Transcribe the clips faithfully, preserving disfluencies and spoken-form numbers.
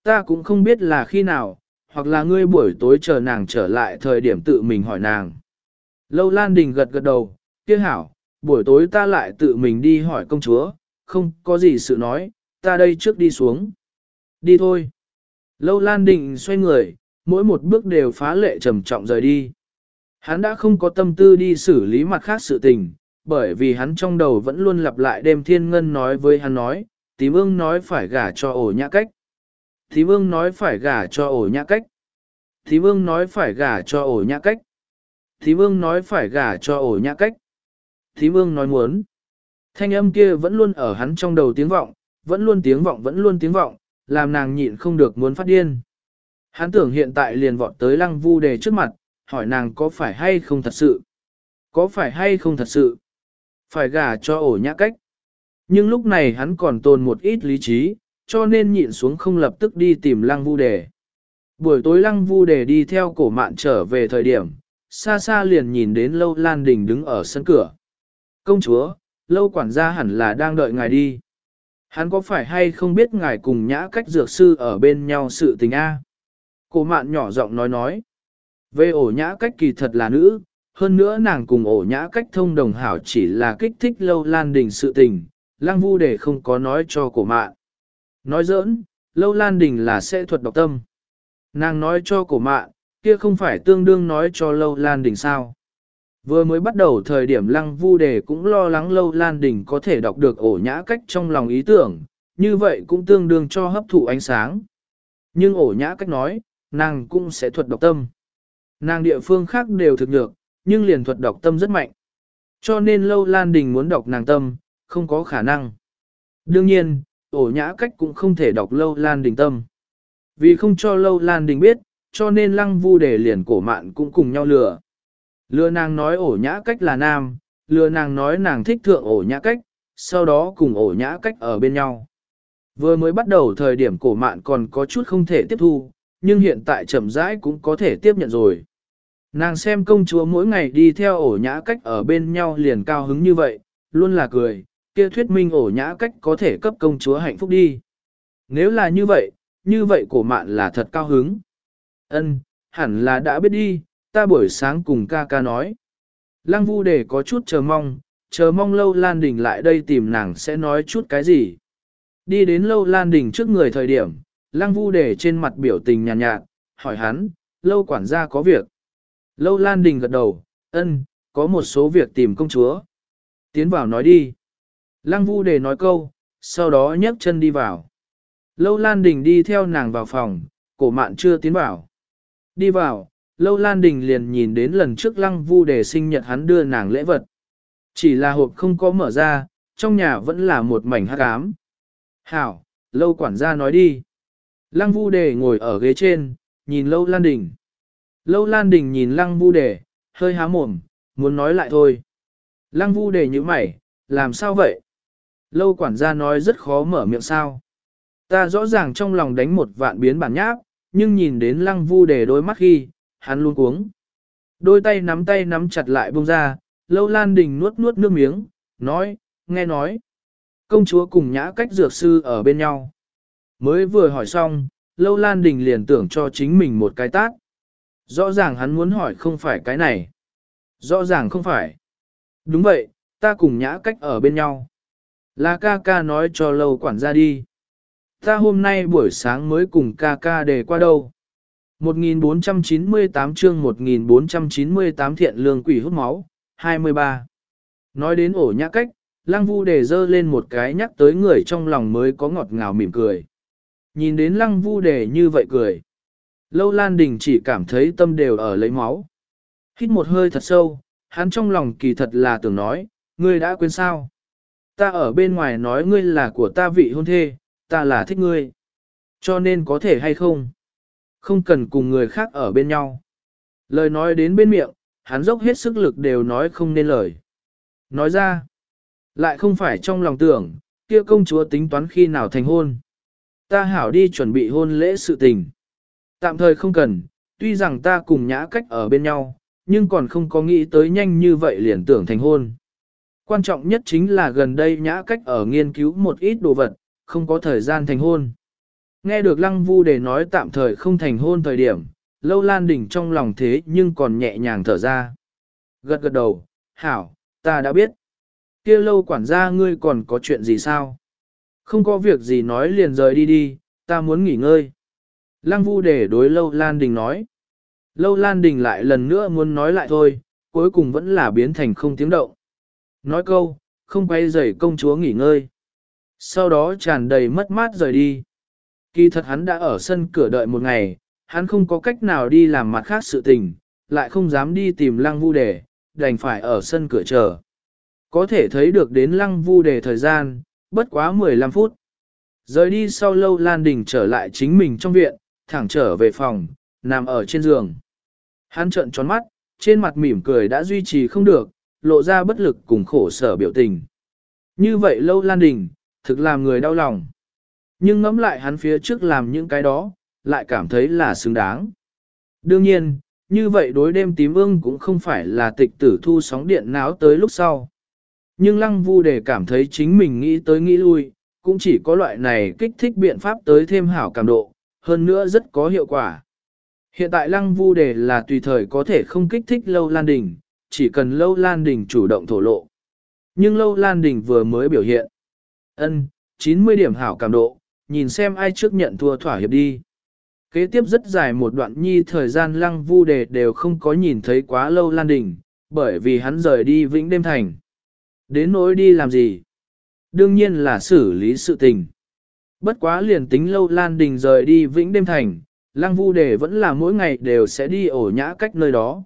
Ta cũng không biết là khi nào, hoặc là ngươi buổi tối chờ nàng trở lại thời điểm tự mình hỏi nàng. Lâu Lan Đình gật gật đầu, kia hảo, buổi tối ta lại tự mình đi hỏi công chúa, không có gì sự nói, ta đây trước đi xuống. Đi thôi. Lâu Lan Đình xoay người, mỗi một bước đều phá lệ trầm trọng rời đi. Hắn đã không có tâm tư đi xử lý mặt khác sự tình, bởi vì hắn trong đầu vẫn luôn lặp lại đêm thiên ngân nói với hắn nói, tím ương nói phải gả cho ổ nhã cách. Tím ương nói phải gả cho ổ nhã cách. Tím ương nói phải gả cho ổ nhã cách. Tím ương nói phải gả cho ổ nhã cách. Tím ương nói muốn. Thanh âm kia vẫn luôn ở hắn trong đầu tiếng vọng, vẫn luôn tiếng vọng vẫn luôn tiếng vọng, làm nàng nhịn không được muốn phát điên. Hắn tưởng hiện tại liền vọt tới lăng vu đề trước mặt, hỏi nàng có phải hay không thật sự. Có phải hay không thật sự. Phải gả cho ổ nhã cách. Nhưng lúc này hắn còn tồn một ít lý trí, cho nên nhịn xuống không lập tức đi tìm lăng vu đề. Buổi tối lăng vu đề đi theo cổ mạn trở về thời điểm, xa xa liền nhìn đến Lâu Lan Đình đứng ở sân cửa. Công chúa, Lâu quản gia hẳn là đang đợi ngài đi. Hắn có phải hay không biết ngài cùng nhã cách dược sư ở bên nhau sự tình a? Cổ mạn nhỏ giọng nói nói. Về ổ nhã cách kỳ thật là nữ, hơn nữa nàng cùng ổ nhã cách thông đồng hảo chỉ là kích thích Lâu Lan Đình sự tình, lăng vu đề không có nói cho cổ mạn. Nói giỡn, Lâu Lan Đình là sẽ thuật độc tâm. Nàng nói cho cổ mạn, kia không phải tương đương nói cho Lâu Lan Đình sao. Vừa mới bắt đầu thời điểm lăng vu đề cũng lo lắng Lâu Lan Đình có thể đọc được ổ nhã cách trong lòng ý tưởng, như vậy cũng tương đương cho hấp thụ ánh sáng. Nhưng ổ nhã cách nói, nàng cũng sẽ thuật độc tâm. Nàng địa phương khác đều thực nhược, nhưng liền thuật độc tâm rất mạnh. Cho nên Lâu Lan Đình muốn đọc nàng tâm, không có khả năng. Đương nhiên, ổ nhã cách cũng không thể đọc Lâu Lan Đình tâm. Vì không cho Lâu Lan Đình biết, cho nên lăng vu đề liền cổ mạn cũng cùng nhau lừa. Lừa nàng nói ổ nhã cách là nam, lừa nàng nói nàng thích thượng ổ nhã cách, sau đó cùng ổ nhã cách ở bên nhau. Vừa mới bắt đầu thời điểm cổ mạn còn có chút không thể tiếp thu, nhưng hiện tại chậm rãi cũng có thể tiếp nhận rồi. Nàng xem công chúa mỗi ngày đi theo ổ nhã cách ở bên nhau liền cao hứng như vậy, luôn là cười, kia thuyết minh ổ nhã cách có thể cấp công chúa hạnh phúc đi. Nếu là như vậy, như vậy cổ mạn là thật cao hứng. Ân, hẳn là đã biết đi, ta buổi sáng cùng ca ca nói. Lăng vu đề có chút chờ mong, chờ mong Lâu Lan Đình lại đây tìm nàng sẽ nói chút cái gì. Đi đến Lâu Lan Đình trước người thời điểm, lăng vu đề trên mặt biểu tình nhàn nhạt, nhạt, hỏi hắn, Lâu quản gia có việc. Lâu Lan Đình gật đầu, ân, có một số việc tìm công chúa. Tiến vào nói đi. Lăng vu đề nói câu, sau đó nhấc chân đi vào. Lâu Lan Đình đi theo nàng vào phòng, cổ mạn chưa tiến vào. Đi vào, Lâu Lan Đình liền nhìn đến lần trước lăng vu đề sinh nhật hắn đưa nàng lễ vật. Chỉ là hộp không có mở ra, trong nhà vẫn là một mảnh hắc ám. Hảo, Lâu quản gia nói đi. Lăng vu đề ngồi ở ghế trên, nhìn Lâu Lan Đình. Lâu Lan Đình nhìn lăng vu đề, hơi há mồm, muốn nói lại thôi. Lăng vu đề như mày, làm sao vậy? Lâu quản gia nói rất khó mở miệng sao. Ta rõ ràng trong lòng đánh một vạn biến bản nháp, nhưng nhìn đến lăng vu đề đôi mắt khi, hắn luôn cuống. Đôi tay nắm tay nắm chặt lại buông ra, Lâu Lan Đình nuốt nuốt nước miếng, nói, nghe nói. Công chúa cùng nhã cách dược sư ở bên nhau. Mới vừa hỏi xong, Lâu Lan Đình liền tưởng cho chính mình một cái tát. Rõ ràng hắn muốn hỏi không phải cái này. Rõ ràng không phải. Đúng vậy, ta cùng nhã cách ở bên nhau. Là ca ca nói cho Lâu quản gia đi. Ta hôm nay buổi sáng mới cùng ca ca đề qua đâu. một nghìn bốn trăm chín mươi tám chương một nghìn bốn trăm chín mươi tám thiện lương quỷ hút máu, hai mươi ba. Nói đến ổ nhã cách, lăng vu đề dơ lên một cái nhắc tới người trong lòng mới có ngọt ngào mỉm cười. Nhìn đến lăng vu đề như vậy cười. Lâu Lan Đình chỉ cảm thấy tâm đều ở lấy máu. Hít một hơi thật sâu, hắn trong lòng kỳ thật là tưởng nói, ngươi đã quên sao. Ta ở bên ngoài nói ngươi là của ta vị hôn thê, ta là thích ngươi. Cho nên có thể hay không? Không cần cùng người khác ở bên nhau. Lời nói đến bên miệng, hắn dốc hết sức lực đều nói không nên lời. Nói ra, lại không phải trong lòng tưởng, kia công chúa tính toán khi nào thành hôn. Ta hảo đi chuẩn bị hôn lễ sự tình. Tạm thời không cần, tuy rằng ta cùng nhã cách ở bên nhau, nhưng còn không có nghĩ tới nhanh như vậy liền tưởng thành hôn. Quan trọng nhất chính là gần đây nhã cách ở nghiên cứu một ít đồ vật, không có thời gian thành hôn. Nghe được Lăng Vu Đề nói tạm thời không thành hôn thời điểm, Lâu Lan Đình trong lòng thế nhưng còn nhẹ nhàng thở ra. Gật gật đầu, hảo, ta đã biết. Kia Lâu quản gia ngươi còn có chuyện gì sao? Không có việc gì nói liền rời đi đi, ta muốn nghỉ ngơi. Lăng Vu Đề đối Lâu Lan Đình nói. Lâu Lan Đình lại lần nữa muốn nói lại thôi, cuối cùng vẫn là biến thành không tiếng động. Nói câu, không quay rời công chúa nghỉ ngơi. Sau đó tràn đầy mất mát rời đi. Kỳ thật hắn đã ở sân cửa đợi một ngày, hắn không có cách nào đi làm mặt khác sự tình, lại không dám đi tìm Lăng Vu Đề, đành phải ở sân cửa chờ. Có thể thấy được đến Lăng Vu Đề thời gian, bất quá mười lăm phút. Rời đi sau Lâu Lan Đình trở lại chính mình trong viện, thẳng trở về phòng, nằm ở trên giường. Hắn trợn tròn mắt, trên mặt mỉm cười đã duy trì không được, lộ ra bất lực cùng khổ sở biểu tình. Như vậy Lâu Lan Đình, thực làm người đau lòng. Nhưng ngẫm lại hắn phía trước làm những cái đó, lại cảm thấy là xứng đáng. Đương nhiên, như vậy đối đêm tím ương cũng không phải là tịch tử thu sóng điện náo tới lúc sau. Nhưng Lăng Vu Đề cảm thấy chính mình nghĩ tới nghĩ lui, cũng chỉ có loại này kích thích biện pháp tới thêm hảo cảm độ, hơn nữa rất có hiệu quả. Hiện tại Lăng Vu Đề là tùy thời có thể không kích thích Lâu Lan Đình, chỉ cần Lâu Lan Đình chủ động thổ lộ. Nhưng Lâu Lan Đình vừa mới biểu hiện. ân chín mươi điểm hảo cảm độ, nhìn xem ai trước nhận thua thỏa hiệp đi. Kế tiếp rất dài một đoạn nhi thời gian Lăng Vu Đề đều không có nhìn thấy quá Lâu Lan Đình, bởi vì hắn rời đi Vĩnh Đêm Thành. Đến nỗi đi làm gì? Đương nhiên là xử lý sự tình. Bất quá liền tính Lâu Lan Đình rời đi Vĩnh Đêm Thành, Lăng Vu Đề vẫn là mỗi ngày đều sẽ đi ổ nhã cách nơi đó.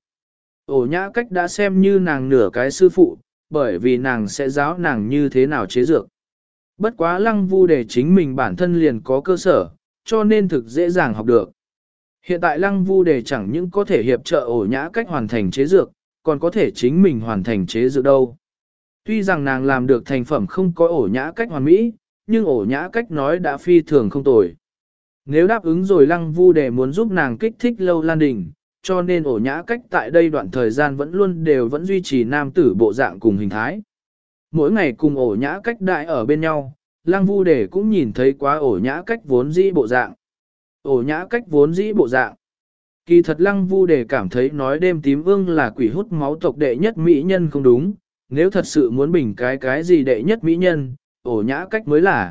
Ổ nhã cách đã xem như nàng nửa cái sư phụ, bởi vì nàng sẽ giáo nàng như thế nào chế dược. Bất quá Lăng Vu Đề chính mình bản thân liền có cơ sở, cho nên thực dễ dàng học được. Hiện tại Lăng Vu Đề chẳng những có thể hiệp trợ ổ nhã cách hoàn thành chế dược, còn có thể chính mình hoàn thành chế dược đâu. Tuy rằng nàng làm được thành phẩm không có ổ nhã cách hoàn mỹ, nhưng ổ nhã cách nói đã phi thường không tồi. Nếu đáp ứng rồi Lăng Vu Đề muốn giúp nàng kích thích Lâu Lan Đình, cho nên ổ nhã cách tại đây đoạn thời gian vẫn luôn đều vẫn duy trì nam tử bộ dạng cùng hình thái. Mỗi ngày cùng ổ nhã cách đại ở bên nhau, Lăng Vu Đề cũng nhìn thấy quá ổ nhã cách vốn dĩ bộ dạng. Ổ nhã cách vốn dĩ bộ dạng. Kỳ thật Lăng Vu Đề cảm thấy nói đêm tím ương là quỷ hút máu tộc đệ nhất mỹ nhân không đúng, nếu thật sự muốn bình cái cái gì đệ nhất mỹ nhân, ổ nhã cách mới là.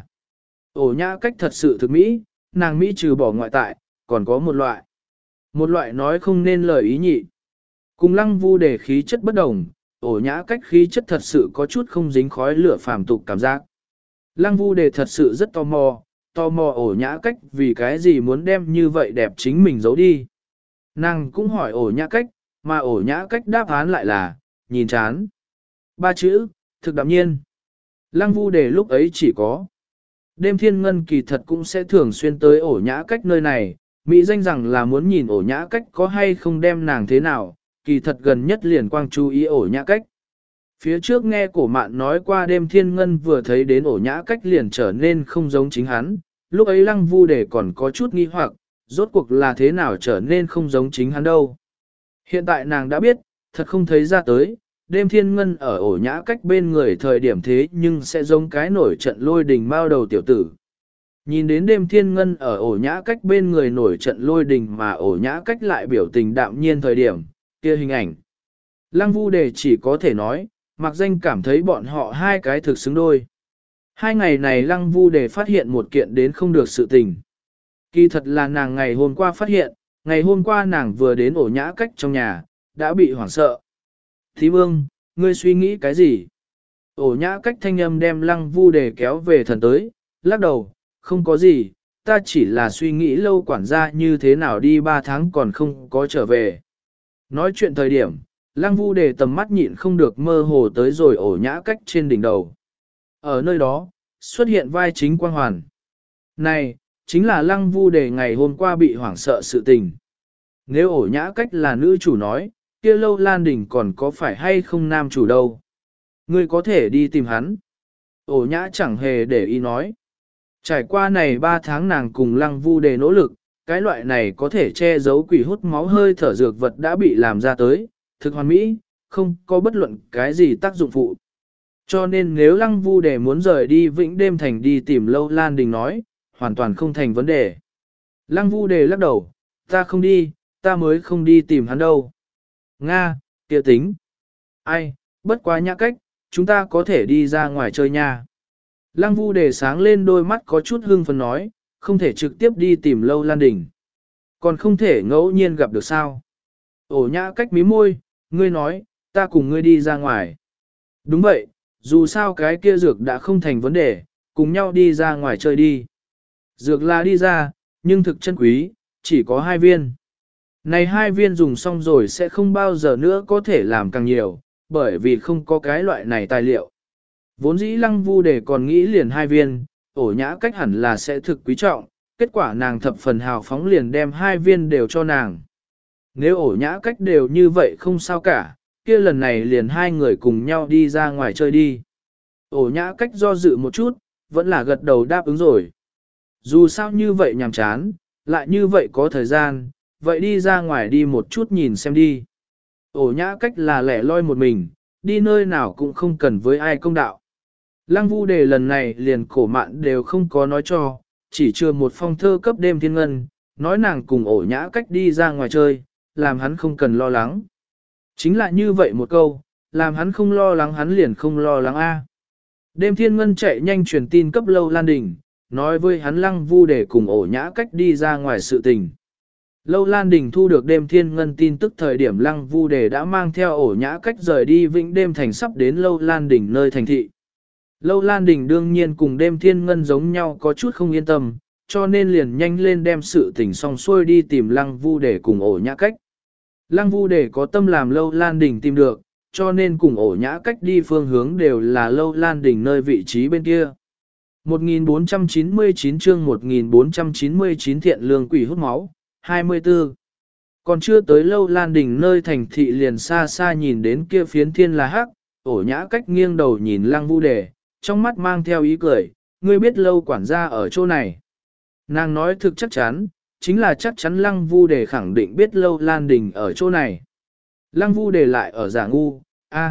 Ổ nhã cách thật sự thực mỹ, nàng mỹ trừ bỏ ngoại tại, còn có một loại. Một loại nói không nên lời ý nhị. Cùng Lăng Vu Đề khí chất bất đồng, ổ nhã cách khí chất thật sự có chút không dính khói lửa phàm tục cảm giác. Lăng Vu Đề thật sự rất tò mò, tò mò ổ nhã cách vì cái gì muốn đem như vậy đẹp chính mình giấu đi. Nàng cũng hỏi ổ nhã cách, mà ổ nhã cách đáp án lại là, nhìn chán. Ba chữ, thực đạm nhiên. Lăng Vu Đề lúc ấy chỉ có. Đêm thiên ngân kỳ thật cũng sẽ thường xuyên tới ổ nhã cách nơi này, Mỹ danh rằng là muốn nhìn ổ nhã cách có hay không đem nàng thế nào, kỳ thật gần nhất liền quang chú ý ổ nhã cách. Phía trước nghe cổ mạn nói qua đêm thiên ngân vừa thấy đến ổ nhã cách liền trở nên không giống chính hắn, lúc ấy Lăng Vu Đề còn có chút nghi hoặc, rốt cuộc là thế nào trở nên không giống chính hắn đâu. Hiện tại nàng đã biết, thật không thấy ra tới, đêm thiên ngân ở ổ nhã cách bên người thời điểm thế nhưng sẽ giống cái nổi trận lôi đình mao đầu tiểu tử. Nhìn đến đêm thiên ngân ở ổ nhã cách bên người nổi trận lôi đình mà ổ nhã cách lại biểu tình đạm nhiên thời điểm, kia hình ảnh. Lăng Vu Đề chỉ có thể nói, mặc danh cảm thấy bọn họ hai cái thực xứng đôi. Hai ngày này Lăng Vu Đề phát hiện một kiện đến không được sự tình. Kỳ thật là nàng ngày hôm qua phát hiện, ngày hôm qua nàng vừa đến ổ nhã cách trong nhà, đã bị hoảng sợ. Thí vương, ngươi suy nghĩ cái gì? Ổ nhã cách thanh âm đem Lăng Vu Đề kéo về thần tới, lắc đầu, không có gì, ta chỉ là suy nghĩ lâu quản gia như thế nào đi ba tháng còn không có trở về. Nói chuyện thời điểm, Lăng Vu Đề tầm mắt nhịn không được mơ hồ tới rồi ổ nhã cách trên đỉnh đầu. Ở nơi đó, xuất hiện vai chính quang hoàn. Này, chính là Lăng Vu Đề ngày hôm qua bị hoảng sợ sự tình. Nếu ổ nhã cách là nữ chủ nói, kia Lâu Lan Đình còn có phải hay không nam chủ đâu. Ngươi có thể đi tìm hắn. Ổ nhã chẳng hề để ý nói. Trải qua này ba tháng nàng cùng Lăng Vu Đề nỗ lực, cái loại này có thể che giấu quỷ hút máu hơi thở dược vật đã bị làm ra tới, thực hoàn mỹ, không có bất luận cái gì tác dụng phụ. Cho nên nếu Lăng Vu Đề muốn rời đi Vĩnh Đêm Thành đi tìm Lâu Lan Đình nói, hoàn toàn không thành vấn đề. Lăng Vu Đề lắc đầu, ta không đi, ta mới không đi tìm hắn đâu. Nga, kia tính. Ai, bất quá nhã cách, chúng ta có thể đi ra ngoài chơi nha. Lăng Vu Đề sáng lên đôi mắt có chút hưng phấn nói, không thể trực tiếp đi tìm Lâu Lan Đình. Còn không thể ngẫu nhiên gặp được sao. Ổ nhã cách mí môi, ngươi nói, ta cùng ngươi đi ra ngoài. Đúng vậy, dù sao cái kia dược đã không thành vấn đề, cùng nhau đi ra ngoài chơi đi. Dược là đi ra, nhưng thực chân quý, chỉ có hai viên. Này hai viên dùng xong rồi sẽ không bao giờ nữa có thể làm càng nhiều, bởi vì không có cái loại này tài liệu. Vốn dĩ Lăng Vu Đề còn nghĩ liền hai viên, ổ nhã cách hẳn là sẽ thực quý trọng, kết quả nàng thập phần hào phóng liền đem hai viên đều cho nàng. Nếu ổ nhã cách đều như vậy không sao cả, kia lần này liền hai người cùng nhau đi ra ngoài chơi đi. Ổ nhã cách do dự một chút, vẫn là gật đầu đáp ứng rồi. Dù sao như vậy nhàm chán, lại như vậy có thời gian, vậy đi ra ngoài đi một chút nhìn xem đi. Ổ nhã cách là lẻ loi một mình, đi nơi nào cũng không cần với ai công đạo. Lăng Vu Đề lần này liền cổ mạn đều không có nói cho, chỉ chưa một phong thơ cấp đêm thiên ngân, nói nàng cùng ổ nhã cách đi ra ngoài chơi, làm hắn không cần lo lắng. Chính là như vậy một câu, làm hắn không lo lắng hắn liền không lo lắng a. Đêm thiên ngân chạy nhanh truyền tin cấp Lâu Lan Đình, nói với hắn Lăng Vu Đề cùng ổ nhã cách đi ra ngoài sự tình. Lâu Lan Đình thu được đêm thiên ngân tin tức thời điểm Lăng Vu Đề đã mang theo ổ nhã cách rời đi Vĩnh Đêm Thành sắp đến Lâu Lan Đình nơi thành thị. Lâu Lan Đình đương nhiên cùng đêm thiên ngân giống nhau có chút không yên tâm, cho nên liền nhanh lên đem sự tình xong xuôi đi tìm Lăng Vu Đề cùng ổ nhã cách. Lăng Vu Đề có tâm làm Lâu Lan Đình tìm được, cho nên cùng ổ nhã cách đi phương hướng đều là Lâu Lan Đình nơi vị trí bên kia. một nghìn bốn trăm chín mươi chín chương một nghìn bốn trăm chín mươi chín thiện lương quỷ hút máu, hai mươi tư. Còn chưa tới Lâu Lan Đình nơi thành thị liền xa xa nhìn đến kia phiến thiên là hắc, ổ nhã cách nghiêng đầu nhìn Lăng Vu Đề, trong mắt mang theo ý cười, ngươi biết Lâu quản gia ở chỗ này. Nàng nói thực chắc chắn, chính là chắc chắn Lăng Vu Đề khẳng định biết Lâu Lan Đình ở chỗ này. Lăng Vu Đề lại ở giả ngu, a,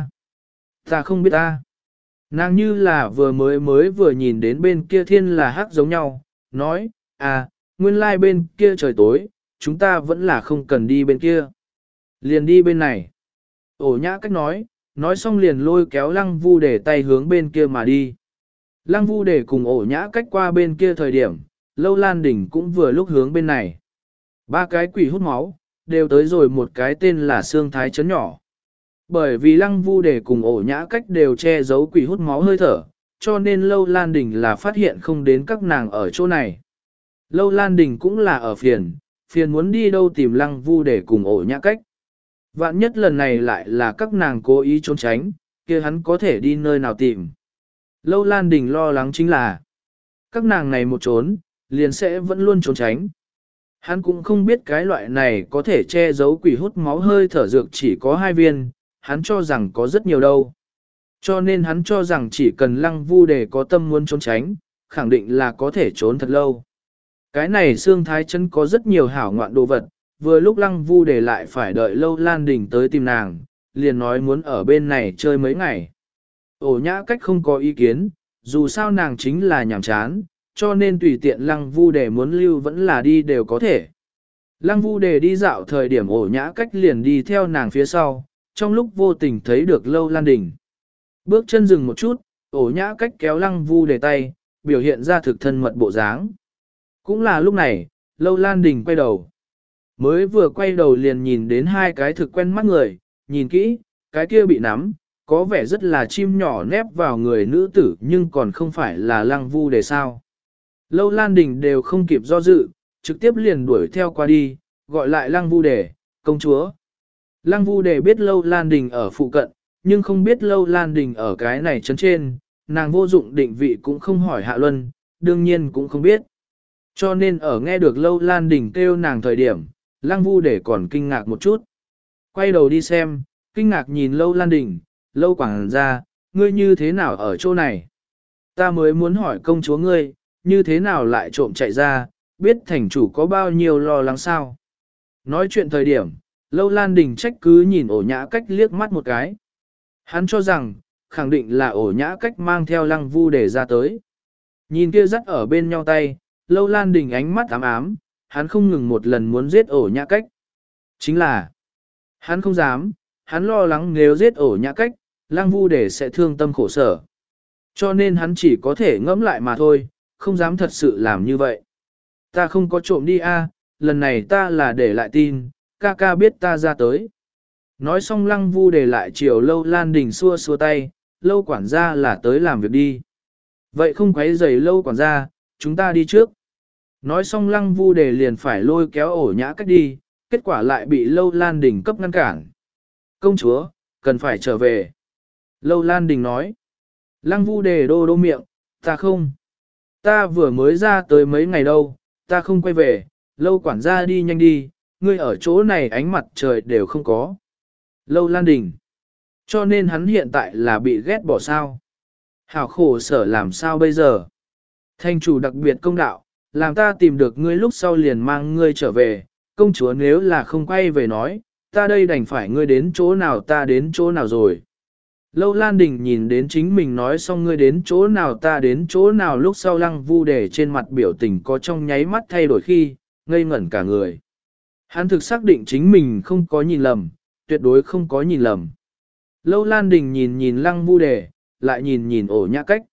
ta không biết a. Nàng như là vừa mới mới vừa nhìn đến bên kia thiên là hắc giống nhau, nói, à, nguyên lai like bên kia trời tối, chúng ta vẫn là không cần đi bên kia. Liền đi bên này. Ổ nhã cách nói, nói xong liền lôi kéo Lăng Vu Đề tay hướng bên kia mà đi. Lăng Vu Đề cùng ổ nhã cách qua bên kia thời điểm, Lâu Lan Đình cũng vừa lúc hướng bên này. Ba cái quỷ hút máu, đều tới rồi một cái tên là Sương Thái Trấn nhỏ. Bởi vì Lăng Vu Đề cùng ổ nhã cách đều che giấu quỷ hút máu hơi thở, cho nên Lâu Lan Đình là phát hiện không đến các nàng ở chỗ này. Lâu Lan Đình cũng là ở phiền, phiền muốn đi đâu tìm Lăng Vu Đề cùng ổ nhã cách. Vạn nhất lần này lại là các nàng cố ý trốn tránh, kia hắn có thể đi nơi nào tìm. Lâu Lan Đình lo lắng chính là, các nàng này một trốn, liền sẽ vẫn luôn trốn tránh. Hắn cũng không biết cái loại này có thể che giấu quỷ hút máu hơi thở dược chỉ có hai viên, hắn cho rằng có rất nhiều đâu. Cho nên hắn cho rằng chỉ cần Lăng Vu Đề có tâm muốn trốn tránh, khẳng định là có thể trốn thật lâu. Cái này Sương Thái Trấn có rất nhiều hảo ngoạn đồ vật, vừa lúc Lăng Vu Đề lại phải đợi Lâu Lan Đình tới tìm nàng, liền nói muốn ở bên này chơi mấy ngày. Ổ nhã cách không có ý kiến, dù sao nàng chính là nhàm chán, cho nên tùy tiện Lăng Vu Đề muốn lưu vẫn là đi đều có thể. Lăng Vu Đề đi dạo thời điểm ổ nhã cách liền đi theo nàng phía sau, trong lúc vô tình thấy được Lâu Lan Đình. Bước chân dừng một chút, ổ nhã cách kéo Lăng Vu Đề tay, biểu hiện ra thực thân mật bộ dáng. Cũng là lúc này, Lâu Lan Đình quay đầu. Mới vừa quay đầu liền nhìn đến hai cái thực quen mắt người, nhìn kỹ, cái kia bị nắm, có vẻ rất là chim nhỏ nép vào người nữ tử nhưng còn không phải là Lăng Vu Đề sao. Lâu Lan Đình đều không kịp do dự, trực tiếp liền đuổi theo qua đi, gọi lại Lăng Vu Đề, công chúa. Lăng Vu Đề biết Lâu Lan Đình ở phụ cận, nhưng không biết Lâu Lan Đình ở cái này trấn trên, nàng vô dụng định vị cũng không hỏi Hạ Luân, đương nhiên cũng không biết. Cho nên ở nghe được Lâu Lan Đình kêu nàng thời điểm, Lăng Vu Đề còn kinh ngạc một chút. Quay đầu đi xem, kinh ngạc nhìn Lâu Lan Đình, Lâu quảng ra, ngươi như thế nào ở chỗ này? Ta mới muốn hỏi công chúa ngươi, như thế nào lại trộm chạy ra, biết thành chủ có bao nhiêu lo lắng sao? Nói chuyện thời điểm, Lâu Lan Đình trách cứ nhìn ổ nhã cách liếc mắt một cái. Hắn cho rằng, khẳng định là ổ nhã cách mang theo Lăng Vu Đề ra tới. Nhìn kia dắt ở bên nhau tay, Lâu Lan Đình ánh mắt ám ám, hắn không ngừng một lần muốn giết ổ nhã cách. Chính là, hắn không dám, hắn lo lắng nếu giết ổ nhã cách, Lăng Vu Đề sẽ thương tâm khổ sở. Cho nên hắn chỉ có thể ngẫm lại mà thôi, không dám thật sự làm như vậy. Ta không có trộm đi a, lần này ta là để lại tin, ca ca biết ta ra tới. Nói xong Lăng Vu Đề lại chiều Lâu Lan Đình xua xua tay, Lâu quản gia là tới làm việc đi. Vậy không quấy rầy Lâu quản gia, chúng ta đi trước. Nói xong Lăng Vu Đề liền phải lôi kéo ổ nhã cách đi, kết quả lại bị Lâu Lan Đình cấp ngăn cản. Công chúa, cần phải trở về. Lâu Lan Đình nói. Lăng Vu Đề đô đô miệng, ta không. Ta vừa mới ra tới mấy ngày đâu, ta không quay về, Lâu quản gia đi nhanh đi, ngươi ở chỗ này ánh mặt trời đều không có. Lâu Lan Đình. Cho nên hắn hiện tại là bị ghét bỏ sao. Hảo khổ sở làm sao bây giờ. Thành chủ đặc biệt công đạo, làm ta tìm được ngươi lúc sau liền mang ngươi trở về, công chúa nếu là không quay về nói, ta đây đành phải ngươi đến chỗ nào ta đến chỗ nào rồi. Lâu Lan Đình nhìn đến chính mình nói xong ngươi đến chỗ nào ta đến chỗ nào lúc sau Lăng Vu Đề trên mặt biểu tình có trong nháy mắt thay đổi khi, ngây ngẩn cả người. Hắn thực xác định chính mình không có nhìn lầm, tuyệt đối không có nhìn lầm. Lâu Lan Đình nhìn nhìn Lăng Vu Đề, lại nhìn nhìn ổ nhã cách.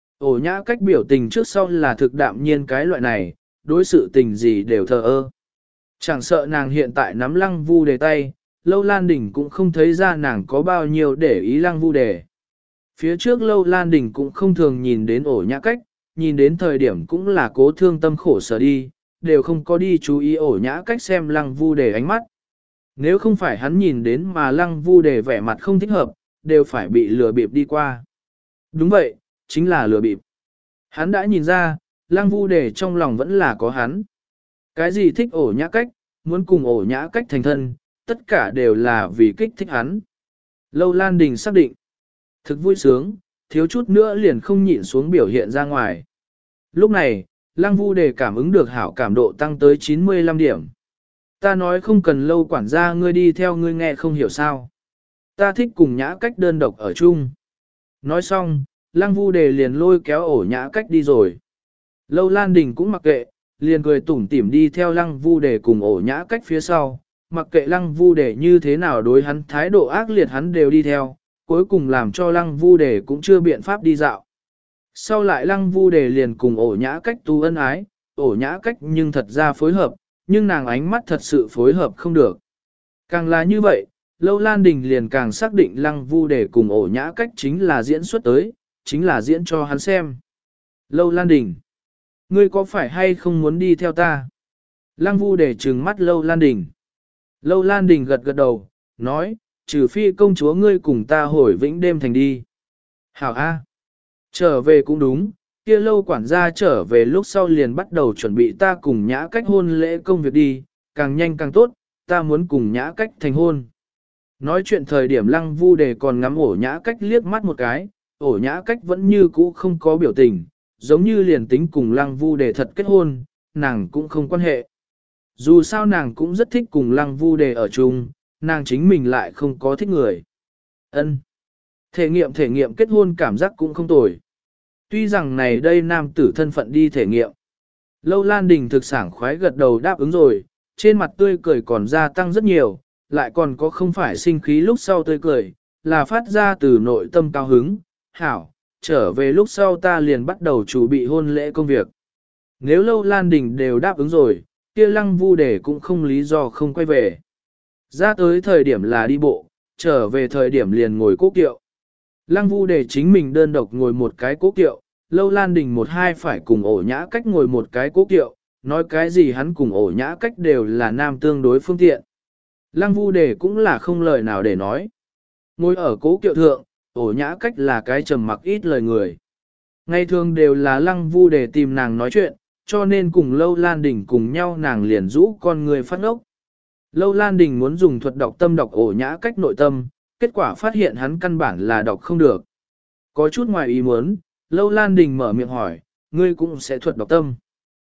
Ổ nhã cách biểu tình trước sau là thực đạm nhiên cái loại này, đối sự tình gì đều thờ ơ. Chẳng sợ nàng hiện tại nắm Lăng Vu Đề tay, Lâu Lan Đình cũng không thấy ra nàng có bao nhiêu để ý Lăng Vu Đề. Phía trước Lâu Lan Đình cũng không thường nhìn đến ổ nhã cách, nhìn đến thời điểm cũng là cố thương tâm khổ sở đi, đều không có đi chú ý ổ nhã cách xem Lăng Vu Đề ánh mắt. Nếu không phải hắn nhìn đến mà Lăng Vu Đề vẻ mặt không thích hợp, đều phải bị lừa bịp đi qua. Đúng vậy, chính là lừa bịp. Hắn đã nhìn ra, Lăng Vu Đề trong lòng vẫn là có hắn. Cái gì thích ổ nhã cách, muốn cùng ổ nhã cách thành thân, tất cả đều là vì kích thích hắn. Lâu Lan Đình xác định. Thực vui sướng, thiếu chút nữa liền không nhịn xuống biểu hiện ra ngoài. Lúc này, Lăng Vu Đề cảm ứng được hảo cảm độ tăng tới chín mươi lăm điểm. Ta nói không cần Lâu quản gia ngươi đi theo ngươi nghe không hiểu sao. Ta thích cùng nhã cách đơn độc ở chung. Nói xong, Lăng Vu Đề liền lôi kéo ổ nhã cách đi rồi. Lâu Lan Đình cũng mặc kệ, liền cười tủm tỉm đi theo Lăng Vu Đề cùng ổ nhã cách phía sau. Mặc kệ Lăng Vu Đề như thế nào đối hắn thái độ ác liệt hắn đều đi theo, cuối cùng làm cho Lăng Vu Đề cũng chưa biện pháp đi dạo. Sau lại Lăng Vu Đề liền cùng ổ nhã cách tu ân ái, ổ nhã cách nhưng thật ra phối hợp, nhưng nàng ánh mắt thật sự phối hợp không được. Càng là như vậy, Lâu Lan Đình liền càng xác định Lăng Vu Đề cùng ổ nhã cách chính là diễn xuất tới, chính là diễn cho hắn xem. Lâu Lan Đình, ngươi có phải hay không muốn đi theo ta? Lăng Vu Đề trừng mắt Lâu Lan Đình. Lâu Lan Đình gật gật đầu, nói, trừ phi công chúa ngươi cùng ta hồi vĩnh đêm thành đi. Hảo A. Trở về cũng đúng, kia Lâu quản gia trở về lúc sau liền bắt đầu chuẩn bị ta cùng nhã cách hôn lễ công việc đi, càng nhanh càng tốt, ta muốn cùng nhã cách thành hôn. Nói chuyện thời điểm Lăng Vu Đề còn ngắm ổ nhã cách liếc mắt một cái, ổ nhã cách vẫn như cũ không có biểu tình, giống như liền tính cùng Lăng Vu Đề thật kết hôn, nàng cũng không quan hệ. Dù sao nàng cũng rất thích cùng Lăng Vu Đề ở chung, nàng chính mình lại không có thích người. Ân, thể nghiệm thể nghiệm kết hôn cảm giác cũng không tồi. Tuy rằng này đây nam tử thân phận đi thể nghiệm. Lâu Lan Đình thực sảng khoái gật đầu đáp ứng rồi, trên mặt tươi cười còn gia tăng rất nhiều, lại còn có không phải sinh khí lúc sau tươi cười, là phát ra từ nội tâm cao hứng. Hảo, trở về lúc sau ta liền bắt đầu chuẩn bị hôn lễ công việc. Nếu Lâu Lan Đình đều đáp ứng rồi, kia Lăng Vu Đề cũng không lý do không quay về. Ra tới thời điểm là đi bộ, trở về thời điểm liền ngồi cố kiệu. Lăng Vu Đề chính mình đơn độc ngồi một cái cố kiệu, Lâu Lan Đình một hai phải cùng ổ nhã cách ngồi một cái cố kiệu, nói cái gì hắn cùng ổ nhã cách đều là nam tương đối phương tiện. Lăng Vu Đề cũng là không lời nào để nói. Ngồi ở cố kiệu thượng, ổ nhã cách là cái trầm mặc ít lời người. Ngày thường đều là Lăng Vu Đề tìm nàng nói chuyện, cho nên cùng Lâu Lan Đình cùng nhau nàng liền rũ con người phát ốc. Lâu Lan Đình muốn dùng thuật đọc tâm đọc ổ nhã cách nội tâm, kết quả phát hiện hắn căn bản là đọc không được. Có chút ngoài ý muốn, Lâu Lan Đình mở miệng hỏi, ngươi cũng sẽ thuật đọc tâm.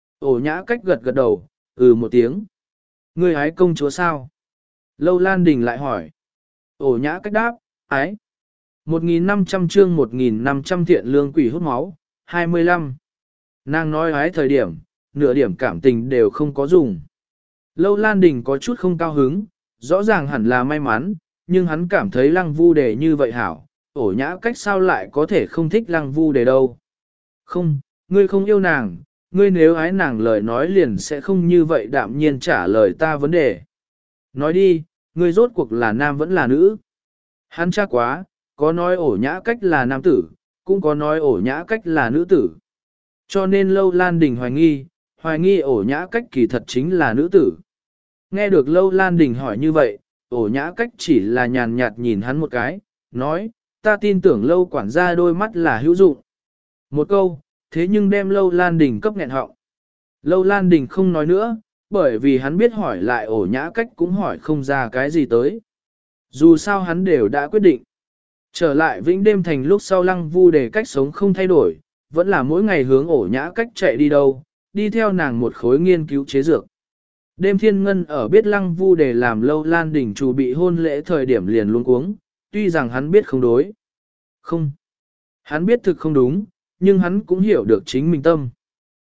Ổ nhã cách gật gật đầu, ừ một tiếng. Ngươi ái công chúa sao? Lâu Lan Đình lại hỏi. Ổ nhã cách đáp, ái. một nghìn năm trăm chương một nghìn năm trăm thiện lương quỷ hút máu, hai mươi lăm. Nàng nói ái thời điểm, nửa điểm cảm tình đều không có dùng. Lâu Lan Đình có chút không cao hứng, rõ ràng hẳn là may mắn, nhưng hắn cảm thấy lăng vu đề như vậy hảo, ổ nhã cách sao lại có thể không thích lăng vu đề đâu. Không, ngươi không yêu nàng, ngươi nếu ái nàng lời nói liền sẽ không như vậy đạm nhiên trả lời ta vấn đề. Nói đi, ngươi rốt cuộc là nam vẫn là nữ. Hắn chắc quá, có nói ổ nhã cách là nam tử, cũng có nói ổ nhã cách là nữ tử. Cho nên Lâu Lan Đình hoài nghi, hoài nghi ổ nhã cách kỳ thật chính là nữ tử. Nghe được Lâu Lan Đình hỏi như vậy, ổ nhã cách chỉ là nhàn nhạt nhìn hắn một cái, nói, ta tin tưởng Lâu quản gia đôi mắt là hữu dụng. Một câu, thế nhưng đem Lâu Lan Đình cấp nghẹn họng. Lâu Lan Đình không nói nữa, bởi vì hắn biết hỏi lại ổ nhã cách cũng hỏi không ra cái gì tới. Dù sao hắn đều đã quyết định. Trở lại Vĩnh Đêm Thành lúc sau Lăng Vu Đề cách sống không thay đổi, vẫn là mỗi ngày hướng ổ nhã cách chạy đi đâu, đi theo nàng một khối nghiên cứu chế dược. Đêm Thiên Ngân ở biết Lăng Vu Đề làm Lâu Lan Đình chủ bị hôn lễ thời điểm liền luống cuống, tuy rằng hắn biết không đối. Không. Hắn biết thực không đúng, nhưng hắn cũng hiểu được chính mình tâm.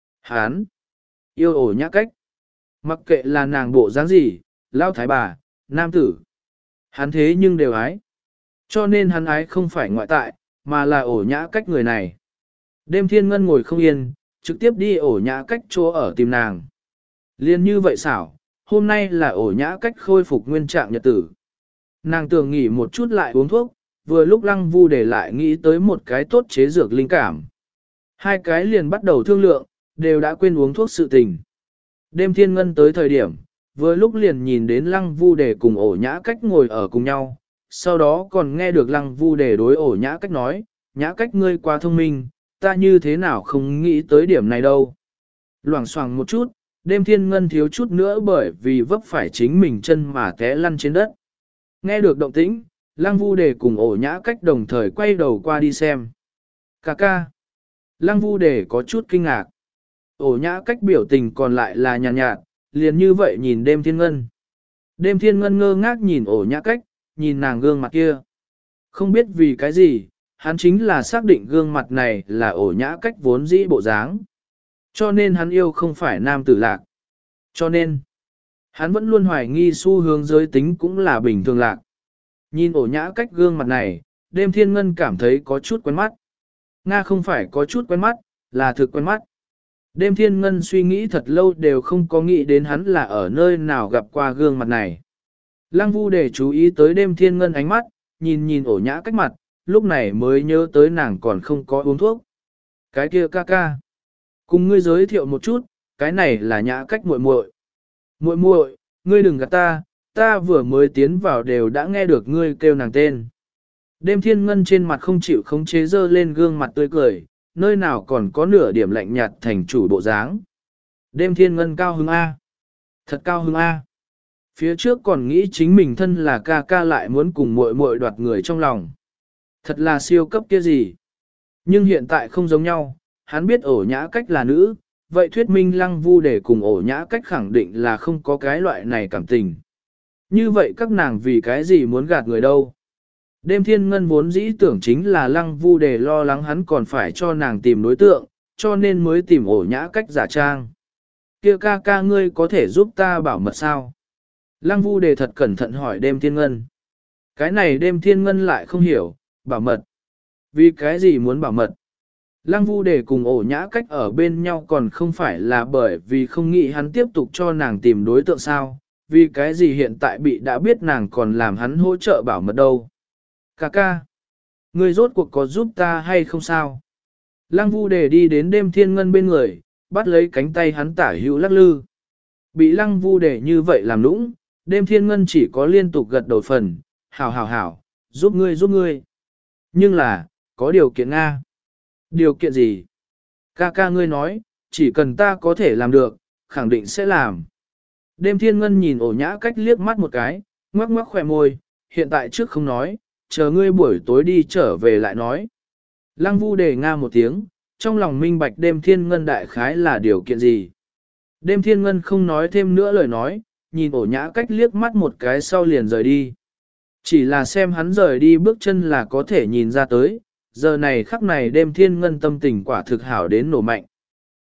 Hắn yêu ổ nhã cách. Mặc kệ là nàng bộ dáng gì, lao thái bà, nam tử. Hắn thế nhưng đều ái. Cho nên hắn ái không phải ngoại tại, mà là ổ nhã cách người này. Đêm Thiên Ngân ngồi không yên, trực tiếp đi ổ nhã cách chỗ ở tìm nàng. Liên như vậy xảo, hôm nay là ổ nhã cách khôi phục nguyên trạng nhật tử. Nàng tưởng nghỉ một chút lại uống thuốc, vừa lúc Lăng Vu để lại nghĩ tới một cái tốt chế dược linh cảm. Hai cái liền bắt đầu thương lượng, đều đã quên uống thuốc sự tình. Đêm Thiên Ngân tới thời điểm, vừa lúc liền nhìn đến Lăng Vu để cùng ổ nhã cách ngồi ở cùng nhau, sau đó còn nghe được Lăng Vu để đối ổ nhã cách nói, nhã cách ngươi quá thông minh, ta như thế nào không nghĩ tới điểm này đâu. Loảng xoảng một chút, Đêm Thiên Ngân thiếu chút nữa bởi vì vấp phải chính mình chân mà té lăn trên đất. Nghe được động tĩnh, Lăng Vu Đề cùng ổ nhã cách đồng thời quay đầu qua đi xem. Cà ca. Lăng Vu Đề có chút kinh ngạc. Ổ nhã cách biểu tình còn lại là nhàn nhạt, nhạt, liền như vậy nhìn Đêm Thiên Ngân. Đêm Thiên Ngân ngơ ngác nhìn ổ nhã cách, nhìn nàng gương mặt kia. Không biết vì cái gì, hắn chính là xác định gương mặt này là ổ nhã cách vốn dĩ bộ dáng. Cho nên hắn yêu không phải nam tử lạc. Cho nên, hắn vẫn luôn hoài nghi xu hướng giới tính cũng là bình thường lạc. Nhìn ổ nhã cách gương mặt này, Đêm Thiên Ngân cảm thấy có chút quen mắt. Nga không phải có chút quen mắt, là thực quen mắt. Đêm Thiên Ngân suy nghĩ thật lâu đều không có nghĩ đến hắn là ở nơi nào gặp qua gương mặt này. Lăng Vu để chú ý tới Đêm Thiên Ngân ánh mắt, nhìn nhìn ổ nhã cách mặt, lúc này mới nhớ tới nàng còn không có uống thuốc. Cái kia ca ca. Cùng ngươi giới thiệu một chút, cái này là nhã cách muội muội. Muội muội, ngươi đừng gạt ta, ta vừa mới tiến vào đều đã nghe được ngươi kêu nàng tên. Đêm Thiên Ngân trên mặt không chịu khống chế dơ lên gương mặt tươi cười, nơi nào còn có nửa điểm lạnh nhạt thành chủ bộ dáng. Đêm Thiên Ngân cao hứng A. Thật cao hứng A. Phía trước còn nghĩ chính mình thân là ca ca lại muốn cùng muội muội đoạt người trong lòng. Thật là siêu cấp kia gì. Nhưng hiện tại không giống nhau, hắn biết ổ nhã cách là nữ, vậy thuyết minh Lăng Vu để cùng ổ nhã cách khẳng định là không có cái loại này cảm tình. Như vậy các nàng vì cái gì muốn gạt người đâu? Đêm Thiên Ngân vốn dĩ tưởng chính là Lăng Vu để lo lắng hắn còn phải cho nàng tìm đối tượng, cho nên mới tìm ổ nhã cách giả trang. Kia ca ca ngươi có thể giúp ta bảo mật sao? Lăng Vu để thật cẩn thận hỏi Đêm Thiên Ngân. Cái này Đêm Thiên Ngân lại không hiểu, bảo mật. Vì cái gì muốn bảo mật? Lăng Vu để cùng ổ nhã cách ở bên nhau còn không phải là bởi vì không nghĩ hắn tiếp tục cho nàng tìm đối tượng sao, vì cái gì hiện tại bị đã biết nàng còn làm hắn hỗ trợ bảo mật đâu. Cà ca, ngươi rốt cuộc có giúp ta hay không sao? Lăng Vu để đi đến Đêm Thiên Ngân bên người, bắt lấy cánh tay hắn tả hữu lắc lư. Bị Lăng Vu để như vậy làm nũng, Đêm Thiên Ngân chỉ có liên tục gật đầu phần, hảo hảo hảo, giúp ngươi giúp ngươi. Nhưng là, có điều kiện Nga. Điều kiện gì? Ca ca ngươi nói, chỉ cần ta có thể làm được, khẳng định sẽ làm. Đêm Thiên Ngân nhìn ổ nhã cách liếc mắt một cái, ngoắc ngoắc khỏe môi, hiện tại trước không nói, chờ ngươi buổi tối đi trở về lại nói. Lăng Vu đề nga một tiếng, trong lòng minh bạch Đêm Thiên Ngân đại khái là điều kiện gì. Đêm Thiên Ngân không nói thêm nữa lời nói, nhìn ổ nhã cách liếc mắt một cái sau liền rời đi. Chỉ là xem hắn rời đi bước chân là có thể nhìn ra tới, giờ này khắc này Đêm Thiên Ngân tâm tình quả thực hảo đến nổ mạnh.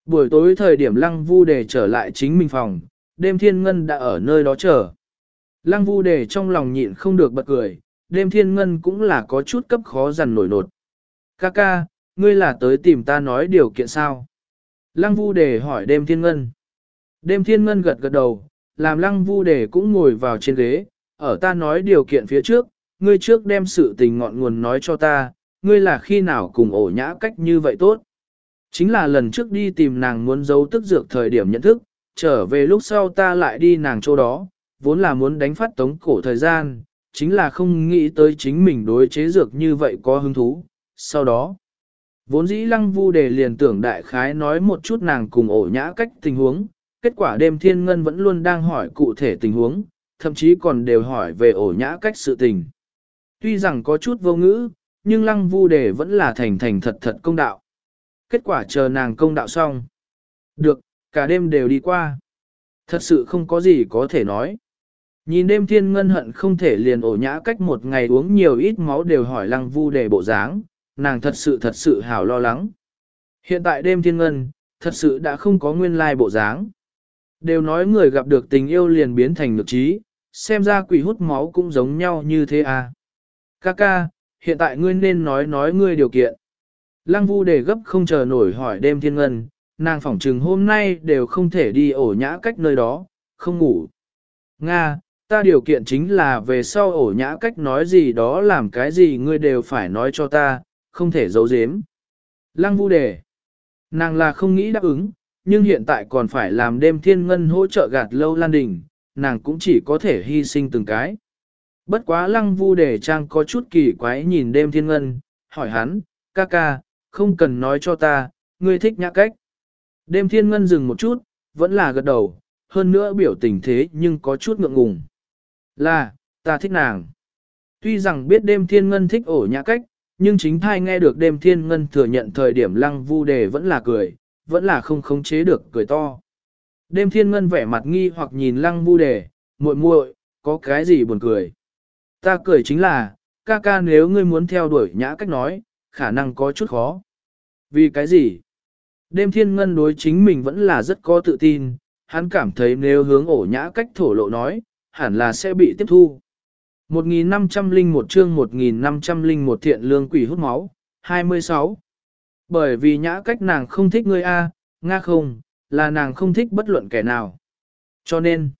Buổi tối thời điểm Lăng Vu Đề trở lại chính mình phòng, đêm thiên ngân đã ở nơi đó chờ. Lăng Vu Đề trong lòng nhịn không được bật cười, đêm thiên ngân cũng là có chút cấp khó dằn nổi nột. Ca ca, ngươi là tới tìm ta nói điều kiện sao? Lăng Vu Đề hỏi đêm thiên ngân. Đêm thiên ngân gật gật đầu, làm Lăng Vu Đề cũng ngồi vào trên ghế, ở ta nói điều kiện phía trước, ngươi trước đem sự tình ngọn nguồn nói cho ta, ngươi là khi nào cùng ổ nhã cách như vậy tốt. Chính là lần trước đi tìm nàng muốn giấu tức dược thời điểm nhận thức, trở về lúc sau ta lại đi nàng chỗ đó, vốn là muốn đánh phát tống cổ thời gian, chính là không nghĩ tới chính mình đối chế dược như vậy có hứng thú. Sau đó, vốn dĩ Lăng Vu Đề liền tưởng đại khái nói một chút nàng cùng ổ nhã cách tình huống, kết quả đêm thiên ngân vẫn luôn đang hỏi cụ thể tình huống, thậm chí còn đều hỏi về ổ nhã cách sự tình. Tuy rằng có chút vô ngữ, nhưng Lăng Vu Đề vẫn là thành thành thật thật công đạo. Kết quả chờ nàng công đạo xong. Được, cả đêm đều đi qua. Thật sự không có gì có thể nói. Nhìn đêm thiên ngân hận không thể liền ổ nhã cách một ngày uống nhiều ít máu đều hỏi Lăng Vu Đề bộ dáng, nàng thật sự thật sự hảo lo lắng. Hiện tại đêm thiên ngân, thật sự đã không có nguyên lai bộ dáng. Đều nói người gặp được tình yêu liền biến thành nhược trí, xem ra quỷ hút máu cũng giống nhau như thế à. Kaka, hiện tại ngươi nên nói nói ngươi điều kiện. Lăng Vu Đề gấp không chờ nổi hỏi đêm thiên ngân, nàng phỏng trừng hôm nay đều không thể đi ổ nhã cách nơi đó, không ngủ. Nga, ta điều kiện chính là về sau ổ nhã cách nói gì đó làm cái gì ngươi đều phải nói cho ta, không thể giấu giếm. Lăng Vu Đề, nàng là không nghĩ đáp ứng, nhưng hiện tại còn phải làm đêm thiên ngân hỗ trợ gạt Lâu Lan Đình, nàng cũng chỉ có thể hy sinh từng cái. Bất quá Lăng Vu Đề trang có chút kỳ quái nhìn đêm thiên ngân, hỏi hắn, ca ca, không cần nói cho ta, ngươi thích nhã cách. Đêm thiên ngân dừng một chút, vẫn là gật đầu, hơn nữa biểu tình thế nhưng có chút ngượng ngùng. Là, ta thích nàng. Tuy rằng biết đêm thiên ngân thích ổ nhã cách, nhưng chính thai nghe được đêm thiên ngân thừa nhận thời điểm Lăng Vu Đề vẫn là cười, vẫn là không khống chế được cười to. Đêm thiên ngân vẻ mặt nghi hoặc nhìn Lăng Vu Đề, muội muội, có cái gì buồn cười. Ta cười chính là, ca ca nếu ngươi muốn theo đuổi nhã cách nói, khả năng có chút khó. Vì cái gì? Đêm thiên ngân đối chính mình vẫn là rất có tự tin, hắn cảm thấy nếu hướng ổ nhã cách thổ lộ nói, hẳn là sẽ bị tiếp thu. một nghìn năm trăm lẻ một chương một nghìn năm trăm lẻ một thiện lương quỷ hút máu, hai mươi sáu. Bởi vì nhã cách nàng không thích ngươi A, nga không, là nàng không thích bất luận kẻ nào. Cho nên,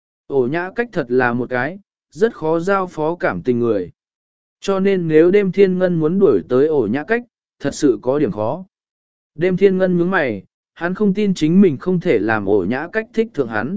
ổ nhã cách thật là một cái, rất khó giao phó cảm tình người. Cho nên nếu đêm thiên ngân muốn đuổi tới ổ nhã cách, thật sự có điểm khó. Đêm thiên ngân nhướng mày, hắn không tin chính mình không thể làm ổ nhã cách thích thượng hắn.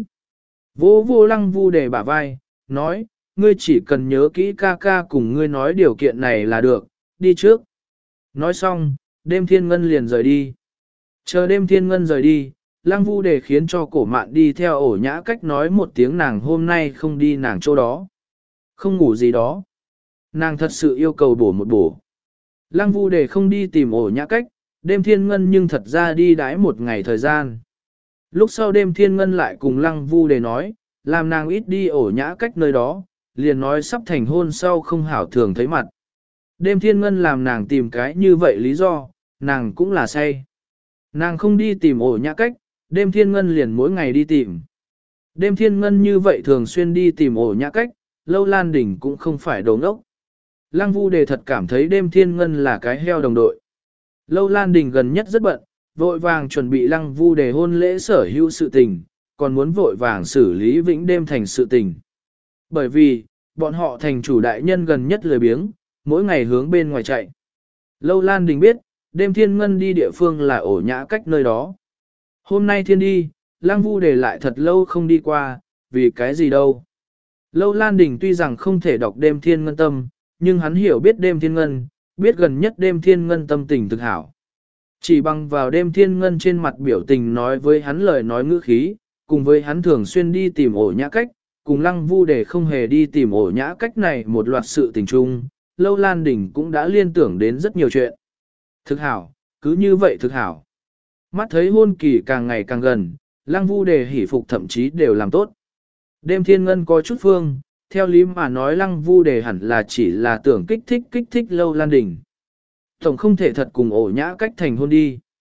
Vô vô Lăng Vu Đề bả vai, nói, ngươi chỉ cần nhớ kỹ ca ca cùng ngươi nói điều kiện này là được, đi trước. Nói xong, đêm thiên ngân liền rời đi. Chờ đêm thiên ngân rời đi, Lăng Vu Đề khiến cho cổ mạn đi theo ổ nhã cách nói một tiếng nàng hôm nay không đi nàng chỗ đó. Không ngủ gì đó. Nàng thật sự yêu cầu bổ một bổ. Lăng Vu Đề không đi tìm ổ nhã cách, đêm thiên ngân nhưng thật ra đi đái một ngày thời gian. Lúc sau đêm thiên ngân lại cùng Lăng Vu Đề nói, làm nàng ít đi ổ nhã cách nơi đó, liền nói sắp thành hôn sau không hảo thường thấy mặt. Đêm thiên ngân làm nàng tìm cái như vậy lý do, nàng cũng là say. Nàng không đi tìm ổ nhã cách, đêm thiên ngân liền mỗi ngày đi tìm. Đêm thiên ngân như vậy thường xuyên đi tìm ổ nhã cách, Lâu Lan Đỉnh cũng không phải đồ ngốc. Lăng Vu Đề thật cảm thấy đêm thiên ngân là cái heo đồng đội. Lâu Lan Đình gần nhất rất bận, vội vàng chuẩn bị Lăng Vu Đề hôn lễ sở hữu sự tình, còn muốn vội vàng xử lý Vĩnh đêm thành sự tình. Bởi vì, bọn họ thành chủ đại nhân gần nhất lười biếng, mỗi ngày hướng bên ngoài chạy. Lâu Lan Đình biết, đêm thiên ngân đi địa phương là ổ nhã cách nơi đó. Hôm nay thiên đi, Lăng Vu Đề lại thật lâu không đi qua, vì cái gì đâu. Lâu Lan Đình tuy rằng không thể đọc đêm thiên ngân tâm, nhưng hắn hiểu biết đêm thiên ngân, biết gần nhất đêm thiên ngân tâm tình thực hảo. Chỉ bằng vào đêm thiên ngân trên mặt biểu tình nói với hắn lời nói ngữ khí, cùng với hắn thường xuyên đi tìm ổ nhã cách, cùng Lăng Vu Đề không hề đi tìm ổ nhã cách này một loạt sự tình chung, Lâu Lan Đình cũng đã liên tưởng đến rất nhiều chuyện. Thực hảo, cứ như vậy thực hảo. Mắt thấy hôn kỳ càng ngày càng gần, Lăng Vu Đề hỉ phục thậm chí đều làm tốt. Đêm thiên ngân có chút phương, theo lý mà nói Lăng Vu Đề hẳn là chỉ là tưởng kích thích kích thích Lâu Lan Đình. Tổng không thể thật cùng ổ nhã cách thành hôn đi.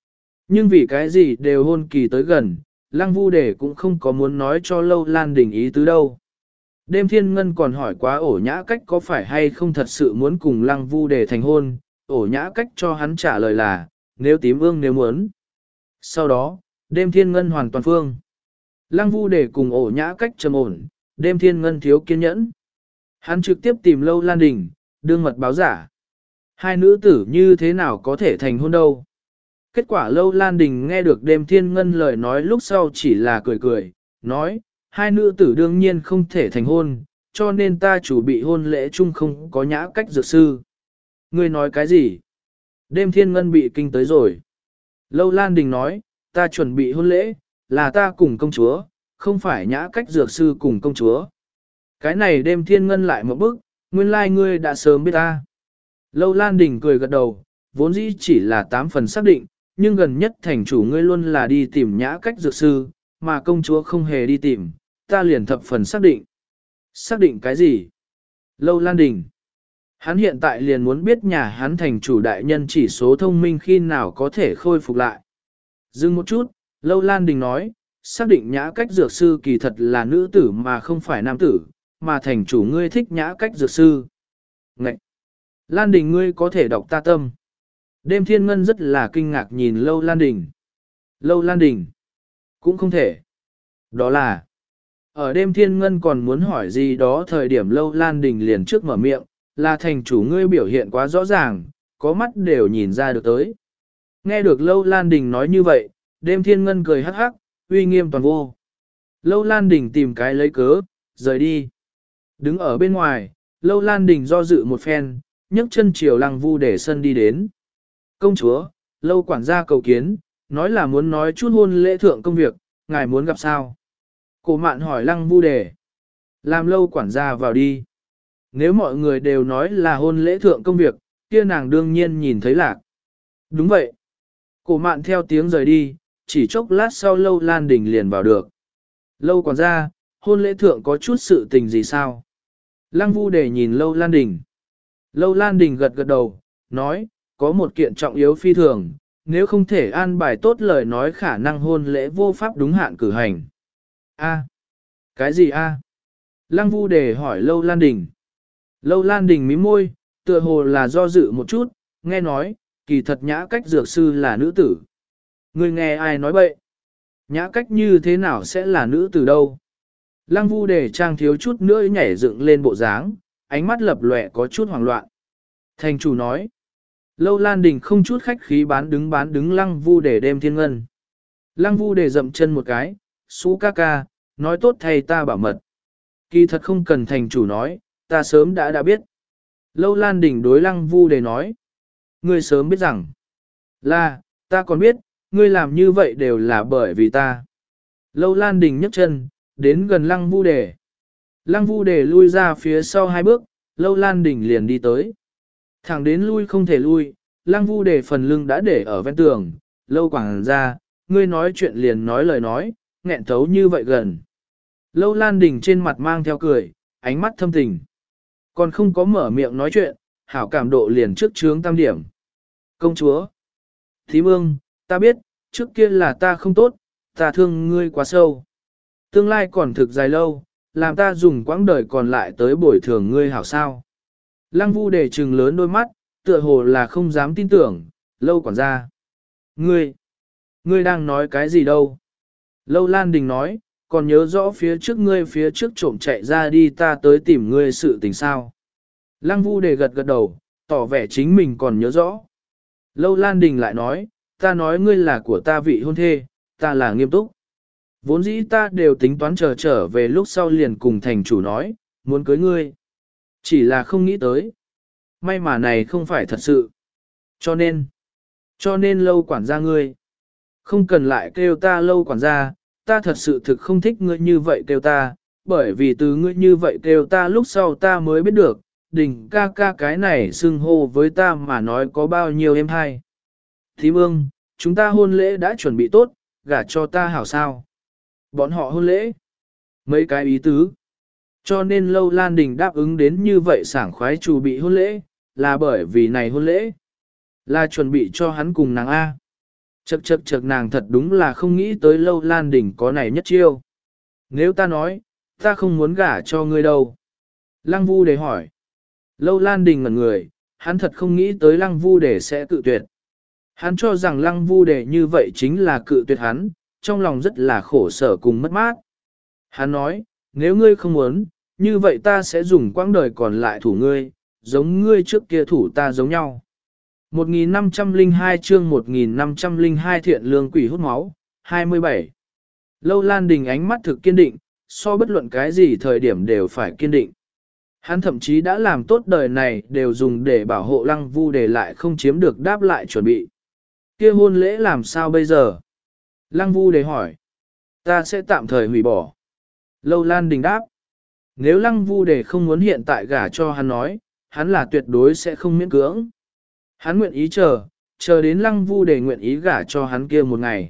Nhưng vì cái gì đều hôn kỳ tới gần, Lăng Vu Đề cũng không có muốn nói cho Lâu Lan Đình ý tứ đâu. Đêm Thiên Ngân còn hỏi quá ổ nhã cách có phải hay không thật sự muốn cùng Lăng Vu Đề thành hôn, ổ nhã cách cho hắn trả lời là, nếu tím vương nếu muốn. Sau đó, đêm Thiên Ngân hoàn toàn phương. Lăng Vu Đề cùng ổ nhã cách trầm ổn, đêm Thiên Ngân thiếu kiên nhẫn. Hắn trực tiếp tìm Lâu Lan Đình, đương mật báo giả. Hai nữ tử như thế nào có thể thành hôn đâu. Kết quả Lâu Lan Đình nghe được đêm Thiên Ngân lời nói lúc sau chỉ là cười cười, nói, hai nữ tử đương nhiên không thể thành hôn, cho nên ta chủ bị hôn lễ chung không có nhã cách dược sư. Ngươi nói cái gì? Đêm Thiên Ngân bị kinh tới rồi. Lâu Lan Đình nói, ta chuẩn bị hôn lễ, là ta cùng công chúa, không phải nhã cách dược sư cùng công chúa. Cái này đêm Thiên Ngân lại một bức, nguyên lai like ngươi đã sớm biết ta. Lâu Lan Đình cười gật đầu, vốn dĩ chỉ là tám phần xác định, nhưng gần nhất thành chủ ngươi luôn là đi tìm nhã cách dược sư, mà công chúa không hề đi tìm, ta liền thập phần xác định. Xác định cái gì? Lâu Lan Đình. Hắn hiện tại liền muốn biết nhà hắn thành chủ đại nhân chỉ số thông minh khi nào có thể khôi phục lại. Dừng một chút, Lâu Lan Đình nói, xác định nhã cách dược sư kỳ thật là nữ tử mà không phải nam tử, mà thành chủ ngươi thích nhã cách dược sư. Ngậy! Lan Đình ngươi có thể đọc ta tâm. Đêm Thiên Ngân rất là kinh ngạc nhìn Lâu Lan Đình. Lâu Lan Đình. Cũng không thể. Đó là. Ở đêm Thiên Ngân còn muốn hỏi gì đó thời điểm Lâu Lan Đình liền trước mở miệng, là thành chủ ngươi biểu hiện quá rõ ràng, có mắt đều nhìn ra được tới. Nghe được Lâu Lan Đình nói như vậy, đêm Thiên Ngân cười hắc hắc, uy nghiêm toàn vô. Lâu Lan Đình tìm cái lấy cớ, rời đi. Đứng ở bên ngoài, Lâu Lan Đình do dự một phen, nhấc chân chiều Lăng Vu để sân đi đến. Công chúa, Lâu quản gia cầu kiến, nói là muốn nói chút hôn lễ thượng công việc, ngài muốn gặp sao? Cổ mạn hỏi Lăng Vu đề. Làm Lâu quản gia vào đi. Nếu mọi người đều nói là hôn lễ thượng công việc, kia nàng đương nhiên nhìn thấy lạc. Đúng vậy. Cổ mạn theo tiếng rời đi, chỉ chốc lát sau Lâu Lan Đình liền vào được. Lâu quản gia, hôn lễ thượng có chút sự tình gì sao? Lăng Vu đề nhìn Lâu Lan Đình. Lâu Lan Đình gật gật đầu, nói, có một kiện trọng yếu phi thường, nếu không thể an bài tốt lời nói khả năng hôn lễ vô pháp đúng hạn cử hành. A. Cái gì a? Lăng Vu đề hỏi Lâu Lan Đình. Lâu Lan Đình mím môi, tựa hồ là do dự một chút, nghe nói, kỳ thật nhã cách dược sư là nữ tử. Người nghe ai nói bậy? Nhã cách như thế nào sẽ là nữ tử đâu? Lăng Vu đề trang thiếu chút nữa nhảy dựng lên bộ dáng, ánh mắt lập lòe có chút hoảng loạn. Thành chủ nói. Lâu Lan Đình không chút khách khí bán đứng bán đứng Lăng Vu đề đêm Thiên Ngân. Lăng Vu đề dậm chân một cái, Sú ca ca, nói tốt thay ta bảo mật. Kỳ thật không cần thành chủ nói, ta sớm đã đã biết. Lâu Lan Đình đối Lăng Vu đề nói. Ngươi sớm biết rằng, là, ta còn biết, ngươi làm như vậy đều là bởi vì ta. Lâu Lan Đình nhấc chân, đến gần Lăng Vu đề. Lăng Vu đề lui ra phía sau hai bước, Lâu Lan Đình liền đi tới. Thẳng đến lui không thể lui, Lăng Vu đề phần lưng đã để ở ven tường, Lâu quảng ra, ngươi nói chuyện liền nói lời nói, nghẹn thấu như vậy gần. Lâu Lan Đình trên mặt mang theo cười, ánh mắt thâm tình. Còn không có mở miệng nói chuyện, hảo cảm độ liền trước trướng tam điểm. Công chúa, Thí Vương, ta biết, trước kia là ta không tốt, ta thương ngươi quá sâu. Tương lai còn thực dài lâu, làm ta dùng quãng đời còn lại tới bồi thường ngươi hảo sao. Lăng Vu đề trừng lớn đôi mắt, tựa hồ là không dám tin tưởng, Lâu quản gia. Ngươi, ngươi đang nói cái gì đâu? Lâu Lan Đình nói, còn nhớ rõ phía trước ngươi phía trước trộm chạy ra đi ta tới tìm ngươi sự tình sao. Lăng Vu đề gật gật đầu, tỏ vẻ chính mình còn nhớ rõ. Lâu Lan Đình lại nói, ta nói ngươi là của ta vị hôn thê, ta là nghiêm túc. Vốn dĩ ta đều tính toán chờ trở về lúc sau liền cùng thành chủ nói, muốn cưới ngươi. Chỉ là không nghĩ tới. May mà này không phải thật sự. Cho nên, cho nên Lâu quản gia ngươi. Không cần lại kêu ta Lâu quản gia, ta thật sự thực không thích ngươi như vậy kêu ta, bởi vì từ ngươi như vậy kêu ta lúc sau ta mới biết được, Đình ca ca cái này xưng hô với ta mà nói có bao nhiêu em hay. Thí Vương, chúng ta hôn lễ đã chuẩn bị tốt, gả cho ta hảo sao. Bọn họ hôn lễ. Mấy cái ý tứ. Cho nên Lâu Lan Đình đáp ứng đến như vậy sảng khoái chủ bị hôn lễ, là bởi vì này hôn lễ. Là chuẩn bị cho hắn cùng nàng A. Chậc chậc chậc nàng thật đúng là không nghĩ tới Lâu Lan Đình có này nhất chiêu. Nếu ta nói, ta không muốn gả cho ngươi đâu. Lăng Vu Đề hỏi. Lâu Lan Đình ngẩn người, hắn thật không nghĩ tới Lăng Vu Đề sẽ cự tuyệt. Hắn cho rằng Lăng Vu Đề như vậy chính là cự tuyệt hắn, trong lòng rất là khổ sở cùng mất mát. Hắn nói, nếu ngươi không muốn, như vậy ta sẽ dùng quãng đời còn lại thủ ngươi, giống ngươi trước kia thủ ta giống nhau. một nghìn năm trăm lẻ hai chương một nghìn năm trăm lẻ hai thiện lương quỷ hút máu, hai mươi bảy. Lâu Lan Đình ánh mắt thực kiên định, so bất luận cái gì thời điểm đều phải kiên định. Hắn thậm chí đã làm tốt đời này đều dùng để bảo hộ Lăng Vu Đề lại không chiếm được đáp lại chuẩn bị. Kia hôn lễ làm sao bây giờ? Lăng Vu Đề hỏi. Ta sẽ tạm thời hủy bỏ. Lâu Lan Đình đáp. Nếu Lăng Vu Đề không muốn hiện tại gả cho hắn nói, hắn là tuyệt đối sẽ không miễn cưỡng. Hắn nguyện ý chờ, chờ đến Lăng Vu Đề nguyện ý gả cho hắn kia một ngày.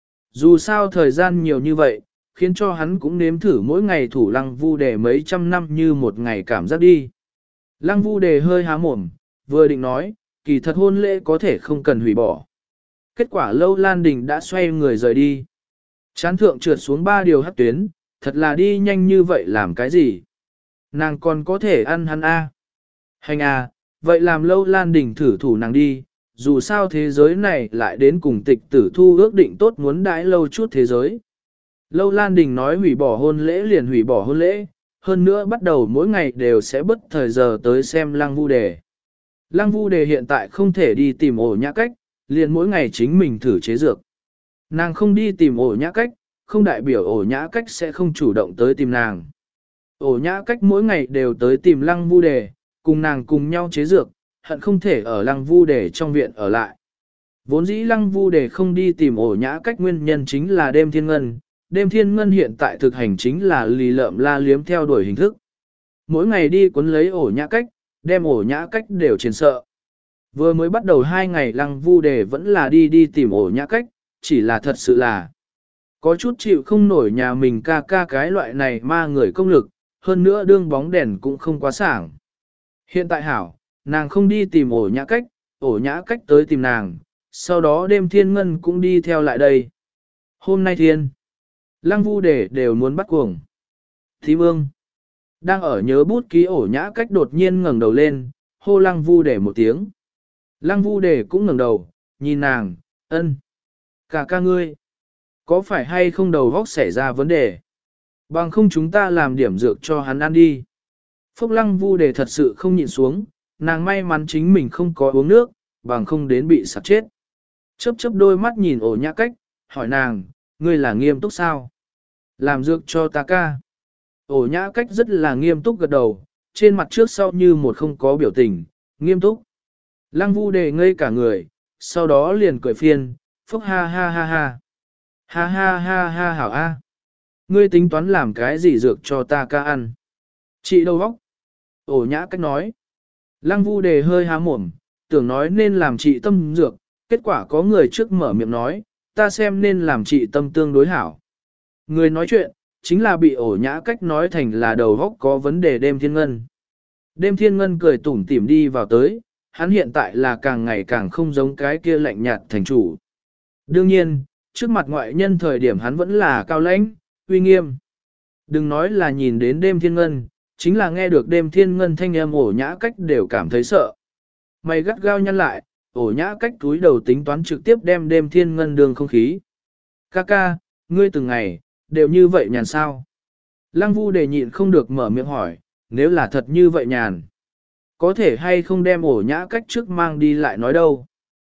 Dù sao thời gian nhiều như vậy, khiến cho hắn cũng nếm thử mỗi ngày thủ Lăng Vu Đề mấy trăm năm như một ngày cảm giác đi. Lăng Vu Đề hơi há mồm, vừa định nói, kỳ thật hôn lễ có thể không cần hủy bỏ. Kết quả Lâu Lan Đình đã xoay người rời đi. Chán thượng trượt xuống ba điều hắc tuyến, thật là đi nhanh như vậy làm cái gì? Nàng còn có thể ăn hắn a? Hành à, vậy làm Lâu Lan Đình thử thủ nàng đi, dù sao thế giới này lại đến cùng tịch tử thu ước định tốt muốn đãi lâu chút thế giới. Lâu Lan Đình nói hủy bỏ hôn lễ liền hủy bỏ hôn lễ, hơn nữa bắt đầu mỗi ngày đều sẽ bất thời giờ tới xem Lăng Vu Đề. Lăng Vu Đề hiện tại không thể đi tìm ổ nhã cách, liền mỗi ngày chính mình thử chế dược. Nàng không đi tìm ổ nhã cách, không đại biểu ổ nhã cách sẽ không chủ động tới tìm nàng. Ổ nhã cách mỗi ngày đều tới tìm Lăng Vu Đề, cùng nàng cùng nhau chế dược, hận không thể ở Lăng Vu Đề trong viện ở lại. Vốn dĩ Lăng Vu Đề không đi tìm ổ nhã cách nguyên nhân chính là đêm thiên ngân, đêm thiên ngân hiện tại thực hành chính là lì lợm la liếm theo đuổi hình thức. Mỗi ngày đi cuốn lấy ổ nhã cách, đem ổ nhã cách đều chiến sợ. Vừa mới bắt đầu hai ngày Lăng Vu Đề vẫn là đi đi tìm ổ nhã cách, chỉ là thật sự là có chút chịu không nổi nhà mình ca ca cái loại này ma người công lực, hơn nữa đương bóng đèn cũng không quá sảng. Hiện tại hảo, nàng không đi tìm ổ nhã cách, ổ nhã cách tới tìm nàng, sau đó đêm thiên ngân cũng đi theo lại đây. Hôm nay thiên, Lăng Vu Đề đều muốn bắt cuồng. Thí vương, đang ở nhớ bút ký ổ nhã cách đột nhiên ngẩng đầu lên, hô Lăng Vu Đề một tiếng. Lăng Vu Đề cũng ngẩng đầu, nhìn nàng, ân. Cả ca ngươi, có phải hay không đầu góc xảy ra vấn đề? Bằng không chúng ta làm điểm dược cho hắn ăn đi. Phúc Lăng Vu Đề thật sự không nhịn xuống, nàng may mắn chính mình không có uống nước, bằng không đến bị sặc chết. Chớp chớp đôi mắt nhìn ổ nhã cách, hỏi nàng, ngươi là nghiêm túc sao? Làm dược cho ta ca. Ổ nhã cách rất là nghiêm túc gật đầu, trên mặt trước sau như một không có biểu tình, nghiêm túc. Lăng Vu Đề ngây cả người, sau đó liền cười phiên, phúc ha ha ha ha. Ha ha ha ha hảo a. Ngươi tính toán làm cái gì dược cho ta ca ăn? Chị đầu óc. Ổ nhã cách nói. Lăng Vu Đề hơi há mồm, tưởng nói nên làm chị tâm dược, kết quả có người trước mở miệng nói, ta xem nên làm chị tâm tương đối hảo. Người nói chuyện, chính là bị ổ nhã cách nói thành là đầu óc có vấn đề đêm thiên ngân. Đêm thiên ngân cười tủm tỉm đi vào tới, hắn hiện tại là càng ngày càng không giống cái kia lạnh nhạt thành chủ. Đương nhiên, trước mặt ngoại nhân thời điểm hắn vẫn là cao lãnh, uy nghiêm. Đừng nói là nhìn đến đêm thiên ngân, chính là nghe được đêm thiên ngân thanh âm ổ nhã cách đều cảm thấy sợ. Mày gắt gao nhăn lại, ổ nhã cách túi đầu tính toán trực tiếp đem đêm thiên ngân đường không khí. Ca ca, ngươi từng ngày, đều như vậy nhàn sao? Lăng Vu Đề nhịn không được mở miệng hỏi, nếu là thật như vậy nhàn, có thể hay không đem ổ nhã cách trước mang đi lại nói đâu.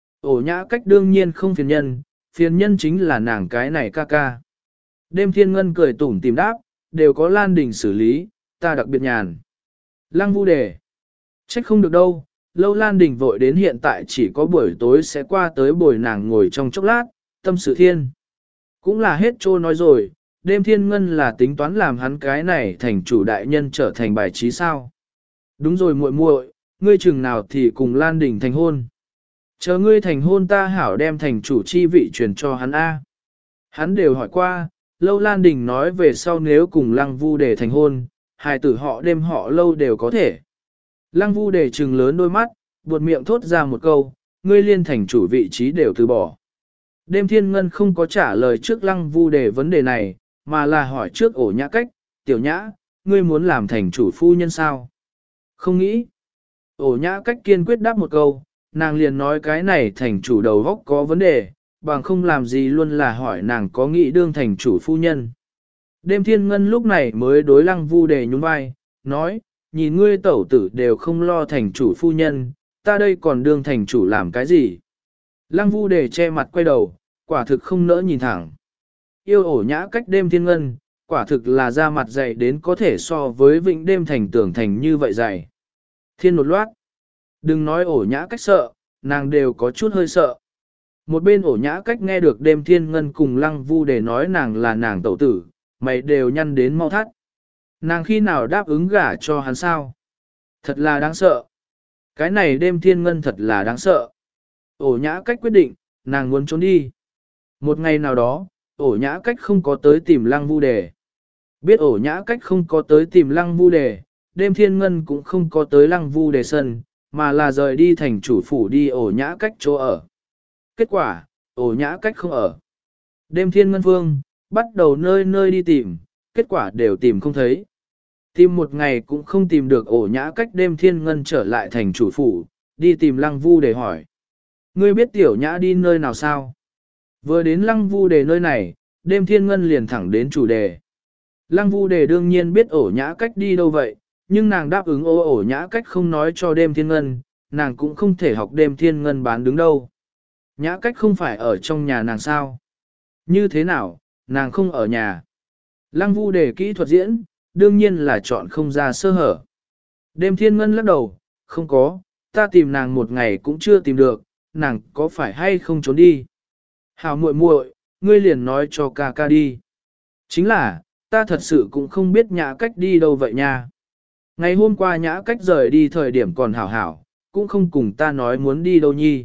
Ổ nhã cách đương nhiên không phiền nhân, phiền nhân chính là nàng cái này ca ca. Đêm thiên ngân cười tủm tìm đáp, đều có Lan Đình xử lý, ta đặc biệt nhàn. Lăng Vu Đề, trách không được đâu, Lâu Lan Đình vội đến hiện tại chỉ có buổi tối sẽ qua tới bồi nàng ngồi trong chốc lát, tâm sự thiên. Cũng là hết trô nói rồi, đêm thiên ngân là tính toán làm hắn cái này thành chủ đại nhân trở thành bài trí sao. Đúng rồi muội muội, ngươi chừng nào thì cùng Lan Đình thành hôn. Chờ ngươi thành hôn ta hảo đem thành chủ chi vị truyền cho hắn A. Hắn đều hỏi qua, Lâu Lan Đình nói về sau nếu cùng Lăng Vu Đề thành hôn, hài tử họ đêm họ Lâu đều có thể. Lăng Vu Đề trừng lớn đôi mắt, buột miệng thốt ra một câu, ngươi liên thành chủ vị trí đều từ bỏ. Đêm Thiên Ngân không có trả lời trước Lăng Vu Đề vấn đề này, mà là hỏi trước ổ nhã cách, tiểu nhã, ngươi muốn làm thành chủ phu nhân sao? Không nghĩ. Ổ nhã cách kiên quyết đáp một câu, nàng liền nói cái này thành chủ đầu góc có vấn đề, bằng không làm gì luôn là hỏi nàng có nghĩ đương thành chủ phu nhân. Đêm Thiên Ngân lúc này mới đối Lăng Vu Đề nhún vai, nói, nhìn ngươi tẩu tử đều không lo thành chủ phu nhân, ta đây còn đương thành chủ làm cái gì? Lăng Vu Đề che mặt quay đầu, quả thực không nỡ nhìn thẳng. Yêu ổ nhã cách Đêm Thiên Ngân, quả thực là da mặt dày đến có thể so với vịnh đêm thành tưởng thành như vậy dày. Thiên nột loát. Đừng nói ổ nhã cách sợ, nàng đều có chút hơi sợ. Một bên ổ nhã cách nghe được Đêm Thiên Ngân cùng Lăng Vu Đề nói nàng là nàng tẩu tử, mày đều nhăn đến mau thắt. Nàng khi nào đáp ứng gả cho hắn sao? Thật là đáng sợ. Cái này Đêm Thiên Ngân thật là đáng sợ. Ổ nhã cách quyết định, nàng muốn trốn đi. Một ngày nào đó, ổ nhã cách không có tới tìm Lăng Vu Đề. Biết ổ nhã cách không có tới tìm Lăng Vu Đề, Đêm Thiên Ngân cũng không có tới Lăng Vu Đề sân, mà là rời đi thành chủ phủ đi ổ nhã cách chỗ ở. Kết quả, ổ nhã cách không ở. Đêm Thiên Ngân Vương, bắt đầu nơi nơi đi tìm, kết quả đều tìm không thấy. Tìm một ngày cũng không tìm được ổ nhã cách Đêm Thiên Ngân trở lại thành chủ phủ, đi tìm Lăng Vu Đề hỏi. Ngươi biết tiểu nhã đi nơi nào sao? Vừa đến Lăng Vu Đề nơi này, Đêm Thiên Ngân liền thẳng đến chủ đề. Lăng Vu Đề đương nhiên biết ổ nhã cách đi đâu vậy, nhưng nàng đáp ứng ô ổ nhã cách không nói cho Đêm Thiên Ngân, nàng cũng không thể học Đêm Thiên Ngân bán đứng đâu. Nhã cách không phải ở trong nhà nàng sao? Như thế nào, nàng không ở nhà? Lăng Vu Đề kỹ thuật diễn, đương nhiên là chọn không ra sơ hở. Đêm Thiên Ngân lắc đầu, không có, ta tìm nàng một ngày cũng chưa tìm được, nàng có phải hay không trốn đi? Hảo muội muội, ngươi liền nói cho ca ca đi. Chính là, ta thật sự cũng không biết nhã cách đi đâu vậy nha. Ngày hôm qua nhã cách rời đi thời điểm còn hảo hảo, cũng không cùng ta nói muốn đi đâu nhi.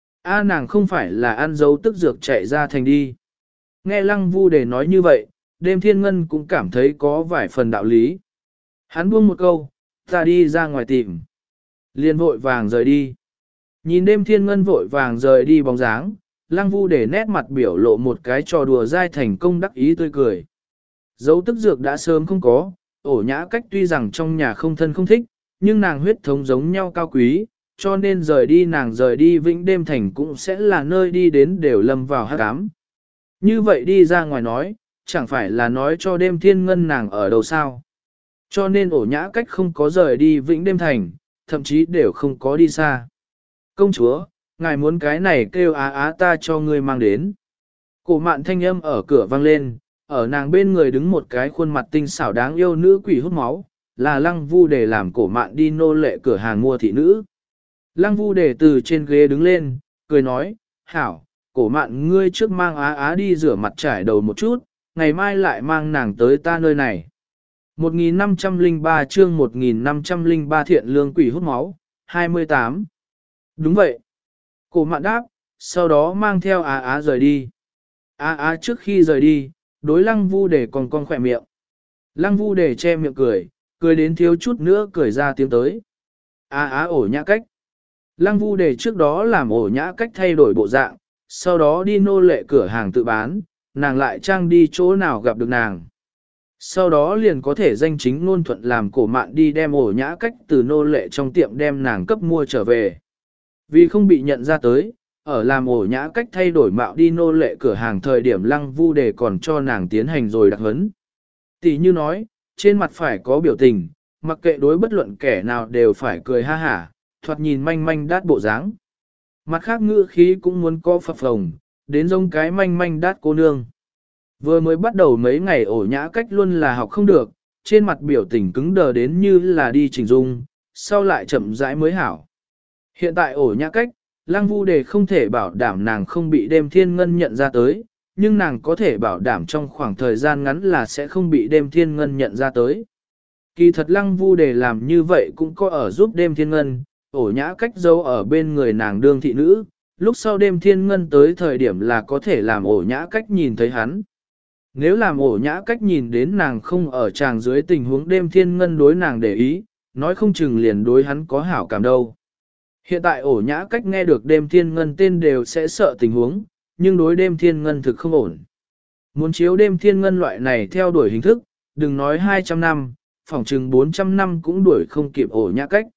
A nàng không phải là ăn dấu tức dược chạy ra thành đi. Nghe Lăng Vu Đề nói như vậy, Đêm Thiên Ngân cũng cảm thấy có vài phần đạo lý. Hắn buông một câu, ta đi ra ngoài tìm. Liền vội vàng rời đi. Nhìn Đêm Thiên Ngân vội vàng rời đi bóng dáng, Lăng Vu Đề nét mặt biểu lộ một cái trò đùa dai thành công đắc ý tươi cười. Dấu tức dược đã sớm không có, ổ nhã cách tuy rằng trong nhà không thân không thích, nhưng nàng huyết thống giống nhau cao quý, cho nên rời đi nàng rời đi Vĩnh Đêm Thành cũng sẽ là nơi đi đến đều lâm vào hắc ám. Như vậy đi ra ngoài nói, chẳng phải là nói cho Đêm Thiên Ngân nàng ở đâu sao. Cho nên ổ nhã cách không có rời đi Vĩnh Đêm Thành, thậm chí đều không có đi xa. Công chúa, ngài muốn cái này kêu á á ta cho ngươi mang đến. Cổ mạn thanh âm ở cửa vang lên, ở nàng bên người đứng một cái khuôn mặt tinh xảo đáng yêu nữ quỷ hút máu, là Lăng Vu Đề làm cổ mạn đi nô lệ cửa hàng mua thị nữ. Lăng Vu Đề từ trên ghế đứng lên, cười nói, hảo, cổ mạn ngươi trước mang á á đi rửa mặt trải đầu một chút, ngày mai lại mang nàng tới ta nơi này. một nghìn năm trăm lẻ ba chương một nghìn năm trăm lẻ ba thiện lương quỷ hút máu, hai mươi tám. Đúng vậy. Cổ mạn đáp, sau đó mang theo á á rời đi. Á á trước khi rời đi, đối Lăng Vu Đề còn con khỏe miệng. Lăng Vu Đề che miệng cười, cười đến thiếu chút nữa cười ra tiếng tới. Á á ổ nhã cách. Lăng Vu Đề trước đó làm ổ nhã cách thay đổi bộ dạng, sau đó đi nô lệ cửa hàng tự bán, nàng lại trang đi chỗ nào gặp được nàng. Sau đó liền có thể danh chính ngôn thuận làm cổ mạn đi đem ổ nhã cách từ nô lệ trong tiệm đem nàng cấp mua trở về. Vì không bị nhận ra tới, ở làm ổ nhã cách thay đổi mạo đi nô lệ cửa hàng thời điểm Lăng Vu Đề còn cho nàng tiến hành rồi đặc hấn. Tỷ như nói, trên mặt phải có biểu tình, mặc kệ đối bất luận kẻ nào đều phải cười ha hả, thoạt nhìn manh manh đát bộ dáng. Mặt khác ngữ khí cũng muốn có phập phồng, đến giống cái manh manh đát cô nương. Vừa mới bắt đầu mấy ngày ổ nhã cách luôn là học không được, trên mặt biểu tình cứng đờ đến như là đi chỉnh dung, sau lại chậm rãi mới hảo. Hiện tại ổ nhã cách, Lăng Vu Đề không thể bảo đảm nàng không bị Đêm Thiên Ngân nhận ra tới, nhưng nàng có thể bảo đảm trong khoảng thời gian ngắn là sẽ không bị Đêm Thiên Ngân nhận ra tới. Kỳ thật Lăng Vu Đề làm như vậy cũng có ở giúp Đêm Thiên Ngân, ổ nhã cách giấu ở bên người nàng đương thị nữ, lúc sau Đêm Thiên Ngân tới thời điểm là có thể làm ổ nhã cách nhìn thấy hắn. Nếu làm ổ nhã cách nhìn đến nàng không ở tràng dưới tình huống Đêm Thiên Ngân đối nàng để ý, nói không chừng liền đối hắn có hảo cảm đâu. Hiện tại ổ nhã cách nghe được Đêm Thiên Ngân tên đều sẽ sợ tình huống, nhưng đối đêm thiên ngân thực không ổn. Muốn chiếu đêm thiên ngân loại này theo đuổi hình thức, đừng nói hai trăm năm, phỏng chừng bốn trăm năm cũng đuổi không kịp ổ nhã cách.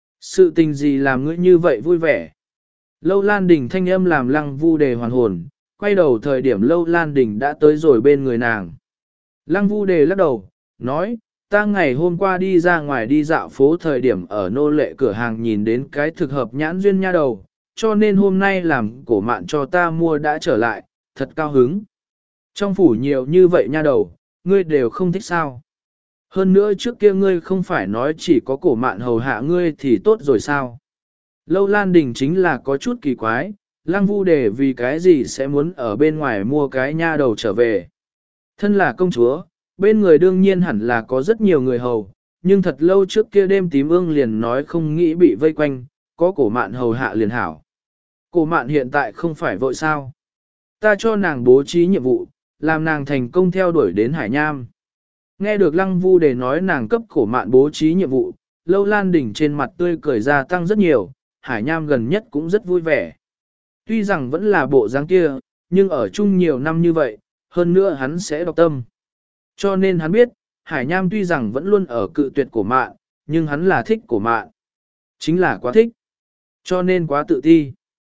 Sự tình gì làm ngươi như vậy vui vẻ? Lâu Lan Đình thanh âm làm Lăng Vu Đề hoàn hồn, quay đầu thời điểm Lâu Lan Đình đã tới rồi bên người nàng. Lăng Vu Đề lắc đầu, nói, ta ngày hôm qua đi ra ngoài đi dạo phố thời điểm ở nô lệ cửa hàng nhìn đến cái thực hợp nhãn duyên nha đầu, cho nên hôm nay làm cổ mạn cho ta mua đã trở lại, thật cao hứng. Trong phủ nhiều như vậy nha đầu, ngươi đều không thích sao? Hơn nữa trước kia ngươi không phải nói chỉ có cổ mạn hầu hạ ngươi thì tốt rồi sao? Lâu Lan Đình chính là có chút kỳ quái, Lăng Vu Đề vì cái gì sẽ muốn ở bên ngoài mua cái nha đầu trở về. Thân là công chúa, bên người đương nhiên hẳn là có rất nhiều người hầu, nhưng thật lâu trước kia đêm tím ương liền nói không nghĩ bị vây quanh, có cổ mạn hầu hạ liền hảo. Cổ mạn hiện tại không phải vội sao. Ta cho nàng bố trí nhiệm vụ, làm nàng thành công theo đuổi đến Hải Nham. Nghe được Lăng Vu Đề nói nàng cấp cổ mạn bố trí nhiệm vụ, Lâu Lan Đình trên mặt tươi cười gia tăng rất nhiều, Hải Nham gần nhất cũng rất vui vẻ. Tuy rằng vẫn là bộ dáng kia, nhưng ở chung nhiều năm như vậy, hơn nữa hắn sẽ đọc tâm. Cho nên hắn biết, Hải Nham tuy rằng vẫn luôn ở cự tuyệt cổ mạn, nhưng hắn là thích cổ mạn. Chính là quá thích. Cho nên quá tự ti.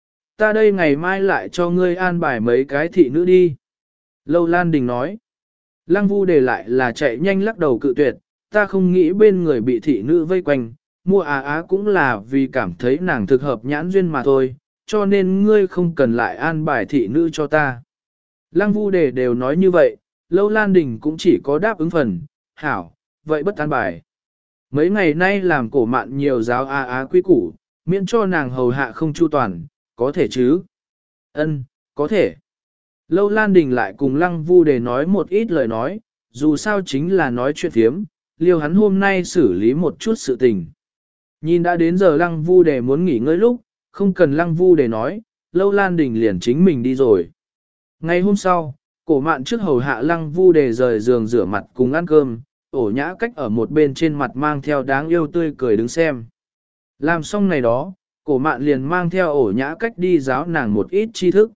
Ta đây ngày mai lại cho ngươi an bài mấy cái thị nữ đi. Lâu Lan Đình nói. Lăng Vu Đề lại là chạy nhanh lắc đầu cự tuyệt, ta không nghĩ bên người bị thị nữ vây quanh, mua á á cũng là vì cảm thấy nàng thực hợp nhãn duyên mà thôi, cho nên ngươi không cần lại an bài thị nữ cho ta. Lăng Vu Đề đều nói như vậy, Lâu Lan Đình cũng chỉ có đáp ứng phần, hảo, vậy bất an bài. Mấy ngày nay làm cổ mạn nhiều giáo á á quy củ, miễn cho nàng hầu hạ không chu toàn, có thể chứ? Ân, có thể. Lâu Lan Đình lại cùng Lăng Vu Đề nói một ít lời nói, dù sao chính là nói chuyện thiếm, liêu hắn hôm nay xử lý một chút sự tình. Nhìn đã đến giờ Lăng Vu Đề muốn nghỉ ngơi lúc, không cần Lăng Vu Đề nói, Lâu Lan Đình liền chính mình đi rồi. Ngày hôm sau, cổ mạn trước hầu hạ Lăng Vu Đề rời giường rửa mặt cùng ăn cơm, ổ nhã cách ở một bên trên mặt mang theo đáng yêu tươi cười đứng xem. Làm xong này đó, cổ mạn liền mang theo ổ nhã cách đi giáo nàng một ít tri thức.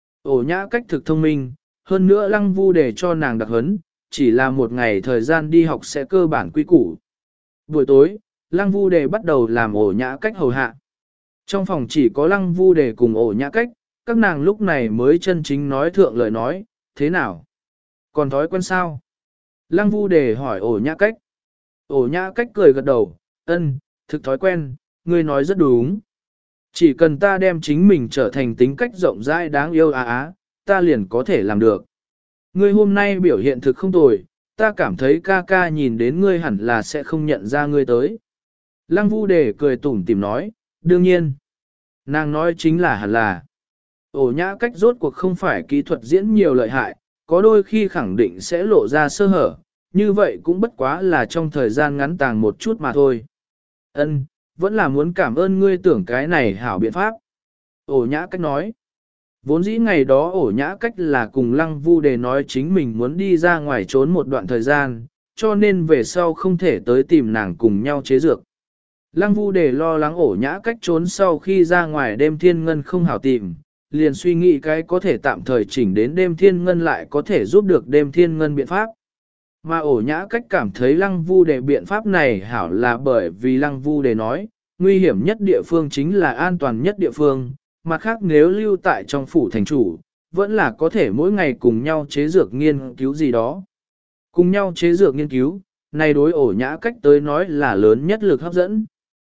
Ổ nhã cách thực thông minh, hơn nữa Lăng Vu Đề cho nàng đặc huấn, chỉ là một ngày thời gian đi học sẽ cơ bản quy củ. Buổi tối, Lăng Vu Đề bắt đầu làm ổ nhã cách hầu hạ. Trong phòng chỉ có Lăng Vu Đề cùng ổ nhã cách, các nàng lúc này mới chân chính nói thượng lời nói, thế nào? Còn thói quen sao? Lăng Vu Đề hỏi ổ nhã cách. Ổ nhã cách cười gật đầu, ân, thực thói quen, ngươi nói rất đúng. Chỉ cần ta đem chính mình trở thành tính cách rộng rãi đáng yêu á á, ta liền có thể làm được. Ngươi hôm nay biểu hiện thực không tồi, ta cảm thấy ca ca nhìn đến ngươi hẳn là sẽ không nhận ra ngươi tới. Lăng Vu Đề cười tủm tỉm nói, đương nhiên. Nàng nói chính là hẳn là. Ổ nhã cách rốt cuộc không phải kỹ thuật diễn nhiều lợi hại, có đôi khi khẳng định sẽ lộ ra sơ hở, như vậy cũng bất quá là trong thời gian ngắn tàng một chút mà thôi. Ân, vẫn là muốn cảm ơn ngươi tưởng cái này hảo biện pháp. Ổ nhã cách nói. Vốn dĩ ngày đó ổ nhã cách là cùng Lăng Vu Đề nói chính mình muốn đi ra ngoài trốn một đoạn thời gian, cho nên về sau không thể tới tìm nàng cùng nhau chế dược. Lăng Vu Đề lo lắng ổ nhã cách trốn sau khi ra ngoài đêm thiên ngân không hảo tìm, liền suy nghĩ cái có thể tạm thời chỉnh đến đêm thiên ngân lại có thể giúp được đêm thiên ngân biện pháp. Mà ổ nhã cách cảm thấy Lăng Vu Đề biện pháp này hảo là bởi vì Lăng Vu Đề nói, nguy hiểm nhất địa phương chính là an toàn nhất địa phương, mặt khác nếu lưu tại trong phủ thành chủ, vẫn là có thể mỗi ngày cùng nhau chế dược nghiên cứu gì đó. Cùng nhau chế dược nghiên cứu, này đối ổ nhã cách tới nói là lớn nhất lực hấp dẫn.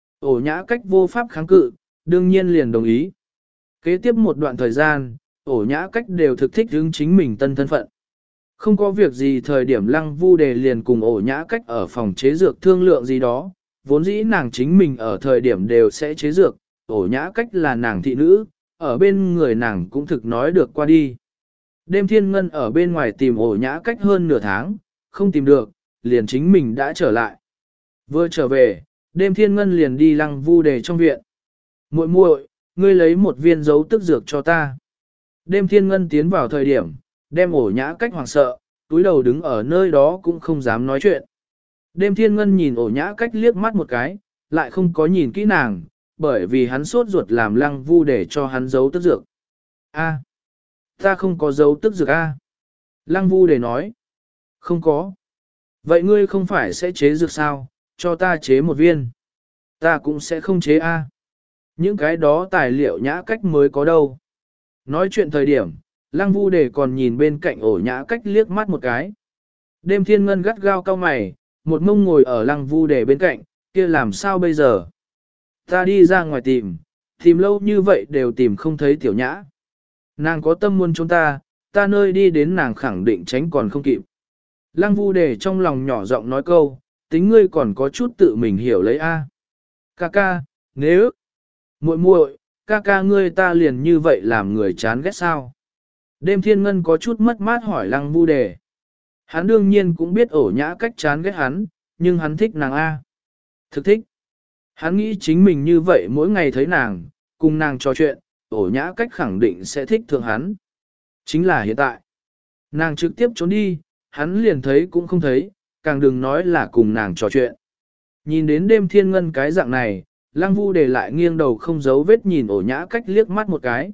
Ổ nhã cách vô pháp kháng cự, đương nhiên liền đồng ý. Kế tiếp một đoạn thời gian, ổ nhã cách đều thực thích hướng chính mình tân thân phận. Không có việc gì thời điểm Lăng Vu Đề liền cùng ổ nhã cách ở phòng chế dược thương lượng gì đó, vốn dĩ nàng chính mình ở thời điểm đều sẽ chế dược, ổ nhã cách là nàng thị nữ, ở bên người nàng cũng thực nói được qua đi. Đêm thiên ngân ở bên ngoài tìm ổ nhã cách hơn nửa tháng, không tìm được, liền chính mình đã trở lại. Vừa trở về, đêm thiên ngân liền đi Lăng Vu Đề trong viện. Muội muội, ngươi lấy một viên dấu tức dược cho ta. Đêm thiên ngân tiến vào thời điểm, đem ổ nhã cách hoảng sợ, túi đầu đứng ở nơi đó cũng không dám nói chuyện. Đêm thiên ngân nhìn ổ nhã cách liếc mắt một cái, lại không có nhìn kỹ nàng, bởi vì hắn sốt ruột làm Lăng Vu để cho hắn giấu tức dược. A, Ta không có dấu tức dược a. Lăng Vu Đề nói. Không có. Vậy ngươi không phải sẽ chế dược sao, cho ta chế một viên. Ta cũng sẽ không chế a. Những cái đó tài liệu nhã cách mới có đâu. Nói chuyện thời điểm, Lăng Vu Đề còn nhìn bên cạnh ổ nhã cách liếc mắt một cái. Đêm Thiên Ngân gắt gao cao mày, một mông ngồi ở Lăng Vu Đề bên cạnh, kia làm sao bây giờ? Ta đi ra ngoài tìm, tìm lâu như vậy đều tìm không thấy tiểu nhã. Nàng có tâm muốn chúng ta, ta nơi đi đến nàng khẳng định tránh còn không kịp. Lăng Vu Đề trong lòng nhỏ giọng nói câu, tính ngươi còn có chút tự mình hiểu lấy a. Ca ca, nếu muội muội, ca ca ngươi ta liền như vậy làm người chán ghét sao? Đêm Thiên Ngân có chút mất mát hỏi Lăng Vu Đề. Hắn đương nhiên cũng biết ổ nhã cách chán ghét hắn, nhưng hắn thích nàng a. Thực thích. Hắn nghĩ chính mình như vậy mỗi ngày thấy nàng, cùng nàng trò chuyện, ổ nhã cách khẳng định sẽ thích thượng hắn. Chính là hiện tại. Nàng trực tiếp trốn đi, hắn liền thấy cũng không thấy, càng đừng nói là cùng nàng trò chuyện. Nhìn đến Đêm Thiên Ngân cái dạng này, Lăng Vu Đề lại nghiêng đầu không giấu vết nhìn ổ nhã cách liếc mắt một cái.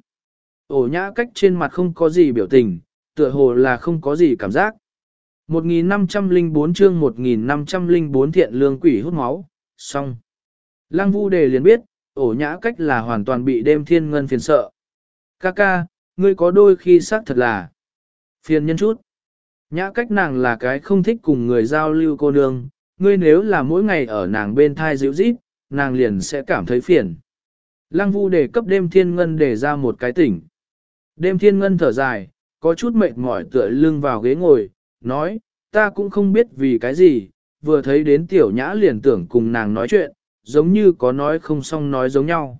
Ổ nhã cách trên mặt không có gì biểu tình, tựa hồ là không có gì cảm giác. một nghìn năm trăm lẻ bốn chương một nghìn năm trăm lẻ bốn thiện lương quỷ hút máu, xong. Lăng Vu Đề liền biết, ổ nhã cách là hoàn toàn bị Đêm Thiên Ngân phiền sợ. Ca ca, ngươi có đôi khi xác thật là phiền nhân chút. Nhã cách nàng là cái không thích cùng người giao lưu cô nương, ngươi nếu là mỗi ngày ở nàng bên thai dịu rít, nàng liền sẽ cảm thấy phiền. Lăng Vu Đề cấp Đêm Thiên Ngân để ra một cái tỉnh. Đêm Thiên Ngân thở dài, có chút mệt mỏi tựa lưng vào ghế ngồi, nói, ta cũng không biết vì cái gì, vừa thấy đến tiểu nhã liền tưởng cùng nàng nói chuyện, giống như có nói không xong nói giống nhau.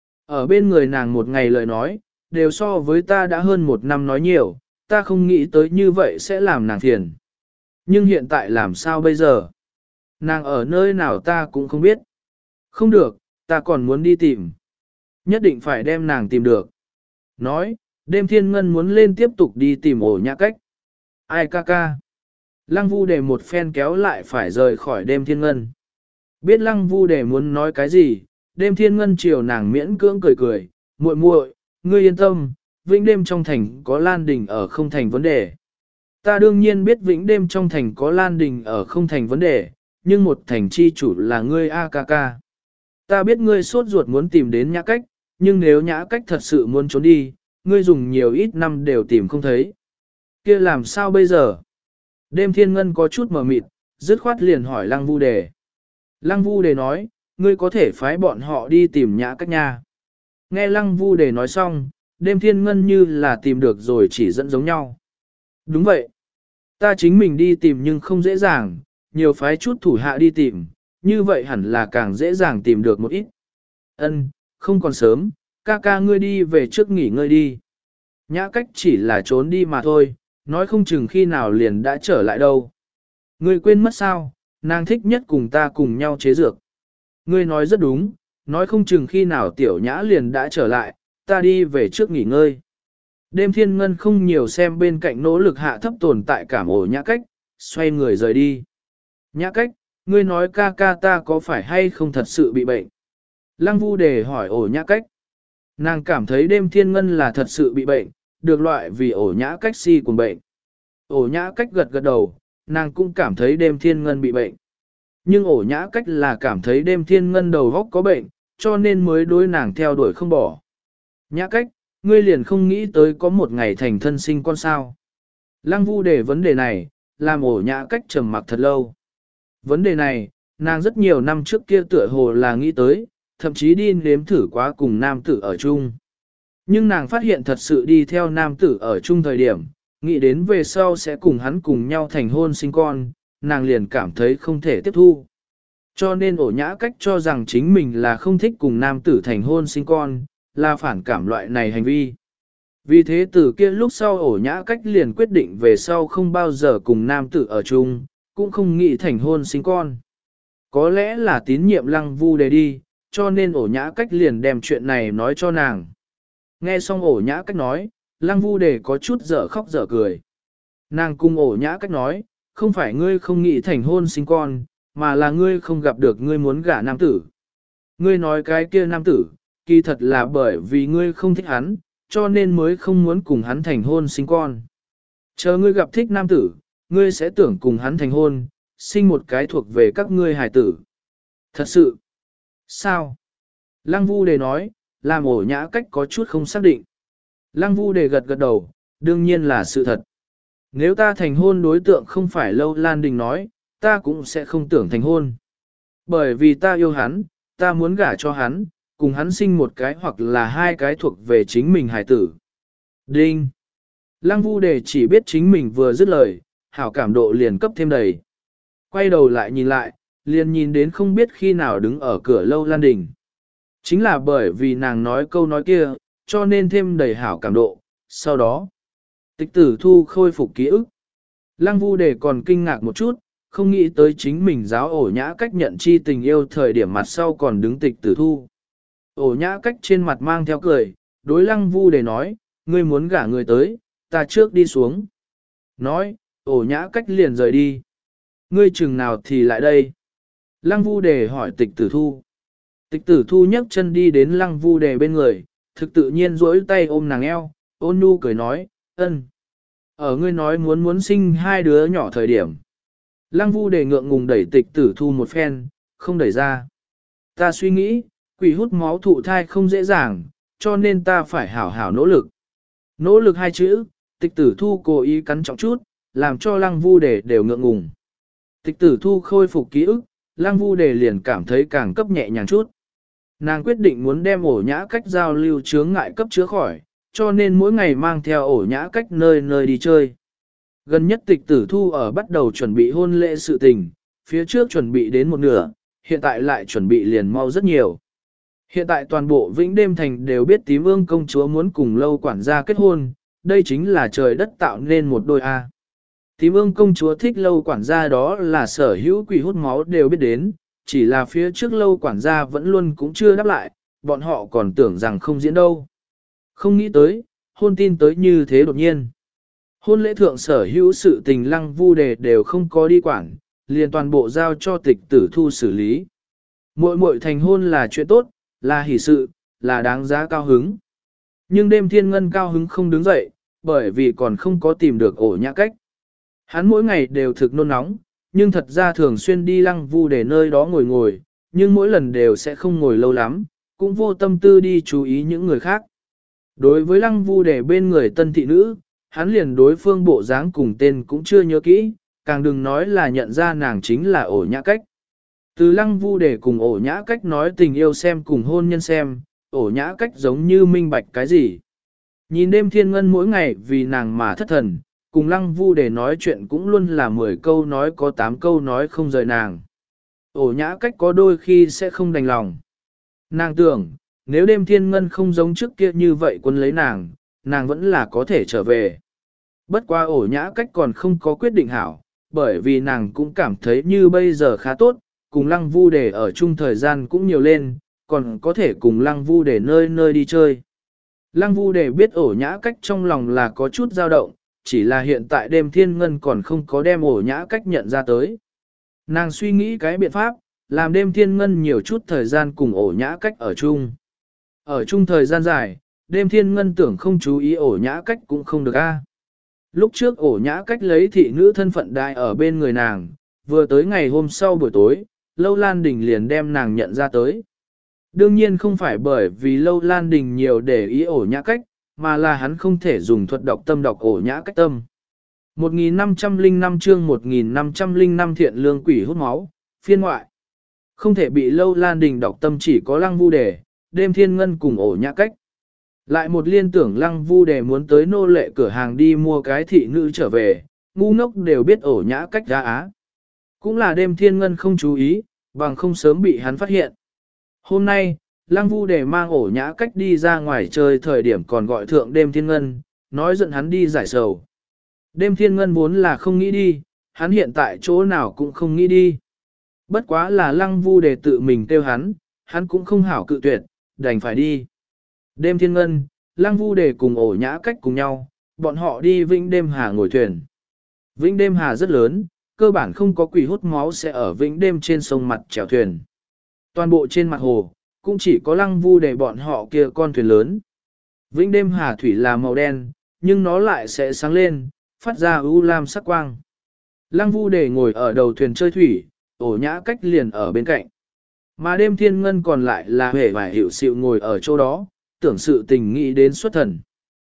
Ở bên người nàng một ngày lời nói, đều so với ta đã hơn một năm nói nhiều, ta không nghĩ tới như vậy sẽ làm nàng phiền. Nhưng hiện tại làm sao bây giờ? Nàng ở nơi nào ta cũng không biết. Không được, ta còn muốn đi tìm. Nhất định phải đem nàng tìm được. Nói, Đêm Thiên Ngân muốn lên tiếp tục đi tìm ổ nhã cách. Ai ca ca? Lăng Vu Đề một phen kéo lại phải rời khỏi Đêm Thiên Ngân. Biết Lăng Vu Đề muốn nói cái gì, Đêm Thiên Ngân chiều nàng miễn cưỡng cười cười, muội muội, ngươi yên tâm, vĩnh đêm trong thành có Lan Đình ở không thành vấn đề. Ta đương nhiên biết vĩnh đêm trong thành có Lan Đình ở không thành vấn đề, nhưng một thành chi chủ là ngươi a ca ca. Ta biết ngươi sốt ruột muốn tìm đến nhã cách, nhưng nếu nhã cách thật sự muốn trốn đi, ngươi dùng nhiều ít năm đều tìm không thấy. Kia làm sao bây giờ? Đêm Thiên Ngân có chút mờ mịt, dứt khoát liền hỏi Lăng Vu Đề. Lăng Vu Đề nói, ngươi có thể phái bọn họ đi tìm nhã cách nha. Nghe Lăng Vu Đề nói xong, Đêm Thiên Ngân như là tìm được rồi chỉ dẫn giống nhau. Đúng vậy. Ta chính mình đi tìm nhưng không dễ dàng, nhiều phái chút thủ hạ đi tìm, như vậy hẳn là càng dễ dàng tìm được một ít. Ân, không còn sớm, ca ca ngươi đi về trước nghỉ ngơi đi. Nhã cách chỉ là trốn đi mà thôi, nói không chừng khi nào liền đã trở lại đâu. Ngươi quên mất sao, nàng thích nhất cùng ta cùng nhau chế dược. Ngươi nói rất đúng, nói không chừng khi nào tiểu nhã liền đã trở lại, ta đi về trước nghỉ ngơi. Đêm Thiên Ngân không nhiều xem bên cạnh nỗ lực hạ thấp tồn tại cảm ổ nhã cách, xoay người rời đi. Nhã cách, ngươi nói ca ca ta có phải hay không thật sự bị bệnh? Lăng Vu Đề hỏi ổ nhã cách. Nàng cảm thấy Đêm Thiên Ngân là thật sự bị bệnh, được loại vì ổ nhã cách si cuồng bệnh. Ổ nhã cách gật gật đầu, nàng cũng cảm thấy Đêm Thiên Ngân bị bệnh. Nhưng ổ nhã cách là cảm thấy Đêm Thiên Ngân đầu góc có bệnh, cho nên mới đối nàng theo đuổi không bỏ. Nhã cách, ngươi liền không nghĩ tới có một ngày thành thân sinh con sao. Lăng Vu Đề vấn đề này, làm ổ nhã cách trầm mặc thật lâu. Vấn đề này, nàng rất nhiều năm trước kia tựa hồ là nghĩ tới, thậm chí đi nếm thử quá cùng nam tử ở chung. Nhưng nàng phát hiện thật sự đi theo nam tử ở chung thời điểm, nghĩ đến về sau sẽ cùng hắn cùng nhau thành hôn sinh con, nàng liền cảm thấy không thể tiếp thu. Cho nên ổ nhã cách cho rằng chính mình là không thích cùng nam tử thành hôn sinh con, là phản cảm loại này hành vi. Vì thế từ kia lúc sau ổ nhã cách liền quyết định về sau không bao giờ cùng nam tử ở chung, cũng không nghĩ thành hôn sinh con. Có lẽ là tín nhiệm Lăng Vu Đề đi, cho nên ổ nhã cách liền đem chuyện này nói cho nàng. Nghe xong ổ nhã cách nói, Lăng Vu Đề có chút dở khóc dở cười. Nàng cung ổ nhã cách nói, không phải ngươi không nghĩ thành hôn sinh con, mà là ngươi không gặp được ngươi muốn gả nam tử. Ngươi nói cái kia nam tử, kỳ thật là bởi vì ngươi không thích hắn, cho nên mới không muốn cùng hắn thành hôn sinh con. Chờ ngươi gặp thích nam tử, ngươi sẽ tưởng cùng hắn thành hôn, sinh một cái thuộc về các ngươi hài tử. Thật sự? Sao? Lăng Vu Đề nói, làm ổ nhã cách có chút không xác định. Lăng Vu Đề gật gật đầu, đương nhiên là sự thật. Nếu ta thành hôn đối tượng không phải Lâu Lan Đình nói, ta cũng sẽ không tưởng thành hôn. Bởi vì ta yêu hắn, ta muốn gả cho hắn, cùng hắn sinh một cái hoặc là hai cái thuộc về chính mình hài tử. Đinh! Lăng Vu Đề chỉ biết chính mình vừa dứt lời, hảo cảm độ liền cấp thêm đầy. Quay đầu lại nhìn lại, liền nhìn đến không biết khi nào đứng ở cửa Lâu Lan Đình. Chính là bởi vì nàng nói câu nói kia, cho nên thêm đầy hảo cảm độ. Sau đó, Tịch Tử Thu khôi phục ký ức. Lăng Vu Đề còn kinh ngạc một chút, không nghĩ tới chính mình giáo ổ nhã cách nhận chi tình yêu thời điểm mặt sau còn đứng Tịch Tử Thu. Ổ nhã cách trên mặt mang theo cười, đối Lăng Vu Đề nói, ngươi muốn gả người tới, ta trước đi xuống. Nói, ổ nhã cách liền rời đi. Ngươi chừng nào thì lại đây? Lăng Vu Đề hỏi Tịch Tử Thu. Tịch Tử Thu nhấc chân đi đến Lăng Vu Đề bên người, thực tự nhiên duỗi tay ôm nàng eo, ôn nhu cười nói, ân. Ở ngươi nói muốn muốn sinh hai đứa nhỏ thời điểm. Lăng Vu Đề ngượng ngùng đẩy Tịch Tử Thu một phen, không đẩy ra. Ta suy nghĩ, quỷ hút máu thụ thai không dễ dàng, cho nên ta phải hảo hảo nỗ lực. Nỗ lực hai chữ, Tịch Tử Thu cố ý cắn trọng chút, làm cho Lăng Vu Đề đều ngượng ngùng. Tịch Tử Thu khôi phục ký ức, Lăng Vu Đề liền cảm thấy càng cấp nhẹ nhàng chút. Nàng quyết định muốn đem ổ nhã cách giao lưu chướng ngại cấp chữa khỏi, cho nên mỗi ngày mang theo ổ nhã cách nơi nơi đi chơi. Gần nhất Tịch Tử Thu ở bắt đầu chuẩn bị hôn lễ sự tình, phía trước chuẩn bị đến một nửa, hiện tại lại chuẩn bị liền mau rất nhiều. Hiện tại toàn bộ Vĩnh Đêm Thành đều biết Tím Ương công chúa muốn cùng Lâu quản gia kết hôn, đây chính là trời đất tạo nên một đôi A. Tím Ương công chúa thích Lâu quản gia đó là sở hữu quỷ hút máu đều biết đến, chỉ là phía trước Lâu quản gia vẫn luôn cũng chưa đáp lại, bọn họ còn tưởng rằng không diễn đâu. Không nghĩ tới, hôn tin tới như thế đột nhiên. Hôn lễ thượng sở hữu sự tình Lăng Vu Đề đều không có đi quản, liền toàn bộ giao cho Tịch Tử Thu xử lý. Muội muội thành hôn là chuyện tốt, là hỷ sự, là đáng giá cao hứng. Nhưng đêm thiên ngân cao hứng không đứng dậy, bởi vì còn không có tìm được ổ nhã cách. Hắn mỗi ngày đều thực nôn nóng, nhưng thật ra thường xuyên đi Lăng Vu Đề nơi đó ngồi ngồi, nhưng mỗi lần đều sẽ không ngồi lâu lắm, cũng vô tâm tư đi chú ý những người khác. Đối với Lăng Vu Đề bên người tân thị nữ, hắn liền đối phương bộ dáng cùng tên cũng chưa nhớ kỹ, càng đừng nói là nhận ra nàng chính là ổ nhã cách. Từ Lăng Vu Đề cùng ổ nhã cách nói tình yêu xem cùng hôn nhân xem, ổ nhã cách giống như minh bạch cái gì. Nhìn đêm thiên ngân mỗi ngày vì nàng mà thất thần, cùng Lăng Vu Đề nói chuyện cũng luôn là mười câu nói có tám câu nói không rời nàng. Ổ nhã cách có đôi khi sẽ không đành lòng. Nàng tưởng, nếu đêm thiên ngân không giống trước kia như vậy quân lấy nàng, nàng vẫn là có thể trở về. Bất qua ổ nhã cách còn không có quyết định hảo, bởi vì nàng cũng cảm thấy như bây giờ khá tốt, cùng Lăng Vu Đề ở chung thời gian cũng nhiều lên, còn có thể cùng Lăng Vu Đề nơi nơi đi chơi. Lăng Vu Đề biết ổ nhã cách trong lòng là có chút dao động, chỉ là hiện tại đêm thiên ngân còn không có đem ổ nhã cách nhận ra tới. Nàng suy nghĩ cái biện pháp, làm đêm thiên ngân nhiều chút thời gian cùng ổ nhã cách ở chung. Ở chung thời gian dài, đêm thiên ngân tưởng không chú ý ổ nhã cách cũng không được a. Lúc trước ổ nhã cách lấy thị nữ thân phận đại ở bên người nàng, vừa tới ngày hôm sau buổi tối, Lâu Lan Đình liền đem nàng nhận ra tới. Đương nhiên không phải bởi vì Lâu Lan Đình nhiều để ý ổ nhã cách, mà là hắn không thể dùng thuật độc tâm độc ổ nhã cách tâm. một nghìn năm trăm lẻ năm chương một nghìn năm trăm lẻ năm thiện lương quỷ hút máu, phiên ngoại. Không thể bị Lâu Lan Đình độc tâm chỉ có Lăng Vu Đề, đêm thiên ngân cùng ổ nhã cách. Lại một liên tưởng Lăng Vu Đề muốn tới nô lệ cửa hàng đi mua cái thị nữ trở về, ngu ngốc đều biết ổ nhã cách ra á. Cũng là đêm thiên ngân không chú ý, bằng không sớm bị hắn phát hiện. Hôm nay, Lăng Vu Đề mang ổ nhã cách đi ra ngoài chơi thời điểm còn gọi thượng đêm thiên ngân, nói giận hắn đi giải sầu. Đêm thiên ngân vốn là không nghĩ đi, hắn hiện tại chỗ nào cũng không nghĩ đi. Bất quá là Lăng Vu Đề tự mình kêu hắn, hắn cũng không hảo cự tuyệt, đành phải đi. Đêm thiên ngân, Lăng Vu Đề cùng ổ nhã cách cùng nhau, bọn họ đi Vĩnh Đêm Hà ngồi thuyền. Vĩnh Đêm Hà rất lớn, cơ bản không có quỷ hút máu sẽ ở Vĩnh Đêm trên sông mặt chèo thuyền. Toàn bộ trên mặt hồ, cũng chỉ có Lăng Vu Đề bọn họ kia con thuyền lớn. Vĩnh đêm hà thủy là màu đen, nhưng nó lại sẽ sáng lên, phát ra u lam sắc quang. Lăng Vu Đề ngồi ở đầu thuyền chơi thủy, ổ nhã cách liền ở bên cạnh. Mà đêm thiên ngân còn lại là hề vài hiệu xịu ngồi ở chỗ đó, tưởng sự tình nghĩ đến xuất thần.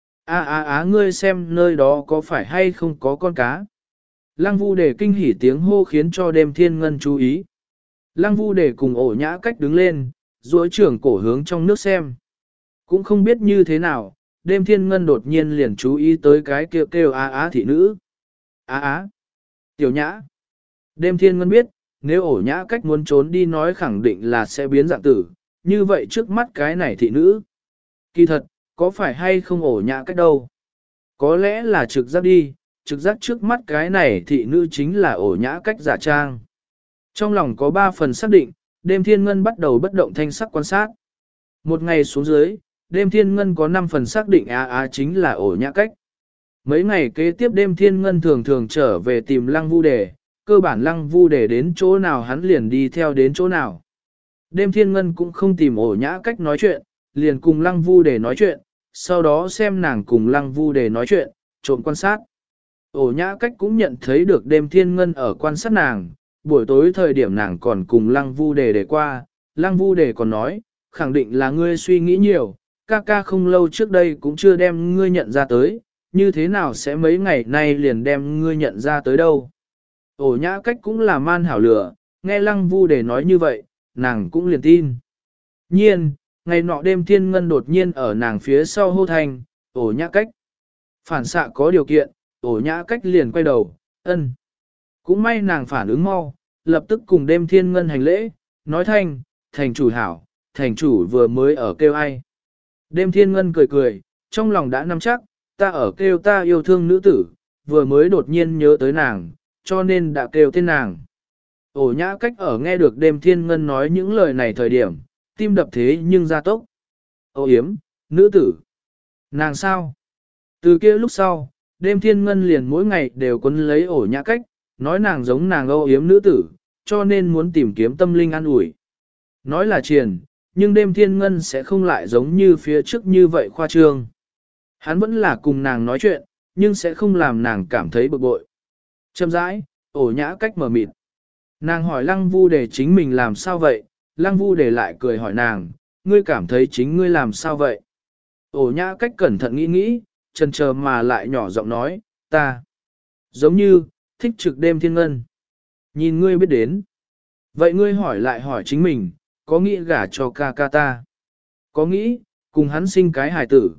Á á á ngươi xem nơi đó có phải hay không có con cá. Lăng Vu Đề kinh hỉ tiếng hô khiến cho đêm thiên ngân chú ý. Lăng Vu Đề cùng ổ nhã cách đứng lên, duỗi trưởng cổ hướng trong nước xem. Cũng không biết như thế nào, đêm thiên ngân đột nhiên liền chú ý tới cái kêu kêu á á thị nữ. Á á, tiểu nhã. Đêm thiên ngân biết, nếu ổ nhã cách muốn trốn đi nói khẳng định là sẽ biến dạng tử, như vậy trước mắt cái này thị nữ. Kỳ thật, có phải hay không ổ nhã cách đâu? Có lẽ là trực giác đi, trực giác trước mắt cái này thị nữ chính là ổ nhã cách giả trang. Trong lòng có ba phần xác định, đêm thiên ngân bắt đầu bất động thanh sắc quan sát. Một ngày xuống dưới, đêm thiên ngân có năm phần xác định á á chính là ổ nhã cách. Mấy ngày kế tiếp đêm thiên ngân thường thường trở về tìm Lăng Vu Đề, cơ bản Lăng Vu Đề đến chỗ nào hắn liền đi theo đến chỗ nào. Đêm thiên ngân cũng không tìm ổ nhã cách nói chuyện, liền cùng Lăng Vu Đề nói chuyện, sau đó xem nàng cùng Lăng Vu Đề nói chuyện, trộm quan sát. Ổ nhã cách cũng nhận thấy được đêm thiên ngân ở quan sát nàng, buổi tối thời điểm nàng còn cùng Lăng Vu Đề để qua, Lăng Vu Đề còn nói, khẳng định là ngươi suy nghĩ nhiều, ca ca không lâu trước đây cũng chưa đem ngươi nhận ra tới, như thế nào sẽ mấy ngày nay liền đem ngươi nhận ra tới đâu. Ổ nhã cách cũng là man hảo lửa, nghe Lăng Vu Đề nói như vậy, nàng cũng liền tin. Nhiên, ngày nọ đêm thiên ngân đột nhiên ở nàng phía sau hô thành, ổ nhã cách. Phản xạ có điều kiện, ổ nhã cách liền quay đầu, ân. Cũng may nàng phản ứng mau, lập tức cùng đêm thiên ngân hành lễ, nói thanh, thành chủ hảo, thành chủ vừa mới ở kêu ai. Đêm thiên ngân cười cười, trong lòng đã nắm chắc, ta ở kêu ta yêu thương nữ tử, vừa mới đột nhiên nhớ tới nàng, cho nên đã kêu tên nàng. Ổ nhã cách ở nghe được đêm thiên ngân nói những lời này thời điểm, tim đập thế nhưng ra tốc. Ô yếm, nữ tử. Nàng sao? Từ kia lúc sau, đêm thiên ngân liền mỗi ngày đều quấn lấy ổ nhã cách, nói nàng giống nàng âu yếm nữ tử, cho nên muốn tìm kiếm tâm linh an ủi. Nói là triền, nhưng đêm thiên ngân sẽ không lại giống như phía trước như vậy khoa trương. Hắn vẫn là cùng nàng nói chuyện, nhưng sẽ không làm nàng cảm thấy bực bội. Châm rãi, ổ nhã cách mở mịt. Nàng hỏi Lăng Vu Đề chính mình làm sao vậy, Lăng Vu Đề lại cười hỏi nàng, ngươi cảm thấy chính ngươi làm sao vậy? Ổ nhã cách cẩn thận nghĩ nghĩ, chần chờ mà lại nhỏ giọng nói, ta giống như, thích trực đêm thiên ngân. Nhìn ngươi biết đến. Vậy ngươi hỏi lại hỏi chính mình, có nghĩ gả cho ca ca ta? Có nghĩ, cùng hắn sinh cái hài tử?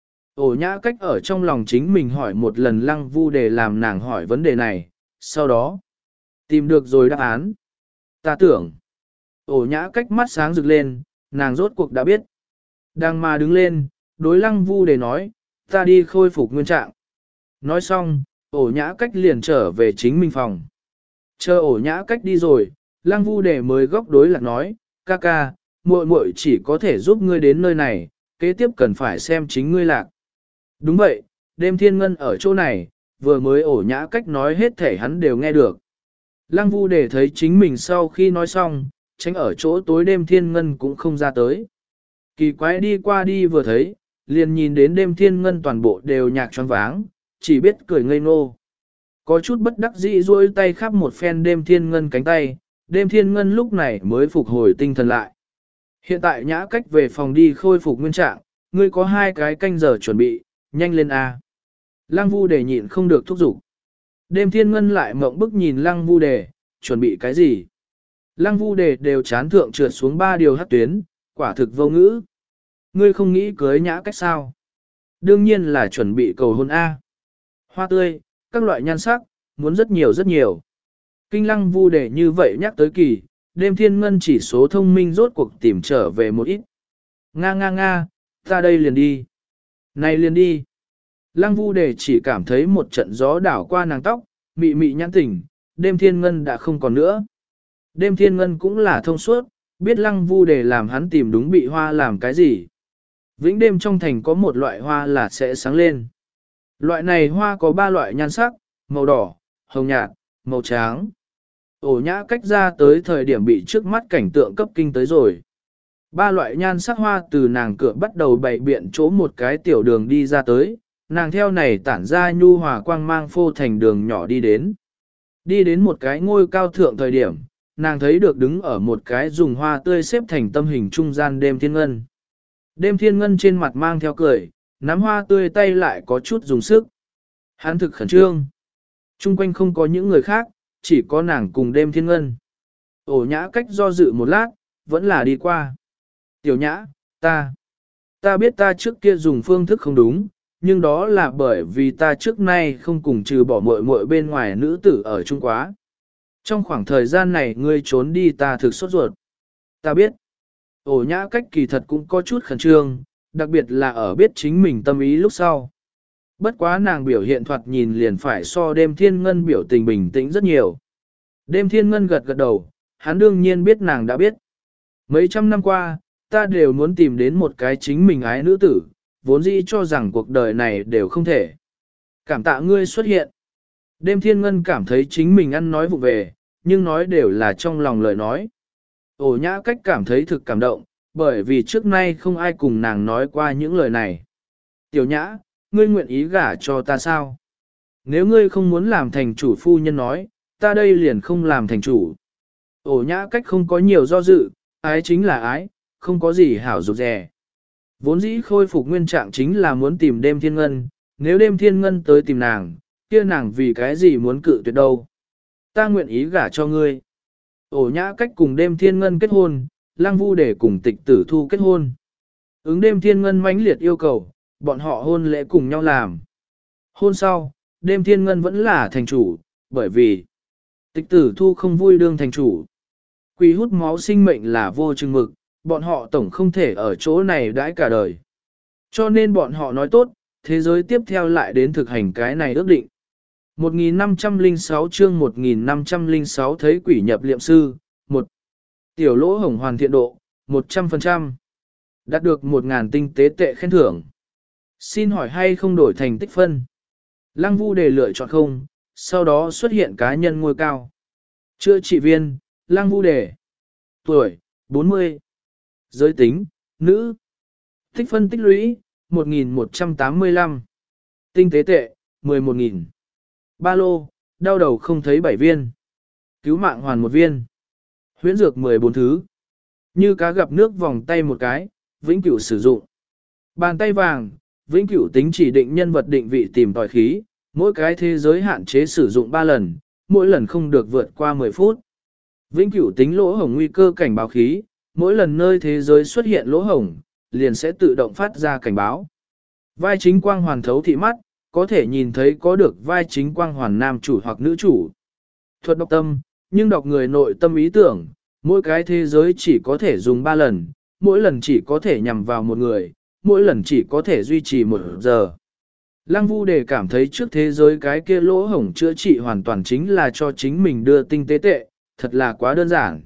Ổ nhã cách ở trong lòng chính mình hỏi một lần Lăng Vu Đề làm nàng hỏi vấn đề này, sau đó tìm được rồi đáp án. Ta tưởng, ổ nhã cách mắt sáng rực lên, nàng rốt cuộc đã biết. Đang mà đứng lên, đối Lăng Vu Đề nói, ta đi khôi phục nguyên trạng. Nói xong, ổ nhã cách liền trở về chính mình phòng. Chờ ổ nhã cách đi rồi, Lăng Vu Đề mới góc đối lạc nói, ca ca, muội muội chỉ có thể giúp ngươi đến nơi này, kế tiếp cần phải xem chính ngươi lạc. Đúng vậy, đêm thiên ngân ở chỗ này, vừa mới ổ nhã cách nói hết thể hắn đều nghe được. Lăng Vu Đề thấy chính mình sau khi nói xong, tránh ở chỗ tối đêm thiên ngân cũng không ra tới. Kỳ quái đi qua đi vừa thấy, liền nhìn đến đêm thiên ngân toàn bộ đều nhạc choáng váng, chỉ biết cười ngây ngô. Có chút bất đắc dĩ duỗi tay khắp một phen đêm thiên ngân cánh tay, đêm thiên ngân lúc này mới phục hồi tinh thần lại. Hiện tại nhã cách về phòng đi khôi phục nguyên trạng, ngươi có hai cái canh giờ chuẩn bị, nhanh lên A. Lăng Vu Đề nhịn không được thúc giục. Đêm thiên ngân lại mộng bức nhìn Lăng Vu Đề, chuẩn bị cái gì? Lăng Vu Đề đều chán thượng trượt xuống ba điều hắc tuyến, quả thực vô ngữ. Ngươi không nghĩ cưới nhã cách sao? Đương nhiên là chuẩn bị cầu hôn A. Hoa tươi, các loại nhan sắc, muốn rất nhiều rất nhiều. Kinh Lăng Vu Đề như vậy nhắc tới kỳ, đêm thiên ngân chỉ số thông minh rốt cuộc tìm trở về một ít. Nga nga nga, ta đây liền đi. Này liền đi. Lăng Vu Đề chỉ cảm thấy một trận gió đảo qua nàng tóc, mị mị nhãn tỉnh, đêm thiên ngân đã không còn nữa. Đêm thiên ngân cũng là thông suốt, biết Lăng Vu Đề làm hắn tìm đúng bị hoa làm cái gì. Vĩnh đêm trong thành có một loại hoa là sẽ sáng lên. Loại này hoa có ba loại nhan sắc, màu đỏ, hồng nhạt, màu trắng. Ổ nhã cách ra tới thời điểm bị trước mắt cảnh tượng cấp kinh tới rồi. Ba loại nhan sắc hoa từ nàng cửa bắt đầu bày biện chỗ một cái tiểu đường đi ra tới, nàng theo này tản ra nhu hòa quang mang phô thành đường nhỏ đi đến. Đi đến một cái ngôi cao thượng thời điểm, nàng thấy được đứng ở một cái dùng hoa tươi xếp thành tâm hình trung gian đêm thiên ngân. Đêm thiên ngân trên mặt mang theo cười, nắm hoa tươi tay lại có chút dùng sức. Hắn thực khẩn trương. Trung quanh không có những người khác, chỉ có nàng cùng đêm thiên ngân. Ổ nhã cách do dự một lát, vẫn là đi qua. Tiểu nhã, ta, ta biết ta trước kia dùng phương thức không đúng, nhưng đó là bởi vì ta trước nay không cùng trừ bỏ muội muội bên ngoài nữ tử ở chung quá. Trong khoảng thời gian này ngươi trốn đi ta thực sốt ruột. Ta biết, ổ nhã cách kỳ thật cũng có chút khẩn trương, đặc biệt là ở biết chính mình tâm ý lúc sau. Bất quá nàng biểu hiện thoạt nhìn liền phải so đêm thiên ngân biểu tình bình tĩnh rất nhiều. Đêm thiên ngân gật gật đầu, hắn đương nhiên biết nàng đã biết. Mấy trăm năm qua, ta đều muốn tìm đến một cái chính mình ái nữ tử, vốn dĩ cho rằng cuộc đời này đều không thể. Cảm tạ ngươi xuất hiện. Đêm thiên ngân cảm thấy chính mình ăn nói vụ về, nhưng nói đều là trong lòng lời nói. Ổ nhã cách cảm thấy thực cảm động, bởi vì trước nay không ai cùng nàng nói qua những lời này. Tiểu nhã, ngươi nguyện ý gả cho ta sao? Nếu ngươi không muốn làm thành chủ phu nhân nói, ta đây liền không làm thành chủ. Ổ nhã cách không có nhiều do dự, ái chính là ái, không có gì hảo rụt rè. Vốn dĩ khôi phục nguyên trạng chính là muốn tìm đêm thiên ngân, nếu đêm thiên ngân tới tìm nàng, kia nàng vì cái gì muốn cự tuyệt đâu. Ta nguyện ý gả cho ngươi. Ổ nhã cách cùng đêm thiên ngân kết hôn, Lăng Vu để cùng tịch tử thu kết hôn. Ứng đêm thiên ngân mãnh liệt yêu cầu, bọn họ hôn lễ cùng nhau làm. Hôn sau, đêm thiên ngân vẫn là thành chủ, bởi vì tịch tử thu không vui đương thành chủ. Quỷ hút máu sinh mệnh là vô chừng mực, bọn họ tổng không thể ở chỗ này đãi cả đời. Cho nên bọn họ nói tốt, thế giới tiếp theo lại đến thực hành cái này ước định. một nghìn năm trăm lẻ sáu chương một nghìn năm trăm lẻ sáu thấy quỷ nhập liệm sư, một Tiểu lỗ hổng hoàn thiện độ, một trăm phần trăm. Đạt được một ngàn tinh tế tệ khen thưởng. Xin hỏi hay không đổi thành tích phân? Lăng Vu đề lựa chọn không, sau đó xuất hiện cá nhân ngôi cao. Chữa trị viên, Lăng Vu đề. Tuổi, bốn mươi. Giới tính, nữ. Tích phân tích lũy, một nghìn một trăm tám mươi lăm. Tinh tế tệ, mười một nghìn. Ba lô, đau đầu không thấy bảy viên. Cứu mạng hoàn một viên. Huyễn dược mười bốn thứ. Như cá gặp nước vòng tay một cái, vĩnh cửu sử dụng. Bàn tay vàng, vĩnh cửu tính chỉ định nhân vật định vị tìm tòi khí, mỗi cái thế giới hạn chế sử dụng ba lần, mỗi lần không được vượt qua mười phút. Vĩnh cửu tính lỗ hổng nguy cơ cảnh báo khí, mỗi lần nơi thế giới xuất hiện lỗ hổng, liền sẽ tự động phát ra cảnh báo. Vai chính quang hoàn thấu thị mắt, có thể nhìn thấy có được vai chính quang hoàn nam chủ hoặc nữ chủ. Thuật đọc tâm, nhưng đọc người nội tâm ý tưởng, mỗi cái thế giới chỉ có thể dùng ba lần, mỗi lần chỉ có thể nhằm vào một người, mỗi lần chỉ có thể duy trì một giờ. Lăng Vu đề cảm thấy trước thế giới cái kia lỗ hổng chữa trị hoàn toàn chính là cho chính mình đưa tinh tế tệ, thật là quá đơn giản.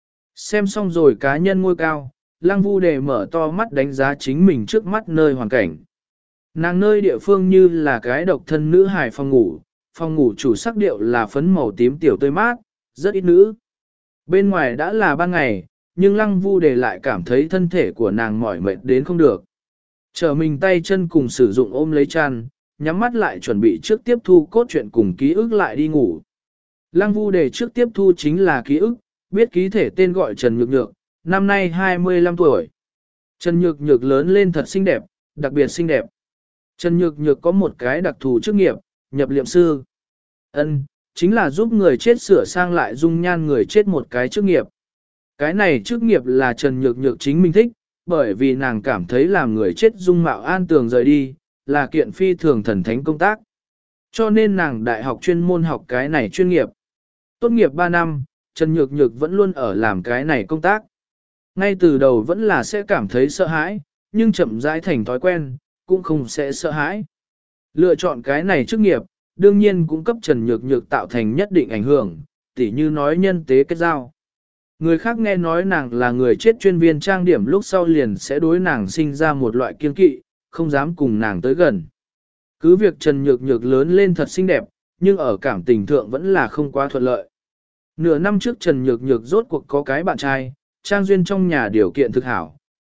Xem xong rồi cá nhân ngôi cao, Lăng Vu đề mở to mắt đánh giá chính mình trước mắt nơi hoàn cảnh. Nàng nơi địa phương như là cái độc thân nữ hài phòng ngủ, phòng ngủ chủ sắc điệu là phấn màu tím tiểu tươi mát, rất ít nữ. Bên ngoài đã là ban ngày, nhưng Lăng Vu đề lại cảm thấy thân thể của nàng mỏi mệt đến không được. Trở mình tay chân cùng sử dụng ôm lấy chăn, nhắm mắt lại chuẩn bị trước tiếp thu cốt truyện cùng ký ức lại đi ngủ. Lăng Vu đề trước tiếp thu chính là ký ức, biết ký thể tên gọi Trần Nhược Nhược, năm nay hai mươi lăm tuổi. Trần Nhược Nhược lớn lên thật xinh đẹp, đặc biệt xinh đẹp. Trần Nhược Nhược có một cái đặc thù chức nghiệp, nhập liệm sư. Ân, chính là giúp người chết sửa sang lại dung nhan người chết một cái chức nghiệp. Cái này chức nghiệp là Trần Nhược Nhược chính mình thích, bởi vì nàng cảm thấy làm người chết dung mạo an tường rời đi, là kiện phi thường thần thánh công tác. Cho nên nàng đại học chuyên môn học cái này chuyên nghiệp. Tốt nghiệp ba năm, Trần Nhược Nhược vẫn luôn ở làm cái này công tác. Ngay từ đầu vẫn là sẽ cảm thấy sợ hãi, nhưng chậm rãi thành thói quen, cũng không sẽ sợ hãi. Lựa chọn cái này chức nghiệp, đương nhiên cũng cấp Trần Nhược Nhược tạo thành nhất định ảnh hưởng, tỉ như nói nhân tế kết giao. Người khác nghe nói nàng là người chết chuyên viên trang điểm lúc sau liền sẽ đối nàng sinh ra một loại kiên kỵ, không dám cùng nàng tới gần. Cứ việc Trần Nhược Nhược lớn lên thật xinh đẹp, nhưng ở cảm tình thượng vẫn là không quá thuận lợi. Nửa năm trước Trần Nhược Nhược rốt cuộc có cái bạn trai, trang duyên trong nhà điều kiện thực hảo,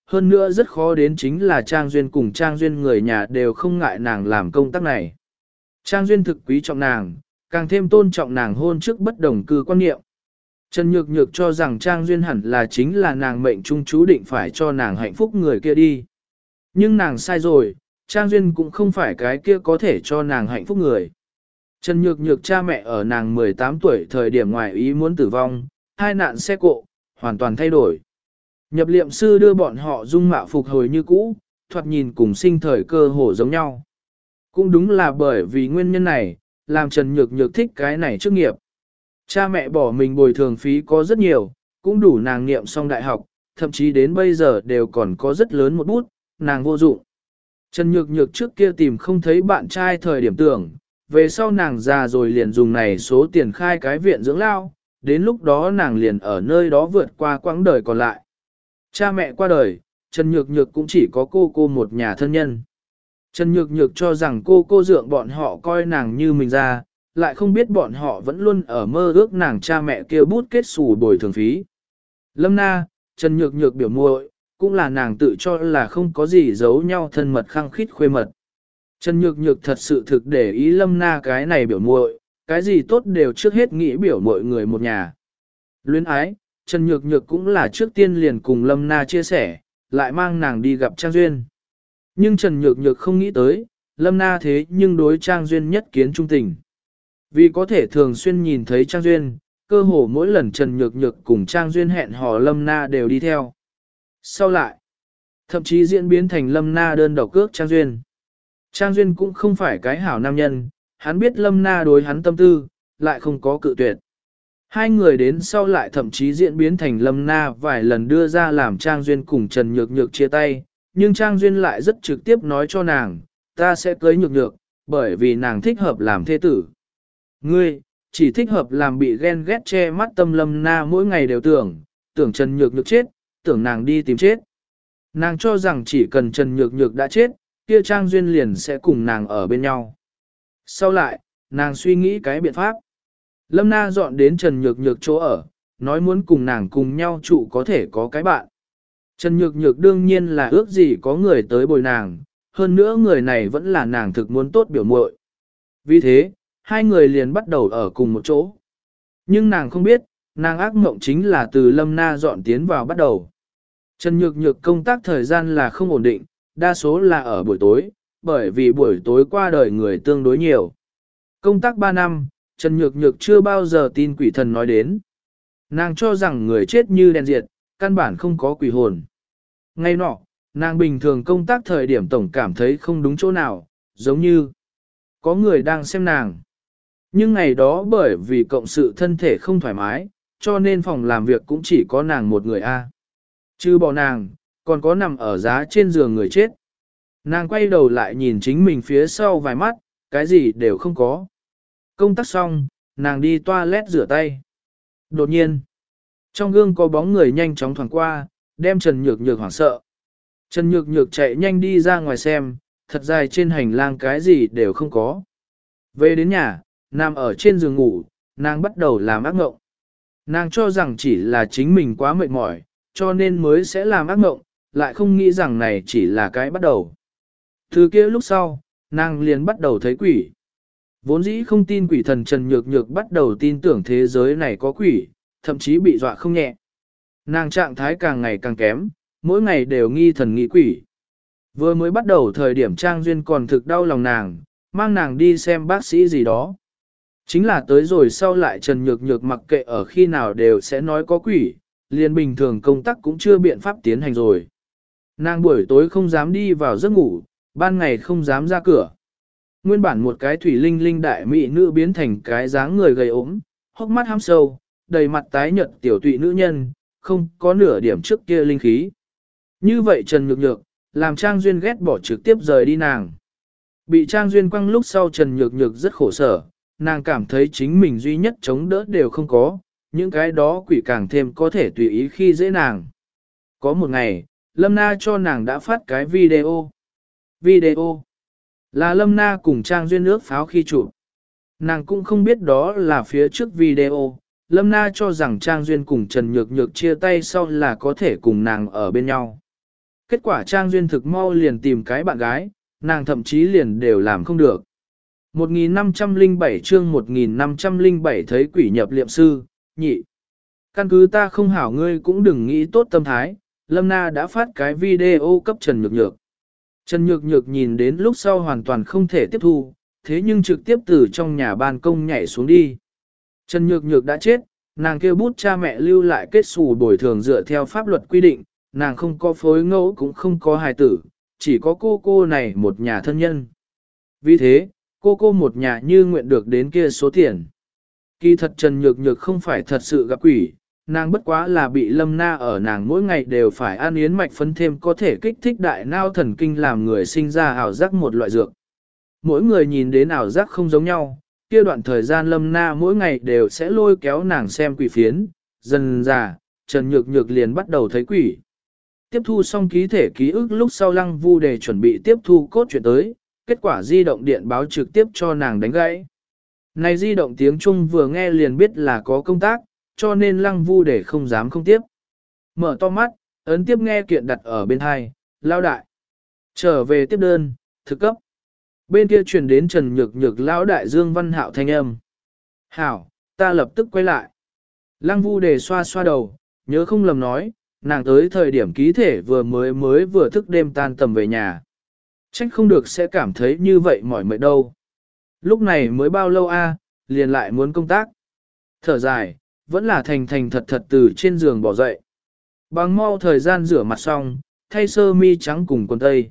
hơn nữa rất khó đến chính là Trang Duyên cùng Trang Duyên người nhà đều không ngại nàng làm công tác này. Trang Duyên thực quý trọng nàng, càng thêm tôn trọng nàng hôn trước bất đồng cư quan niệm. Trần Nhược Nhược cho rằng Trang Duyên hẳn là chính là nàng mệnh trung chú định phải cho nàng hạnh phúc người kia đi. Nhưng nàng sai rồi, Trang Duyên cũng không phải cái kia có thể cho nàng hạnh phúc người. Trần Nhược Nhược cha mẹ ở nàng mười tám tuổi thời điểm ngoài ý muốn tử vong, hai nạn xe cộ, hoàn toàn thay đổi. Nhập liệm sư đưa bọn họ dung mạo phục hồi như cũ, thoạt nhìn cùng sinh thời cơ hồ giống nhau. Cũng đúng là bởi vì nguyên nhân này, làm Trần Nhược Nhược thích cái này chức nghiệp. Cha mẹ bỏ mình bồi thường phí có rất nhiều, cũng đủ nàng niệm xong đại học, thậm chí đến bây giờ đều còn có rất lớn một bút, nàng vô dụng. Trần Nhược Nhược trước kia tìm không thấy bạn trai thời điểm tưởng, về sau nàng già rồi liền dùng này số tiền khai cái viện dưỡng lao, đến lúc đó nàng liền ở nơi đó vượt qua quãng đời còn lại. Cha mẹ qua đời, Trần Nhược Nhược cũng chỉ có cô cô một nhà thân nhân. Trần Nhược Nhược cho rằng cô cô dượng bọn họ coi nàng như mình ra, lại không biết bọn họ vẫn luôn ở mơ ước nàng cha mẹ kêu bút kết xù bồi thường phí. Lâm Na, Trần Nhược Nhược biểu muội, cũng là nàng tự cho là không có gì giấu nhau thân mật khăng khít khuê mật. Trần Nhược Nhược thật sự thực để ý Lâm Na cái này biểu muội, cái gì tốt đều trước hết nghĩ biểu muội người một nhà. Luyến ái, Trần Nhược Nhược cũng là trước tiên liền cùng Lâm Na chia sẻ, lại mang nàng đi gặp Trang Duyên. Nhưng Trần Nhược Nhược không nghĩ tới, Lâm Na thế nhưng đối Trang Duyên nhất kiến trung tình. Vì có thể thường xuyên nhìn thấy Trang Duyên, cơ hồ mỗi lần Trần Nhược Nhược cùng Trang Duyên hẹn hò Lâm Na đều đi theo. Sau lại, thậm chí diễn biến thành Lâm Na đơn độc cước Trang Duyên. Trang Duyên cũng không phải cái hảo nam nhân, hắn biết Lâm Na đối hắn tâm tư, lại không có cự tuyệt. Hai người đến sau lại thậm chí diễn biến thành Lâm Na vài lần đưa ra làm Trang Duyên cùng Trần Nhược Nhược chia tay, nhưng Trang Duyên lại rất trực tiếp nói cho nàng, ta sẽ cưới Nhược Nhược, bởi vì nàng thích hợp làm thê tử. Ngươi, chỉ thích hợp làm bị ghen ghét che mắt tâm Lâm Na mỗi ngày đều tưởng, tưởng Trần Nhược Nhược chết, tưởng nàng đi tìm chết. Nàng cho rằng chỉ cần Trần Nhược Nhược đã chết, kia Trang Duyên liền sẽ cùng nàng ở bên nhau. Sau lại, nàng suy nghĩ cái biện pháp. Lâm Na dọn đến Trần Nhược Nhược chỗ ở, nói muốn cùng nàng cùng nhau trụ có thể có cái bạn. Trần Nhược Nhược đương nhiên là ước gì có người tới bồi nàng, hơn nữa người này vẫn là nàng thực muốn tốt biểu muội. Vì thế, hai người liền bắt đầu ở cùng một chỗ. Nhưng nàng không biết, nàng ác mộng chính là từ Lâm Na dọn tiến vào bắt đầu. Trần Nhược Nhược công tác thời gian là không ổn định, đa số là ở buổi tối, bởi vì buổi tối qua đời người tương đối nhiều. Công tác ba năm, Trần Nhược Nhược chưa bao giờ tin quỷ thần nói đến. Nàng cho rằng người chết như đèn diệt, căn bản không có quỷ hồn. Ngay nọ, nàng bình thường công tác thời điểm tổng cảm thấy không đúng chỗ nào, giống như có người đang xem nàng. Nhưng ngày đó bởi vì cộng sự thân thể không thoải mái, cho nên phòng làm việc cũng chỉ có nàng một người a. Chứ bỏ nàng, còn có nằm ở giá trên giường người chết. Nàng quay đầu lại nhìn chính mình phía sau vài mắt, cái gì đều không có. Công tác xong, nàng đi toilet rửa tay. Đột nhiên, trong gương có bóng người nhanh chóng thoảng qua, đem Trần Nhược Nhược hoảng sợ. Trần Nhược Nhược chạy nhanh đi ra ngoài xem, thật dài trên hành lang cái gì đều không có. Về đến nhà, nằm ở trên giường ngủ, nàng bắt đầu làm ác mộng. Nàng cho rằng chỉ là chính mình quá mệt mỏi, cho nên mới sẽ làm ác mộng, lại không nghĩ rằng này chỉ là cái bắt đầu. Từ kia lúc sau, nàng liền bắt đầu thấy quỷ. Vốn dĩ không tin quỷ thần Trần Nhược Nhược bắt đầu tin tưởng thế giới này có quỷ, thậm chí bị dọa không nhẹ. Nàng trạng thái càng ngày càng kém, mỗi ngày đều nghi thần nghi quỷ. Vừa mới bắt đầu thời điểm Trang Duyên còn thực đau lòng nàng, mang nàng đi xem bác sĩ gì đó. Chính là tới rồi sau lại Trần Nhược Nhược mặc kệ ở khi nào đều sẽ nói có quỷ, liền bình thường công tác cũng chưa biện pháp tiến hành rồi. Nàng buổi tối không dám đi vào giấc ngủ, ban ngày không dám ra cửa. Nguyên bản một cái thủy linh linh đại mỹ nữ biến thành cái dáng người gầy ốm, hốc mắt hăm sâu, đầy mặt tái nhợt tiểu tụy nữ nhân, không có nửa điểm trước kia linh khí. Như vậy Trần Nhược Nhược, làm Trang Duyên ghét bỏ trực tiếp rời đi nàng. Bị Trang Duyên quăng lúc sau Trần Nhược Nhược rất khổ sở, nàng cảm thấy chính mình duy nhất chống đỡ đều không có, những cái đó quỷ càng thêm có thể tùy ý khi dễ nàng. Có một ngày, Lâm Na cho nàng đã phát cái video. Video là Lâm Na cùng Trang Duyên ước pháo khi chụp. Nàng cũng không biết đó là phía trước video, Lâm Na cho rằng Trang Duyên cùng Trần Nhược Nhược chia tay sau là có thể cùng nàng ở bên nhau. Kết quả Trang Duyên thực mau liền tìm cái bạn gái, nàng thậm chí liền đều làm không được. một nghìn năm trăm lẻ bảy chương một nghìn năm trăm lẻ bảy thấy quỷ nhập liệm sư, nhị. Căn cứ ta không hảo ngươi cũng đừng nghĩ tốt tâm thái, Lâm Na đã phát cái video cấp Trần Nhược Nhược. Trần Nhược Nhược nhìn đến lúc sau hoàn toàn không thể tiếp thu, thế nhưng trực tiếp từ trong nhà ban công nhảy xuống đi. Trần Nhược Nhược đã chết, nàng kêu bút cha mẹ lưu lại kết xù bồi thường dựa theo pháp luật quy định, nàng không có phối ngẫu cũng không có hài tử, chỉ có cô cô này một nhà thân nhân. Vì thế, cô cô một nhà như nguyện được đến kia số tiền. Kỳ thật Trần Nhược Nhược không phải thật sự gặp quỷ, nàng bất quá là bị Lâm Na ở nàng mỗi ngày đều phải ăn yến mạch phấn thêm có thể kích thích đại nao thần kinh làm người sinh ra ảo giác một loại dược. Mỗi người nhìn đến ảo giác không giống nhau, kia đoạn thời gian Lâm Na mỗi ngày đều sẽ lôi kéo nàng xem quỷ phiến, dần dà, Trần Nhược Nhược liền bắt đầu thấy quỷ. Tiếp thu xong ký thể ký ức lúc sau Lăng Vu Đề chuẩn bị tiếp thu cốt truyện tới, kết quả di động điện báo trực tiếp cho nàng đánh gãy. Này di động tiếng Trung vừa nghe liền biết là có công tác, cho nên Lăng Vu Đề không dám không tiếp. Mở to mắt, ấn tiếp nghe kiện đặt ở bên hai, lao đại. Trở về tiếp đơn, thực cấp. Bên kia truyền đến Trần Nhược Nhược lão đại Dương Văn Hạo thanh âm. Hảo, ta lập tức quay lại. Lăng Vu Đề xoa xoa đầu, nhớ không lầm nói, nàng tới thời điểm ký thể vừa mới mới vừa thức đêm tan tầm về nhà. Trách không được sẽ cảm thấy như vậy mỏi mệt đâu. Lúc này mới bao lâu a, liền lại muốn công tác. Thở dài, vẫn là thành thành thật thật từ trên giường bỏ dậy. Bằng mau thời gian rửa mặt xong, thay sơ mi trắng cùng quần tây.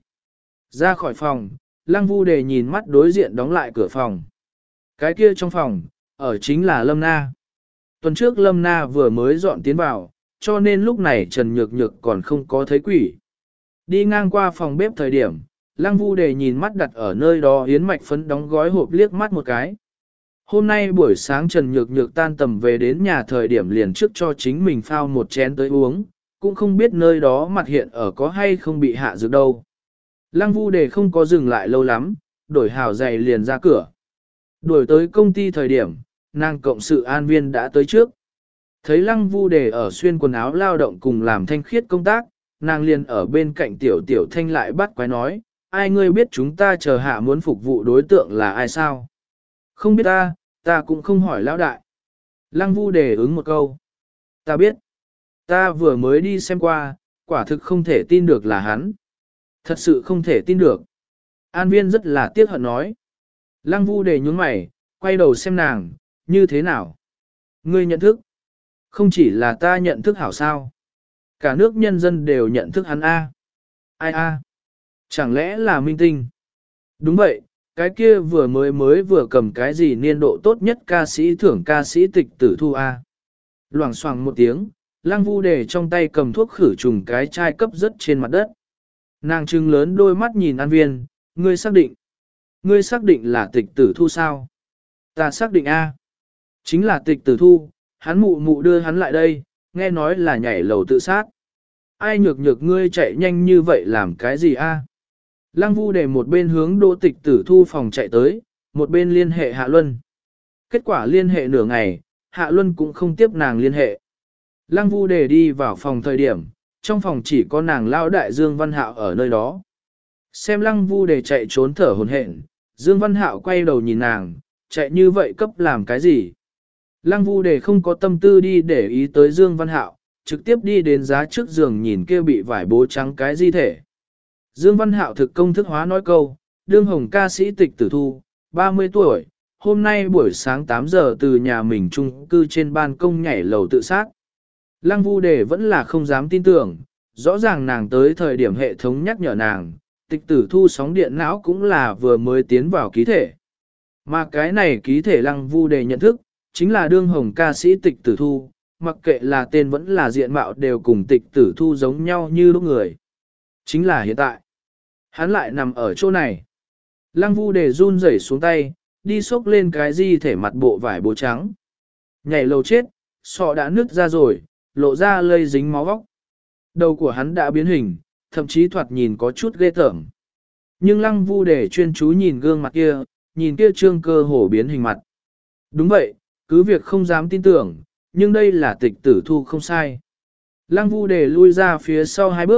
Ra khỏi phòng, Lăng Vu Đề nhìn mắt đối diện đóng lại cửa phòng. Cái kia trong phòng, ở chính là Lâm Na. Tuần trước Lâm Na vừa mới dọn tiến vào, cho nên lúc này Trần Nhược Nhược còn không có thấy quỷ. Đi ngang qua phòng bếp thời điểm, Lăng Vu Đề nhìn mắt đặt ở nơi đó yến mạch phấn đóng gói hộp liếc mắt một cái. Hôm nay buổi sáng Trần Nhược Nhược tan tầm về đến nhà thời điểm liền trước cho chính mình phao một chén tới uống, cũng không biết nơi đó mặt hiện ở có hay không bị hạ dược đâu. Lăng Vu Đề không có dừng lại lâu lắm, đổi hào giày liền ra cửa. Đuổi tới công ty thời điểm, nàng cộng sự an viên đã tới trước. Thấy Lăng Vu Đề ở xuyên quần áo lao động cùng làm thanh khiết công tác, nàng liền ở bên cạnh tiểu tiểu thanh lại bắt quái nói, ai ngươi biết chúng ta chờ hạ muốn phục vụ đối tượng là ai sao? Không biết ta, ta cũng không hỏi lão đại. Lăng Vu Đề ứng một câu. Ta biết. Ta vừa mới đi xem qua, quả thực không thể tin được là hắn. Thật sự không thể tin được. An viên rất là tiếc hận nói. Lăng Vu Đề nhún mày, quay đầu xem nàng, như thế nào? Ngươi nhận thức. Không chỉ là ta nhận thức hảo sao. Cả nước nhân dân đều nhận thức hắn A. Ai A? Chẳng lẽ là minh tinh? Đúng vậy, cái kia vừa mới mới vừa cầm cái gì niên độ tốt nhất ca sĩ thưởng ca sĩ tịch tử thu A. Loảng xoảng một tiếng, Lăng Vu Đề trong tay cầm thuốc khử trùng cái chai cấp rớt trên mặt đất. Nàng trừng lớn đôi mắt nhìn An Viên, ngươi xác định. Ngươi xác định là tịch tử thu sao? Ta xác định A. Chính là tịch tử thu, hắn mụ mụ đưa hắn lại đây, nghe nói là nhảy lầu tự sát. Ai nhược nhược ngươi chạy nhanh như vậy làm cái gì A? Lăng Vu Đề một bên hướng Đỗ Tịch Tử Thu phòng chạy tới, một bên liên hệ Hạ Luân. Kết quả liên hệ nửa ngày, Hạ Luân cũng không tiếp nàng liên hệ. Lăng Vu Đề đi vào phòng thời điểm, trong phòng chỉ có nàng lão đại Dương Văn Hạo ở nơi đó. Xem Lăng Vu Đề chạy trốn thở hổn hển, Dương Văn Hạo quay đầu nhìn nàng, chạy như vậy cấp làm cái gì? Lăng Vu Đề không có tâm tư đi để ý tới Dương Văn Hạo, trực tiếp đi đến giá trước giường nhìn kia bị vải bố trắng cái di thể. Dương Văn Hạo thực công thức hóa nói câu, đương hồng ca sĩ tịch tử thu, ba mươi tuổi, hôm nay buổi sáng tám giờ từ nhà mình chung cư trên ban công nhảy lầu tự sát. Lăng Vu Đề vẫn là không dám tin tưởng, rõ ràng nàng tới thời điểm hệ thống nhắc nhở nàng, tịch tử thu sóng điện não cũng là vừa mới tiến vào ký thể. Mà cái này ký thể Lăng Vu Đề nhận thức, chính là đương hồng ca sĩ tịch tử thu, mặc kệ là tên vẫn là diện mạo đều cùng tịch tử thu giống nhau như lúc người. Chính là hiện tại. Hắn lại nằm ở chỗ này. Lăng Vu Đề run rẩy xuống tay, đi xốc lên cái gì thể mặt bộ vải bố trắng. Nhảy lầu chết, sọ đã nứt ra rồi, lộ ra lây dính máu vóc. Đầu của hắn đã biến hình, thậm chí thoạt nhìn có chút ghê tởm. Nhưng Lăng Vu Đề chuyên chú nhìn gương mặt kia, nhìn kia trương cơ hồ biến hình mặt. Đúng vậy, cứ việc không dám tin tưởng, nhưng đây là tịch tử thu không sai. Lăng Vu Đề lui ra phía sau hai bước,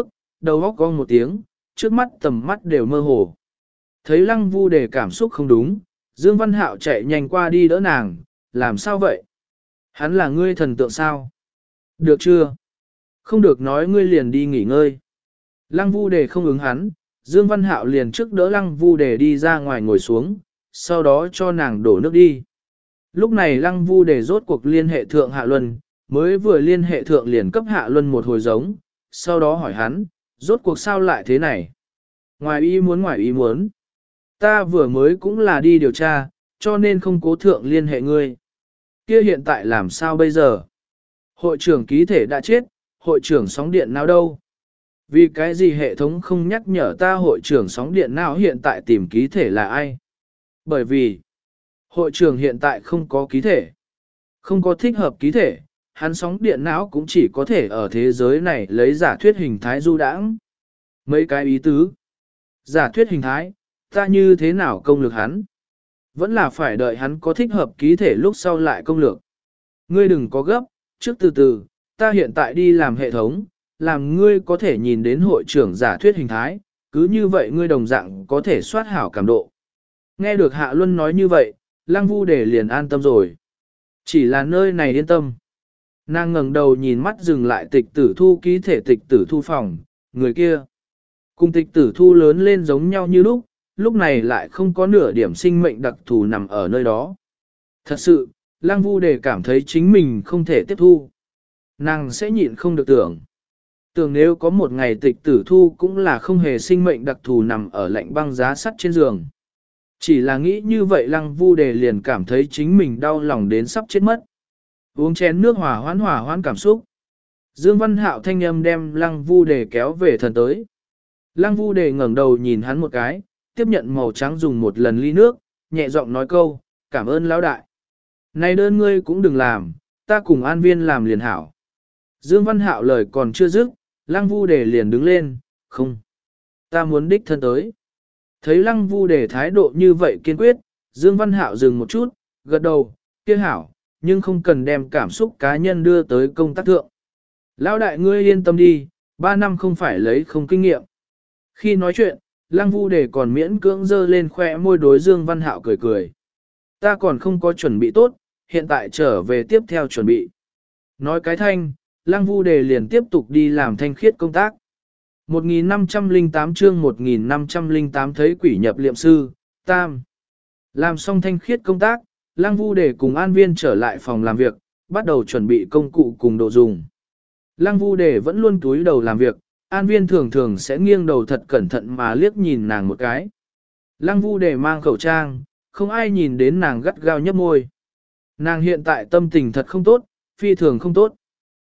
đầu óc cong một tiếng, trước mắt tầm mắt đều mơ hồ. Thấy Lăng Vu Đề cảm xúc không đúng, Dương Văn Hạo chạy nhanh qua đi đỡ nàng, làm sao vậy? Hắn là ngươi thần tượng sao? Được chưa? Không được nói ngươi liền đi nghỉ ngơi. Lăng Vu Đề không ứng hắn, Dương Văn Hạo liền trước đỡ Lăng Vu Đề đi ra ngoài ngồi xuống, sau đó cho nàng đổ nước đi. Lúc này Lăng Vu Đề rốt cuộc liên hệ thượng Hạ Luân, mới vừa liên hệ thượng liền cấp Hạ Luân một hồi giống, sau đó hỏi hắn, rốt cuộc sao lại thế này? Ngoài ý muốn ngoài ý muốn. Ta vừa mới cũng là đi điều tra, cho nên không cố thượng liên hệ ngươi. Kia hiện tại làm sao bây giờ? Hội trưởng ký thể đã chết, hội trưởng sóng điện nào đâu? Vì cái gì hệ thống không nhắc nhở ta hội trưởng sóng điện nào hiện tại tìm ký thể là ai? Bởi vì, hội trưởng hiện tại không có ký thể. Không có thích hợp ký thể, hắn sóng điện não cũng chỉ có thể ở thế giới này lấy giả thuyết hình thái du đãng. Mấy cái ý tứ. Giả thuyết hình thái, ta như thế nào công lược hắn? Vẫn là phải đợi hắn có thích hợp ký thể lúc sau lại công lược. Ngươi đừng có gấp, trước từ từ, ta hiện tại đi làm hệ thống, làm ngươi có thể nhìn đến hội trưởng giả thuyết hình thái, cứ như vậy ngươi đồng dạng có thể soát hảo cảm độ. Nghe được Hạ Luân nói như vậy, Lăng Vu Đề liền an tâm rồi. Chỉ là nơi này yên tâm. Nàng ngẩng đầu nhìn mắt dừng lại tịch tử thu ký thể tịch tử thu phòng, người kia. Cùng tịch tử thu lớn lên giống nhau như lúc, lúc này lại không có nửa điểm sinh mệnh đặc thù nằm ở nơi đó. Thật sự, Lăng Vu Đề cảm thấy chính mình không thể tiếp thu. Nàng sẽ nhịn không được tưởng. Tưởng nếu có một ngày tịch tử thu cũng là không hề sinh mệnh đặc thù nằm ở lạnh băng giá sắt trên giường. Chỉ là nghĩ như vậy Lăng Vu Đề liền cảm thấy chính mình đau lòng đến sắp chết mất. Uống chén nước hòa hoãn hòa hoãn cảm xúc. Dương Văn Hạo thanh âm đem Lăng Vu Đề kéo về thần tới. Lăng Vu Đề ngẩng đầu nhìn hắn một cái, tiếp nhận màu trắng dùng một lần ly nước, nhẹ giọng nói câu, cảm ơn lão đại. Này đơn ngươi cũng đừng làm, ta cùng An Viên làm liền hảo. Dương Văn Hạo lời còn chưa dứt, Lăng Vu Đề liền đứng lên, không. Ta muốn đích thân tới. Thấy Lăng Vu Đề thái độ như vậy kiên quyết, Dương Văn Hạo dừng một chút, gật đầu, kia hảo, nhưng không cần đem cảm xúc cá nhân đưa tới công tác thượng. Lão đại ngươi yên tâm đi, ba năm không phải lấy không kinh nghiệm. Khi nói chuyện, Lăng Vu Đề còn miễn cưỡng dơ lên khoe môi đối Dương Văn Hạo cười cười. Ta còn không có chuẩn bị tốt, hiện tại trở về tiếp theo chuẩn bị. Nói cái thanh, Lăng Vu Đề liền tiếp tục đi làm thanh khiết công tác. một nghìn năm trăm lẻ tám chương một nghìn năm trăm lẻ tám thấy quỷ nhập liệm sư, tam. Làm xong thanh khiết công tác, Lăng Vu Đề cùng An Viên trở lại phòng làm việc, bắt đầu chuẩn bị công cụ cùng đồ dùng. Lăng Vu Đề vẫn luôn túi đầu làm việc, An Viên thường thường sẽ nghiêng đầu thật cẩn thận mà liếc nhìn nàng một cái. Lăng Vu Đề mang khẩu trang, không ai nhìn đến nàng gắt gao nhấp môi. Nàng hiện tại tâm tình thật không tốt, phi thường không tốt.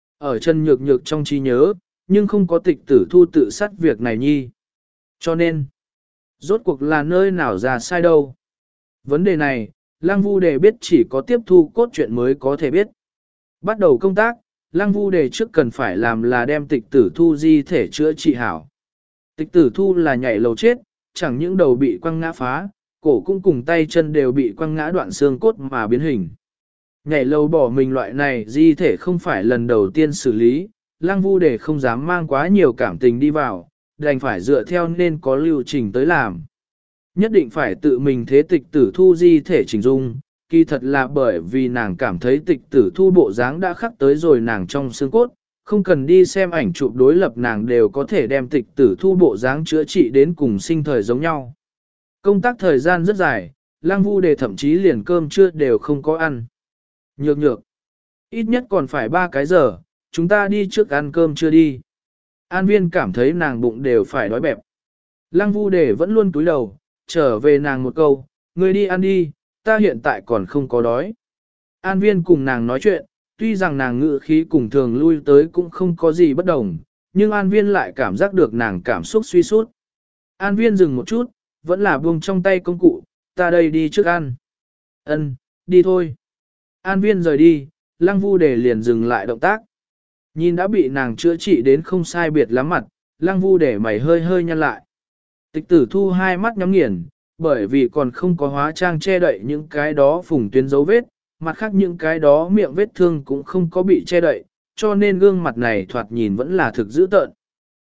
Ở chân nhược nhược trong trí nhớ, nhưng không có tịch tử thu tự sát việc này nhi. Cho nên, rốt cuộc là nơi nào ra sai đâu. Vấn đề này, Lăng Vu Đề biết chỉ có tiếp thu cốt truyện mới có thể biết. Bắt đầu công tác, Lăng Vu Đề trước cần phải làm là đem tịch tử thu di thể chữa trị hảo. Tịch tử thu là nhảy lầu chết, chẳng những đầu bị quăng ngã phá, cổ cũng cùng tay chân đều bị quăng ngã đoạn xương cốt mà biến hình. Nhảy lầu bỏ mình loại này di thể không phải lần đầu tiên xử lý, Lăng Vu Đề không dám mang quá nhiều cảm tình đi vào, đành phải dựa theo nên có lưu trình tới làm. Nhất định phải tự mình thế tịch tử thu di thể chỉnh dung, kỳ thật là bởi vì nàng cảm thấy tịch tử thu bộ dáng đã khắc tới rồi nàng trong xương cốt, không cần đi xem ảnh chụp đối lập nàng đều có thể đem tịch tử thu bộ dáng chữa trị đến cùng sinh thời giống nhau. Công tác thời gian rất dài, Lăng Vu Đề thậm chí liền cơm trưa đều không có ăn. Nhược nhược, ít nhất còn phải ba cái giờ, chúng ta đi trước ăn cơm chưa đi. An Viên cảm thấy nàng bụng đều phải đói bẹp. Lăng Vu Đề vẫn luôn cúi đầu, trở về nàng một câu, ngươi đi ăn đi, ta hiện tại còn không có đói. An Viên cùng nàng nói chuyện, tuy rằng nàng ngự khí cùng thường lui tới cũng không có gì bất đồng, nhưng An Viên lại cảm giác được nàng cảm xúc suy sút. An Viên dừng một chút, vẫn là buông trong tay công cụ, ta đây đi trước ăn. Ân, đi thôi. An Viên rời đi, Lăng Vu Đề liền dừng lại động tác. Nhìn đã bị nàng chữa trị đến không sai biệt lắm mặt, Lăng Vu Đề mày hơi hơi nhăn lại. Tịch tử thu hai mắt nhắm nghiền, bởi vì còn không có hóa trang che đậy những cái đó phùng tuyến dấu vết, mặt khác những cái đó miệng vết thương cũng không có bị che đậy, cho nên gương mặt này thoạt nhìn vẫn là thực dữ tợn.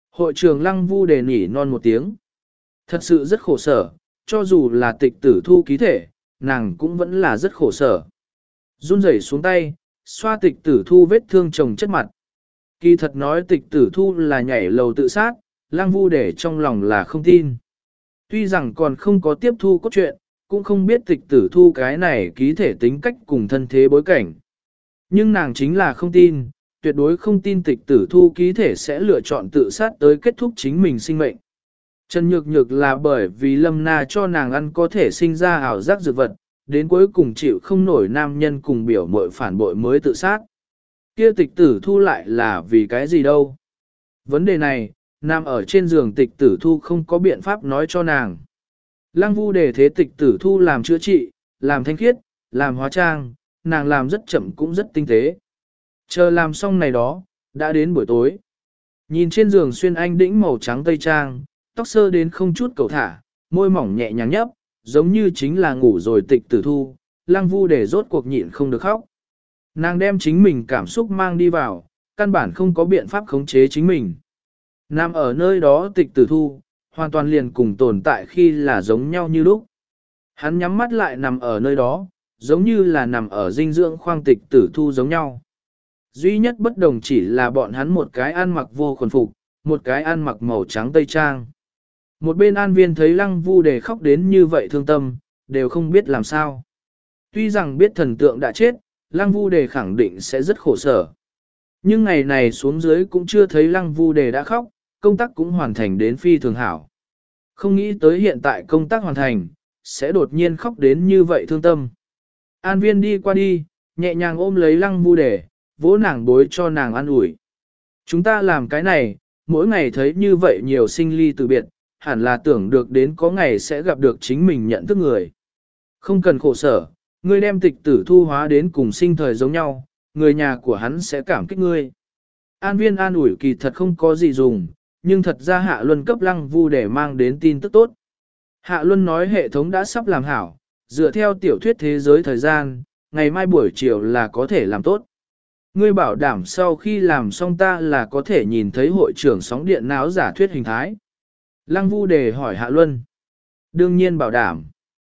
Hội trưởng Lăng Vu đề nỉ non một tiếng. Thật sự rất khổ sở, cho dù là tịch tử thu ký thể, nàng cũng vẫn là rất khổ sở. Run rẩy xuống tay, xoa tịch tử thu vết thương chồng chất mặt. Kỳ thật nói tịch tử thu là nhảy lầu tự sát, Lăng Vu để trong lòng là không tin. Tuy rằng còn không có tiếp thu cốt truyện, cũng không biết tịch tử thu cái này ký thể tính cách cùng thân thế bối cảnh. Nhưng nàng chính là không tin, tuyệt đối không tin tịch tử thu ký thể sẽ lựa chọn tự sát tới kết thúc chính mình sinh mệnh. Trần Nhược Nhược là bởi vì Lâm Na cho nàng ăn có thể sinh ra ảo giác dược vật, đến cuối cùng chịu không nổi nam nhân cùng biểu mội phản bội mới tự sát. Kia tịch tử thu lại là vì cái gì đâu? Vấn đề này, nằm ở trên giường tịch tử thu không có biện pháp nói cho nàng. Lăng Vu để thế tịch tử thu làm chữa trị, làm thanh khiết, làm hóa trang, nàng làm rất chậm cũng rất tinh tế. Chờ làm xong này đó, đã đến buổi tối. Nhìn trên giường xuyên anh đĩnh màu trắng tây trang, tóc sơ đến không chút cầu thả, môi mỏng nhẹ nhàng nhấp, giống như chính là ngủ rồi tịch tử thu, Lăng Vu để rốt cuộc nhịn không được khóc. Nàng đem chính mình cảm xúc mang đi vào, căn bản không có biện pháp khống chế chính mình. Nằm ở nơi đó tịch tử thu, hoàn toàn liền cùng tồn tại khi là giống nhau như lúc. Hắn nhắm mắt lại nằm ở nơi đó, giống như là nằm ở dinh dưỡng khoang tịch tử thu giống nhau. Duy nhất bất đồng chỉ là bọn hắn một cái ăn mặc vô quần phục, một cái ăn mặc màu trắng tây trang. Một bên an viên thấy Lăng Vu đề khóc đến như vậy thương tâm, đều không biết làm sao. Tuy rằng biết thần tượng đã chết, Lăng Vu đề khẳng định sẽ rất khổ sở. Nhưng ngày này xuống dưới cũng chưa thấy Lăng Vu đề đã khóc, công tác cũng hoàn thành đến phi thường hảo. Không nghĩ tới hiện tại công tác hoàn thành, sẽ đột nhiên khóc đến như vậy thương tâm. An viên đi qua đi, nhẹ nhàng ôm lấy Lăng Vu đề, vỗ nàng bối cho nàng an ủi. Chúng ta làm cái này, mỗi ngày thấy như vậy nhiều sinh ly từ biệt, hẳn là tưởng được đến có ngày sẽ gặp được chính mình nhận thức người. Không cần khổ sở, ngươi đem tịch tử thu hóa đến cùng sinh thời giống nhau, người nhà của hắn sẽ cảm kích ngươi. An viên an ủi kỳ thật không có gì dùng, nhưng thật ra Hạ Luân cấp Lăng Vu để mang đến tin tức tốt. Hạ Luân nói hệ thống đã sắp làm hảo, dựa theo tiểu thuyết thế giới thời gian, ngày mai buổi chiều là có thể làm tốt. Ngươi bảo đảm sau khi làm xong ta là có thể nhìn thấy hội trưởng sóng điện não giả thuyết hình thái. Lăng Vu đề hỏi Hạ Luân. Đương nhiên bảo đảm.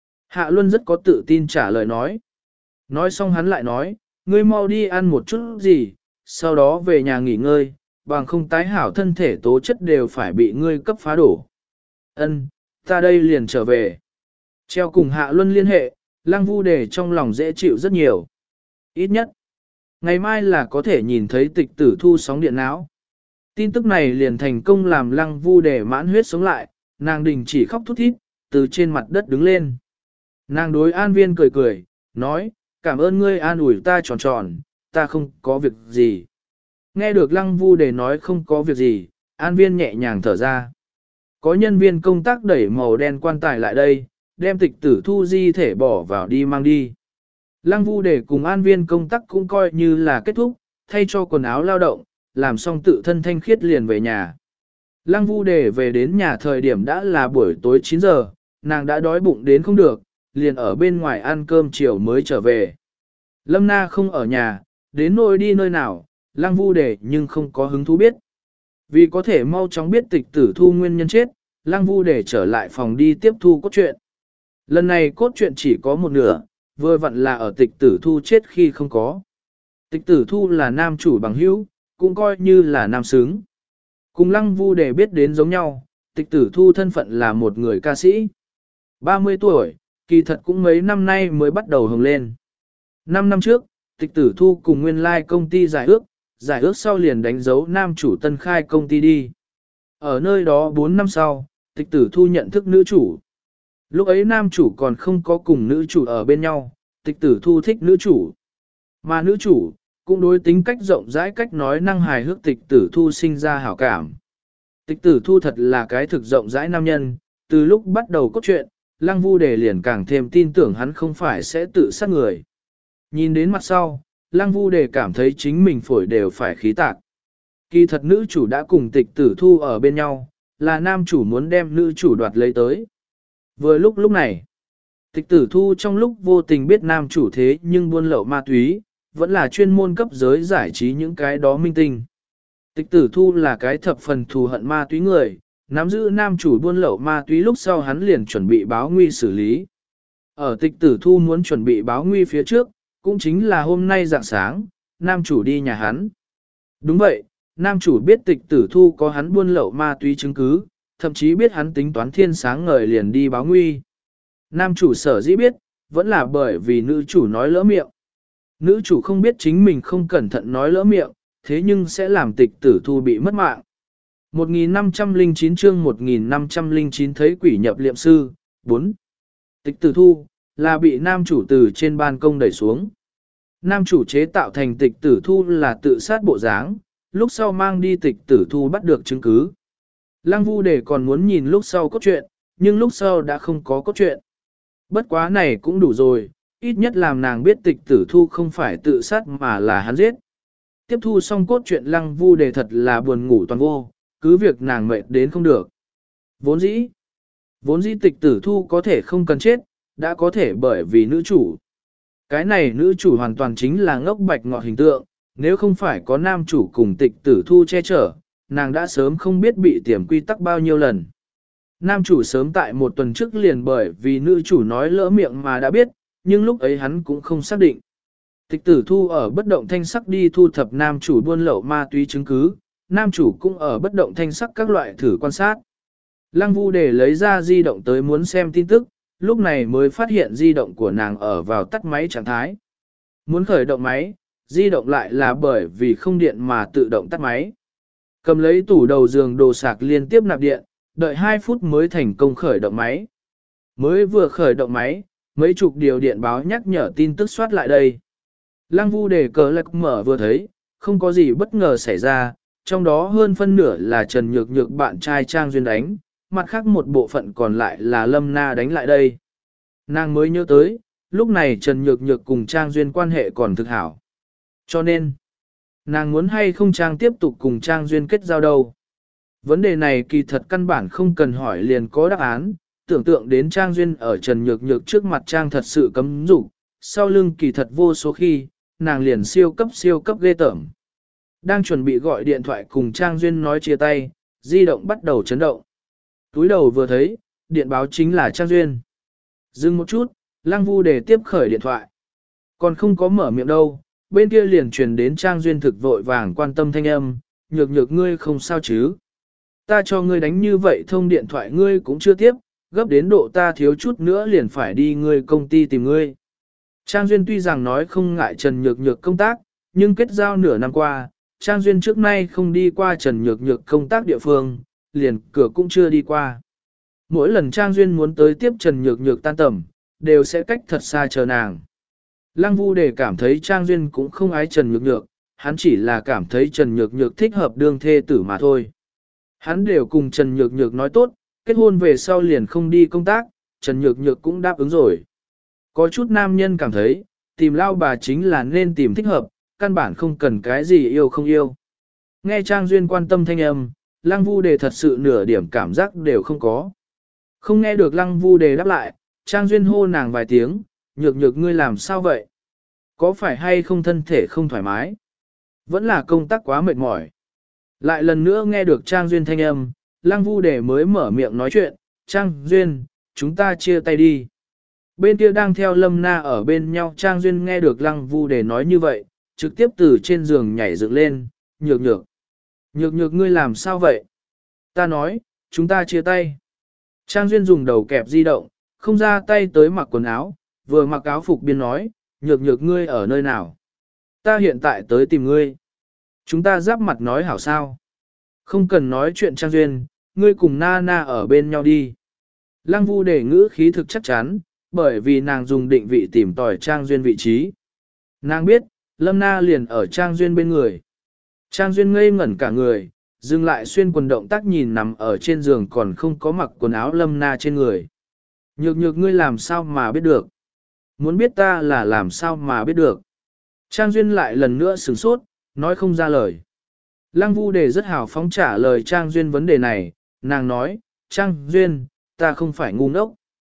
Hạ Luân rất có tự tin trả lời nói. Nói xong hắn lại nói, ngươi mau đi ăn một chút gì, sau đó về nhà nghỉ ngơi, bằng không tái hảo thân thể tố chất đều phải bị ngươi cấp phá đổ. Ân, ta đây liền trở về. Treo cùng Hạ Luân liên hệ, Lăng Vu đề trong lòng dễ chịu rất nhiều. Ít nhất, ngày mai là có thể nhìn thấy tịch tử thu sóng điện não. Tin tức này liền thành công làm Lăng Vu đề mãn huyết sống lại, nàng đình chỉ khóc thút thít, từ trên mặt đất đứng lên. Nàng đối an viên cười cười, nói, cảm ơn ngươi an ủi ta tròn tròn, ta không có việc gì. Nghe được Lăng Vu đề nói không có việc gì, an viên nhẹ nhàng thở ra. Có nhân viên công tác đẩy màu đen quan tài lại đây, đem tịch tử thu di thể bỏ vào đi mang đi. Lăng Vu đề cùng an viên công tác cũng coi như là kết thúc, thay cho quần áo lao động, làm xong tự thân thanh khiết liền về nhà. Lăng Vu đề về đến nhà thời điểm đã là buổi tối chín giờ, nàng đã đói bụng đến không được, liền ở bên ngoài ăn cơm chiều mới trở về. Lâm Na không ở nhà, đến nỗi đi nơi nào, Lăng Vu đề nhưng không có hứng thú biết. Vì có thể mau chóng biết tịch tử thu nguyên nhân chết, Lăng Vu đề trở lại phòng đi tiếp thu cốt truyện. Lần này cốt truyện chỉ có một nửa, vừa vặn là ở tịch tử thu chết khi không có. Tịch tử thu là nam chủ bằng hữu, cũng coi như là nam xứng. Cùng Lăng Vu đề biết đến giống nhau, tịch tử thu thân phận là một người ca sĩ. ba mươi tuổi, kỳ thật cũng mấy năm nay mới bắt đầu hồng lên. năm năm trước, tịch tử thu cùng nguyên lai like công ty giải ước, giải ước sau liền đánh dấu nam chủ tân khai công ty đi. Ở nơi đó bốn năm sau, tịch tử thu nhận thức nữ chủ. Lúc ấy nam chủ còn không có cùng nữ chủ ở bên nhau, tịch tử thu thích nữ chủ. Mà nữ chủ, cũng đối tính cách rộng rãi cách nói năng hài hước tịch tử thu sinh ra hảo cảm. Tịch tử thu thật là cái thực rộng rãi nam nhân, từ lúc bắt đầu cốt truyện, Lăng Vu đề liền càng thêm tin tưởng hắn không phải sẽ tự sát người. Nhìn đến mặt sau, Lăng Vu đề cảm thấy chính mình phổi đều phải khí tạc. Kỳ thật nữ chủ đã cùng tịch tử thu ở bên nhau, là nam chủ muốn đem nữ chủ đoạt lấy tới. Vừa lúc lúc này, tịch tử thu trong lúc vô tình biết nam chủ thế nhưng buôn lậu ma túy, vẫn là chuyên môn cấp giới giải trí những cái đó minh tinh. Tịch tử thu là cái thập phần thù hận ma túy người, nắm giữ nam chủ buôn lậu ma túy lúc sau hắn liền chuẩn bị báo nguy xử lý. Ở tịch tử thu muốn chuẩn bị báo nguy phía trước, cũng chính là hôm nay rạng sáng, nam chủ đi nhà hắn. Đúng vậy, nam chủ biết tịch tử thu có hắn buôn lậu ma túy chứng cứ, thậm chí biết hắn tính toán thiên sáng ngời liền đi báo nguy. Nam chủ sở dĩ biết, vẫn là bởi vì nữ chủ nói lỡ miệng. Nữ chủ không biết chính mình không cẩn thận nói lỡ miệng, thế nhưng sẽ làm tịch tử thu bị mất mạng. một nghìn năm trăm lẻ chín chương một nghìn năm trăm lẻ chín thấy quỷ nhập liệm sư, bốn. Tịch tử thu, là bị nam chủ từ trên ban công đẩy xuống. Nam chủ chế tạo thành tịch tử thu là tự sát bộ dáng, lúc sau mang đi tịch tử thu bắt được chứng cứ. Lăng Vu Đề còn muốn nhìn lúc sau cốt truyện, nhưng lúc sau đã không có cốt truyện. Bất quá này cũng đủ rồi, ít nhất làm nàng biết tịch tử thu không phải tự sát mà là hắn giết. Tiếp thu xong cốt truyện Lăng Vu Đề thật là buồn ngủ toàn vô, cứ việc nàng mệt đến không được. Vốn dĩ, vốn dĩ tịch tử thu có thể không cần chết, đã có thể bởi vì nữ chủ. Cái này nữ chủ hoàn toàn chính là ngốc bạch ngọt hình tượng, nếu không phải có nam chủ cùng tịch tử thu che chở, nàng đã sớm không biết bị tiềm quy tắc bao nhiêu lần. Nam chủ sớm tại một tuần trước liền bởi vì nữ chủ nói lỡ miệng mà đã biết, nhưng lúc ấy hắn cũng không xác định. Tịch tử thu ở bất động thanh sắc đi thu thập nam chủ buôn lậu ma túy chứng cứ, nam chủ cũng ở bất động thanh sắc các loại thử quan sát. Lăng Vu Đề lấy ra di động tới muốn xem tin tức, lúc này mới phát hiện di động của nàng ở vào tắt máy trạng thái. Muốn khởi động máy, di động lại là bởi vì không điện mà tự động tắt máy. Cầm lấy tủ đầu giường đồ sạc liên tiếp nạp điện, đợi hai phút mới thành công khởi động máy. Mới vừa khởi động máy, mấy chục điều điện báo nhắc nhở tin tức soát lại đây. Lăng Vu Đề cờ lạc mở vừa thấy, không có gì bất ngờ xảy ra, trong đó hơn phân nửa là Trần Nhược Nhược bạn trai Trang Duyên đánh, mặt khác một bộ phận còn lại là Lâm Na đánh lại đây. Nàng mới nhớ tới, lúc này Trần Nhược Nhược cùng Trang Duyên quan hệ còn thực hảo. Cho nên, nàng muốn hay không Trang tiếp tục cùng Trang Duyên kết giao đâu. Vấn đề này kỳ thật căn bản không cần hỏi liền có đáp án, tưởng tượng đến Trang Duyên ở Trần Nhược Nhược trước mặt Trang thật sự cấm dục, sau lưng kỳ thật vô số khi, nàng liền siêu cấp siêu cấp ghê tởm. Đang chuẩn bị gọi điện thoại cùng Trang Duyên nói chia tay, di động bắt đầu chấn động. Túi đầu vừa thấy, điện báo chính là Trang Duyên. Dừng một chút, Lăng Vu Đề tiếp khởi điện thoại. Còn không có mở miệng đâu, bên kia liền truyền đến Trang Duyên thực vội vàng quan tâm thanh âm, nhược nhược ngươi không sao chứ. Ta cho ngươi đánh như vậy thông điện thoại ngươi cũng chưa tiếp, gấp đến độ ta thiếu chút nữa liền phải đi ngươi công ty tìm ngươi. Trang Duyên tuy rằng nói không ngại Trần Nhược Nhược công tác, nhưng kết giao nửa năm qua, Trang Duyên trước nay không đi qua Trần Nhược Nhược công tác địa phương, liền cửa cũng chưa đi qua. Mỗi lần Trang Duyên muốn tới tiếp Trần Nhược Nhược tan tầm, đều sẽ cách thật xa chờ nàng. Lăng Vu Đề cảm thấy Trang Duyên cũng không ái Trần Nhược Nhược, hắn chỉ là cảm thấy Trần Nhược Nhược thích hợp đương thê tử mà thôi. Hắn đều cùng Trần Nhược Nhược nói tốt, kết hôn về sau liền không đi công tác, Trần Nhược Nhược cũng đáp ứng rồi. Có chút nam nhân cảm thấy, tìm lao bà chính là nên tìm thích hợp, căn bản không cần cái gì yêu không yêu. Nghe Trang Duyên quan tâm thanh âm, Lăng Vu Đề thật sự nửa điểm cảm giác đều không có. Không nghe được Lăng Vu Đề đáp lại, Trang Duyên hô nàng vài tiếng, nhược nhược ngươi làm sao vậy? Có phải hay không thân thể không thoải mái? Vẫn là công tác quá mệt mỏi. Lại lần nữa nghe được Trang Duyên thanh âm, Lăng Vu Đề mới mở miệng nói chuyện, Trang Duyên, chúng ta chia tay đi. Bên kia đang theo Lâm Na ở bên nhau Trang Duyên nghe được Lăng Vu Đề nói như vậy, trực tiếp từ trên giường nhảy dựng lên, nhược nhược. Nhược nhược ngươi làm sao vậy? Ta nói, chúng ta chia tay. Trang Duyên dùng đầu kẹp di động, không ra tay tới mặc quần áo, vừa mặc áo phục biên nói, nhược nhược ngươi ở nơi nào? Ta hiện tại tới tìm ngươi. Chúng ta giáp mặt nói hảo sao? Không cần nói chuyện Trang Duyên, ngươi cùng Na Na ở bên nhau đi. Lăng Vu Đề ngữ khí thực chắc chắn, bởi vì nàng dùng định vị tìm tòi Trang Duyên vị trí. Nàng biết, Lâm Na liền ở Trang Duyên bên người. Trang Duyên ngây ngẩn cả người, dừng lại xuyên quần động tác nhìn nằm ở trên giường còn không có mặc quần áo Lâm Na trên người. Nhược nhược ngươi làm sao mà biết được? Muốn biết ta là làm sao mà biết được? Trang Duyên lại lần nữa sửng sốt, nói không ra lời. Lăng Vu Đề rất hào phóng trả lời Trang Duyên vấn đề này, nàng nói, Trang Duyên, ta không phải ngu ngốc.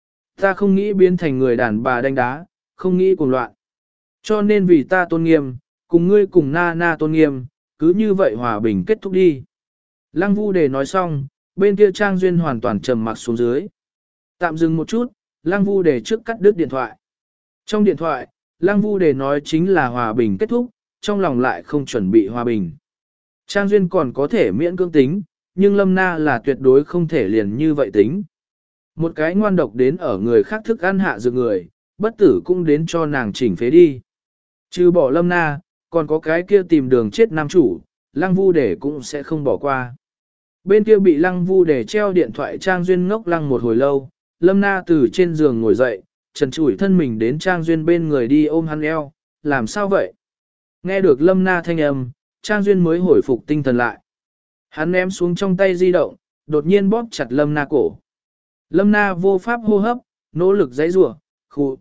Ta không nghĩ biến thành người đàn bà đánh đá, không nghĩ cuồng loạn. Cho nên vì ta tôn nghiêm, cùng ngươi cùng Na Na tôn nghiêm, cứ như vậy hòa bình kết thúc đi. Lăng Vu Đề nói xong, bên kia Trang Duyên hoàn toàn trầm mặc xuống dưới. Tạm dừng một chút, Lăng Vu Đề trước cắt đứt điện thoại. Trong điện thoại, Lăng Vu Đề nói chính là hòa bình kết thúc, trong lòng lại không chuẩn bị hòa bình. Trang Duyên còn có thể miễn cưỡng tính, nhưng Lâm Na là tuyệt đối không thể liền như vậy tính. Một cái ngoan độc đến ở người khác thức ăn hạ dược người, bất tử cũng đến cho nàng chỉnh phế đi. Trừ bỏ Lâm Na, còn có cái kia tìm đường chết nam chủ, Lăng Vu Đề cũng sẽ không bỏ qua. Bên kia bị Lăng Vu Đề treo điện thoại Trang Duyên ngốc lăng một hồi lâu, Lâm Na từ trên giường ngồi dậy, trần trụi thân mình đến Trang Duyên bên người đi ôm hắn eo, làm sao vậy? Nghe được Lâm Na thanh âm, Trang Duyên mới hồi phục tinh thần lại. Hắn ném xuống trong tay di động, đột nhiên bóp chặt Lâm Na cổ. Lâm Na vô pháp hô hấp, nỗ lực giãy giụa, khu.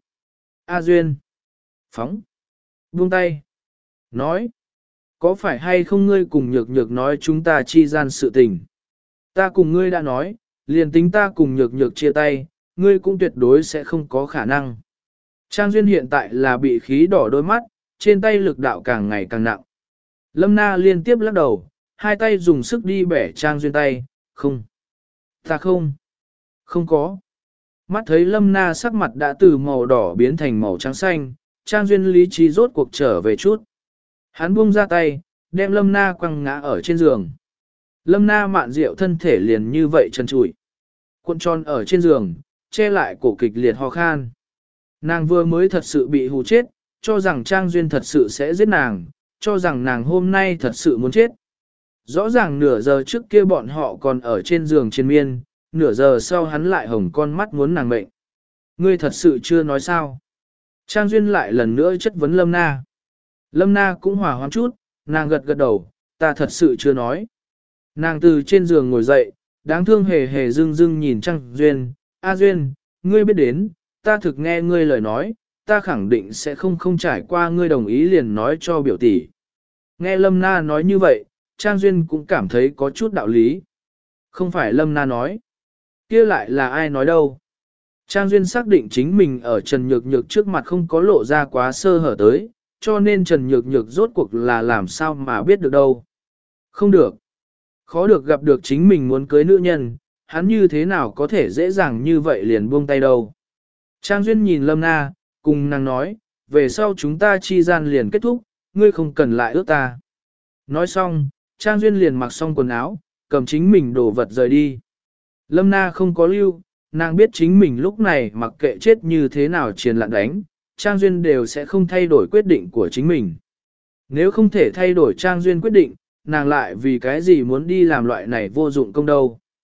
A Duyên. Phóng. Buông tay. Nói. Có phải hay không ngươi cùng nhược nhược nói chúng ta chi gian sự tình? Ta cùng ngươi đã nói, liền tính ta cùng nhược nhược chia tay, ngươi cũng tuyệt đối sẽ không có khả năng. Trang Duyên hiện tại là bị khí đỏ đôi mắt, trên tay lực đạo càng ngày càng nặng. Lâm Na liên tiếp lắc đầu, hai tay dùng sức đi bẻ Trang Duyên tay, không. Ta không. Không có. Mắt thấy Lâm Na sắc mặt đã từ màu đỏ biến thành màu trắng xanh, Trang Duyên lý trí rốt cuộc trở về chút. Hắn buông ra tay, đem Lâm Na quăng ngã ở trên giường. Lâm Na mạn rượu thân thể liền như vậy trần trụi. Cuộn tròn ở trên giường, che lại cổ kịch liệt ho khan. Nàng vừa mới thật sự bị hù chết, cho rằng Trang Duyên thật sự sẽ giết nàng, cho rằng nàng hôm nay thật sự muốn chết. Rõ ràng nửa giờ trước kia bọn họ còn ở trên giường trên miên, nửa giờ sau hắn lại hồng con mắt muốn nàng mệnh. Ngươi thật sự chưa nói sao? Trang Duyên lại lần nữa chất vấn Lâm Na. Lâm Na cũng hòa hoãn chút, nàng gật gật đầu, ta thật sự chưa nói. Nàng từ trên giường ngồi dậy, đáng thương hề hề dưng dưng nhìn Trang Duyên. A Duyên, ngươi biết đến, ta thực nghe ngươi lời nói, ta khẳng định sẽ không không trải qua ngươi đồng ý liền nói cho biểu tỷ. Nghe Lâm Na nói như vậy, Trang Duyên cũng cảm thấy có chút đạo lý. Không phải Lâm Na nói. Kia lại là ai nói đâu. Trang Duyên xác định chính mình ở Trần Nhược Nhược trước mặt không có lộ ra quá sơ hở tới, cho nên Trần Nhược Nhược rốt cuộc là làm sao mà biết được đâu. Không được. Khó được gặp được chính mình muốn cưới nữ nhân, hắn như thế nào có thể dễ dàng như vậy liền buông tay đâu. Trang Duyên nhìn Lâm Na, cùng nàng nói, về sau chúng ta chi gian liền kết thúc, ngươi không cần lại ước ta. Nói xong, Trang Duyên liền mặc xong quần áo, cầm chính mình đổ vật rời đi. Lâm Na không có lưu, nàng biết chính mình lúc này mặc kệ chết như thế nào triền lặn đánh, Trang Duyên đều sẽ không thay đổi quyết định của chính mình. Nếu không thể thay đổi Trang Duyên quyết định, nàng lại vì cái gì muốn đi làm loại này vô dụng công đâu.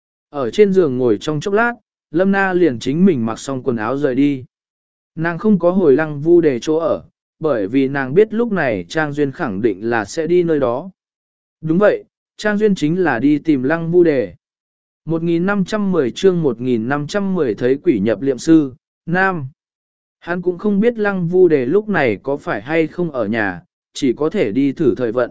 Ở trên giường ngồi trong chốc lát, Lâm Na liền chính mình mặc xong quần áo rời đi. Nàng không có hồi Lăng Vu Đề chỗ ở, bởi vì nàng biết lúc này Trang Duyên khẳng định là sẽ đi nơi đó. Đúng vậy, Trang Duyên chính là đi tìm Lăng Vu Đề. một nghìn năm trăm mười chương một nghìn năm trăm mười thấy quỷ nhập liệm sư, Nam. Hắn cũng không biết Lăng Vu Đề lúc này có phải hay không ở nhà, chỉ có thể đi thử thời vận.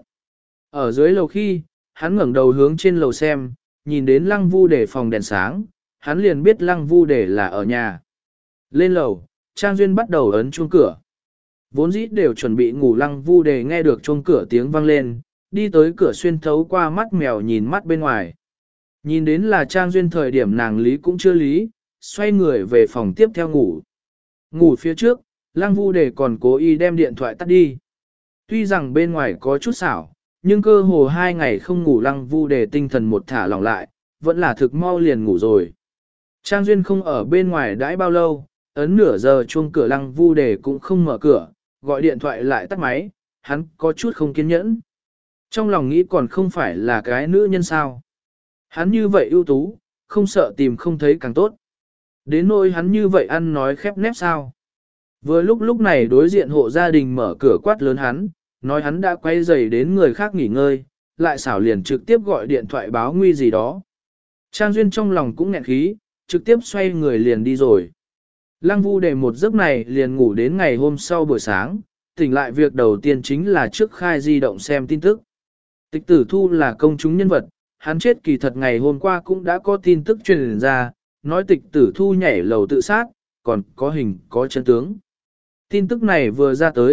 Ở dưới lầu khi, hắn ngẩng đầu hướng trên lầu xem, nhìn đến Lăng Vu Đề phòng đèn sáng, hắn liền biết Lăng Vu Đề là ở nhà. Lên lầu, Trang Duyên bắt đầu ấn chuông cửa. Vốn dĩ đều chuẩn bị ngủ Lăng Vu Đề nghe được chuông cửa tiếng vang lên, đi tới cửa xuyên thấu qua mắt mèo nhìn mắt bên ngoài. Nhìn đến là Trang Duyên thời điểm nàng lý cũng chưa lý, xoay người về phòng tiếp theo ngủ. Ngủ phía trước, Lăng Vu Đề còn cố ý đem điện thoại tắt đi. Tuy rằng bên ngoài có chút xảo, nhưng cơ hồ hai ngày không ngủ Lăng Vu Đề tinh thần một thả lỏng lại, vẫn là thực mau liền ngủ rồi. Trang Duyên không ở bên ngoài đãi bao lâu, ấn nửa giờ chuông cửa Lăng Vu Đề cũng không mở cửa, gọi điện thoại lại tắt máy, hắn có chút không kiên nhẫn. Trong lòng nghĩ còn không phải là cái nữ nhân sao. Hắn như vậy ưu tú, không sợ tìm không thấy càng tốt. Đến nỗi hắn như vậy ăn nói khép nép sao. Vừa lúc lúc này đối diện hộ gia đình mở cửa quát lớn hắn, nói hắn đã quay giày đến người khác nghỉ ngơi, lại xảo liền trực tiếp gọi điện thoại báo nguy gì đó. Trang Duyên trong lòng cũng nghẹn khí, trực tiếp xoay người liền đi rồi. Lăng Vu Đề một giấc này liền ngủ đến ngày hôm sau buổi sáng, tỉnh lại việc đầu tiên chính là trước khai di động xem tin tức. Tịch Tử Thu là công chúng nhân vật, hắn chết kỳ thật ngày hôm qua cũng đã có tin tức truyền ra, nói Tịch Tử Thu nhảy lầu tự sát, còn có hình có chân tướng. Tin tức này vừa ra tới,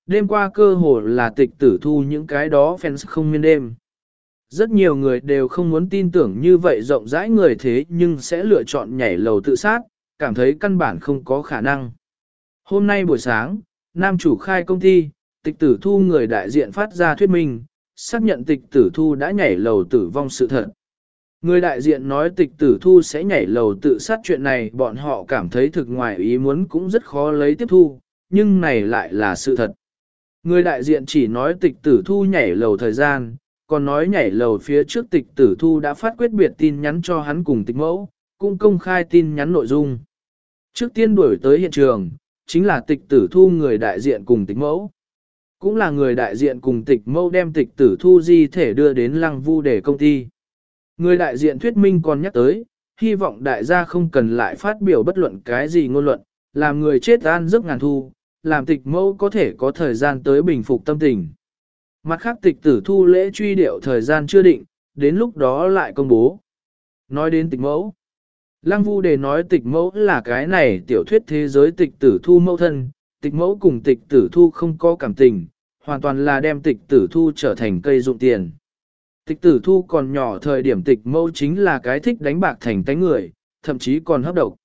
đêm qua cơ hồ là tịch tử thu những cái đó fans không miên đêm. Rất nhiều người đều không muốn tin tưởng như vậy rộng rãi người thế nhưng sẽ lựa chọn nhảy lầu tự sát, cảm thấy căn bản không có khả năng. Hôm nay buổi sáng, nam chủ khai công ty, tịch tử thu người đại diện phát ra thuyết minh, xác nhận tịch tử thu đã nhảy lầu tử vong sự thật. Người đại diện nói tịch tử thu sẽ nhảy lầu tự sát chuyện này bọn họ cảm thấy thực ngoài ý muốn cũng rất khó lấy tiếp thu, nhưng này lại là sự thật. Người đại diện chỉ nói tịch tử thu nhảy lầu thời gian, còn nói nhảy lầu phía trước tịch tử thu đã phát quyết biệt tin nhắn cho hắn cùng tịch mẫu, cũng công khai tin nhắn nội dung. Trước tiên đuổi tới hiện trường, chính là tịch tử thu người đại diện cùng tịch mẫu. Cũng là người đại diện cùng tịch mẫu đem tịch tử thu di thể đưa đến Lăng Vu để công ty. Người đại diện thuyết minh còn nhắc tới, hy vọng đại gia không cần lại phát biểu bất luận cái gì ngôn luận, làm người chết an giấc ngàn thu, làm tịch mẫu có thể có thời gian tới bình phục tâm tình. Mặt khác tịch tử thu lễ truy điệu thời gian chưa định, đến lúc đó lại công bố. Nói đến tịch mẫu, Lăng Vu Đề nói tịch mẫu là cái này tiểu thuyết thế giới tịch tử thu mẫu thân, tịch mẫu cùng tịch tử thu không có cảm tình, hoàn toàn là đem tịch tử thu trở thành cây dụng tiền. Tịch tử thu còn nhỏ thời điểm tịch mẫu chính là cái thích đánh bạc thành tánh người, thậm chí còn hấp độc.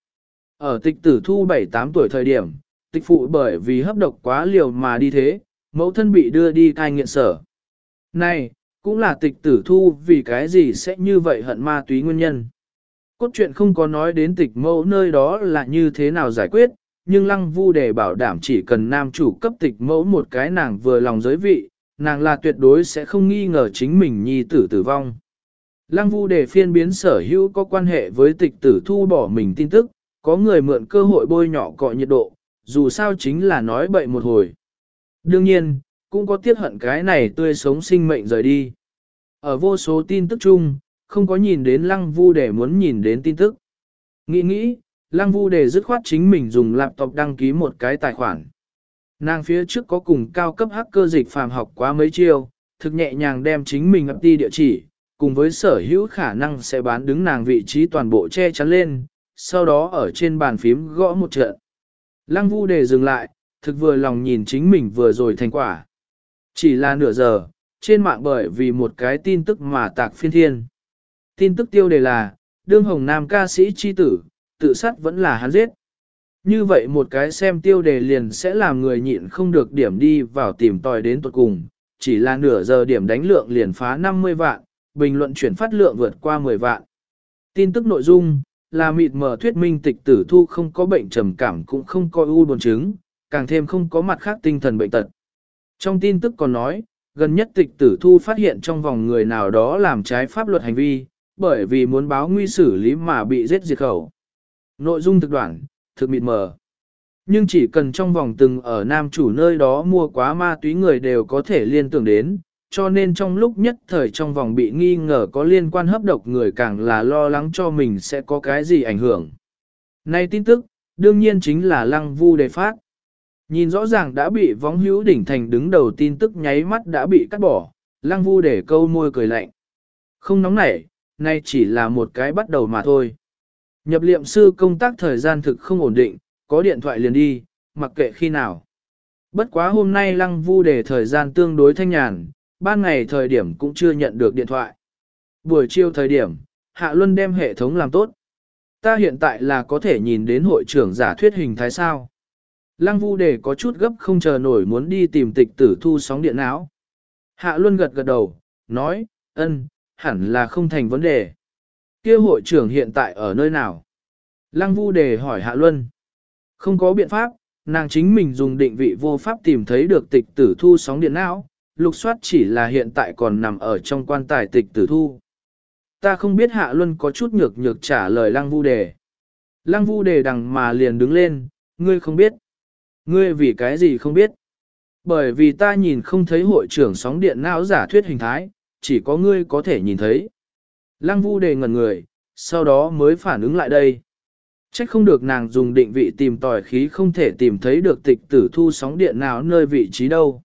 Ở tịch tử thu bảy tám tuổi thời điểm, tịch phụ bởi vì hấp độc quá liều mà đi thế, mẫu thân bị đưa đi cai nghiện sở. Này, cũng là tịch tử thu vì cái gì sẽ như vậy hận ma túy nguyên nhân. Cốt truyện không có nói đến tịch mẫu nơi đó là như thế nào giải quyết, nhưng Lăng Vu Đề bảo đảm chỉ cần nam chủ cấp tịch mẫu một cái nàng vừa lòng giới vị, nàng là tuyệt đối sẽ không nghi ngờ chính mình nhi tử tử vong. Lăng Vu Đề phiên biến sở hữu có quan hệ với tịch tử thu bỏ mình tin tức, có người mượn cơ hội bôi nhỏ cọ nhiệt độ, dù sao chính là nói bậy một hồi. Đương nhiên, cũng có tiếc hận cái này tươi sống sinh mệnh rời đi. Ở vô số tin tức chung, không có nhìn đến Lăng Vu Đề muốn nhìn đến tin tức. Nghĩ nghĩ, Lăng Vu Đề dứt khoát chính mình dùng laptop đăng ký một cái tài khoản. Nàng phía trước có cùng cao cấp hacker dịch phàm học quá mấy chiêu, thực nhẹ nhàng đem chính mình ập đi địa chỉ, cùng với sở hữu khả năng sẽ bán đứng nàng vị trí toàn bộ che chắn lên, sau đó ở trên bàn phím gõ một trận. Lăng Vu Đề dừng lại, thực vừa lòng nhìn chính mình vừa rồi thành quả. Chỉ là nửa giờ, trên mạng bởi vì một cái tin tức mà tạc phiên thiên. Tin tức tiêu đề là, đương hồng nam ca sĩ chi tử, tự sát vẫn là hắn giết. Như vậy một cái xem tiêu đề liền sẽ làm người nhịn không được điểm đi vào tìm tòi đến tuột cùng, chỉ là nửa giờ điểm đánh lượng liền phá năm mươi vạn, bình luận chuyển phát lượng vượt qua mười vạn. Tin tức nội dung là mịt mờ thuyết minh tịch tử thu không có bệnh trầm cảm cũng không có u buồn chứng, càng thêm không có mặt khác tinh thần bệnh tật. Trong tin tức còn nói, gần nhất tịch tử thu phát hiện trong vòng người nào đó làm trái pháp luật hành vi, bởi vì muốn báo nguy xử lý mà bị giết diệt khẩu. Nội dung thực đoạn, thực mịt mờ. Nhưng chỉ cần trong vòng từng ở nam chủ nơi đó mua quá ma túy người đều có thể liên tưởng đến, cho nên trong lúc nhất thời trong vòng bị nghi ngờ có liên quan hấp độc người càng là lo lắng cho mình sẽ có cái gì ảnh hưởng. Này tin tức, đương nhiên chính là Lăng Vu Đề phát. Nhìn rõ ràng đã bị võng hữu đỉnh thành đứng đầu tin tức nháy mắt đã bị cắt bỏ, Lăng Vu Đề câu môi cười lạnh. Không nóng nảy, nay chỉ là một cái bắt đầu mà thôi. Nhập liệm sư công tác thời gian thực không ổn định, có điện thoại liền đi, mặc kệ khi nào. Bất quá hôm nay Lăng Vu Đề thời gian tương đối thanh nhàn, ban ngày thời điểm cũng chưa nhận được điện thoại. Buổi chiều thời điểm, Hạ Luân đem hệ thống làm tốt. Ta hiện tại là có thể nhìn đến hội trưởng giả thuyết hình thái sao. Lăng Vu Đề có chút gấp không chờ nổi muốn đi tìm tịch tử thu sóng điện não. Hạ Luân gật gật đầu, nói, ân, hẳn là không thành vấn đề. Kia hội trưởng hiện tại ở nơi nào? Lăng Vu Đề hỏi Hạ Luân. Không có biện pháp, nàng chính mình dùng định vị vô pháp tìm thấy được tịch tử thu sóng điện não, lục soát chỉ là hiện tại còn nằm ở trong quan tài tịch tử thu. Ta không biết Hạ Luân có chút nhược nhược trả lời Lăng Vu Đề. Lăng Vu Đề đằng mà liền đứng lên, ngươi không biết. Ngươi vì cái gì không biết? Bởi vì ta nhìn không thấy hội trưởng sóng điện não giả thuyết hình thái, chỉ có ngươi có thể nhìn thấy. Lăng Vu Đề ngẩn người, sau đó mới phản ứng lại đây. Trách không được nàng dùng định vị tìm tòi khí không thể tìm thấy được tịch tử thu sóng điện nào nơi vị trí đâu.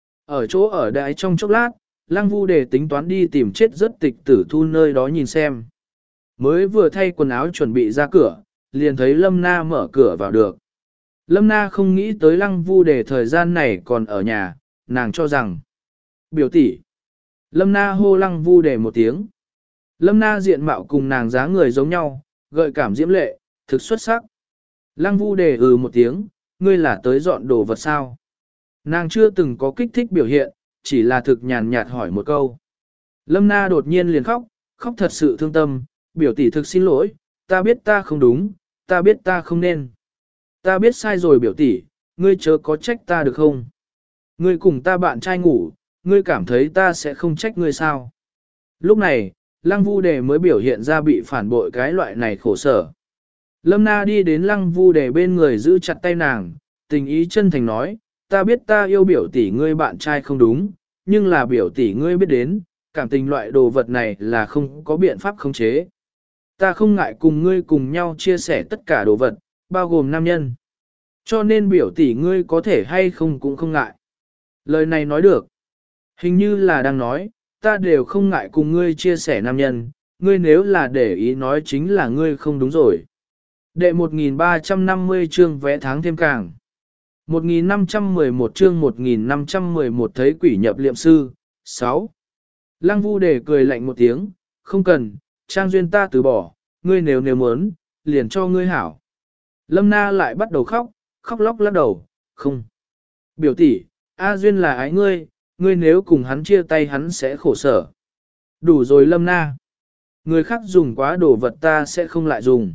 Ở chỗ ở đại trong chốc lát, Lăng Vu Đề tính toán đi tìm chết rất tịch tử thu nơi đó nhìn xem. Mới vừa thay quần áo chuẩn bị ra cửa, liền thấy Lâm Na mở cửa vào được. Lâm Na không nghĩ tới Lăng Vu Đề thời gian này còn ở nhà, nàng cho rằng biểu tỷ. Lâm Na hô Lăng Vu Đề một tiếng. Lâm Na diện mạo cùng nàng dáng người giống nhau, gợi cảm diễm lệ, thực xuất sắc. Lăng Vu Đề ừ một tiếng, ngươi là tới dọn đồ vật sao? Nàng chưa từng có kích thích biểu hiện, chỉ là thực nhàn nhạt hỏi một câu. Lâm Na đột nhiên liền khóc, khóc thật sự thương tâm, biểu tỷ thực xin lỗi, ta biết ta không đúng, ta biết ta không nên. Ta biết sai rồi biểu tỷ, ngươi chớ có trách ta được không? Ngươi cùng ta bạn trai ngủ, ngươi cảm thấy ta sẽ không trách ngươi sao? Lúc này, Lăng Vu Đề mới biểu hiện ra bị phản bội cái loại này khổ sở. Lâm Na đi đến Lăng Vu Đề bên người giữ chặt tay nàng, tình ý chân thành nói, ta biết ta yêu biểu tỷ ngươi bạn trai không đúng, nhưng là biểu tỷ ngươi biết đến, cảm tình loại đồ vật này là không có biện pháp khống chế. Ta không ngại cùng ngươi cùng nhau chia sẻ tất cả đồ vật, bao gồm nam nhân. Cho nên biểu tỷ ngươi có thể hay không cũng không ngại. Lời này nói được. Hình như là đang nói, ta đều không ngại cùng ngươi chia sẻ nam nhân, ngươi nếu là để ý nói chính là ngươi không đúng rồi. Đệ một nghìn ba trăm năm mươi chương vẽ tháng thêm càng. một nghìn năm trăm mười một chương một nghìn năm trăm mười một thấy quỷ nhập liệm sư. sáu. Lăng Vu Đề cười lạnh một tiếng, không cần, trang duyên ta từ bỏ, ngươi nếu nếu muốn, liền cho ngươi hảo. Lâm Na lại bắt đầu khóc, khóc lóc lắc đầu, không. Biểu tỷ, A Duyên là ái ngươi, ngươi nếu cùng hắn chia tay hắn sẽ khổ sở. Đủ rồi Lâm Na. Người khác dùng quá đồ vật ta sẽ không lại dùng.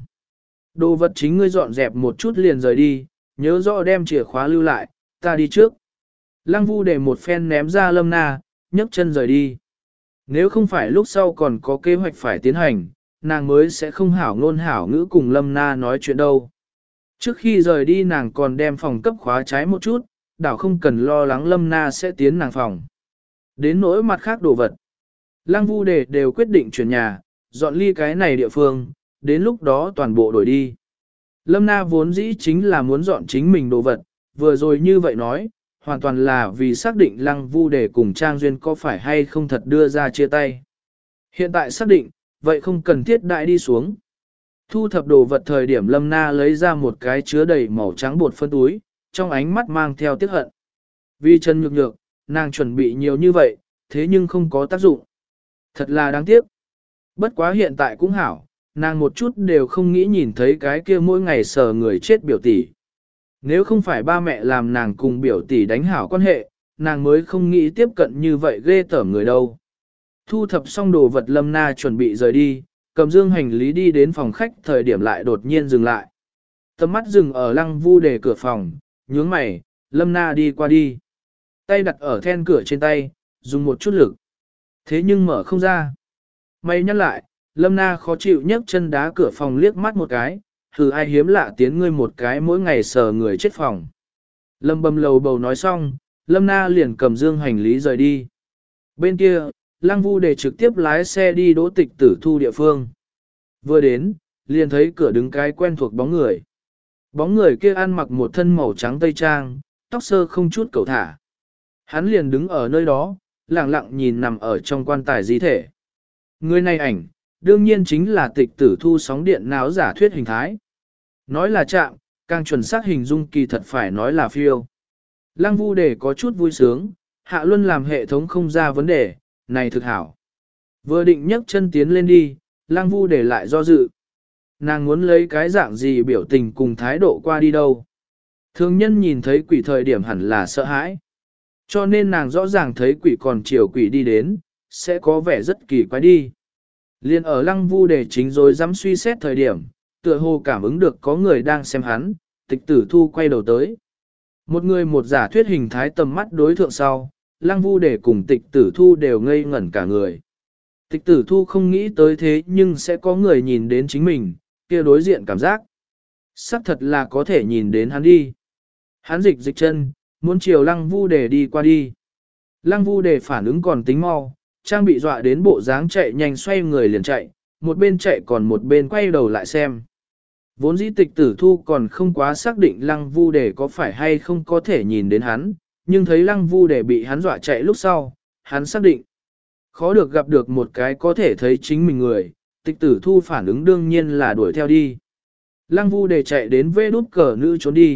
Đồ vật chính ngươi dọn dẹp một chút liền rời đi, nhớ rõ đem chìa khóa lưu lại, ta đi trước. Lăng Vu để một phen ném ra Lâm Na, nhấc chân rời đi. Nếu không phải lúc sau còn có kế hoạch phải tiến hành, nàng mới sẽ không hảo ngôn hảo ngữ cùng Lâm Na nói chuyện đâu. Trước khi rời đi nàng còn đem phòng cấp khóa trái một chút, đảo không cần lo lắng Lâm Na sẽ tiến nàng phòng. Đến nỗi mặt khác đồ vật. Lăng Vu Đề đều quyết định chuyển nhà, dọn ly cái này địa phương, đến lúc đó toàn bộ đổi đi. Lâm Na vốn dĩ chính là muốn dọn chính mình đồ vật, vừa rồi như vậy nói, hoàn toàn là vì xác định Lăng Vu Đề cùng Trang Duyên có phải hay không thật đưa ra chia tay. Hiện tại xác định, vậy không cần thiết đại đi xuống. Thu thập đồ vật thời điểm Lâm Na lấy ra một cái chứa đầy màu trắng bột phân túi, trong ánh mắt mang theo tiếc hận. Vì Trần Nhược Nhược, nàng chuẩn bị nhiều như vậy, thế nhưng không có tác dụng. Thật là đáng tiếc. Bất quá hiện tại cũng hảo, nàng một chút đều không nghĩ nhìn thấy cái kia mỗi ngày sờ người chết biểu tỷ. Nếu không phải ba mẹ làm nàng cùng biểu tỷ đánh hảo quan hệ, nàng mới không nghĩ tiếp cận như vậy ghê tởm người đâu. Thu thập xong đồ vật Lâm Na chuẩn bị rời đi, cầm dương hành lý đi đến phòng khách thời điểm lại đột nhiên dừng lại. Tầm mắt dừng ở Lăng Vu Đề cửa phòng, nhướng mày, Lâm Na đi qua đi. Tay đặt ở then cửa trên tay, dùng một chút lực. Thế nhưng mở không ra. Mày nhắc lại, Lâm Na khó chịu nhấc chân đá cửa phòng liếc mắt một cái, thử ai hiếm lạ tiến ngươi một cái mỗi ngày sờ người chết phòng. Lâm bầm lầu bầu nói xong, Lâm Na liền cầm dương hành lý rời đi. Bên kia, Lăng Vu Đề trực tiếp lái xe đi Đỗ Tịch Tử Thu địa phương. Vừa đến, liền thấy cửa đứng cái quen thuộc bóng người. Bóng người kia ăn mặc một thân màu trắng tây trang, tóc sơ không chút cầu thả. Hắn liền đứng ở nơi đó, lặng lặng nhìn nằm ở trong quan tài di thể. Người này ảnh, đương nhiên chính là Tịch Tử Thu sóng điện náo giả thuyết hình thái. Nói là chạm, càng chuẩn xác hình dung kỳ thật phải nói là phiêu. Lăng Vu Đề có chút vui sướng, Hạ Luân làm hệ thống không ra vấn đề, này thực hảo. Vừa định nhấc chân tiến lên đi, Lăng Vu Đề lại do dự. Nàng muốn lấy cái dạng gì biểu tình cùng thái độ qua đi đâu. Thường nhân nhìn thấy quỷ thời điểm hẳn là sợ hãi. Cho nên nàng rõ ràng thấy quỷ còn chiều quỷ đi đến, sẽ có vẻ rất kỳ quái đi. Liên ở Lăng Vu Đề chính rồi dám suy xét thời điểm, tựa hồ cảm ứng được có người đang xem hắn, Tịch Tử Thu quay đầu tới. Một người một giả thuyết hình thái tầm mắt đối thượng sau, Lăng Vu Đề cùng Tịch Tử Thu đều ngây ngẩn cả người. Tịch Tử Thu không nghĩ tới thế nhưng sẽ có người nhìn đến chính mình, kia đối diện cảm giác. Sắc thật là có thể nhìn đến hắn đi. Hắn dịch dịch chân, muốn chiều Lăng Vu Đề đi qua đi. Lăng Vu Đề phản ứng còn tính mau, trang bị dọa đến bộ dáng chạy nhanh xoay người liền chạy, một bên chạy còn một bên quay đầu lại xem. Vốn dĩ Tịch Tử Thu còn không quá xác định Lăng Vu Đề có phải hay không có thể nhìn đến hắn, nhưng thấy Lăng Vu Đề bị hắn dọa chạy lúc sau, hắn xác định. Khó được gặp được một cái có thể thấy chính mình người, Tịch Tử Thu phản ứng đương nhiên là đuổi theo đi. Lăng Vu Đề chạy đến vê đút cờ nữ trốn đi,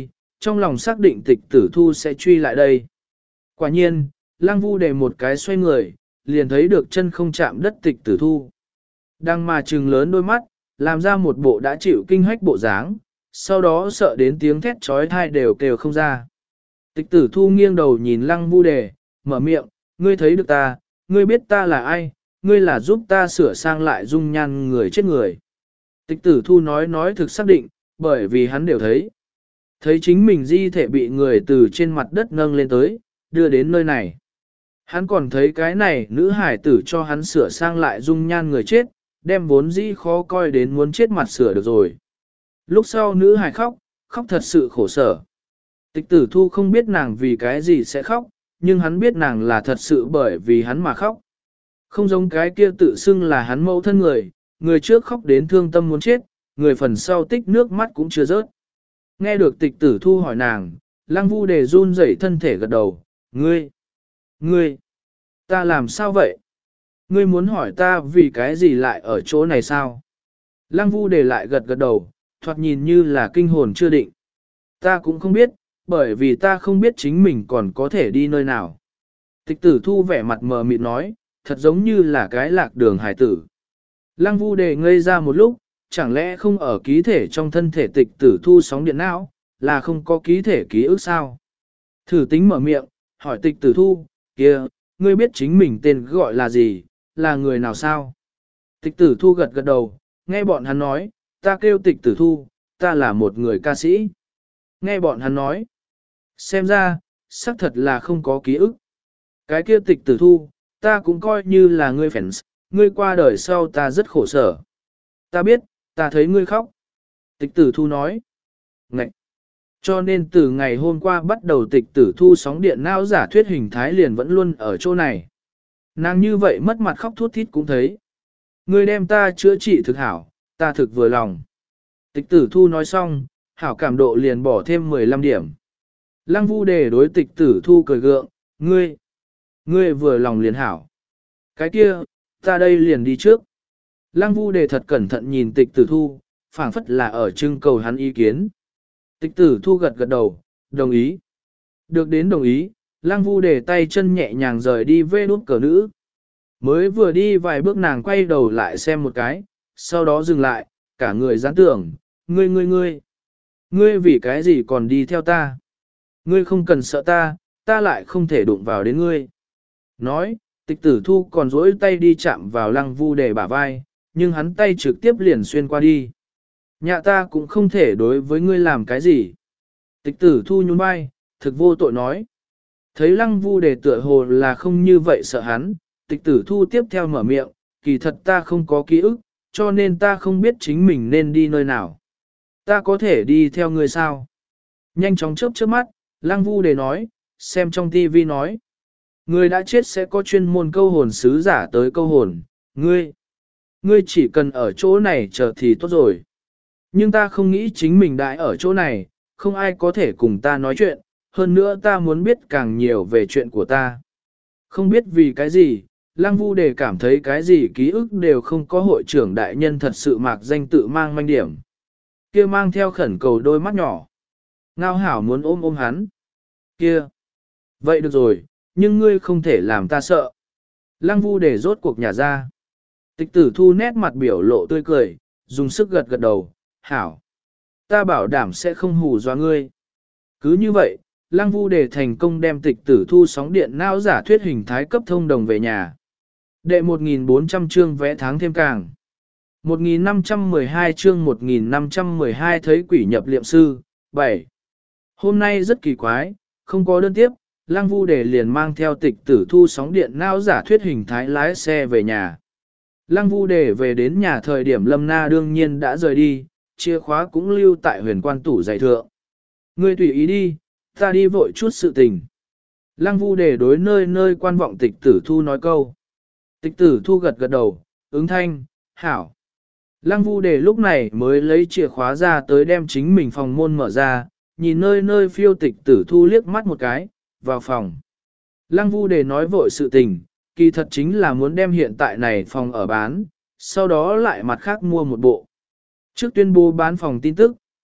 trong lòng xác định tịch tử thu sẽ truy lại đây. Quả nhiên, Lăng Vu Đề một cái xoay người, liền thấy được chân không chạm đất tịch tử thu. Đang mà trừng lớn đôi mắt, làm ra một bộ đã chịu kinh hách bộ dáng, sau đó sợ đến tiếng thét trói thai đều kêu không ra. Tịch tử thu nghiêng đầu nhìn Lăng Vu Đề, mở miệng, ngươi thấy được ta, ngươi biết ta là ai, ngươi là giúp ta sửa sang lại dung nhan người chết người. Tịch tử thu nói nói thực xác định, bởi vì hắn đều thấy. Thấy chính mình di thể bị người từ trên mặt đất nâng lên tới, đưa đến nơi này. Hắn còn thấy cái này nữ hải tử cho hắn sửa sang lại dung nhan người chết, đem vốn dĩ khó coi đến muốn chết mặt sửa được rồi. Lúc sau nữ hải khóc, khóc thật sự khổ sở. Tịch tử thu không biết nàng vì cái gì sẽ khóc, nhưng hắn biết nàng là thật sự bởi vì hắn mà khóc. Không giống cái kia tự xưng là hắn mẫu thân người, người trước khóc đến thương tâm muốn chết, người phần sau tích nước mắt cũng chưa rớt. Nghe được tịch tử thu hỏi nàng, Lăng Vu Đề run rẩy thân thể gật đầu, ngươi, ngươi, ta làm sao vậy? Ngươi muốn hỏi ta vì cái gì lại ở chỗ này sao? Lăng Vu Đề lại gật gật đầu, thoạt nhìn như là kinh hồn chưa định. Ta cũng không biết, bởi vì ta không biết chính mình còn có thể đi nơi nào. Tịch tử thu vẻ mặt mờ mịt nói, thật giống như là cái lạc đường hải tử. Lăng Vu Đề ngây ra một lúc, chẳng lẽ không ở ký thể trong thân thể tịch tử thu sóng điện não, là không có ký thể ký ức sao? Thử tính mở miệng, hỏi tịch tử thu, kia, ngươi biết chính mình tên gọi là gì, là người nào sao? Tịch tử thu gật gật đầu, nghe bọn hắn nói, ta kêu tịch tử thu, ta là một người ca sĩ. Nghe bọn hắn nói, xem ra, xác thật là không có ký ức. Cái kia tịch tử thu, ta cũng coi như là ngươi fans, ngươi qua đời sau ta rất khổ sở. Ta biết, ta thấy ngươi khóc. Tịch tử thu nói. Ngậy! Cho nên từ ngày hôm qua bắt đầu tịch tử thu sóng điện não giả thuyết hình thái liền vẫn luôn ở chỗ này. Nàng như vậy mất mặt khóc thút thít cũng thấy. Ngươi đem ta chữa trị thực hảo, ta thực vừa lòng. Tịch tử thu nói xong, hảo cảm độ liền bỏ thêm mười lăm điểm. Lăng Vu Đề đối tịch tử thu cười gượng, ngươi, ngươi vừa lòng liền hảo. Cái kia, ta đây liền đi trước. Lăng Vu Đề thật cẩn thận nhìn tịch tử thu, phảng phất là ở trưng cầu hắn ý kiến. Tịch tử thu gật gật đầu, đồng ý. Được đến đồng ý, Lăng Vu Đề tay chân nhẹ nhàng rời đi vê đút cờ nữ. Mới vừa đi vài bước nàng quay đầu lại xem một cái, sau đó dừng lại, cả người gián tưởng, ngươi ngươi ngươi. Ngươi vì cái gì còn đi theo ta? Ngươi không cần sợ ta, ta lại không thể đụng vào đến ngươi. Nói, tịch tử thu còn dỗi tay đi chạm vào Lăng Vu Đề bả vai, nhưng hắn tay trực tiếp liền xuyên qua đi. Nhà ta cũng không thể đối với ngươi làm cái gì. Tịch tử thu nhún vai, thực vô tội nói. Thấy Lăng Vu Đề tựa hồ là không như vậy sợ hắn, tịch tử thu tiếp theo mở miệng, kỳ thật ta không có ký ức, cho nên ta không biết chính mình nên đi nơi nào. Ta có thể đi theo ngươi sao? Nhanh chóng chớp chớp mắt, Lăng Vu Đề nói, xem trong tivi nói. Người đã chết sẽ có chuyên môn câu hồn sứ giả tới câu hồn, ngươi. Ngươi chỉ cần ở chỗ này chờ thì tốt rồi. Nhưng ta không nghĩ chính mình đã ở chỗ này, không ai có thể cùng ta nói chuyện, hơn nữa ta muốn biết càng nhiều về chuyện của ta. Không biết vì cái gì, Lăng Vu Đề cảm thấy cái gì ký ức đều không có hội trưởng đại nhân thật sự mạc danh tự mang manh điểm. Kia mang theo khẩn cầu đôi mắt nhỏ. Ngao hảo muốn ôm ôm hắn. Kia. Vậy được rồi, nhưng ngươi không thể làm ta sợ. Lăng Vu Đề rốt cuộc nhả ra. Tịch tử thu nét mặt biểu lộ tươi cười, dùng sức gật gật đầu, hảo. Ta bảo đảm sẽ không hù dọa ngươi. Cứ như vậy, Lăng Vu Đề thành công đem tịch tử thu sóng điện não giả thuyết hình thái cấp thông đồng về nhà. Đệ một nghìn bốn trăm chương vẽ tháng thêm càng. một nghìn năm trăm mười hai chương một nghìn năm trăm mười hai thấy quỷ nhập liệm sư, bảy. Hôm nay rất kỳ quái, không có đơn tiếp, Lăng Vu Đề liền mang theo tịch tử thu sóng điện não giả thuyết hình thái lái xe về nhà. Lăng Vu Đề về đến nhà thời điểm Lâm Na đương nhiên đã rời đi, chìa khóa cũng lưu tại huyền quan tủ giày thượng. Ngươi tùy ý đi, ta đi vội chút sự tình. Lăng Vu Đề đối nơi nơi quan vọng tịch tử thu nói câu. Tịch tử thu gật gật đầu, ứng thanh, hảo. Lăng Vu Đề lúc này mới lấy chìa khóa ra tới đem chính mình phòng môn mở ra, nhìn nơi nơi phiêu tịch tử thu liếc mắt một cái, vào phòng. Lăng Vu Đề nói vội sự tình, kỳ thật chính là muốn đem hiện tại này phòng ở bán, sau đó lại mặt khác mua một bộ. Trước tuyên bố bán phòng tin tức,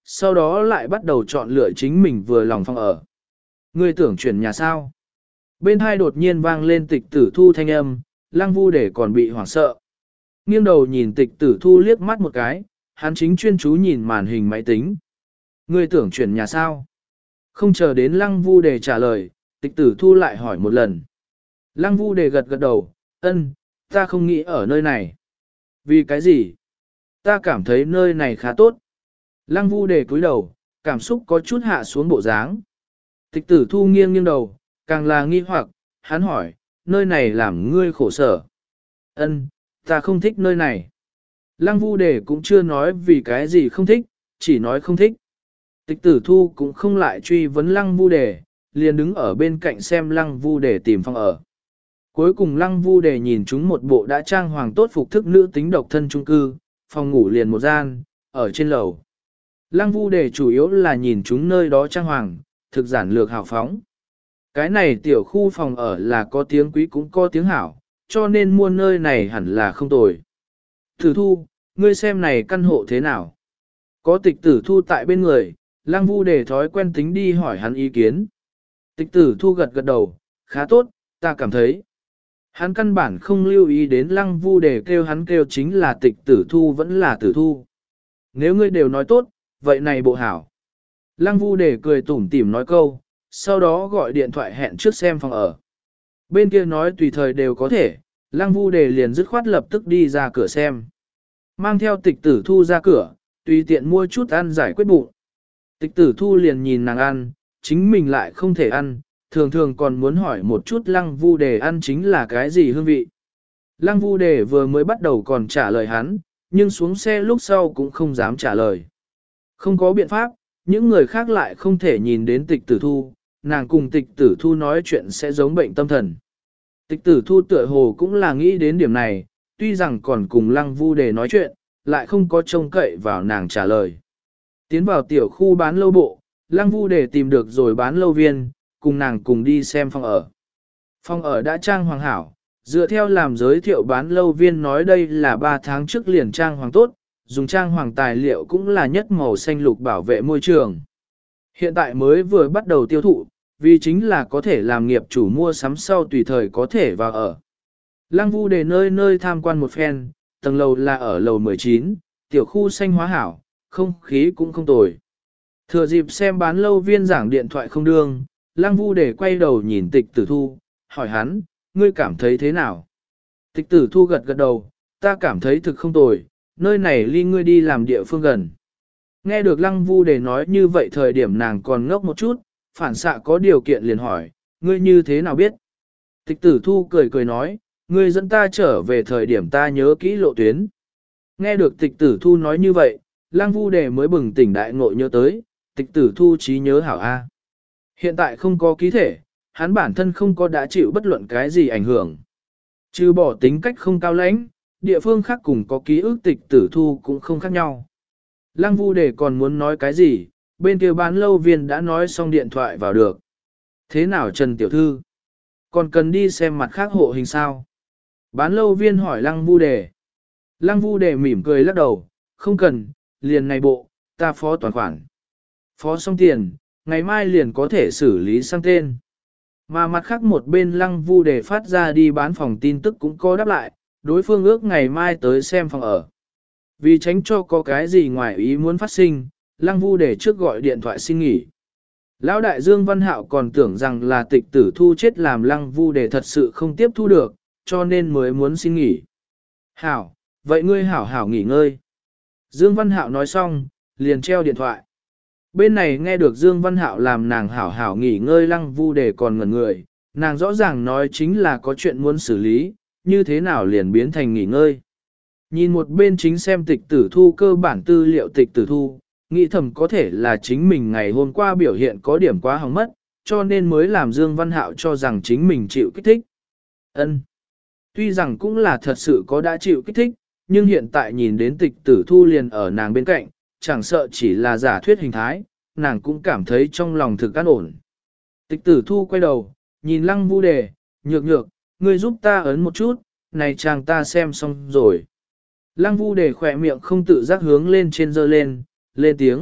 sau đó lại bắt đầu chọn lựa chính mình vừa lòng phòng ở. Ngươi tưởng chuyển nhà sao? Bên hai đột nhiên vang lên Tịch Tử Thu thanh âm, Lăng Vu Đề còn bị hoảng sợ. Nghiêng đầu nhìn Tịch Tử Thu liếc mắt một cái, hắn chính chuyên chú nhìn màn hình máy tính. Ngươi tưởng chuyển nhà sao? Không chờ đến Lăng Vu Đề trả lời, Tịch Tử Thu lại hỏi một lần. Lăng Vu Đề gật gật đầu, ân, ta không nghĩ ở nơi này. Vì cái gì? Ta cảm thấy nơi này khá tốt. Lăng Vu Đề cúi đầu, cảm xúc có chút hạ xuống bộ dáng. Tịch Tử Thu nghiêng nghiêng đầu, càng là nghi hoặc, hắn hỏi, nơi này làm ngươi khổ sở. Ân, ta không thích nơi này. Lăng Vu Đề cũng chưa nói vì cái gì không thích, chỉ nói không thích. Tịch Tử Thu cũng không lại truy vấn Lăng Vu Đề, liền đứng ở bên cạnh xem Lăng Vu Đề tìm phòng ở. Cuối cùng Lăng Vu Đề nhìn chúng một bộ đã trang hoàng tốt phục thức nữ tính độc thân chung cư, phòng ngủ liền một gian, ở trên lầu. Lăng Vu Đề chủ yếu là nhìn chúng nơi đó trang hoàng, thực giản lược hào phóng. Cái này tiểu khu phòng ở là có tiếng quý cũng có tiếng hảo, cho nên mua nơi này hẳn là không tồi. Tử Thu, ngươi xem này căn hộ thế nào? Có Tịch Tử Thu tại bên người, Lăng Vu Đề thói quen tính đi hỏi hắn ý kiến. Tịch Tử Thu gật gật đầu, khá tốt, ta cảm thấy. Hắn căn bản không lưu ý đến Lăng Vu Đề kêu hắn kêu chính là Tịch Tử Thu vẫn là Tử Thu. Nếu ngươi đều nói tốt, vậy này bộ hảo. Lăng Vu Đề cười tủm tỉm nói câu, sau đó gọi điện thoại hẹn trước xem phòng ở. Bên kia nói tùy thời đều có thể, Lăng Vu Đề liền dứt khoát lập tức đi ra cửa xem. Mang theo Tịch Tử Thu ra cửa, tùy tiện mua chút ăn giải quyết bụng. Tịch Tử Thu liền nhìn nàng ăn, chính mình lại không thể ăn, thường thường còn muốn hỏi một chút Lăng Vu Đề ăn chính là cái gì hương vị. Lăng Vu Đề vừa mới bắt đầu còn trả lời hắn, nhưng xuống xe lúc sau cũng không dám trả lời. Không có biện pháp, những người khác lại không thể nhìn đến Tịch Tử Thu, nàng cùng Tịch Tử Thu nói chuyện sẽ giống bệnh tâm thần. Tịch Tử Thu tựa hồ cũng là nghĩ đến điểm này, tuy rằng còn cùng Lăng Vu Đề nói chuyện, lại không có trông cậy vào nàng trả lời. Tiến vào tiểu khu bán lâu bộ, Lăng Vu Đề tìm được rồi bán lâu viên, cùng nàng cùng đi xem phòng ở. Phòng ở đã trang hoàng hảo, dựa theo làm giới thiệu bán lâu viên nói đây là ba tháng trước liền trang hoàng tốt, dùng trang hoàng tài liệu cũng là nhất màu xanh lục bảo vệ môi trường. Hiện tại mới vừa bắt đầu tiêu thụ, vì chính là có thể làm nghiệp chủ mua sắm sau tùy thời có thể vào ở. Lăng Vu Đề nơi nơi tham quan một phen, tầng lầu là ở lầu mười chín, tiểu khu xanh hóa hảo, không khí cũng không tồi. Thừa dịp xem bán lâu viên giảng điện thoại không đương, Lăng Vu Đề quay đầu nhìn Tịch Tử Thu, hỏi hắn, ngươi cảm thấy thế nào? Tịch Tử Thu gật gật đầu, ta cảm thấy thực không tồi, nơi này ly ngươi đi làm địa phương gần. Nghe được Lăng Vu Đề nói như vậy thời điểm nàng còn ngốc một chút, phản xạ có điều kiện liền hỏi, ngươi như thế nào biết? Tịch Tử Thu cười cười nói, ngươi dẫn ta trở về thời điểm ta nhớ kỹ lộ tuyến. Nghe được Tịch Tử Thu nói như vậy, Lăng Vu Đề mới bừng tỉnh đại ngộ nhớ tới, Tịch Tử Thu trí nhớ hảo A. Hiện tại không có ký thể, hắn bản thân không có đã chịu bất luận cái gì ảnh hưởng. Trừ bỏ tính cách không cao lãnh, địa phương khác cùng có ký ức Tịch Tử Thu cũng không khác nhau. Lăng Vu Đề còn muốn nói cái gì, bên kia bán lâu viên đã nói xong điện thoại vào được. Thế nào Trần Tiểu Thư? Còn cần đi xem mặt khác hộ hình sao? Bán lâu viên hỏi Lăng Vu Đề. Lăng Vu Đề mỉm cười lắc đầu, không cần, liền này bộ, ta phó toàn khoản. Phó xong tiền, ngày mai liền có thể xử lý sang tên. Mà mặt khác một bên Lăng Vu Đề phát ra đi bán phòng tin tức cũng có đáp lại, đối phương ước ngày mai tới xem phòng ở. Vì tránh cho có cái gì ngoài ý muốn phát sinh, Lăng Vu Đề trước gọi điện thoại xin nghỉ. Lão đại Dương Văn Hạo còn tưởng rằng là Tịch Tử Thu chết làm Lăng Vu Đề thật sự không tiếp thu được, cho nên mới muốn xin nghỉ. Hảo, vậy ngươi hảo hảo nghỉ ngơi. Dương Văn Hạo nói xong, liền treo điện thoại. Bên này nghe được Dương Văn Hạo làm nàng hảo hảo nghỉ ngơi Lăng Vu Đề còn ngẩn người, nàng rõ ràng nói chính là có chuyện muốn xử lý, như thế nào liền biến thành nghỉ ngơi. Nhìn một bên chính xem Tịch Tử Thu cơ bản tư liệu Tịch Tử Thu, nghĩ thầm có thể là chính mình ngày hôm qua biểu hiện có điểm quá hỏng mất, cho nên mới làm Dương Văn Hạo cho rằng chính mình chịu kích thích. Ân. Tuy rằng cũng là thật sự có đã chịu kích thích, nhưng hiện tại nhìn đến Tịch Tử Thu liền ở nàng bên cạnh, chẳng sợ chỉ là giả thuyết hình thái, nàng cũng cảm thấy trong lòng thực an ổn. Tịch Tử Thu quay đầu, nhìn Lăng Vu Đề, nhược nhược, ngươi giúp ta ấn một chút, này chàng ta xem xong rồi. Lăng Vu Đề khỏe miệng không tự giác hướng lên trên dơ lên, lên tiếng,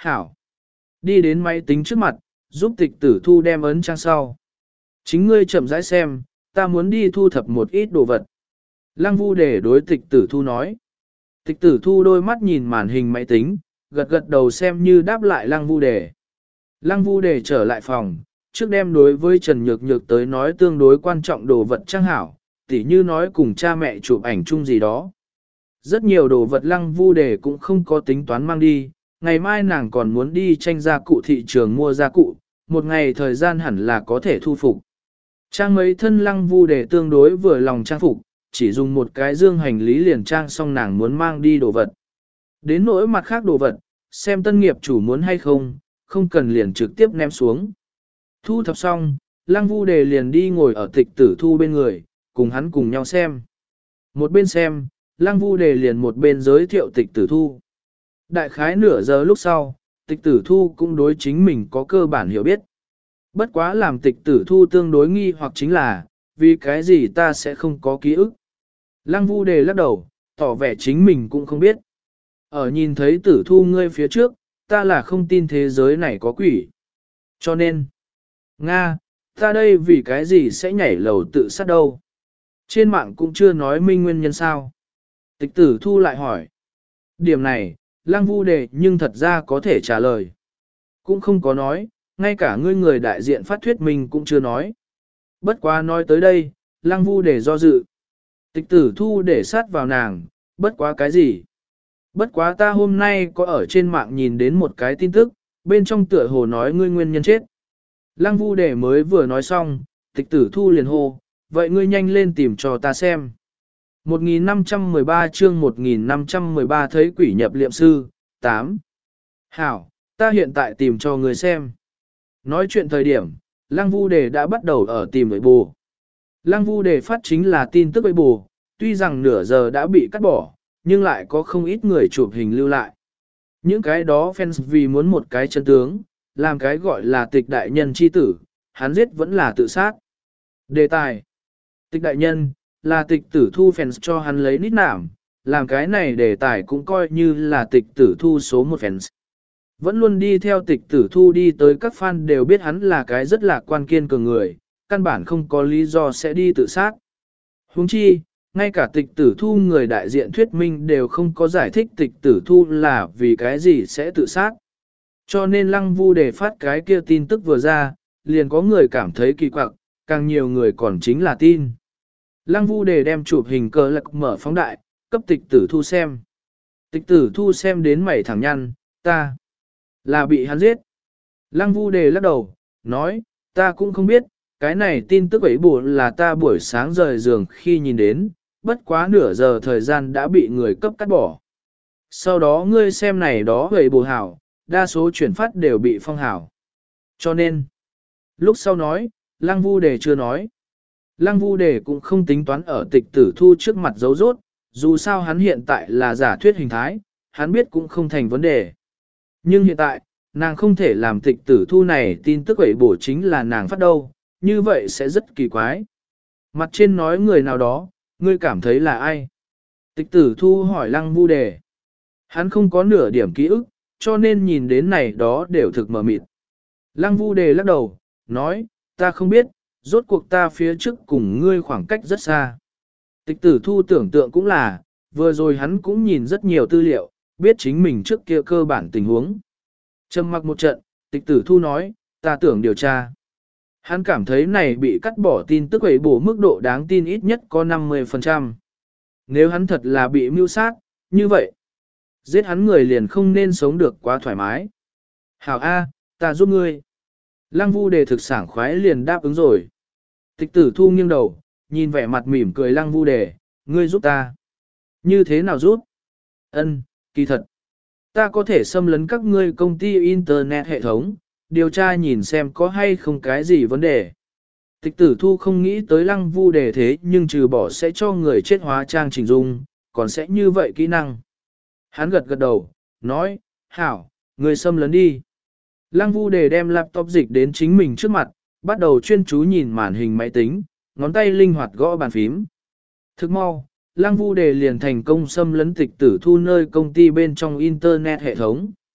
Hảo. Đi đến máy tính trước mặt, giúp tịch tử thu đem ấn trang sau. Chính ngươi chậm rãi xem, ta muốn đi thu thập một ít đồ vật. Lăng Vu Đề đối tịch tử thu nói. Tịch tử thu đôi mắt nhìn màn hình máy tính, gật gật đầu xem như đáp lại Lăng Vu Đề. Lăng Vu Đề trở lại phòng, trước đem đối với Trần Nhược Nhược tới nói tương đối quan trọng đồ vật trang hảo, tỉ như nói cùng cha mẹ chụp ảnh chung gì đó. Rất nhiều đồ vật Lăng Vu Đề cũng không có tính toán mang đi, ngày mai nàng còn muốn đi tranh gia cụ thị trường mua gia cụ, một ngày thời gian hẳn là có thể thu phục. Trang mấy thân Lăng Vu Đề tương đối vừa lòng trang phục, chỉ dùng một cái dương hành lý liền trang xong nàng muốn mang đi đồ vật. Đến nỗi mặt khác đồ vật, xem tân nghiệp chủ muốn hay không, không cần liền trực tiếp ném xuống. Thu thập xong, Lăng Vu Đề liền đi ngồi ở tịch tử thu bên người, cùng hắn cùng nhau xem. Một bên xem, Lăng Vu Đề liền một bên giới thiệu tịch tử thu. Đại khái nửa giờ lúc sau, tịch tử thu cũng đối chính mình có cơ bản hiểu biết. Bất quá làm tịch tử thu tương đối nghi hoặc chính là, vì cái gì ta sẽ không có ký ức. Lăng Vu Đề lắc đầu, tỏ vẻ chính mình cũng không biết. Ở nhìn thấy tử thu ngươi phía trước, ta là không tin thế giới này có quỷ. Cho nên, Nga, ta đây vì cái gì sẽ nhảy lầu tự sát đâu. Trên mạng cũng chưa nói minh nguyên nhân sao. Tịch tử thu lại hỏi. Điểm này, Lăng Vu Đề nhưng thật ra có thể trả lời. Cũng không có nói, ngay cả ngươi người đại diện phát thuyết minh cũng chưa nói. Bất quá nói tới đây, Lăng Vu Đề do dự. Tịch tử thu để sát vào nàng, bất quá cái gì? Bất quá ta hôm nay có ở trên mạng nhìn đến một cái tin tức, bên trong tựa hồ nói ngươi nguyên nhân chết. Lăng Vu Đề mới vừa nói xong, tịch tử thu liền hô, vậy ngươi nhanh lên tìm cho ta xem. một nghìn năm trăm mười ba chương một nghìn năm trăm mười ba thấy quỷ nhập liệm sư, tám. Hảo, ta hiện tại tìm cho ngươi xem. Nói chuyện thời điểm, Lăng Vu Đề đã bắt đầu ở tìm với bù. Lăng Vu Đề phát chính là tin tức với bù, tuy rằng nửa giờ đã bị cắt bỏ, nhưng lại có không ít người chụp hình lưu lại. Những cái đó fans vì muốn một cái chân tướng, làm cái gọi là tịch đại nhân chi tử, hắn giết vẫn là tự sát. Đề tài: tịch đại nhân, là tịch tử thu fans cho hắn lấy nít nảm, làm cái này đề tài cũng coi như là tịch tử thu số một fans. Vẫn luôn đi theo tịch tử thu đi tới các fan đều biết hắn là cái rất lạc quan kiên cường người, căn bản không có lý do sẽ đi tự sát. Huống chi, ngay cả tịch tử thu người đại diện thuyết minh đều không có giải thích tịch tử thu là vì cái gì sẽ tự sát. Cho nên Lăng Vu Đề phát cái kia tin tức vừa ra, liền có người cảm thấy kỳ quặc, càng nhiều người còn chính là tin. Lăng Vu Đề đem chụp hình cờ lạc mở phóng đại, cấp tịch tử thu xem. Tịch tử thu xem đến mày thẳng nhăn, ta là bị hắn giết. Lăng Vu Đề lắc đầu, nói, ta cũng không biết, cái này tin tức ấy bù là ta buổi sáng rời giường khi nhìn đến, bất quá nửa giờ thời gian đã bị người cấp cắt bỏ. Sau đó ngươi xem này đó ấy bù hảo, đa số chuyển phát đều bị phong hảo. Cho nên, lúc sau nói, Lăng Vu Đề chưa nói. Lăng Vu Đề cũng không tính toán ở tịch tử thu trước mặt giấu rốt, dù sao hắn hiện tại là giả thuyết hình thái, hắn biết cũng không thành vấn đề. Nhưng hiện tại, nàng không thể làm tịch tử thu này tin tức ấy bổ chính là nàng phát đâu, như vậy sẽ rất kỳ quái. Mặt trên nói người nào đó, ngươi cảm thấy là ai? Tịch tử thu hỏi Lăng Vu Đề. Hắn không có nửa điểm ký ức, cho nên nhìn đến này đó đều thực mờ mịt. Lăng Vu Đề lắc đầu, nói, ta không biết, rốt cuộc ta phía trước cùng ngươi khoảng cách rất xa. Tịch tử thu tưởng tượng cũng là, vừa rồi hắn cũng nhìn rất nhiều tư liệu, biết chính mình trước kia cơ bản tình huống. Trầm mặc một trận, tịch tử thu nói, ta tưởng điều tra. Hắn cảm thấy này bị cắt bỏ tin tức ấy bổ mức độ đáng tin ít nhất có năm mươi phần trăm. Nếu hắn thật là bị mưu sát, như vậy, giết hắn người liền không nên sống được quá thoải mái. Hảo A, ta giúp ngươi. Lăng Vu Đề thực sảng khoái liền đáp ứng rồi. Tịch tử thu nghiêng đầu, nhìn vẻ mặt mỉm cười Lăng Vu Đề, ngươi giúp ta. Như thế nào giúp? Ân, kỳ thật. Ta có thể xâm lấn các ngươi công ty Internet hệ thống, điều tra nhìn xem có hay không cái gì vấn đề. Tịch tử thu không nghĩ tới Lăng Vu Đề thế nhưng trừ bỏ sẽ cho người chết hóa trang chỉnh dung, còn sẽ như vậy kỹ năng. Hắn gật gật đầu, nói, hảo, người xâm lấn đi. Lăng Vu Đề đem laptop dịch đến chính mình trước mặt, bắt đầu chuyên chú nhìn màn hình máy tính, ngón tay linh hoạt gõ bàn phím. Thức mau, Lăng Vu Đề liền thành công xâm lấn tịch tử thu nơi công ty bên trong Internet hệ thống.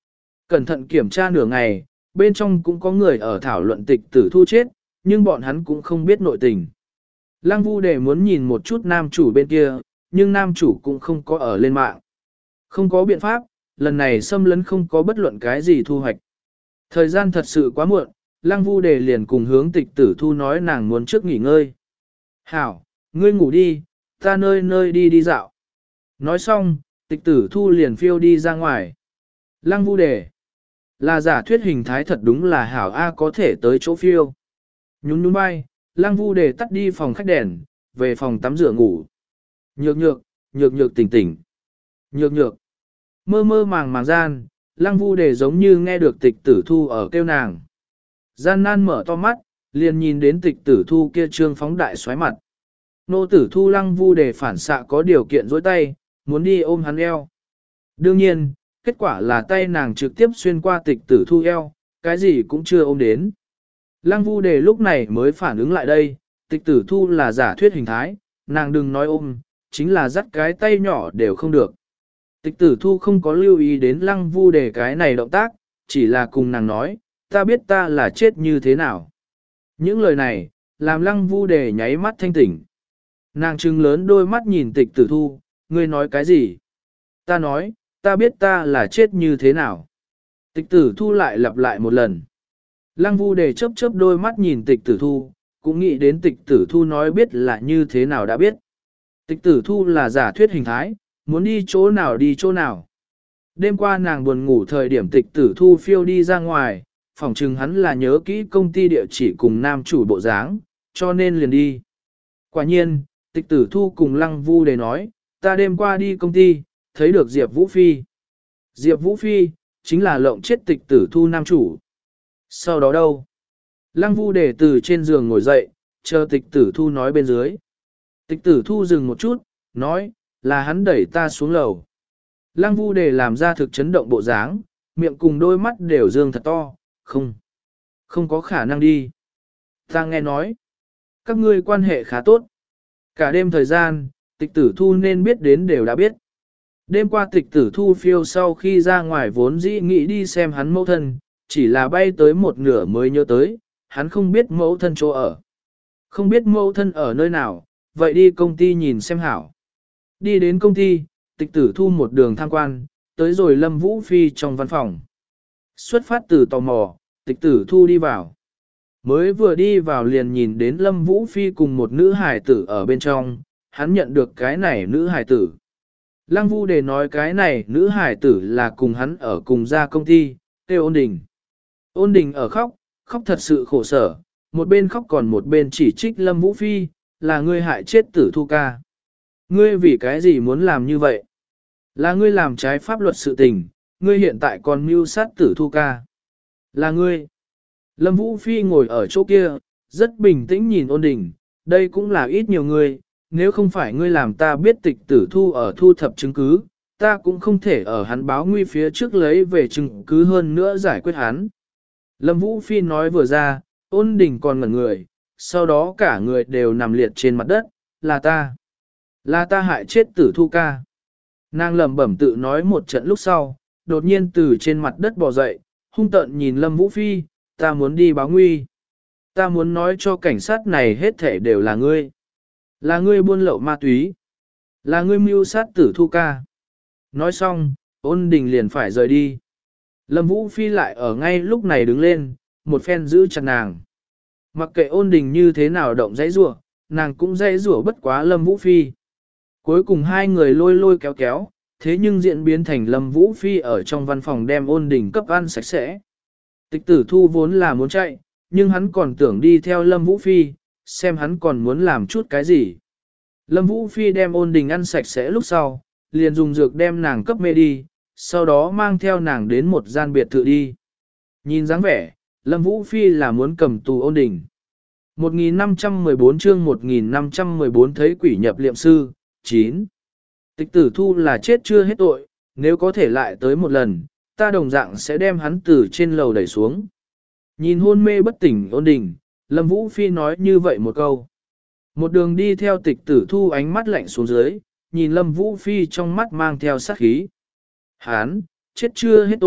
Cẩn thận kiểm tra nửa ngày, bên trong cũng có người ở thảo luận tịch tử thu chết, nhưng bọn hắn cũng không biết nội tình. Lăng Vu Đề muốn nhìn một chút nam chủ bên kia, nhưng nam chủ cũng không có ở lên mạng. Không có biện pháp, lần này xâm lấn không có bất luận cái gì thu hoạch. Thời gian thật sự quá muộn, Lăng Vu Đề liền cùng hướng tịch tử thu nói nàng muốn trước nghỉ ngơi. Hảo, ngươi ngủ đi, ta nơi nơi đi đi dạo. Nói xong, tịch tử thu liền phiêu đi ra ngoài. Lăng Vu Đề là giả thuyết hình thái thật đúng là Hảo A có thể tới chỗ phiêu. Nhún nhún bay, Lăng Vu Đề tắt đi phòng khách đèn, về phòng tắm rửa ngủ. Nhược nhược, nhược nhược tỉnh tỉnh. Nhược nhược. Mơ mơ màng màng gian, Lăng Vu Đề giống như nghe được tịch tử thu ở kêu nàng. Gian nan mở to mắt, liền nhìn đến tịch tử thu kia trương phóng đại xoáy mặt. Nô tử thu Lăng Vu Đề phản xạ có điều kiện dối tay, muốn đi ôm hắn eo. Đương nhiên, kết quả là tay nàng trực tiếp xuyên qua tịch tử thu eo, cái gì cũng chưa ôm đến. Lăng Vu Đề lúc này mới phản ứng lại đây, tịch tử thu là giả thuyết hình thái, nàng đừng nói ôm, chính là dắt cái tay nhỏ đều không được. Tịch tử thu không có lưu ý đến Lăng Vu Đề cái này động tác, chỉ là cùng nàng nói, ta biết ta là chết như thế nào. Những lời này, làm Lăng Vu Đề nháy mắt thanh tỉnh. Nàng trừng lớn đôi mắt nhìn tịch tử thu, ngươi nói cái gì? Ta nói, ta biết ta là chết như thế nào. Tịch tử thu lại lặp lại một lần. Lăng Vu Đề chớp chớp đôi mắt nhìn tịch tử thu, cũng nghĩ đến tịch tử thu nói biết là như thế nào đã biết. Tịch tử thu là giả thuyết hình thái, muốn đi chỗ nào đi chỗ nào. Đêm qua nàng buồn ngủ thời điểm tịch tử thu phiêu đi ra ngoài, phỏng chừng hắn là nhớ kỹ công ty địa chỉ cùng nam chủ bộ dáng, cho nên liền đi. Quả nhiên, tịch tử thu cùng Lăng Vu Đề nói, ta đêm qua đi công ty, thấy được Diệp Vũ Phi. Diệp Vũ Phi, chính là lộng chết tịch tử thu nam chủ. Sau đó đâu? Lăng Vu Đề từ trên giường ngồi dậy, chờ tịch tử thu nói bên dưới. Tịch tử thu dừng một chút, nói, là hắn đẩy ta xuống lầu. Lăng Vu Đề làm ra thực chấn động bộ dáng, miệng cùng đôi mắt đều dương thật to, không, không có khả năng đi. Ta nghe nói, các ngươi quan hệ khá tốt. Cả đêm thời gian, tịch tử thu nên biết đến đều đã biết. Đêm qua tịch tử thu phiêu sau khi ra ngoài vốn dĩ nghĩ đi xem hắn mẫu thân, chỉ là bay tới một nửa mới nhớ tới, hắn không biết mẫu thân chỗ ở. Không biết mẫu thân ở nơi nào, vậy đi công ty nhìn xem hảo. Đi đến công ty, tịch tử thu một đường tham quan, tới rồi Lâm Vũ Phi trong văn phòng. Xuất phát từ tò mò, tịch tử thu đi vào. Mới vừa đi vào liền nhìn đến Lâm Vũ Phi cùng một nữ hài tử ở bên trong, hắn nhận được cái này nữ hài tử. Lăng Vu Đề nói cái này nữ hài tử là cùng hắn ở cùng ra công ty, kêu Ôn Đình. Ôn Đình ở khóc, khóc thật sự khổ sở, một bên khóc còn một bên chỉ trích Lâm Vũ Phi, là ngươi hại chết tử thu ca. Ngươi vì cái gì muốn làm như vậy? Là ngươi làm trái pháp luật sự tình, ngươi hiện tại còn mưu sát tử thu ca. Là ngươi. Lâm Vũ Phi ngồi ở chỗ kia, rất bình tĩnh nhìn Ôn Đình, đây cũng là ít nhiều ngươi, nếu không phải ngươi làm ta biết tịch tử thu ở thu thập chứng cứ, ta cũng không thể ở hắn báo nguy phía trước lấy về chứng cứ hơn nữa giải quyết hắn. Lâm Vũ Phi nói vừa ra, Ôn Đình còn ngẩn người, sau đó cả người đều nằm liệt trên mặt đất, là ta. Là ta hại chết tử thu ca. Nàng lẩm bẩm tự nói một trận lúc sau, đột nhiên từ trên mặt đất bò dậy, hung tợn nhìn Lâm Vũ Phi, ta muốn đi báo nguy. Ta muốn nói cho cảnh sát này hết thể đều là ngươi. Là ngươi buôn lậu ma túy. Là ngươi mưu sát tử thu ca. Nói xong, Ôn Đình liền phải rời đi. Lâm Vũ Phi lại ở ngay lúc này đứng lên, một phen giữ chặt nàng. Mặc kệ Ôn Đình như thế nào động dãy rủa, nàng cũng dãy rủa bất quá Lâm Vũ Phi. Cuối cùng hai người lôi lôi kéo kéo, thế nhưng diễn biến thành Lâm Vũ Phi ở trong văn phòng đem Ôn Đình cấp ăn sạch sẽ. Tịch tử thu vốn là muốn chạy, nhưng hắn còn tưởng đi theo Lâm Vũ Phi, xem hắn còn muốn làm chút cái gì. Lâm Vũ Phi đem Ôn Đình ăn sạch sẽ lúc sau, liền dùng dược đem nàng cấp mê đi, sau đó mang theo nàng đến một gian biệt thự đi. Nhìn dáng vẻ, Lâm Vũ Phi là muốn cầm tù Ôn Đình. một nghìn năm trăm mười bốn chương một nghìn năm trăm mười bốn thấy quỷ nhập liệm sư, chín. Tịch tử thu là chết chưa hết tội, nếu có thể lại tới một lần, ta đồng dạng sẽ đem hắn từ trên lầu đẩy xuống. Nhìn hôn mê bất tỉnh Ôn Đình, Lâm Vũ Phi nói như vậy một câu. Một đường đi theo tịch tử thu ánh mắt lạnh xuống dưới, nhìn Lâm Vũ Phi trong mắt mang theo sát khí. Hán, chết chưa hết tội,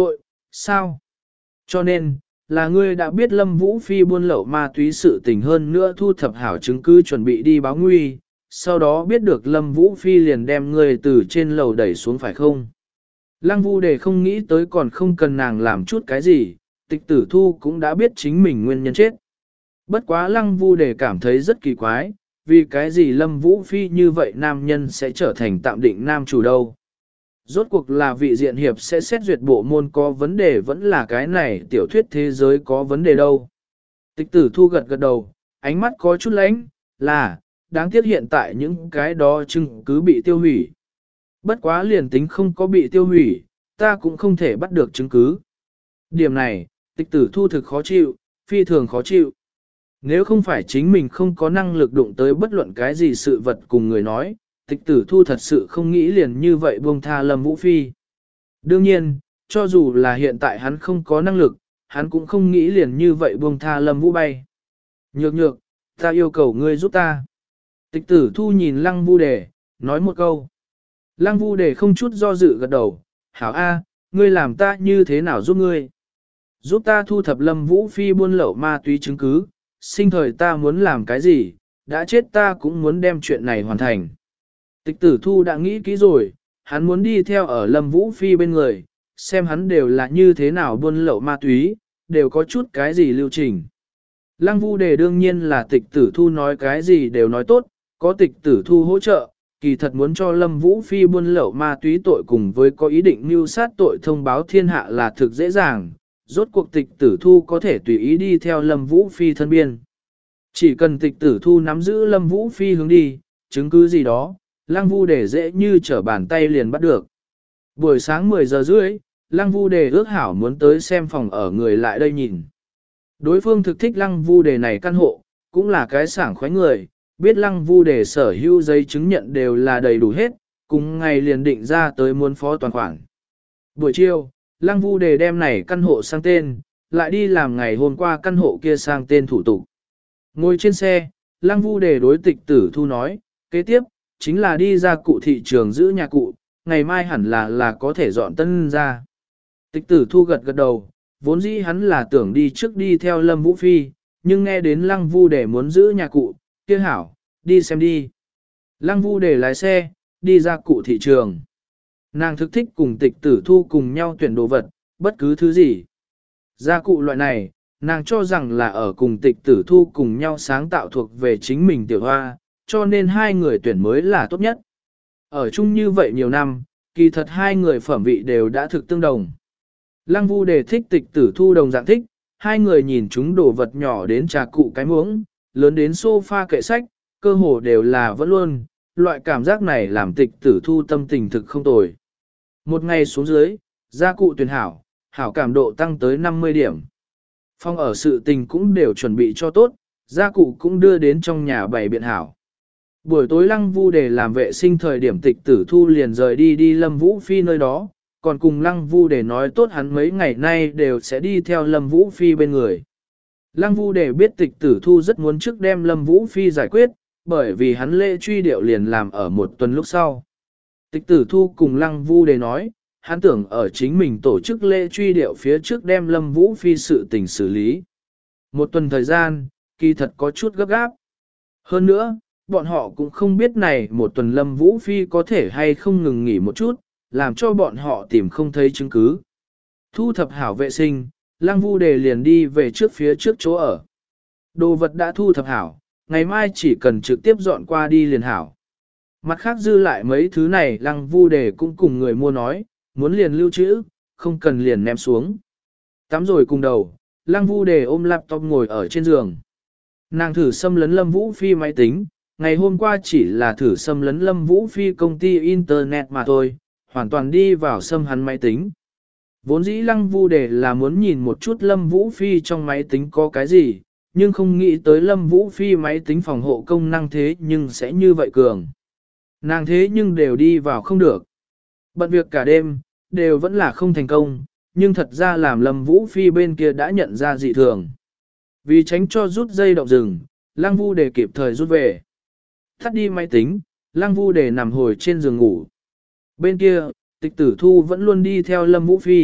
Sao? Cho nên, là ngươi đã biết Lâm Vũ Phi buôn lậu ma túy sự tình hơn nữa thu thập hảo chứng cứ chuẩn bị đi báo nguy, sau đó biết được Lâm Vũ Phi liền đem ngươi từ trên lầu đẩy xuống phải không? Lăng Vu Đề không nghĩ tới còn không cần nàng làm chút cái gì, Tịch Tử Thu cũng đã biết chính mình nguyên nhân chết. Bất quá Lăng Vu Đề cảm thấy rất kỳ quái, vì cái gì Lâm Vũ Phi như vậy nam nhân sẽ trở thành tạm định nam chủ đâu. Rốt cuộc là vị diện hiệp sẽ xét duyệt bộ môn có vấn đề vẫn là cái này tiểu thuyết thế giới có vấn đề đâu. Tịch Tử Thu gật gật đầu, ánh mắt có chút lánh, là, đáng tiếc hiện tại những cái đó chứng cứ bị tiêu hủy. Bất quá liền tính không có bị tiêu hủy, ta cũng không thể bắt được chứng cứ. Điểm này, Tịch Tử Thu thực khó chịu, phi thường khó chịu. Nếu không phải chính mình không có năng lực đụng tới bất luận cái gì sự vật cùng người nói, Tịch Tử Thu thật sự không nghĩ liền như vậy buông tha Lâm Vũ Phi. Đương nhiên, cho dù là hiện tại hắn không có năng lực, hắn cũng không nghĩ liền như vậy buông tha Lâm Vũ bay. Nhược nhược, ta yêu cầu ngươi giúp ta. Tịch Tử Thu nhìn Lăng Vu Đề, nói một câu. Lăng Vu Đề không chút do dự gật đầu, hảo A, ngươi làm ta như thế nào giúp ngươi? Giúp ta thu thập Lâm Vũ Phi buôn lậu ma túy chứng cứ, sinh thời ta muốn làm cái gì, đã chết ta cũng muốn đem chuyện này hoàn thành. Tịch Tử Thu đã nghĩ kỹ rồi, hắn muốn đi theo ở Lâm Vũ Phi bên người, xem hắn đều là như thế nào buôn lậu ma túy, đều có chút cái gì lưu trình. Lăng Vu Đề đương nhiên là Tịch Tử Thu nói cái gì đều nói tốt, có Tịch Tử Thu hỗ trợ, kỳ thật muốn cho Lâm Vũ Phi buôn lậu ma túy tội cùng với có ý định mưu sát tội thông báo thiên hạ là thực dễ dàng, rốt cuộc Tịch Tử Thu có thể tùy ý đi theo Lâm Vũ Phi thân biên. Chỉ cần Tịch Tử Thu nắm giữ Lâm Vũ Phi hướng đi, chứng cứ gì đó, Lăng Vu Đề dễ như trở bàn tay liền bắt được. Buổi sáng mười giờ rưỡi, Lăng Vu Đề ước hảo muốn tới xem phòng ở người lại đây nhìn. Đối phương thực thích Lăng Vu Đề này căn hộ, cũng là cái sảng khoái người, biết Lăng Vu Đề sở hữu giấy chứng nhận đều là đầy đủ hết, cùng ngày liền định ra tới muôn phó toàn khoản. Buổi chiều, Lăng Vu Đề đem này căn hộ sang tên, lại đi làm ngày hôm qua căn hộ kia sang tên thủ tục. Ngồi trên xe, Lăng Vu Đề đối Tịch Tử Thu nói, kế tiếp, chính là đi ra cụ thị trường giữ nhà cụ, ngày mai hẳn là là có thể dọn tân ra. Tịch Tử Thu gật gật đầu, vốn dĩ hắn là tưởng đi trước đi theo Lâm Vũ Phi, nhưng nghe đến Lăng Vu Đề muốn giữ nhà cụ, kia hảo, đi xem đi. Lăng Vu Đề lái xe, đi ra cụ thị trường. Nàng thực thích cùng Tịch Tử Thu cùng nhau tuyển đồ vật, bất cứ thứ gì. Gia cụ loại này, nàng cho rằng là ở cùng Tịch Tử Thu cùng nhau sáng tạo thuộc về chính mình tiểu hoa, cho nên hai người tuyển mới là tốt nhất. Ở chung như vậy nhiều năm, kỳ thật hai người phẩm vị đều đã thực tương đồng. Lăng Vu Đề thích Tịch Tử Thu đồng dạng thích, hai người nhìn chúng đồ vật nhỏ đến trà cụ cái muỗng, lớn đến sofa kệ sách, cơ hồ đều là vẫn luôn, loại cảm giác này làm Tịch Tử Thu tâm tình thực không tồi. Một ngày xuống dưới, gia cụ tuyển hảo, hảo cảm độ tăng tới năm mươi điểm. Phòng ở sự tình cũng đều chuẩn bị cho tốt, gia cụ cũng đưa đến trong nhà bày biện hảo. Buổi tối Lăng Vu Đề làm vệ sinh thời điểm Tịch Tử Thu liền rời đi đi Lâm Vũ Phi nơi đó, còn cùng Lăng Vu Đề nói tốt hắn mấy ngày nay đều sẽ đi theo Lâm Vũ Phi bên người. Lăng Vu Đề biết Tịch Tử Thu rất muốn trước đem Lâm Vũ Phi giải quyết, bởi vì hắn lễ truy điệu liền làm ở một tuần lúc sau. Tịch Tử Thu cùng Lăng Vu Đề nói, hắn tưởng ở chính mình tổ chức lễ truy điệu phía trước đem Lâm Vũ Phi sự tình xử lý. Một tuần thời gian, kỳ thật có chút gấp gáp. Hơn nữa, bọn họ cũng không biết này một tuần Lâm Vũ Phi có thể hay không ngừng nghỉ một chút, làm cho bọn họ tìm không thấy chứng cứ. Thu thập hảo vệ sinh, Lăng Vu Đề liền đi về trước phía trước chỗ ở. Đồ vật đã thu thập hảo, ngày mai chỉ cần trực tiếp dọn qua đi liền hảo. Mặt khác dư lại mấy thứ này Lăng Vu Đề cũng cùng người mua nói, muốn liền lưu trữ, không cần liền ném xuống. Tắm rồi cùng đầu, Lăng Vu Đề ôm laptop ngồi ở trên giường. Nàng thử xâm lấn Lâm Vũ Phi máy tính, ngày hôm qua chỉ là thử xâm lấn Lâm Vũ Phi công ty Internet mà thôi, hoàn toàn đi vào xâm hắn máy tính. Vốn dĩ Lăng Vu Đề là muốn nhìn một chút Lâm Vũ Phi trong máy tính có cái gì, nhưng không nghĩ tới Lâm Vũ Phi máy tính phòng hộ công năng thế nhưng sẽ như vậy cường. Nàng thế nhưng đều đi vào không được. Bận việc cả đêm, đều vẫn là không thành công, nhưng thật ra làm Lâm Vũ Phi bên kia đã nhận ra dị thường. Vì tránh cho rút dây động rừng, Lăng Vu Đề kịp thời rút về. Tắt đi máy tính, Lăng Vu Đề nằm hồi trên giường ngủ. Bên kia, Tịch Tử Thu vẫn luôn đi theo Lâm Vũ Phi,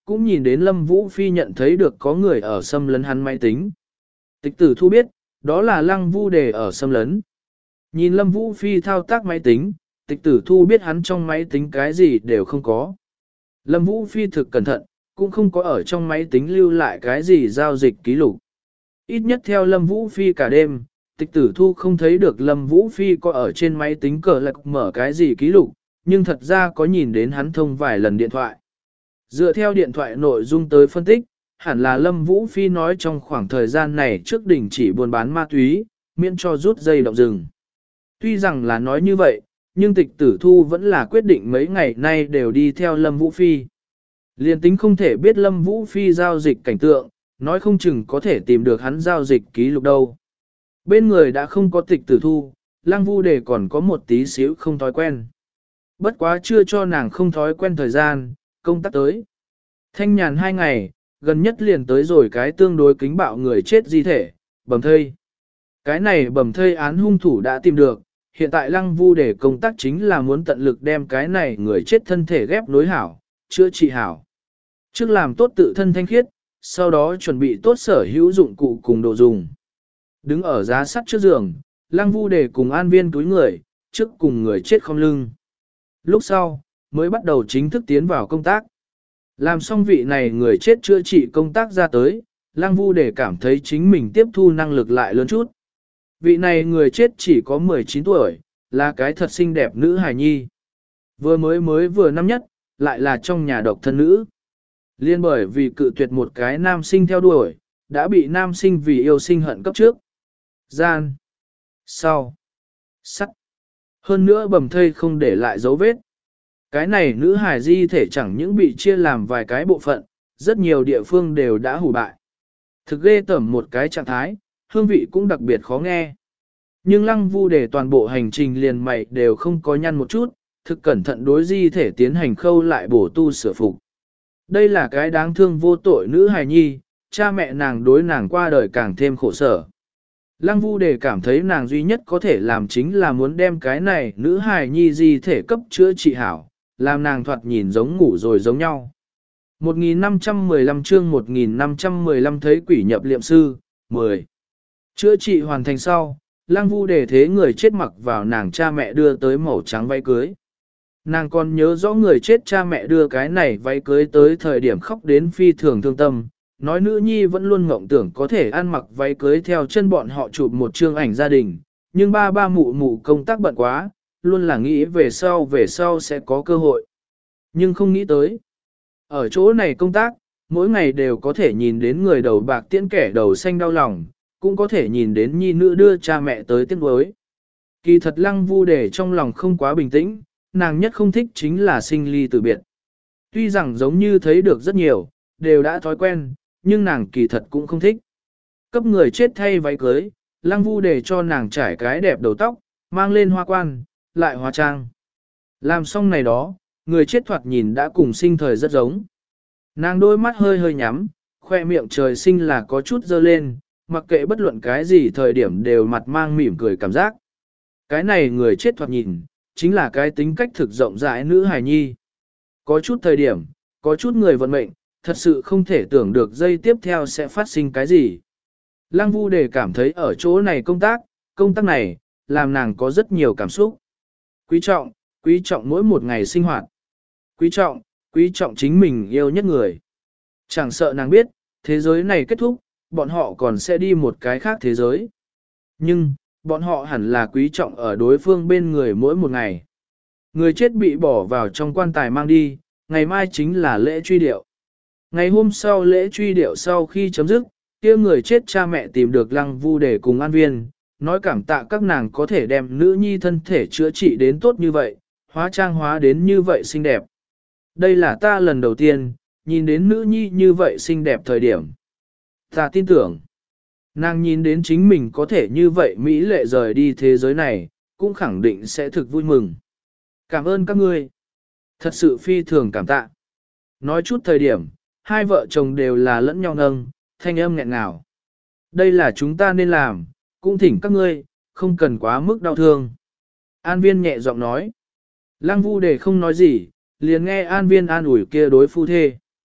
cũng nhìn đến Lâm Vũ Phi nhận thấy được có người ở xâm lấn hắn máy tính. Tịch tử thu biết, đó là Lăng Vu Đề ở xâm lấn. Nhìn Lâm Vũ Phi thao tác máy tính, tịch tử thu biết hắn trong máy tính cái gì đều không có. Lâm Vũ Phi thực cẩn thận, cũng không có ở trong máy tính lưu lại cái gì giao dịch ký lục. Ít nhất theo Lâm Vũ Phi cả đêm, tịch tử thu không thấy được Lâm Vũ Phi có ở trên máy tính cờ lạc mở cái gì ký lục, nhưng thật ra có nhìn đến hắn thông vài lần điện thoại. Dựa theo điện thoại nội dung tới phân tích, hẳn là Lâm Vũ Phi nói trong khoảng thời gian này trước đỉnh chỉ buôn bán ma túy, miễn cho rút dây động rừng. Tuy rằng là nói như vậy, nhưng tịch tử thu vẫn là quyết định mấy ngày nay đều đi theo Lâm Vũ Phi. Liên tính không thể biết Lâm Vũ Phi giao dịch cảnh tượng, nói không chừng có thể tìm được hắn giao dịch ký lục đâu. Bên người đã không có tịch tử thu, Lăng Vu Đề còn có một tí xíu không thói quen. Bất quá chưa cho nàng không thói quen thời gian, công tác tới. Thanh nhàn hai ngày, gần nhất liền tới rồi cái tương đối kính bạo người chết di thể, bầm thây. Cái này bầm thây án hung thủ đã tìm được, hiện tại Lăng Vu Đề công tác chính là muốn tận lực đem cái này người chết thân thể ghép nối hảo, chữa trị hảo. Trước làm tốt tự thân thanh khiết, sau đó chuẩn bị tốt sở hữu dụng cụ cùng đồ dùng. Đứng ở giá sắt trước giường, Lăng Vu Đề cùng An Viên túi người, trước cùng người chết không lưng. Lúc sau, mới bắt đầu chính thức tiến vào công tác. Làm xong vị này người chết chữa trị công tác ra tới, Lăng Vu Đề cảm thấy chính mình tiếp thu năng lực lại lớn chút. Vị này người chết chỉ có mười chín tuổi, là cái thật xinh đẹp nữ hài nhi. Vừa mới mới vừa năm nhất, lại là trong nhà độc thân nữ. Liên bởi vì cự tuyệt một cái nam sinh theo đuổi, đã bị nam sinh vì yêu sinh hận cấp trước. Gian. Sau. Sắt. Hơn nữa bầm thây không để lại dấu vết. Cái này nữ hài di thể chẳng những bị chia làm vài cái bộ phận, rất nhiều địa phương đều đã hủ bại. Thực ghê tởm một cái trạng thái, hương vị cũng đặc biệt khó nghe. Nhưng Lăng Vu Đề toàn bộ hành trình liền mày đều không có nhăn một chút, thực cẩn thận đối di thể tiến hành khâu lại bổ tu sửa phục. Đây là cái đáng thương vô tội nữ hài nhi, cha mẹ nàng đối nàng qua đời càng thêm khổ sở. Lăng Vu Đề cảm thấy nàng duy nhất có thể làm chính là muốn đem cái này nữ hài nhi di thể cấp chữa trị hảo, làm nàng thoạt nhìn giống ngủ rồi giống nhau. một nghìn năm trăm mười lăm chương một nghìn năm trăm mười lăm thấy quỷ nhập liệm sư, mười. Chữa trị hoàn thành sau, Lăng Vu Đề thế người chết mặc vào nàng cha mẹ đưa tới màu trắng váy cưới. Nàng còn nhớ rõ người chết cha mẹ đưa cái này váy cưới tới thời điểm khóc đến phi thường thương tâm, nói nữ nhi vẫn luôn ngộng tưởng có thể ăn mặc váy cưới theo chân bọn họ chụp một chương ảnh gia đình, nhưng ba ba mụ mụ công tác bận quá, luôn là nghĩ về sau về sau sẽ có cơ hội. Nhưng không nghĩ tới. Ở chỗ này công tác, mỗi ngày đều có thể nhìn đến người đầu bạc tiễn kẻ đầu xanh đau lòng, cũng có thể nhìn đến nhi nữ đưa cha mẹ tới tiếc nuối. Kỳ thật Lăng Vu Đề trong lòng không quá bình tĩnh, nàng nhất không thích chính là sinh ly tử biệt. Tuy rằng giống như thấy được rất nhiều, đều đã thói quen, nhưng nàng kỳ thật cũng không thích. Cấp người chết thay váy cưới, Lăng Vu Đề cho nàng trải cái đẹp đầu tóc, mang lên hoa quan, lại hóa trang. Làm xong này đó, người chết thoạt nhìn đã cùng sinh thời rất giống. Nàng đôi mắt hơi hơi nhắm, khoe miệng trời sinh là có chút dơ lên, mặc kệ bất luận cái gì thời điểm đều mặt mang mỉm cười cảm giác. Cái này người chết thoạt nhìn, chính là cái tính cách thực rộng rãi nữ hài nhi. Có chút thời điểm, có chút người vận mệnh, thật sự không thể tưởng được giây tiếp theo sẽ phát sinh cái gì. Lăng Vu Đề cảm thấy ở chỗ này công tác, công tác này, làm nàng có rất nhiều cảm xúc. Quý trọng, quý trọng mỗi một ngày sinh hoạt. Quý trọng, quý trọng chính mình yêu nhất người. Chẳng sợ nàng biết, thế giới này kết thúc, bọn họ còn sẽ đi một cái khác thế giới. Nhưng, bọn họ hẳn là quý trọng ở đối phương bên người mỗi một ngày. Người chết bị bỏ vào trong quan tài mang đi, ngày mai chính là lễ truy điệu. Ngày hôm sau lễ truy điệu sau khi chấm dứt, kia người chết cha mẹ tìm được Lăng Vu Đề cùng An Viên, nói cảm tạ các nàng có thể đem nữ nhi thân thể chữa trị đến tốt như vậy, hóa trang hóa đến như vậy xinh đẹp. Đây là ta lần đầu tiên, nhìn đến nữ nhi như vậy xinh đẹp thời điểm. Ta tin tưởng, nàng nhìn đến chính mình có thể như vậy Mỹ lệ rời đi thế giới này, cũng khẳng định sẽ thực vui mừng. Cảm ơn các ngươi. Thật sự phi thường cảm tạ. Nói chút thời điểm, hai vợ chồng đều là lẫn nhau nâng, thanh âm nghẹn ngào. Đây là chúng ta nên làm, cũng thỉnh các ngươi, không cần quá mức đau thương. An Viên nhẹ giọng nói. Lăng Vu Đề không nói gì, liền nghe An Viên an ủi kia đối phu thê.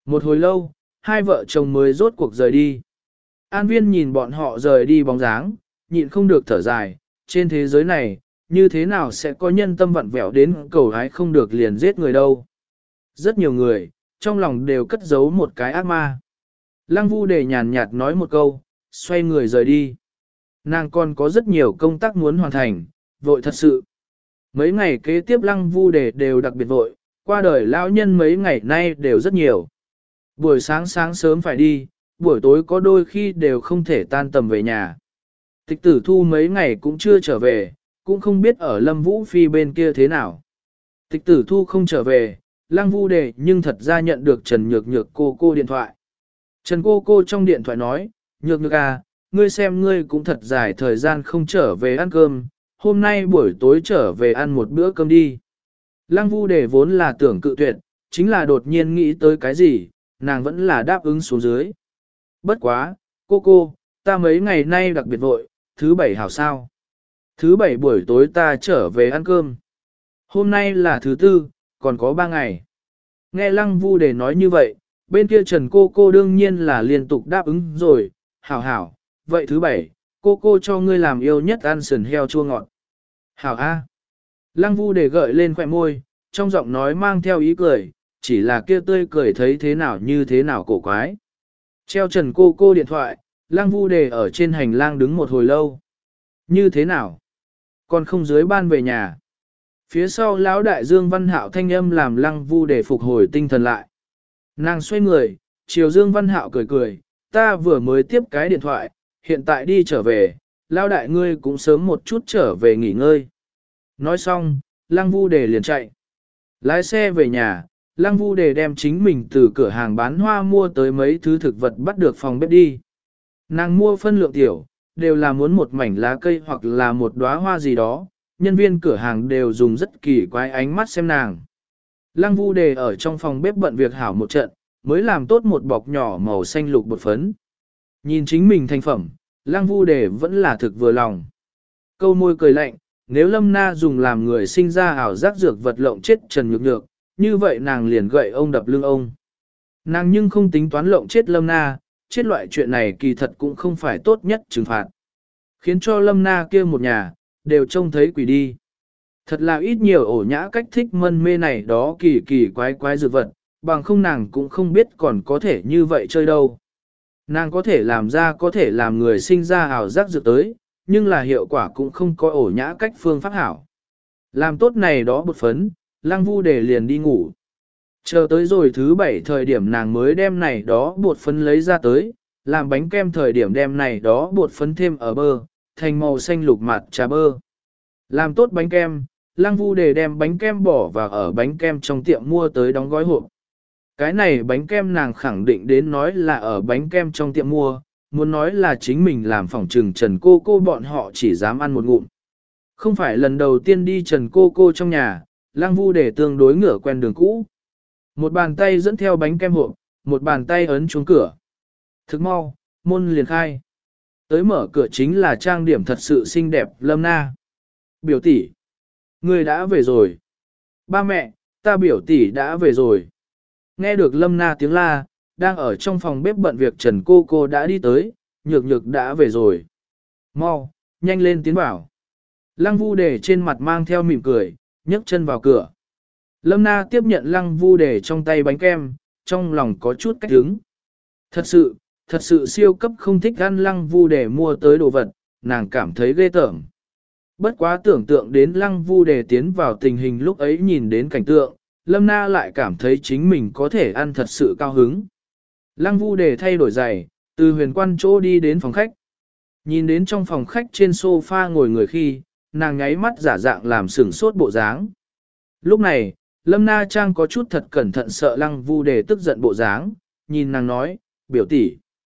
Một hồi lâu, hai vợ chồng mới rốt cuộc rời đi. An Viên nhìn bọn họ rời đi bóng dáng, nhịn không được thở dài, trên thế giới này, như thế nào sẽ có nhân tâm vặn vẹo đến cầu hái không được liền giết người đâu. Rất nhiều người, trong lòng đều cất giấu một cái ác ma. Lăng Vu Đề nhàn nhạt nói một câu, xoay người rời đi. Nàng còn có rất nhiều công tác muốn hoàn thành, vội thật sự. Mấy ngày kế tiếp Lăng Vu Đề đều đặc biệt vội, qua đời lão nhân mấy ngày nay đều rất nhiều. Buổi sáng sáng sớm phải đi, buổi tối có đôi khi đều không thể tan tầm về nhà. Tịch Tử Thu mấy ngày cũng chưa trở về, cũng không biết ở Lâm Vũ Phi bên kia thế nào. Tịch Tử Thu không trở về, Lăng Vu Đề nhưng thật ra nhận được Trần Nhược Nhược cô cô điện thoại. Trần cô cô trong điện thoại nói, Nhược Nhược à, ngươi xem ngươi cũng thật dài thời gian không trở về ăn cơm, hôm nay buổi tối trở về ăn một bữa cơm đi. Lăng Vu Đề vốn là tưởng cự tuyệt, chính là đột nhiên nghĩ tới cái gì, nàng vẫn là đáp ứng xuống dưới. Bất quá, cô cô, ta mấy ngày nay đặc biệt vội, thứ bảy hảo sao. Thứ bảy buổi tối ta trở về ăn cơm. Hôm nay là thứ tư, còn có ba ngày. Nghe Lăng Vu Đề nói như vậy, bên kia Trần cô cô đương nhiên là liên tục đáp ứng rồi, hảo hảo, vậy thứ bảy, cô cô cho ngươi làm yêu nhất ăn sườn heo chua ngọt. Hảo A. Lăng Vu Đề gợi lên khỏe môi, trong giọng nói mang theo ý cười, chỉ là kia tươi cười thấy thế nào như thế nào cổ quái. Treo Trần cô cô điện thoại, Lăng Vu Đề ở trên hành lang đứng một hồi lâu. Như thế nào? Còn không dưới ban về nhà. Phía sau lão đại Dương Văn Hạo thanh âm làm Lăng Vu Đề phục hồi tinh thần lại. Nàng xoay người, chiều Dương Văn Hạo cười cười, ta vừa mới tiếp cái điện thoại, hiện tại đi trở về, lão đại ngươi cũng sớm một chút trở về nghỉ ngơi. Nói xong, Lăng Vu Đề liền chạy. Lái xe về nhà, Lăng Vu Đề đem chính mình từ cửa hàng bán hoa mua tới mấy thứ thực vật bắt được phòng bếp đi. Nàng mua phân lượng tiểu, đều là muốn một mảnh lá cây hoặc là một đóa hoa gì đó, nhân viên cửa hàng đều dùng rất kỳ quái ánh mắt xem nàng. Lăng Vu Đề ở trong phòng bếp bận việc hảo một trận, mới làm tốt một bọc nhỏ màu xanh lục bột phấn. Nhìn chính mình thành phẩm, Lăng Vu Đề vẫn là thực vừa lòng. Câu môi cười lạnh, nếu Lâm Na dùng làm người sinh ra ảo giác dược vật lộng chết Trần Nhược Nhược, như vậy nàng liền gậy ông đập lưng ông. Nàng nhưng không tính toán lộng chết Lâm Na, chết loại chuyện này kỳ thật cũng không phải tốt nhất trừng phạt. Khiến cho Lâm Na kia một nhà, đều trông thấy quỷ đi. Thật là ít nhiều ổ nhã cách thích mân mê này đó kỳ kỳ quái quái dược vật, bằng không nàng cũng không biết còn có thể như vậy chơi đâu. Nàng có thể làm ra có thể làm người sinh ra ảo giác dược tới, nhưng là hiệu quả cũng không có ổ nhã cách phương pháp hảo. Làm tốt này đó bột phấn, Lăng Vu Đề liền đi ngủ. Chờ tới rồi thứ bảy thời điểm nàng mới đem này đó bột phấn lấy ra tới, làm bánh kem thời điểm đem này đó bột phấn thêm ở bơ, thành màu xanh lục mặt trà bơ. Làm tốt bánh kem, Lăng Vu Đề đem bánh kem bỏ vào ở bánh kem trong tiệm mua tới đóng gói hộp. Cái này bánh kem nàng khẳng định đến nói là ở bánh kem trong tiệm mua, muốn nói là chính mình làm phòng trừng Trần cô cô bọn họ chỉ dám ăn một ngụm. Không phải lần đầu tiên đi Trần cô cô trong nhà, Lăng Vu Đề tương đối ngửa quen đường cũ. Một bàn tay dẫn theo bánh kem hộp, một bàn tay ấn chuông cửa. Thức mau, môn liền khai. Tới mở cửa chính là trang điểm thật sự xinh đẹp Lâm Na. Biểu tỷ, người đã về rồi. Ba mẹ, ta biểu tỷ đã về rồi. Nghe được Lâm Na tiếng la, đang ở trong phòng bếp bận việc Trần cô cô đã đi tới, Nhược Nhược đã về rồi. Mau, nhanh lên tiến vào. Lăng Vu Đề trên mặt mang theo mỉm cười, nhấc chân vào cửa. Lâm Na tiếp nhận Lăng Vu Đề trong tay bánh kem, trong lòng có chút cách hứng. Thật sự, thật sự siêu cấp không thích ăn Lăng Vu Đề mua tới đồ vật, nàng cảm thấy ghê tởm. Bất quá tưởng tượng đến Lăng Vu Đề tiến vào tình hình lúc ấy nhìn đến cảnh tượng, Lâm Na lại cảm thấy chính mình có thể ăn thật sự cao hứng. Lăng Vu Đề thay đổi giày, từ huyền quan chỗ đi đến phòng khách. Nhìn đến trong phòng khách trên sofa ngồi người khi, nàng nháy mắt giả dạng làm sửng sốt bộ dáng. Lúc này, Lâm Na Trang có chút thật cẩn thận sợ Lăng Vu Đề tức giận bộ dáng, nhìn nàng nói, biểu tỷ,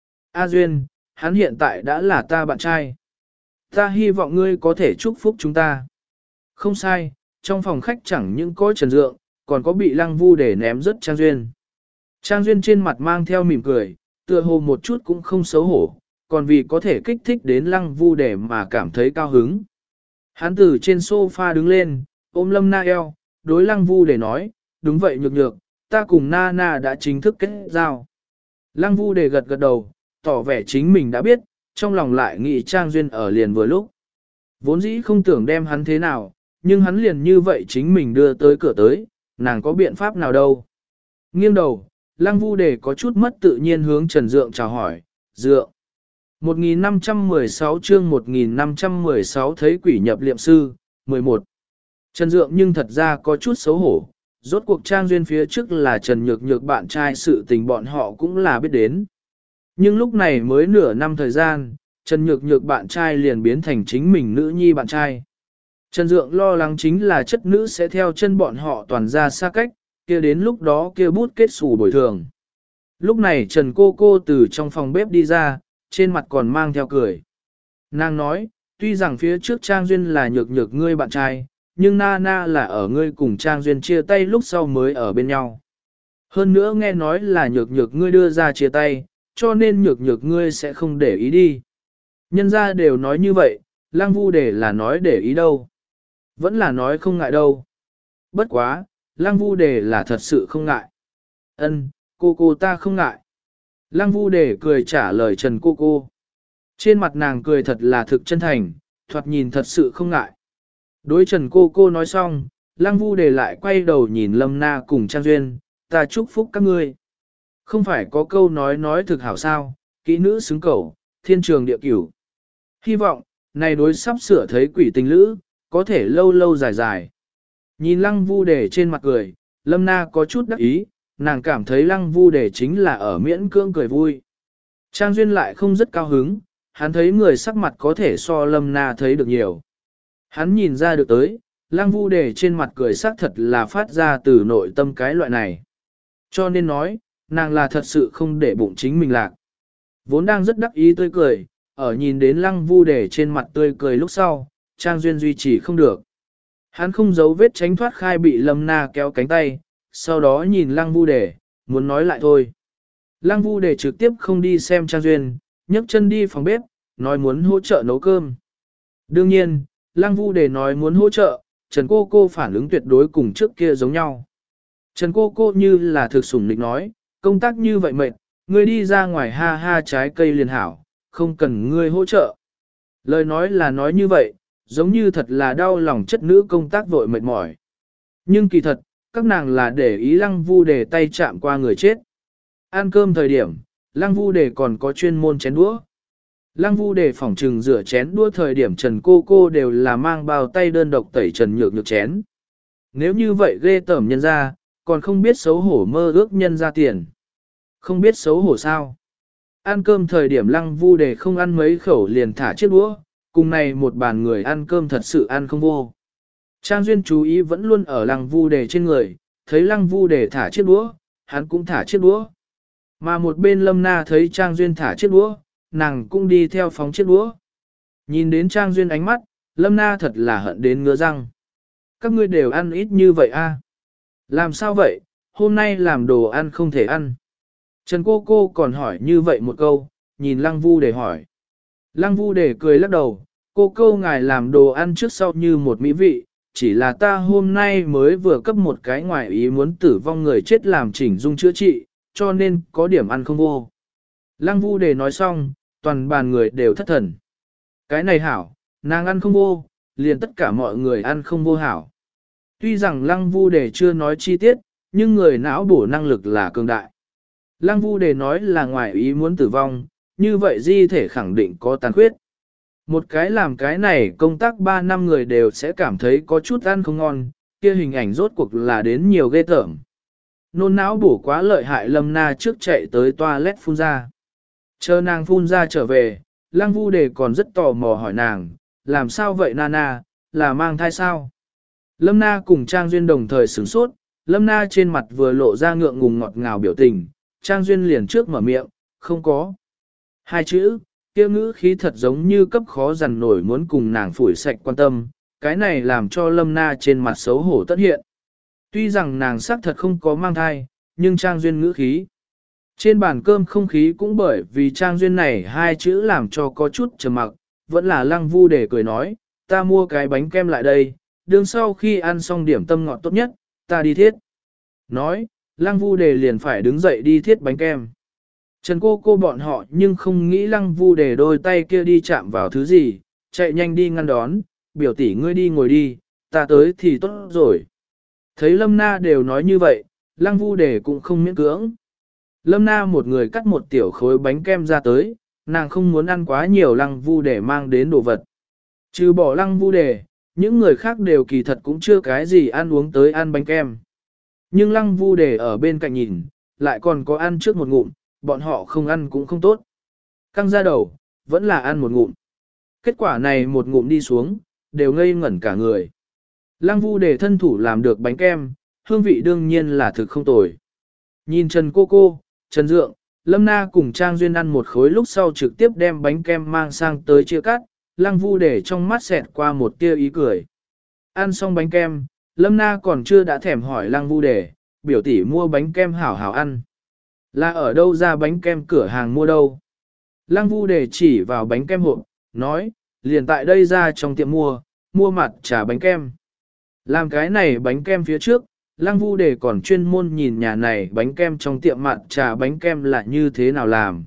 A Duyên, hắn hiện tại đã là ta bạn trai. Ta hy vọng ngươi có thể chúc phúc chúng ta. Không sai, trong phòng khách chẳng những có Trần Dượng, còn có bị Lăng Vu Đề ném rất Trang Duyên. Trang Duyên trên mặt mang theo mỉm cười, tựa hồ một chút cũng không xấu hổ, còn vì có thể kích thích đến Lăng Vu Đề mà cảm thấy cao hứng. Hắn từ trên sofa đứng lên, ôm Lâm Na eo, đối Lăng Vu Đề nói, đúng vậy Nhược Nhược, ta cùng Nana đã chính thức kết giao. Lăng Vu Đề gật gật đầu, tỏ vẻ chính mình đã biết, trong lòng lại nghĩ Trang Duyên ở liền vừa lúc. Vốn dĩ không tưởng đem hắn thế nào, nhưng hắn liền như vậy chính mình đưa tới cửa tới, nàng có biện pháp nào đâu. Nghiêng đầu, Lăng Vu Đề có chút mất tự nhiên hướng Trần Dượng chào hỏi, Dượng. một nghìn năm trăm mười sáu chương một nghìn năm trăm mười sáu thấy quỷ nhập liệm sư, mười một. Trần Dượng nhưng thật ra có chút xấu hổ, rốt cuộc Trang Duyên phía trước là Trần Nhược Nhược bạn trai, sự tình bọn họ cũng là biết đến. Nhưng lúc này mới nửa năm thời gian, Trần Nhược Nhược bạn trai liền biến thành chính mình nữ nhi bạn trai. Trần Dượng lo lắng chính là chất nữ sẽ theo chân bọn họ toàn ra xa cách, kia đến lúc đó kia bút kết xù bồi thường. Lúc này Trần cô cô từ trong phòng bếp đi ra, trên mặt còn mang theo cười. Nàng nói, tuy rằng phía trước Trang Duyên là Nhược Nhược ngươi bạn trai, nhưng Nana là ở ngươi cùng Trang Duyên chia tay lúc sau mới ở bên nhau. Hơn nữa nghe nói là Nhược Nhược ngươi đưa ra chia tay, cho nên Nhược Nhược ngươi sẽ không để ý đi. Nhân ra đều nói như vậy, Lăng Vu Đề là nói để ý đâu. Vẫn là nói không ngại đâu. Bất quá, Lăng Vu Đề là thật sự không ngại. Ân, cô cô ta không ngại. Lăng Vu Đề cười trả lời Trần cô cô. Trên mặt nàng cười thật là thực chân thành, thoạt nhìn thật sự không ngại. Đối Trần cô cô nói xong, Lăng Vu Đề lại quay đầu nhìn Lâm Na cùng Trang Duyên, ta chúc phúc các ngươi. Không phải có câu nói nói thực hảo sao, kỹ nữ xứng cầu, thiên trường địa cửu. Hy vọng, này đối sắp sửa thấy quỷ tình lữ, có thể lâu lâu dài dài. Nhìn Lăng Vu Đề trên mặt cười, Lâm Na có chút đắc ý, nàng cảm thấy Lăng Vu Đề chính là ở miễn cưỡng cười vui. Trang Duyên lại không rất cao hứng, hắn thấy người sắc mặt có thể so Lâm Na thấy được nhiều. Hắn nhìn ra được tới, Lăng Vu Đề trên mặt cười sắc thật là phát ra từ nội tâm cái loại này. Cho nên nói, nàng là thật sự không để bụng chính mình lạc. Vốn đang rất đắc ý tươi cười, ở nhìn đến Lăng Vu Đề trên mặt tươi cười lúc sau, Trang Duyên duy trì không được. Hắn không giấu vết tránh thoát khai bị Lâm Na kéo cánh tay, sau đó nhìn Lăng Vu Đề, muốn nói lại thôi. Lăng Vu Đề trực tiếp không đi xem Trang Duyên, nhấc chân đi phòng bếp, nói muốn hỗ trợ nấu cơm. Đương nhiên, Lăng Vu Đề nói muốn hỗ trợ, Trần cô cô phản ứng tuyệt đối cùng trước kia giống nhau. Trần cô cô như là thực sủng nịch nói, công tác như vậy mệt, ngươi đi ra ngoài ha ha trái cây liền hảo, không cần ngươi hỗ trợ. Lời nói là nói như vậy, giống như thật là đau lòng chất nữ công tác vội mệt mỏi. Nhưng kỳ thật, các nàng là để ý Lăng Vu Đề tay chạm qua người chết. Ăn cơm thời điểm, Lăng Vu Đề còn có chuyên môn chén đũa. Lăng Vu Đề phỏng trừng rửa chén đũa thời điểm Trần cô cô đều là mang bao tay đơn độc tẩy Trần Nhược Nhược chén. Nếu như vậy ghê tởm nhân ra, còn không biết xấu hổ mơ ước nhân ra tiền. Không biết xấu hổ sao. Ăn cơm thời điểm Lăng Vu Đề không ăn mấy khẩu liền thả chiếc đũa, cùng này một bàn người ăn cơm thật sự ăn không vô. Trang Duyên chú ý vẫn luôn ở Lăng Vu Đề trên người, thấy Lăng Vu Đề thả chiếc đũa, hắn cũng thả chiếc đũa. Mà một bên Lâm Na thấy Trang Duyên thả chiếc đũa, nàng cũng đi theo phóng chiếc đũa. Nhìn đến Trang Duyên ánh mắt, Lâm Na thật là hận đến ngứa răng. Các ngươi đều ăn ít như vậy a? À? Làm sao vậy, hôm nay làm đồ ăn không thể ăn. Trần cô cô còn hỏi như vậy một câu, nhìn Lăng Vu Đề hỏi. Lăng Vu Đề cười lắc đầu, cô câu ngài làm đồ ăn trước sau như một mỹ vị, chỉ là ta hôm nay mới vừa cấp một cái ngoài ý muốn tử vong người chết làm chỉnh dung chữa trị, cho nên có điểm ăn không vô. Lăng Vu Đề nói xong, toàn bàn người đều thất thần. Cái này hảo, nàng ăn không vô, liền tất cả mọi người ăn không vô hảo. Tuy rằng Lăng Vu Đề chưa nói chi tiết, nhưng người não bổ năng lực là cường đại. Lăng Vu Đề nói là ngoài ý muốn tử vong, như vậy di thể khẳng định có tàn khuyết. Một cái làm cái này công tác ba năm người đều sẽ cảm thấy có chút ăn không ngon, kia hình ảnh rốt cuộc là đến nhiều ghê tởm. Nôn não bổ quá lợi hại Lâm Na trước chạy tới toilet phun ra. Chờ nàng phun ra trở về, Lăng Vu Đề còn rất tò mò hỏi nàng, làm sao vậy Nana, là mang thai sao? Lâm Na cùng Trang Duyên đồng thời sửng sốt, Lâm Na trên mặt vừa lộ ra ngượng ngùng ngọt ngào biểu tình, Trang Duyên liền trước mở miệng, không có. Hai chữ, kia ngữ khí thật giống như cấp khó dằn nổi muốn cùng nàng phủi sạch quan tâm, cái này làm cho Lâm Na trên mặt xấu hổ tất hiện. Tuy rằng nàng xác thật không có mang thai, nhưng Trang Duyên ngữ khí. Trên bàn cơm không khí cũng bởi vì Trang Duyên này hai chữ làm cho có chút trầm mặc, vẫn là Lăng Vu Đề cười nói, ta mua cái bánh kem lại đây, đương sau khi ăn xong điểm tâm ngọt tốt nhất, ta đi thiết. Nói, Lăng Vu Đề liền phải đứng dậy đi thiết bánh kem. Trần cô cô bọn họ nhưng không nghĩ Lăng Vu Đề đôi tay kia đi chạm vào thứ gì, chạy nhanh đi ngăn đón, biểu tỷ ngươi đi ngồi đi, ta tới thì tốt rồi. Thấy Lâm Na đều nói như vậy, Lăng Vu Đề cũng không miễn cưỡng. Lâm Na một người cắt một tiểu khối bánh kem ra tới, nàng không muốn ăn quá nhiều Lăng Vu Đề mang đến đồ vật. Trừ bỏ Lăng Vu Đề, những người khác đều kỳ thật cũng chưa cái gì ăn uống tới ăn bánh kem. Nhưng Lăng Vu Đề ở bên cạnh nhìn, lại còn có ăn trước một ngụm, bọn họ không ăn cũng không tốt. Căng ra đầu, vẫn là ăn một ngụm. Kết quả này một ngụm đi xuống, đều ngây ngẩn cả người. Lăng Vu Đề thân thủ làm được bánh kem, hương vị đương nhiên là thực không tồi. Nhìn Trần Cô Cô, Trần Dượng, Lâm Na cùng Trang Duyên ăn một khối lúc sau trực tiếp đem bánh kem mang sang tới chia cắt, Lăng Vu Đề trong mắt xẹt qua một tia ý cười. Ăn xong bánh kem, Lâm Na còn chưa đã thèm hỏi Lăng Vu Đề, biểu tỷ mua bánh kem hảo hảo ăn. Là ở đâu ra bánh kem cửa hàng mua đâu? Lăng Vu Đề chỉ vào bánh kem hộp, nói, liền tại đây ra trong tiệm mua, mua mặt trà bánh kem. Làm cái này bánh kem phía trước, Lăng Vu Đề còn chuyên môn nhìn nhà này bánh kem trong tiệm mặt trà bánh kem là như thế nào làm.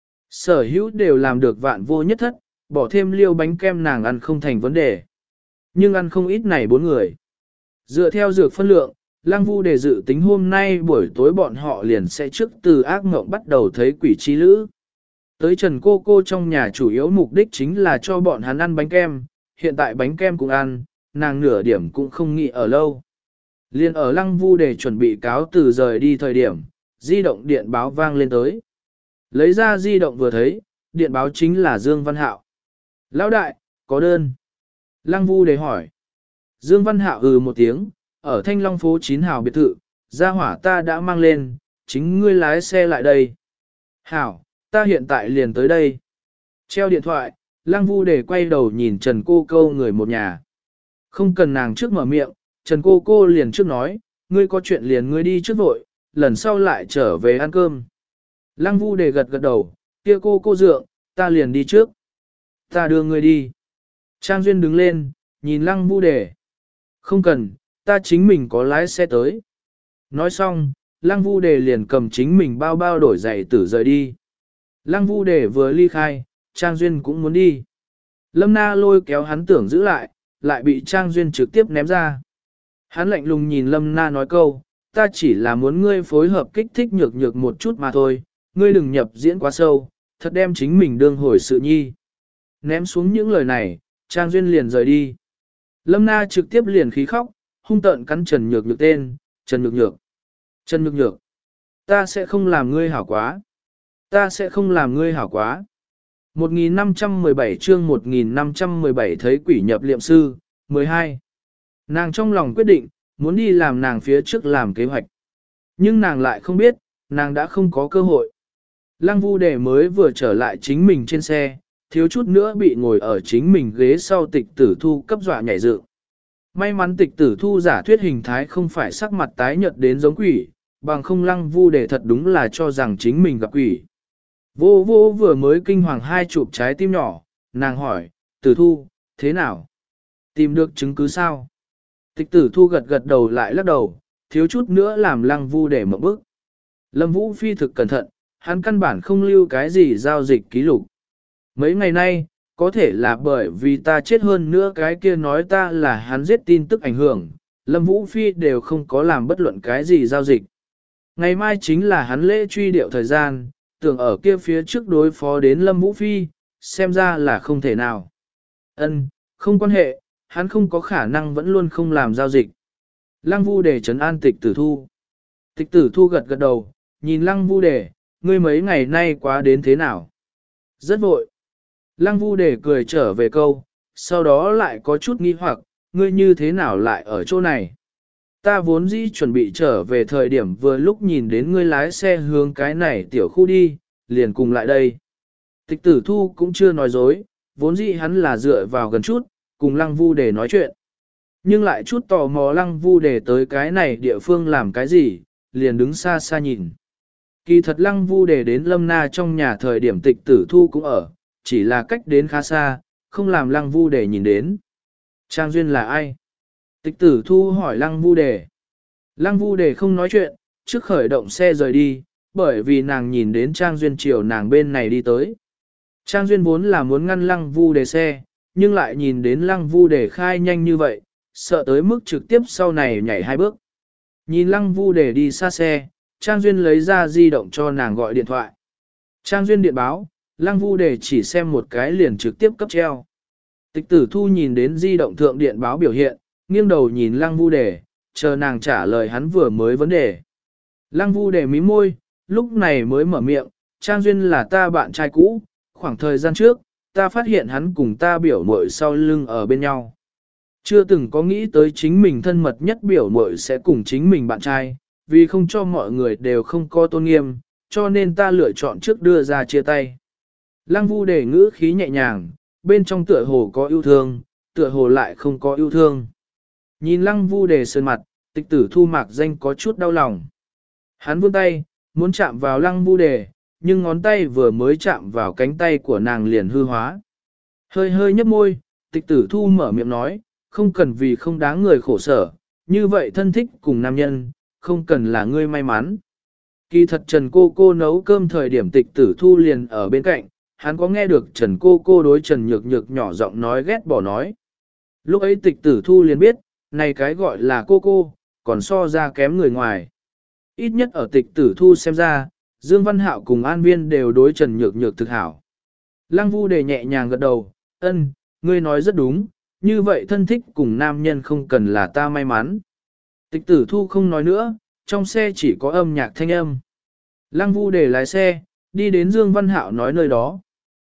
Sở hữu đều làm được vạn vô nhất thất, bỏ thêm liêu bánh kem nàng ăn không thành vấn đề. Nhưng ăn không ít này bốn người. Dựa theo dược phân lượng, Lăng Vu Đề dự tính hôm nay buổi tối bọn họ liền sẽ trước từ ác mộng bắt đầu thấy quỷ chi lữ. Tới Trần Cô Cô trong nhà chủ yếu mục đích chính là cho bọn hắn ăn bánh kem, hiện tại bánh kem cũng ăn, nàng nửa điểm cũng không nghĩ ở lâu. Liên ở Lăng Vu Đề chuẩn bị cáo từ rời đi thời điểm, di động điện báo vang lên tới. Lấy ra di động vừa thấy, điện báo chính là Dương Văn Hạo. Lão đại, có đơn. Lăng Vu Đề hỏi. Dương Văn Hạo ừ một tiếng, ở Thanh Long phố chín hào biệt thự, gia hỏa ta đã mang lên, chính ngươi lái xe lại đây. Hảo, ta hiện tại liền tới đây. Treo điện thoại, Lăng Vu Đề quay đầu nhìn Trần Cô Cô người một nhà. Không cần nàng trước mở miệng, Trần Cô Cô liền trước nói, ngươi có chuyện liền ngươi đi trước vội, lần sau lại trở về ăn cơm. Lăng Vu Đề gật gật đầu, kia cô cô dượng, ta liền đi trước. Ta đưa ngươi đi. Trang Duyên đứng lên, nhìn Lăng Vu Đề. Không cần, ta chính mình có lái xe tới. Nói xong, Lăng Vu Đề liền cầm chính mình bao bao đổi giày tử rời đi. Lăng Vu Đề vừa ly khai, Trang Duyên cũng muốn đi. Lâm Na lôi kéo hắn tưởng giữ lại, lại bị Trang Duyên trực tiếp ném ra. Hắn lạnh lùng nhìn Lâm Na nói câu, ta chỉ là muốn ngươi phối hợp kích thích nhược nhược một chút mà thôi, ngươi đừng nhập diễn quá sâu, thật đem chính mình đương hồi sự nhi. Ném xuống những lời này, Trang Duyên liền rời đi. Lâm Na trực tiếp liền khí khóc, hung tợn cắn Trần Nhược Nhược tên, Trần Nhược Nhược. Trần Nhược Nhược, ta sẽ không làm ngươi hảo quá. Ta sẽ không làm ngươi hảo quá. một nghìn năm trăm mười bảy chương một nghìn năm trăm mười bảy thấy quỷ nhập liệm sư, mười hai. Nàng trong lòng quyết định, muốn đi làm nàng phía trước làm kế hoạch. Nhưng nàng lại không biết, nàng đã không có cơ hội. Lăng Vu Đề mới vừa trở lại chính mình trên xe, thiếu chút nữa bị ngồi ở chính mình ghế sau Tịch Tử Thu cấp dọa nhảy dựng. May mắn Tịch Tử Thu giả thuyết hình thái không phải sắc mặt tái nhợt đến giống quỷ, bằng không Lăng Vu Đề thật đúng là cho rằng chính mình gặp quỷ. Vô vô vừa mới kinh hoàng hai chụp trái tim nhỏ, nàng hỏi, Tử Thu, thế nào? Tìm được chứng cứ sao? Tịch Tử Thu gật gật đầu lại lắc đầu, thiếu chút nữa làm Lăng Vu Đề mở bức. Lâm Vũ Phi thực cẩn thận, hắn căn bản không lưu cái gì giao dịch ký lục. Mấy ngày nay, có thể là bởi vì ta chết hơn nữa cái kia nói ta là hắn giết tin tức ảnh hưởng, Lâm Vũ Phi đều không có làm bất luận cái gì giao dịch. Ngày mai chính là hắn lễ truy điệu thời gian, tưởng ở kia phía trước đối phó đến Lâm Vũ Phi, xem ra là không thể nào. Ân, không quan hệ, hắn không có khả năng vẫn luôn không làm giao dịch. Lăng Vu Đề trấn an Tịch Tử Thu. Tịch Tử Thu gật gật đầu, nhìn Lăng Vu Đề, ngươi mấy ngày nay quá đến thế nào? Rất vội. Lăng Vu Đề cười trở về câu, sau đó lại có chút nghi hoặc, ngươi như thế nào lại ở chỗ này? Ta vốn dĩ chuẩn bị trở về thời điểm vừa lúc nhìn đến ngươi lái xe hướng cái này tiểu khu đi, liền cùng lại đây. Tịch Tử Thu cũng chưa nói dối, vốn dĩ hắn là dựa vào gần chút, cùng Lăng Vu Đề nói chuyện. Nhưng lại chút tò mò Lăng Vu Đề tới cái này địa phương làm cái gì, liền đứng xa xa nhìn. Kỳ thật Lăng Vu Đề đến Lâm Na trong nhà thời điểm Tịch Tử Thu cũng ở, chỉ là cách đến khá xa, không làm Lăng Vu Đề nhìn đến. Trang Duyên là ai? Tịch Tử Thu hỏi Lăng Vu Đề. Lăng Vu Đề không nói chuyện, trước khởi động xe rời đi, bởi vì nàng nhìn đến Trang Duyên chiều nàng bên này đi tới. Trang Duyên vốn là muốn ngăn Lăng Vu Đề xe, nhưng lại nhìn đến Lăng Vu Đề khai nhanh như vậy, sợ tới mức trực tiếp sau này nhảy hai bước. Nhìn Lăng Vu Đề đi xa xe, Trang Duyên lấy ra di động cho nàng gọi điện thoại. Trang Duyên điện báo, Lăng Vu Đề chỉ xem một cái liền trực tiếp cấp treo. Tịch Tử Thu nhìn đến di động thượng điện báo biểu hiện, nghiêng đầu nhìn Lăng Vu Đề, chờ nàng trả lời hắn vừa mới vấn đề. Lăng Vu Đề mím môi, lúc này mới mở miệng, Trang Duyên là ta bạn trai cũ, khoảng thời gian trước, ta phát hiện hắn cùng ta biểu muội sau lưng ở bên nhau. Chưa từng có nghĩ tới chính mình thân mật nhất biểu muội sẽ cùng chính mình bạn trai, vì không cho mọi người đều không có tôn nghiêm, cho nên ta lựa chọn trước đưa ra chia tay. Lăng Vu Đề ngữ khí nhẹ nhàng, bên trong tựa hồ có yêu thương, tựa hồ lại không có yêu thương. Nhìn Lăng Vu Đề sơn mặt, Tịch Tử Thu mạc danh có chút đau lòng. Hắn vươn tay, muốn chạm vào Lăng Vu Đề, nhưng ngón tay vừa mới chạm vào cánh tay của nàng liền hư hóa. Hơi hơi nhấp môi, Tịch Tử Thu mở miệng nói, không cần vì không đáng người khổ sở, như vậy thân thích cùng nam nhân, không cần là ngươi may mắn. Kỳ thật Trần Cô Cô nấu cơm thời điểm Tịch Tử Thu liền ở bên cạnh, hắn có nghe được Trần Cô Cô đối Trần Nhược Nhược nhỏ giọng nói ghét bỏ nói. Lúc ấy Tịch Tử Thu liền biết, này cái gọi là cô cô, còn so ra kém người ngoài. Ít nhất ở Tịch Tử Thu xem ra, Dương Văn Hạo cùng An Viên đều đối Trần Nhược Nhược thực hảo. Lăng Vu Đề nhẹ nhàng gật đầu, ân, ngươi nói rất đúng, như vậy thân thích cùng nam nhân không cần là ta may mắn. Tịch Tử Thu không nói nữa, trong xe chỉ có âm nhạc thanh âm. Lăng Vu Đề lái xe, đi đến Dương Văn Hạo nói nơi đó.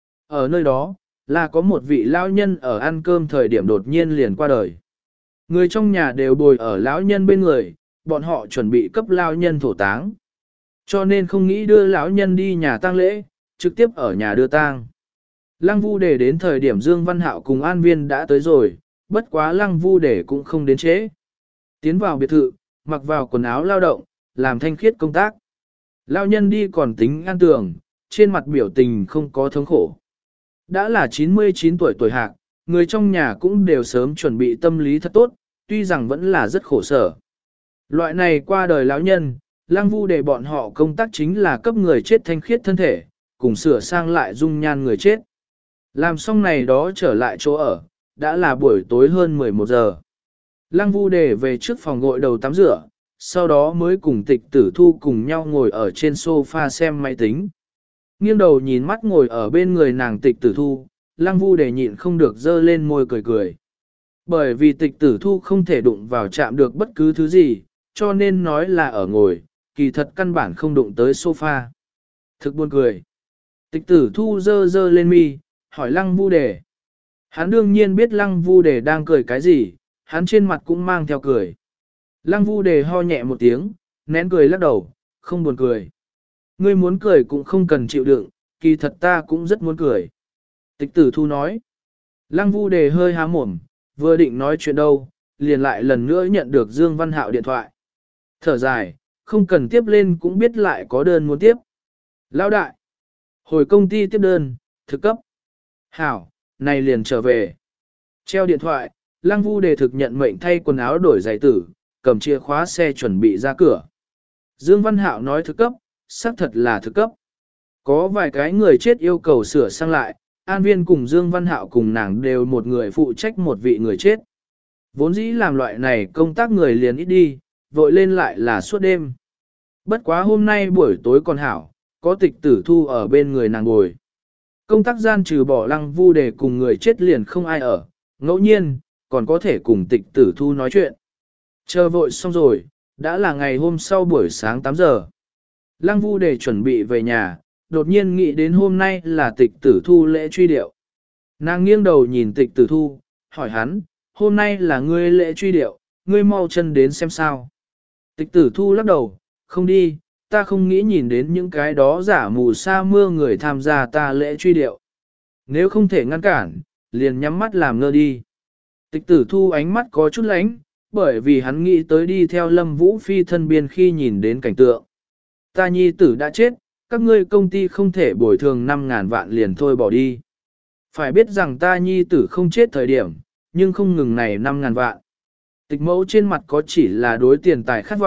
Ở nơi đó, là có một vị lão nhân ở ăn cơm thời điểm đột nhiên liền qua đời. Người trong nhà đều bồi ở lão nhân bên người, bọn họ chuẩn bị cấp lão nhân thổ táng. Cho nên không nghĩ đưa lão nhân đi nhà tang lễ, trực tiếp ở nhà đưa tang. Lăng Vu Đề đến thời điểm Dương Văn Hạo cùng An Viên đã tới rồi, bất quá Lăng Vu Đề cũng không đến trễ. Tiến vào biệt thự, mặc vào quần áo lao động, làm thanh khiết công tác. Lão nhân đi còn tính an tường, trên mặt biểu tình không có thống khổ. Đã là chín mươi chín tuổi tuổi hạc, người trong nhà cũng đều sớm chuẩn bị tâm lý thật tốt, tuy rằng vẫn là rất khổ sở. Loại này qua đời lão nhân, Lăng Vu Đề bọn họ công tác chính là cấp người chết thanh khiết thân thể, cùng sửa sang lại dung nhan người chết. Làm xong này đó trở lại chỗ ở, đã là buổi tối hơn mười một giờ. Lăng Vu Đề về trước phòng gội đầu tắm rửa, sau đó mới cùng Tịch Tử Thu cùng nhau ngồi ở trên sofa xem máy tính. Nghiêng đầu nhìn mắt ngồi ở bên người nàng Tịch Tử Thu, Lăng Vu Đề nhịn không được dơ lên môi cười cười. Bởi vì Tịch Tử Thu không thể đụng vào chạm được bất cứ thứ gì, cho nên nói là ở ngồi, kỳ thật căn bản không đụng tới sofa. Thực buồn cười. Tịch Tử Thu dơ dơ lên mi, hỏi Lăng Vu Đề. Hắn đương nhiên biết Lăng Vu Đề đang cười cái gì, hắn trên mặt cũng mang theo cười. Lăng Vu Đề ho nhẹ một tiếng, nén cười lắc đầu, không buồn cười. Ngươi muốn cười cũng không cần chịu đựng, kỳ thật ta cũng rất muốn cười. Tịch Tử Thu nói. Lăng Vu Đề hơi há mồm, vừa định nói chuyện đâu, liền lại lần nữa nhận được Dương Văn Hạo điện thoại. Thở dài, không cần tiếp lên cũng biết lại có đơn muốn tiếp. Lão đại, hồi công ty tiếp đơn, thực cấp. Hảo, này liền trở về. Treo điện thoại, Lăng Vu Đề thực nhận mệnh thay quần áo đổi giày tử, cầm chìa khóa xe chuẩn bị ra cửa. Dương Văn Hạo nói thực cấp, xác thật là thực cấp. Có vài cái người chết yêu cầu sửa sang lại, An Viên cùng Dương Văn Hạo cùng nàng đều một người phụ trách một vị người chết. Vốn dĩ làm loại này công tác người liền ít đi, vội lên lại là suốt đêm. Bất quá hôm nay buổi tối còn hảo, có Tịch Tử Thu ở bên người nàng ngồi. Công tác gian trừ bỏ Lăng Vu Đề cùng người chết liền không ai ở, ngẫu nhiên, còn có thể cùng Tịch Tử Thu nói chuyện. Chờ vội xong rồi, đã là ngày hôm sau buổi sáng tám giờ. Lăng Vu Đề chuẩn bị về nhà, đột nhiên nghĩ đến hôm nay là Tịch Tử Thu lễ truy điệu. Nàng nghiêng đầu nhìn Tịch Tử Thu, hỏi hắn, hôm nay là ngươi lễ truy điệu, ngươi mau chân đến xem sao. Tịch Tử Thu lắc đầu, không đi, ta không nghĩ nhìn đến những cái đó giả mù sa mưa người tham gia ta lễ truy điệu. Nếu không thể ngăn cản, liền nhắm mắt làm ngơ đi. Tịch Tử Thu ánh mắt có chút lánh, bởi vì hắn nghĩ tới đi theo Lâm Vũ Phi thân biên khi nhìn đến cảnh tượng. Ta nhi tử đã chết, các ngươi công ty không thể bồi thường năm ngàn vạn liền thôi bỏ đi. Phải biết rằng ta nhi tử không chết thời điểm, nhưng không ngừng này năm ngàn vạn. Tịch mẫu trên mặt có chỉ là đối tiền tài khát vọng,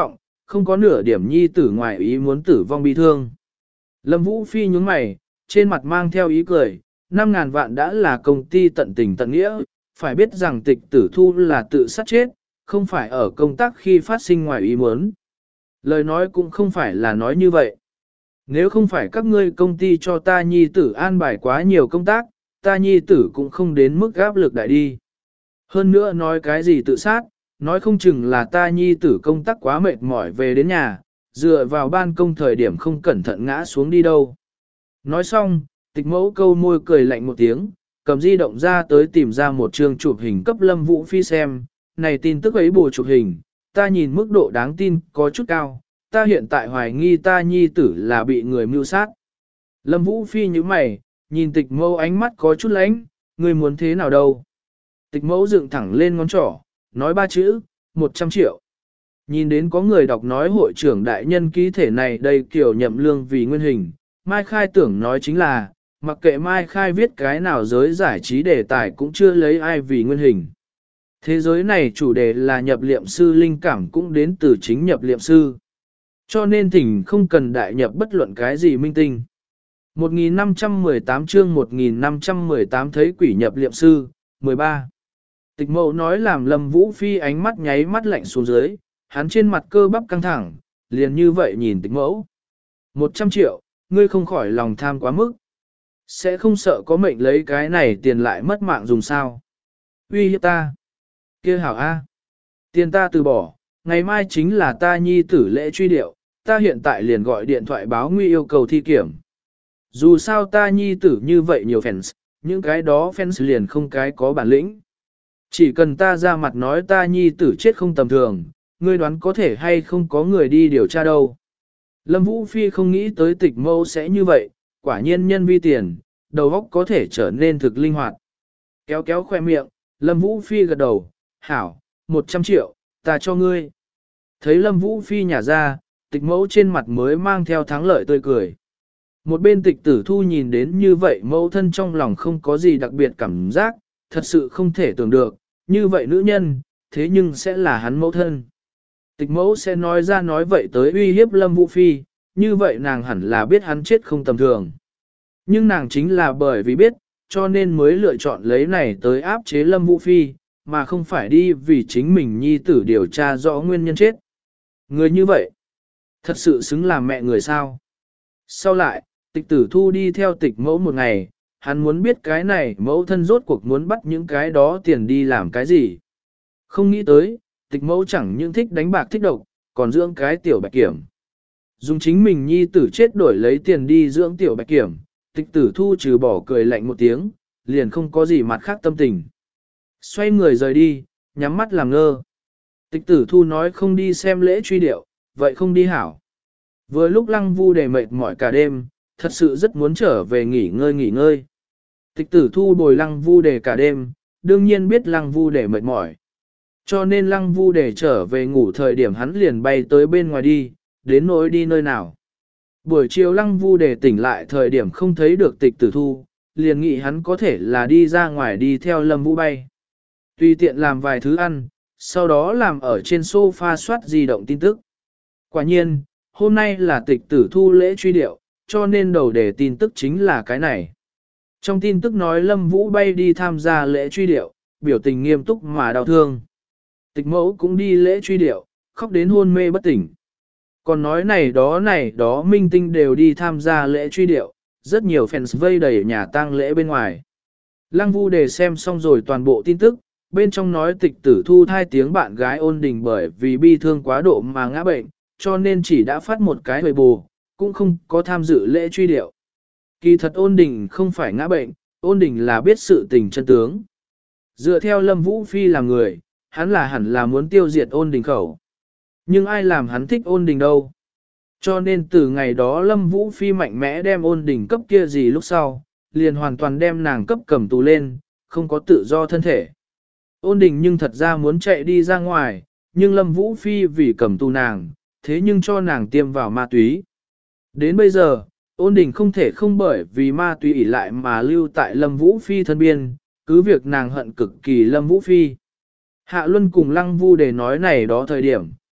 không có nửa điểm nhi tử ngoài ý muốn tử vong bi thương. Lâm Vũ Phi nhướng mày, trên mặt mang theo ý cười, năm ngàn vạn đã là công ty tận tình tận nghĩa, phải biết rằng tịch tử thu là tự sát chết, không phải ở công tác khi phát sinh ngoài ý muốn. Lời nói cũng không phải là nói như vậy. Nếu không phải các ngươi công ty cho ta nhi tử an bài quá nhiều công tác, ta nhi tử cũng không đến mức áp lực đại đi. Hơn nữa nói cái gì tự sát, nói không chừng là ta nhi tử công tác quá mệt mỏi về đến nhà, dựa vào ban công thời điểm không cẩn thận ngã xuống đi đâu. Nói xong, tịch mẫu câu môi cười lạnh một tiếng, cầm di động ra tới tìm ra một chương chụp hình cấp Lâm Vũ Phi xem, này tin tức ấy bù chụp hình, ta nhìn mức độ đáng tin có chút cao, ta hiện tại hoài nghi ta nhi tử là bị người mưu sát. Lâm Vũ Phi như mày, nhìn tịch mẫu ánh mắt có chút lánh, người muốn thế nào đâu. Tịch mẫu dựng thẳng lên ngón trỏ, nói ba chữ, một trăm triệu. Nhìn đến có người đọc nói hội trưởng đại nhân ký thể này đây kiểu nhậm lương vì nguyên hình, Mai Khai tưởng nói chính là, mặc kệ Mai Khai viết cái nào giới giải trí đề tài cũng chưa lấy ai vì nguyên hình. Thế giới này chủ đề là nhập liệm sư linh cảm cũng đến từ chính nhập liệm sư. Cho nên thỉnh không cần đại nhập bất luận cái gì minh tinh. một nghìn năm trăm mười tám chương một nghìn năm trăm mười tám thấy quỷ nhập liệm sư, mười ba. Tịch mẫu nói làm Lâm Vũ Phi ánh mắt nháy mắt lạnh xuống dưới, hắn trên mặt cơ bắp căng thẳng, liền như vậy nhìn tịch mẫu. Một trăm triệu, ngươi không khỏi lòng tham quá mức. Sẽ không sợ có mệnh lấy cái này tiền lại mất mạng dùng sao. Uy hiếp ta. Kia hảo A. Tiền ta từ bỏ, ngày mai chính là ta nhi tử lễ truy điệu, ta hiện tại liền gọi điện thoại báo nguy yêu cầu thi kiểm. Dù sao ta nhi tử như vậy nhiều fans, những cái đó fans liền không cái có bản lĩnh. Chỉ cần ta ra mặt nói ta nhi tử chết không tầm thường, ngươi đoán có thể hay không có người đi điều tra đâu. Lâm Vũ Phi không nghĩ tới tịch mâu sẽ như vậy, quả nhiên nhân vi tiền, đầu óc có thể trở nên thực linh hoạt. Kéo kéo khoe miệng, Lâm Vũ Phi gật đầu, hảo, một trăm triệu, ta cho ngươi. Thấy Lâm Vũ Phi nhả ra, tịch mẫu trên mặt mới mang theo thắng lợi tươi cười. Một bên tịch tử thu nhìn đến như vậy mẫu thân trong lòng không có gì đặc biệt cảm giác, thật sự không thể tưởng được, như vậy nữ nhân, thế nhưng sẽ là hắn mẫu thân. Tịch mẫu sẽ nói ra nói vậy tới uy hiếp Lâm Vũ Phi, như vậy nàng hẳn là biết hắn chết không tầm thường. Nhưng nàng chính là bởi vì biết, cho nên mới lựa chọn lấy này tới áp chế Lâm Vũ Phi, mà không phải đi vì chính mình nhi tử điều tra rõ nguyên nhân chết. Người như vậy, thật sự xứng làm mẹ người sao. Sau lại, tịch tử thu đi theo tịch mẫu một ngày, hắn muốn biết cái này mẫu thân rốt cuộc muốn bắt những cái đó tiền đi làm cái gì. Không nghĩ tới, tịch mẫu chẳng những thích đánh bạc thích độc, còn dưỡng cái tiểu bạch kiểm. Dùng chính mình nhi tử chết đổi lấy tiền đi dưỡng tiểu bạch kiểm, tịch tử thu trừ bỏ cười lạnh một tiếng, liền không có gì mặt khác tâm tình. Xoay người rời đi, nhắm mắt làm ngơ. Tịch tử thu nói không đi xem lễ truy điệu, vậy không đi hảo. Vừa lúc Lăng Vu Đề mệt mỏi cả đêm, thật sự rất muốn trở về nghỉ ngơi nghỉ ngơi. Tịch tử thu bồi Lăng Vu Đề cả đêm, đương nhiên biết Lăng Vu Đề mệt mỏi. Cho nên Lăng Vu Đề trở về ngủ thời điểm hắn liền bay tới bên ngoài đi, đến nỗi đi nơi nào. Buổi chiều Lăng Vu Đề tỉnh lại thời điểm không thấy được tịch tử thu, liền nghĩ hắn có thể là đi ra ngoài đi theo Lâm Vũ bay. Tùy tiện làm vài thứ ăn, sau đó làm ở trên sofa soát di động tin tức. Quả nhiên, hôm nay là tịch tử thu lễ truy điệu, cho nên đầu đề tin tức chính là cái này. Trong tin tức nói Lâm Vũ bay đi tham gia lễ truy điệu, biểu tình nghiêm túc mà đau thương. Tịch mẫu cũng đi lễ truy điệu, khóc đến hôn mê bất tỉnh. Còn nói này đó này đó minh tinh đều đi tham gia lễ truy điệu, rất nhiều fans vây đầy nhà tang lễ bên ngoài. Lăng Vu Đề xem xong rồi toàn bộ tin tức, bên trong nói tịch tử thu thai tiếng bạn gái ôn đình bởi vì bi thương quá độ mà ngã bệnh, cho nên chỉ đã phát một cái hồi bù, cũng không có tham dự lễ truy điệu. Kỳ thật ôn đình không phải ngã bệnh, ôn đình là biết sự tình chân tướng. Dựa theo Lâm Vũ Phi làm người, hắn là hẳn là muốn tiêu diệt ôn đình khẩu. Nhưng ai làm hắn thích ôn đình đâu. Cho nên từ ngày đó Lâm Vũ Phi mạnh mẽ đem ôn đình cấp kia gì lúc sau, liền hoàn toàn đem nàng cấp cầm tù lên, không có tự do thân thể. Ôn đình nhưng thật ra muốn chạy đi ra ngoài, nhưng Lâm Vũ Phi vì cầm tù nàng, thế nhưng cho nàng tiêm vào ma túy. Đến bây giờ, ôn đình không thể không bởi vì ma túy ỷ lại mà lưu tại Lâm Vũ Phi thân biên, cứ việc nàng hận cực kỳ Lâm Vũ Phi. Hạ Luân cùng Lăng Vu Đề nói này đó thời điểm,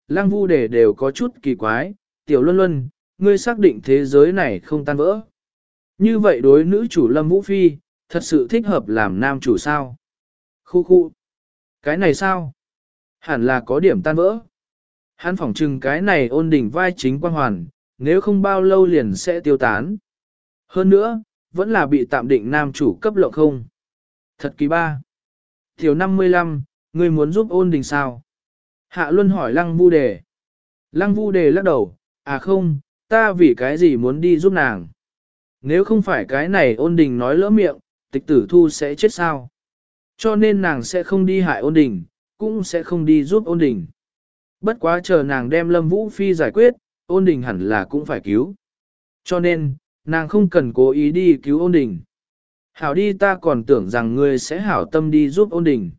Lăng Vu Đề đều có chút kỳ quái, Tiểu Luân Luân, ngươi xác định thế giới này không tan vỡ. Như vậy đối nữ chủ Lâm Vũ Phi, thật sự thích hợp làm nam chủ sao? Khu khu. Cái này sao? Hẳn là có điểm tan vỡ. Hắn phỏng chừng cái này ôn đỉnh vai chính quang hoàn, nếu không bao lâu liền sẽ tiêu tán. Hơn nữa, vẫn là bị tạm định nam chủ cấp lộng không. Thật kỳ ba. Tiểu năm mươi lăm, ngươi muốn giúp ôn đình sao? Hạ Luân hỏi Lăng Vu Đề. Lăng Vu Đề lắc đầu, à không, ta vì cái gì muốn đi giúp nàng? Nếu không phải cái này ôn đình nói lỡ miệng, tịch tử thu sẽ chết sao? Cho nên nàng sẽ không đi hại ôn đình, cũng sẽ không đi giúp ôn đình. Bất quá chờ nàng đem Lâm Vũ Phi giải quyết, ôn đình hẳn là cũng phải cứu. Cho nên, nàng không cần cố ý đi cứu ôn đình. Hảo đi, ta còn tưởng rằng ngươi sẽ hảo tâm đi giúp ôn đình.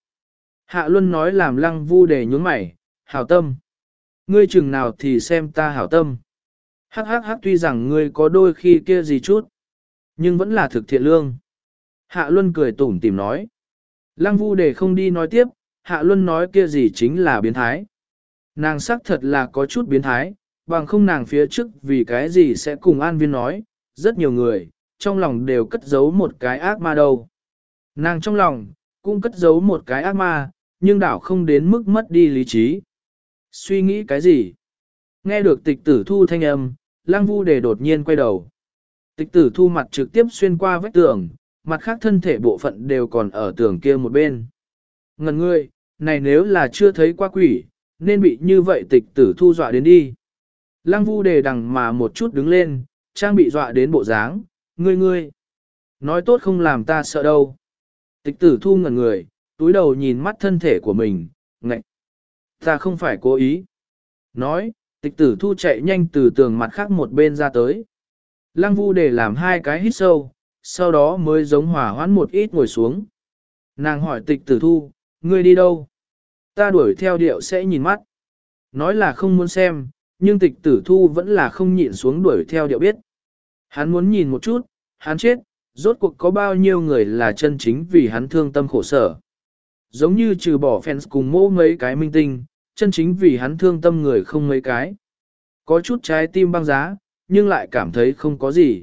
Hạ Luân nói làm Lăng Vu Đề nhướng mày, hảo tâm. Ngươi chừng nào thì xem ta hảo tâm. Hắc hắc hắc, tuy rằng ngươi có đôi khi kia gì chút, nhưng vẫn là thực thiện lương. Hạ Luân cười tủm tỉm nói. Lăng Vu Đề không đi nói tiếp, Hạ Luân nói kia gì chính là biến thái. Nàng xác thật là có chút biến thái, bằng không nàng phía trước vì cái gì sẽ cùng An Viên nói, rất nhiều người, trong lòng đều cất giấu một cái ác ma đâu. Nàng trong lòng, cũng cất giấu một cái ác ma, nhưng đảo không đến mức mất đi lý trí. Suy nghĩ cái gì? Nghe được tịch tử thu thanh âm, Lăng Vu Đề đột nhiên quay đầu. Tịch tử thu mặt trực tiếp xuyên qua vách tường, mặt khác thân thể bộ phận đều còn ở tường kia một bên. Ngần ngươi, này nếu là chưa thấy qua quỷ, nên bị như vậy tịch tử thu dọa đến đi. Lăng Vu Đề đằng mà một chút đứng lên, trang bị dọa đến bộ dáng, ngươi ngươi. Nói tốt không làm ta sợ đâu. Tịch tử thu ngẩn người, túi đầu nhìn mắt thân thể của mình, ngạch. Ta không phải cố ý. Nói, tịch tử thu chạy nhanh từ tường mặt khác một bên ra tới. Lăng Vu Đề làm hai cái hít sâu, sau đó mới giống hỏa hoãn một ít ngồi xuống. Nàng hỏi tịch tử thu, ngươi đi đâu? Ta đuổi theo điệu sẽ nhìn mắt. Nói là không muốn xem, nhưng tịch tử thu vẫn là không nhịn xuống đuổi theo điệu biết. Hắn muốn nhìn một chút, hắn chết, rốt cuộc có bao nhiêu người là chân chính vì hắn thương tâm khổ sở. Giống như trừ bỏ fans cùng mô mấy cái minh tinh, chân chính vì hắn thương tâm người không mấy cái. Có chút trái tim băng giá, nhưng lại cảm thấy không có gì.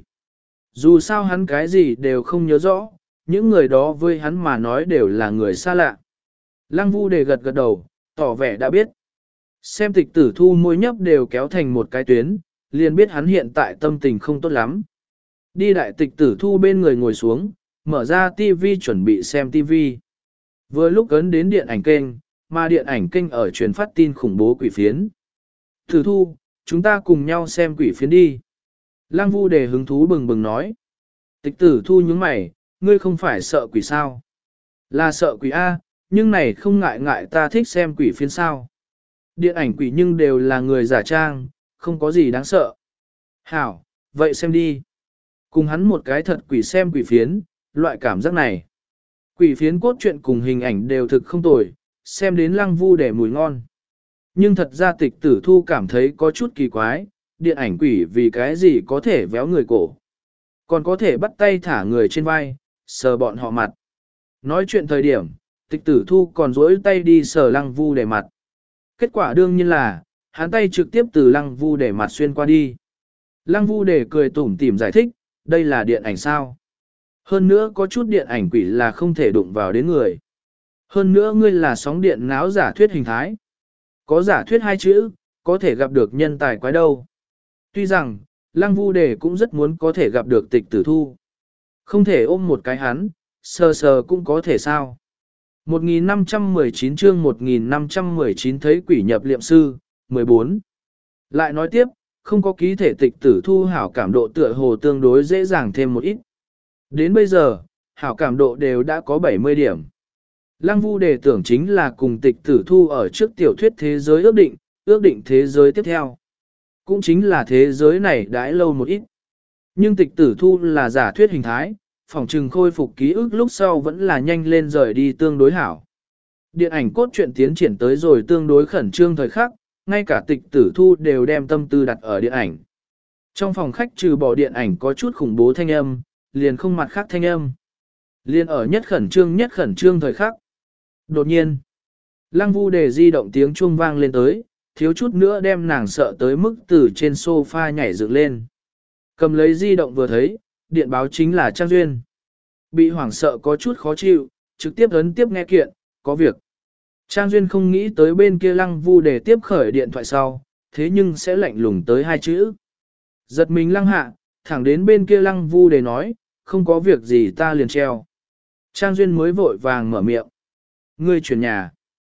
Dù sao hắn cái gì đều không nhớ rõ, những người đó với hắn mà nói đều là người xa lạ. Lăng Vu Đề gật gật đầu, tỏ vẻ đã biết. Xem tịch tử thu môi nhấp đều kéo thành một cái tuyến, liền biết hắn hiện tại tâm tình không tốt lắm. Đi đại tịch tử thu bên người ngồi xuống, mở ra tivi chuẩn bị xem tivi. Vừa lúc ấn đến điện ảnh kênh, mà điện ảnh kênh ở truyền phát tin khủng bố quỷ phiến. Tử thu, chúng ta cùng nhau xem quỷ phiến đi. Lăng Vu Đề hứng thú bừng bừng nói. Tịch tử thu nhướng mày, ngươi không phải sợ quỷ sao? Là sợ quỷ A, nhưng này không ngại ngại ta thích xem quỷ phiến sao. Điện ảnh quỷ nhưng đều là người giả trang, không có gì đáng sợ. Hảo, vậy xem đi. Cùng hắn một cái thật quỷ xem quỷ phiến, loại cảm giác này. Quỷ phiến cốt truyện cùng hình ảnh đều thực không tồi, xem đến Lăng Vu Đề mùi ngon. Nhưng thật ra tịch tử thu cảm thấy có chút kỳ quái, điện ảnh quỷ vì cái gì có thể véo người cổ. Còn có thể bắt tay thả người trên vai, sờ bọn họ mặt. Nói chuyện thời điểm, tịch tử thu còn dỗi tay đi sờ Lăng Vu Đề mặt. Kết quả đương nhiên là, hắn tay trực tiếp từ Lăng Vu Đề mặt xuyên qua đi. Lăng Vu Đề cười tủm tỉm giải thích, đây là điện ảnh sao. Hơn nữa có chút điện ảnh quỷ là không thể đụng vào đến người. Hơn nữa ngươi là sóng điện náo giả thuyết hình thái. Có giả thuyết hai chữ, có thể gặp được nhân tài quái đâu. Tuy rằng, Lăng Vu Đề cũng rất muốn có thể gặp được tịch tử thu. Không thể ôm một cái hắn, sờ sờ cũng có thể sao. một nghìn năm trăm mười chín chương một nghìn năm trăm mười chín thấy quỷ nhập liệm sư, mười bốn. Lại nói tiếp, không có ký thể tịch tử thu hảo cảm độ tựa hồ tương đối dễ dàng thêm một ít. Đến bây giờ, hảo cảm độ đều đã có bảy mươi điểm. Lăng Vu Đề tưởng chính là cùng tịch tử thu ở trước tiểu thuyết thế giới ước định, ước định thế giới tiếp theo. Cũng chính là thế giới này đãi lâu một ít. Nhưng tịch tử thu là giả thuyết hình thái, phòng trừng khôi phục ký ức lúc sau vẫn là nhanh lên rời đi tương đối hảo. Điện ảnh cốt truyện tiến triển tới rồi tương đối khẩn trương thời khắc, ngay cả tịch tử thu đều đem tâm tư đặt ở điện ảnh. Trong phòng khách trừ bỏ điện ảnh có chút khủng bố thanh âm, liền không mặt khác thanh âm. Liền ở nhất khẩn trương nhất khẩn trương thời khắc. Đột nhiên, Lăng Vu Đề di động tiếng chuông vang lên tới, thiếu chút nữa đem nàng sợ tới mức từ trên sofa nhảy dựng lên. Cầm lấy di động vừa thấy, điện báo chính là Trang Duyên. Bị hoảng sợ có chút khó chịu, trực tiếp ấn tiếp nghe kiện, có việc. Trang Duyên không nghĩ tới bên kia Lăng Vu để tiếp khởi điện thoại sau, thế nhưng sẽ lạnh lùng tới hai chữ. Giật mình lăng hạ, thẳng đến bên kia Lăng Vu để nói, không có việc gì ta liền treo. Trang Duyên mới vội vàng mở miệng. Ngươi chuyển nhà.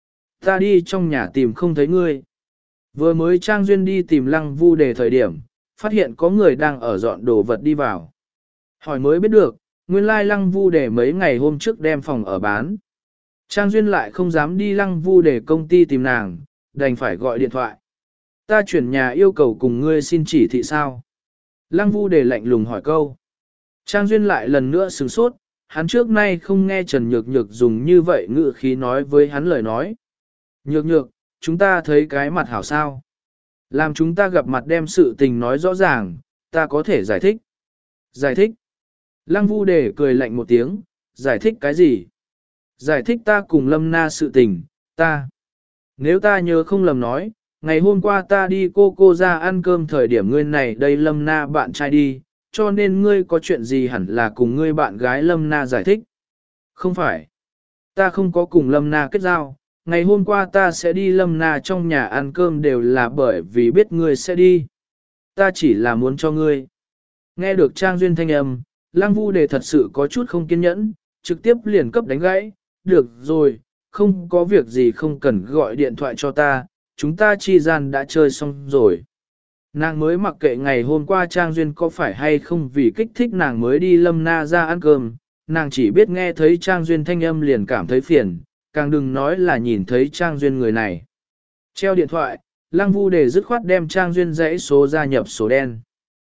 Ta đi trong nhà tìm không thấy ngươi. Vừa mới Trang Duyên đi tìm Lăng Vu để thời điểm, phát hiện có người đang ở dọn đồ vật đi vào. Hỏi mới biết được, nguyên lai Lăng Vu để mấy ngày hôm trước đem phòng ở bán. Trang Duyên lại không dám đi Lăng Vu để công ty tìm nàng, đành phải gọi điện thoại. Ta chuyển nhà yêu cầu cùng ngươi xin chỉ thị sao? Lăng Vu để lạnh lùng hỏi câu. Trang Duyên lại lần nữa sửng sốt, hắn trước nay không nghe Trần Nhược Nhược dùng như vậy ngữ khí nói với hắn lời nói. Nhược Nhược, chúng ta thấy cái mặt hảo sao? Làm chúng ta gặp mặt đem sự tình nói rõ ràng, ta có thể giải thích. Giải thích. Lăng Vu để cười lạnh một tiếng, giải thích cái gì? Giải thích ta cùng Lâm Na sự tình, ta. Nếu ta nhớ không lầm nói, ngày hôm qua ta đi cô cô ra ăn cơm thời điểm ngươi này đây Lâm Na bạn trai đi, cho nên ngươi có chuyện gì hẳn là cùng ngươi bạn gái Lâm Na giải thích. Không phải. Ta không có cùng Lâm Na kết giao, ngày hôm qua ta sẽ đi Lâm Na trong nhà ăn cơm đều là bởi vì biết ngươi sẽ đi. Ta chỉ là muốn cho ngươi. Nghe được Trang Duyên thanh âm, Lăng Vu đề thật sự có chút không kiên nhẫn, trực tiếp liền cấp đánh gãy. Được rồi, không có việc gì không cần gọi điện thoại cho ta, chúng ta chi gian đã chơi xong rồi. Nàng mới mặc kệ ngày hôm qua Trang Duyên có phải hay không vì kích thích nàng mới đi Lâm Na ra ăn cơm, nàng chỉ biết nghe thấy Trang Duyên thanh âm liền cảm thấy phiền, càng đừng nói là nhìn thấy Trang Duyên người này. Treo điện thoại, Lăng Vu để dứt khoát đem Trang Duyên dãy số gia nhập số đen.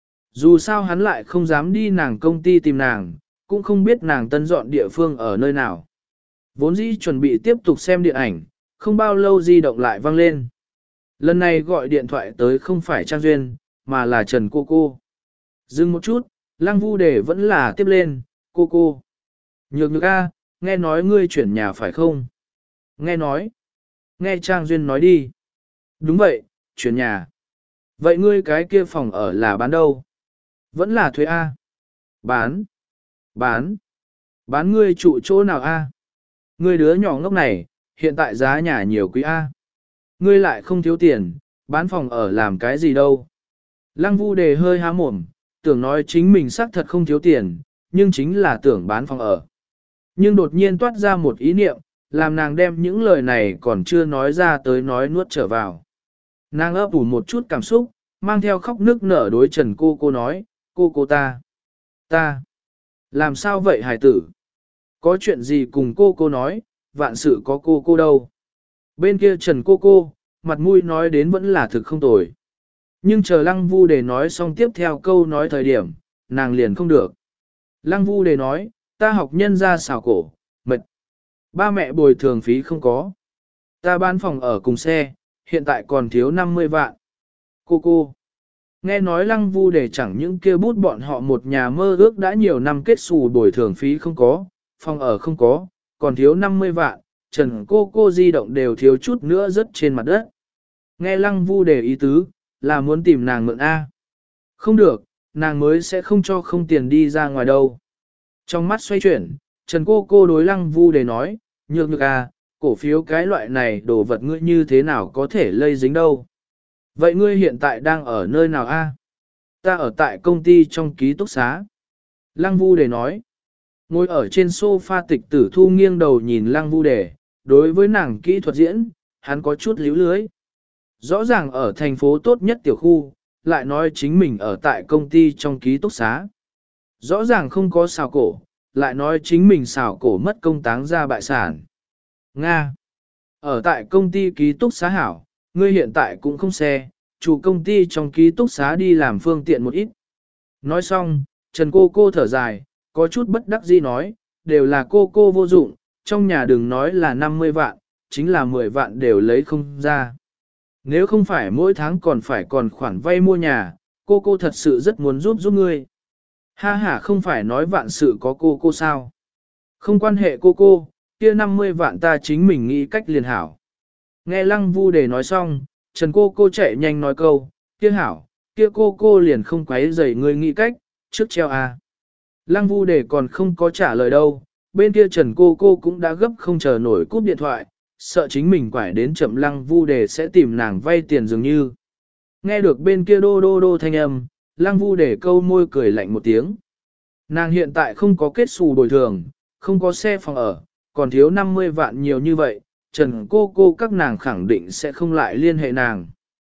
Dù sao hắn lại không dám đi nàng công ty tìm nàng, cũng không biết nàng tân dọn địa phương ở nơi nào. Vốn dĩ chuẩn bị tiếp tục xem điện ảnh, không bao lâu di động lại vang lên. Lần này gọi điện thoại tới không phải Trang Duyên, mà là Trần Cô Cô. Dừng một chút, Lăng Vu để vẫn là tiếp lên, cô cô. Nhược nhược a, nghe nói ngươi chuyển nhà phải không? Nghe nói. Nghe Trang Duyên nói đi. Đúng vậy, chuyển nhà. Vậy ngươi cái kia phòng ở là bán đâu? Vẫn là thuê a. Bán. Bán. Bán ngươi trụ chỗ nào a? Ngươi đứa nhỏ ngốc này, hiện tại giá nhà nhiều quý a. Ngươi lại không thiếu tiền, bán phòng ở làm cái gì đâu. Lăng Vu đề hơi há mồm, tưởng nói chính mình xác thật không thiếu tiền, nhưng chính là tưởng bán phòng ở. Nhưng đột nhiên toát ra một ý niệm, làm nàng đem những lời này còn chưa nói ra tới nói nuốt trở vào. Nàng ấp ủ một chút cảm xúc, mang theo khóc nước nở đối Trần cô cô nói, cô cô ta, ta, làm sao vậy hài tử? Có chuyện gì cùng cô cô nói, vạn sự có cô cô đâu. Bên kia Trần cô cô, mặt mũi nói đến vẫn là thực không tồi. Nhưng chờ Lăng Vu đề nói xong tiếp theo câu nói thời điểm, nàng liền không được. Lăng Vu đề nói, ta học nhân ra xào cổ, mệt. Ba mẹ bồi thường phí không có. Ta bán phòng ở cùng xe, hiện tại còn thiếu năm mươi vạn. Cô cô. Nghe nói Lăng Vu đề chẳng những kia bút bọn họ một nhà mơ ước đã nhiều năm kết xù bồi thường phí không có, phòng ở không có, còn thiếu năm mươi vạn. Trần cô cô di động đều thiếu chút nữa rớt trên mặt đất. Nghe Lăng Vu đề ý tứ, là muốn tìm nàng mượn A. Không được, nàng mới sẽ không cho không tiền đi ra ngoài đâu. Trong mắt xoay chuyển, Trần cô cô đối Lăng Vu đề nói, nhược nhược à, cổ phiếu cái loại này đồ vật ngươi như thế nào có thể lây dính đâu. Vậy ngươi hiện tại đang ở nơi nào A? Ta ở tại công ty trong ký túc xá. Lăng Vu đề nói. Ngồi ở trên sofa Tịch Tử Thu nghiêng đầu nhìn Lăng Vu đề, đối với nàng kỹ thuật diễn, hắn có chút líu lưới. Rõ ràng ở thành phố tốt nhất tiểu khu, lại nói chính mình ở tại công ty trong ký túc xá. Rõ ràng không có xào cổ, lại nói chính mình xào cổ mất công táng ra bại sản. Nga. Ở tại công ty ký túc xá hảo, ngươi hiện tại cũng không xe, chủ công ty trong ký túc xá đi làm phương tiện một ít. Nói xong, Trần cô cô thở dài, có chút bất đắc dĩ nói, đều là cô cô vô dụng, trong nhà đừng nói là năm mươi vạn, chính là mười vạn đều lấy không ra. Nếu không phải mỗi tháng còn phải còn khoản vay mua nhà, cô cô thật sự rất muốn giúp giúp ngươi. Ha ha, không phải nói vạn sự có cô cô sao. Không quan hệ cô cô, kia năm mươi vạn ta chính mình nghĩ cách liền hảo. Nghe Lăng Vu đề nói xong, Trần cô cô chạy nhanh nói câu, kia hảo, kia cô cô liền không quấy rầy ngươi nghĩ cách, trước treo à. Lăng Vu Đề còn không có trả lời đâu, bên kia Trần cô cô cũng đã gấp không chờ nổi cúp điện thoại, sợ chính mình quải đến chậm Lăng Vu Đề sẽ tìm nàng vay tiền dường như. Nghe được bên kia đô đô đô thanh âm, Lăng Vu Đề câu môi cười lạnh một tiếng. Nàng hiện tại không có kết xù bồi thường, không có xe phòng ở, còn thiếu năm mươi vạn nhiều như vậy, Trần cô cô các nàng khẳng định sẽ không lại liên hệ nàng.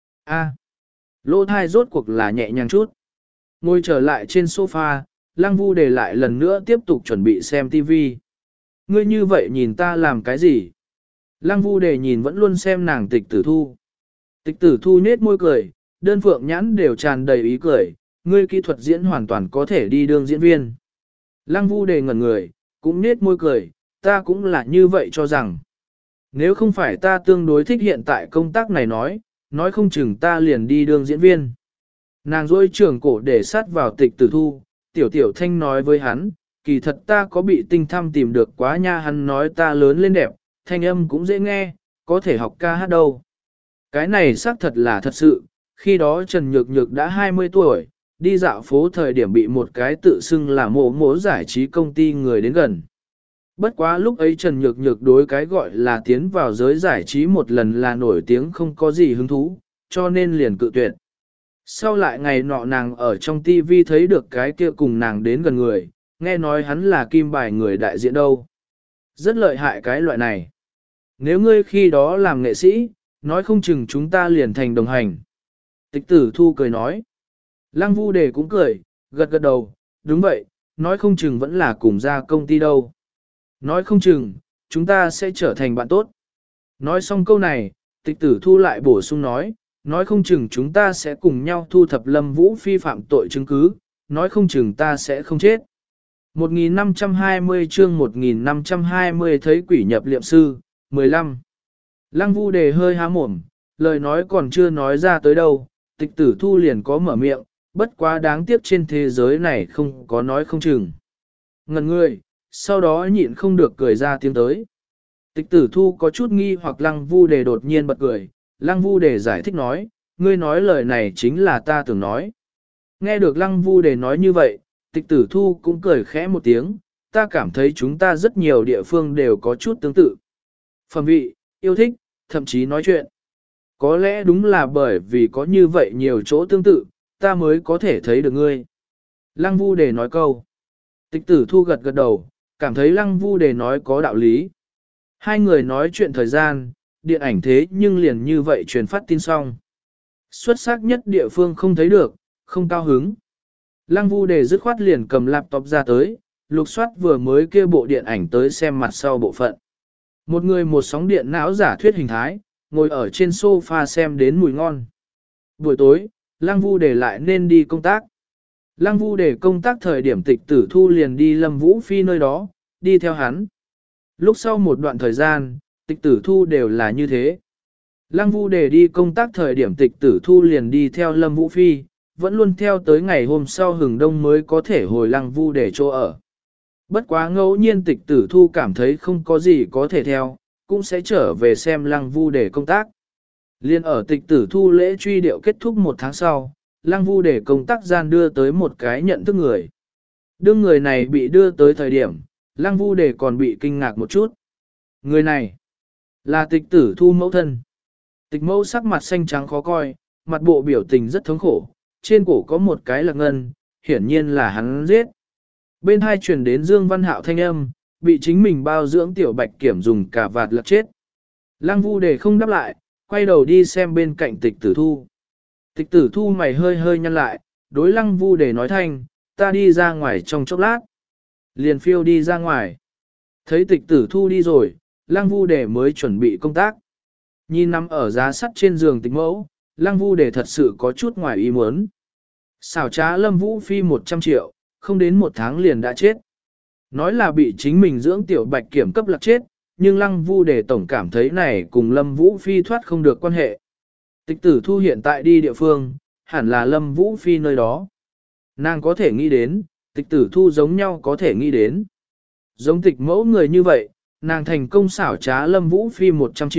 A, lỗ thai rốt cuộc là nhẹ nhàng chút. Ngồi trở lại trên sofa, Lăng Vu Đề lại lần nữa tiếp tục chuẩn bị xem ti vi. Ngươi như vậy nhìn ta làm cái gì? Lăng Vu Đề nhìn vẫn luôn xem nàng Tịch Tử Thu. Tịch Tử Thu nết môi cười, đơn phượng nhãn đều tràn đầy ý cười, ngươi kỹ thuật diễn hoàn toàn có thể đi đương diễn viên. Lăng Vu Đề ngẩn người, cũng nết môi cười, ta cũng là như vậy cho rằng. Nếu không phải ta tương đối thích hiện tại công tác này nói, nói không chừng ta liền đi đương diễn viên. Nàng rôi trường cổ để sát vào Tịch Tử Thu, tiểu tiểu thanh nói với hắn, kỳ thật ta có bị tinh thăm tìm được quá nha, hắn nói ta lớn lên đẹp, thanh âm cũng dễ nghe, có thể học ca hát đâu. Cái này xác thật là thật sự, khi đó Trần Nhược Nhược đã hai mươi tuổi, đi dạo phố thời điểm bị một cái tự xưng là mộ mố giải trí công ty người đến gần. Bất quá lúc ấy Trần Nhược Nhược đối cái gọi là tiến vào giới giải trí một lần là nổi tiếng không có gì hứng thú, cho nên liền cự tuyệt. Sau lại ngày nọ nàng ở trong ti vi thấy được cái kia cùng nàng đến gần người, nghe nói hắn là kim bài người đại diện đâu. Rất lợi hại cái loại này. Nếu ngươi khi đó làm nghệ sĩ, nói không chừng chúng ta liền thành đồng hành. Tịch Tử Thu cười nói. Lăng Vu Đề cũng cười, gật gật đầu, đúng vậy, nói không chừng vẫn là cùng ra công ty đâu. Nói không chừng, chúng ta sẽ trở thành bạn tốt. Nói xong câu này, Tịch Tử Thu lại bổ sung nói, nói không chừng chúng ta sẽ cùng nhau thu thập Lâm Vũ Phi phạm tội chứng cứ, nói không chừng ta sẽ không chết. một nghìn năm trăm hai mươi chương một nghìn năm trăm hai mươi thấy quỷ nhập liệm sư, mười lăm. Lăng Vu Đề hơi há mồm, lời nói còn chưa nói ra tới đâu, Tịch Tử Thu liền có mở miệng, bất quá đáng tiếc trên thế giới này không có nói không chừng. Ngần người, sau đó nhịn không được cười ra tiếng tới. Tịch Tử Thu có chút nghi hoặc Lăng Vu Đề đột nhiên bật cười, Lăng Vu Đề giải thích nói, ngươi nói lời này chính là ta tưởng nói. Nghe được Lăng Vu Đề nói như vậy, Tịch Tử Thu cũng cười khẽ một tiếng, ta cảm thấy chúng ta rất nhiều địa phương đều có chút tương tự. Phẩm vị, yêu thích, thậm chí nói chuyện. Có lẽ đúng là bởi vì có như vậy nhiều chỗ tương tự, ta mới có thể thấy được ngươi. Lăng Vu Đề nói câu. Tịch Tử Thu gật gật đầu, cảm thấy Lăng Vu Đề nói có đạo lý. Hai người nói chuyện thời gian, điện ảnh thế nhưng liền như vậy truyền phát tin xong. Xuất sắc nhất địa phương không thấy được, không cao hứng. Lăng Vu Đề dứt khoát liền cầm laptop ra tới, lục soát vừa mới kêu bộ điện ảnh tới xem mặt sau bộ phận. Một người một sóng điện não giả thuyết hình thái, ngồi ở trên sofa xem đến mùi ngon. Buổi tối, Lăng Vu Đề lại nên đi công tác. Lăng Vu Đề công tác thời điểm Tịch Tử Thu liền đi Lâm Vũ Phi nơi đó, đi theo hắn. Lúc sau một đoạn thời gian, Tịch Tử Thu đều là như thế. Lăng Vu Đề đi công tác thời điểm Tịch Tử Thu liền đi theo Lâm Vũ Phi, vẫn luôn theo tới ngày hôm sau hừng đông mới có thể hồi Lăng Vu Đề chỗ ở. Bất quá ngẫu nhiên Tịch Tử Thu cảm thấy không có gì có thể theo, cũng sẽ trở về xem Lăng Vu Đề công tác. Liên ở Tịch Tử Thu lễ truy điệu kết thúc một tháng sau, Lăng Vu Đề công tác gian đưa tới một cái nhận thức người. Đương người này bị đưa tới thời điểm, Lăng Vu Đề còn bị kinh ngạc một chút. Người này là Tịch Tử Thu mẫu thân. Tịch mẫu sắc mặt xanh trắng khó coi, mặt bộ biểu tình rất thống khổ, trên cổ có một cái lạc ngân, hiển nhiên là hắn giết. Bên hai truyền đến Dương Văn Hạo thanh âm, bị chính mình bao dưỡng tiểu bạch kiểm dùng cả vạt lật chết. Lăng Vu Đề không đáp lại, quay đầu đi xem bên cạnh Tịch Tử Thu. Tịch Tử Thu mày hơi hơi nhăn lại, đối Lăng Vu Đề nói thanh, ta đi ra ngoài trong chốc lát. Liền phiêu đi ra ngoài. Thấy Tịch Tử Thu đi rồi, Lăng Vu Đề mới chuẩn bị công tác. Nhìn nằm ở giá sắt trên giường Tịch mẫu, Lăng Vu Đề thật sự có chút ngoài ý muốn. Xảo trá Lâm Vũ Phi một trăm triệu, không đến một tháng liền đã chết. Nói là bị chính mình dưỡng tiểu bạch kiểm cấp lạc chết, nhưng Lăng Vu Đề tổng cảm thấy này cùng Lâm Vũ Phi thoát không được quan hệ. Tịch Tử Thu hiện tại đi địa phương, hẳn là Lâm Vũ Phi nơi đó. Nàng có thể nghĩ đến, Tịch Tử Thu giống nhau có thể nghĩ đến. Giống tịch mẫu người như vậy, nàng thành công xảo trá Lâm Vũ Phi một trăm triệu,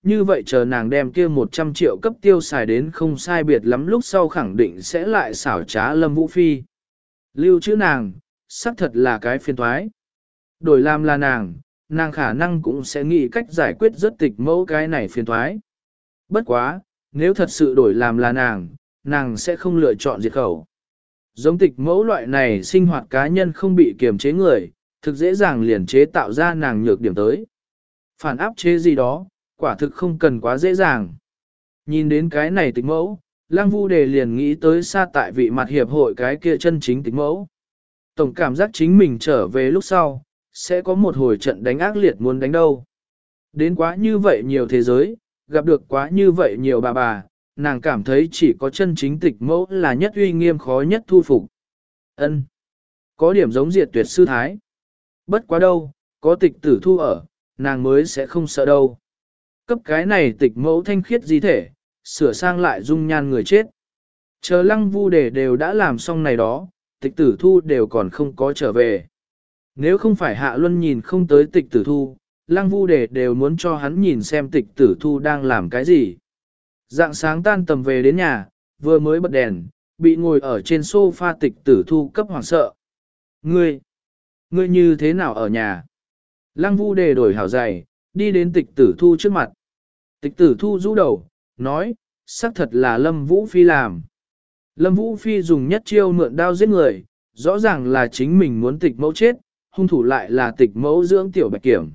như vậy chờ nàng đem kia một trăm triệu cấp tiêu xài đến không sai biệt lắm lúc sau khẳng định sẽ lại xảo trá Lâm Vũ Phi. Lưu trữ nàng, xác thật là cái phiền toái. Đổi làm là nàng, nàng khả năng cũng sẽ nghĩ cách giải quyết rất tịch mẫu cái này phiền toái. Bất quá, nếu thật sự đổi làm là nàng, nàng sẽ không lựa chọn diệt khẩu. Giống tịch mẫu loại này sinh hoạt cá nhân không bị kiềm chế người, thực dễ dàng liền chế tạo ra nàng nhược điểm tới. Phản áp chế gì đó, quả thực không cần quá dễ dàng. Nhìn đến cái này tịch mẫu, Lăng Vu Đề liền nghĩ tới xa tại vị mặt hiệp hội cái kia chân chính tịch mẫu. Tổng cảm giác chính mình trở về lúc sau, sẽ có một hồi trận đánh ác liệt muốn đánh đâu. Đến quá như vậy nhiều thế giới, gặp được quá như vậy nhiều bà bà, nàng cảm thấy chỉ có chân chính tịch mẫu là nhất uy nghiêm khó nhất thu phục. Ân, có điểm giống diệt tuyệt sư thái. Bất quá đâu, có tịch tử thu ở, nàng mới sẽ không sợ đâu. Cấp cái này tịch mẫu thanh khiết di thể, sửa sang lại dung nhan người chết. Chờ Lăng Vu Đề đều đã làm xong này đó, tịch tử thu đều còn không có trở về. Nếu không phải Hạ Luân nhìn không tới tịch tử thu, Lăng Vu Đề đều muốn cho hắn nhìn xem tịch tử thu đang làm cái gì. Dạng sáng tan tầm về đến nhà, vừa mới bật đèn, bị ngồi ở trên sofa tịch tử thu cấp hoảng sợ. Ngươi, ngươi như thế nào ở nhà? Lăng Vu Đề đổi hảo giày, đi đến tịch tử thu trước mặt. Tịch tử thu rũ đầu, nói, xác thật là Lâm Vũ Phi làm. Lâm Vũ Phi dùng nhất chiêu mượn đao giết người, rõ ràng là chính mình muốn tịch mẫu chết, hung thủ lại là tịch mẫu dưỡng tiểu bạch kiểm.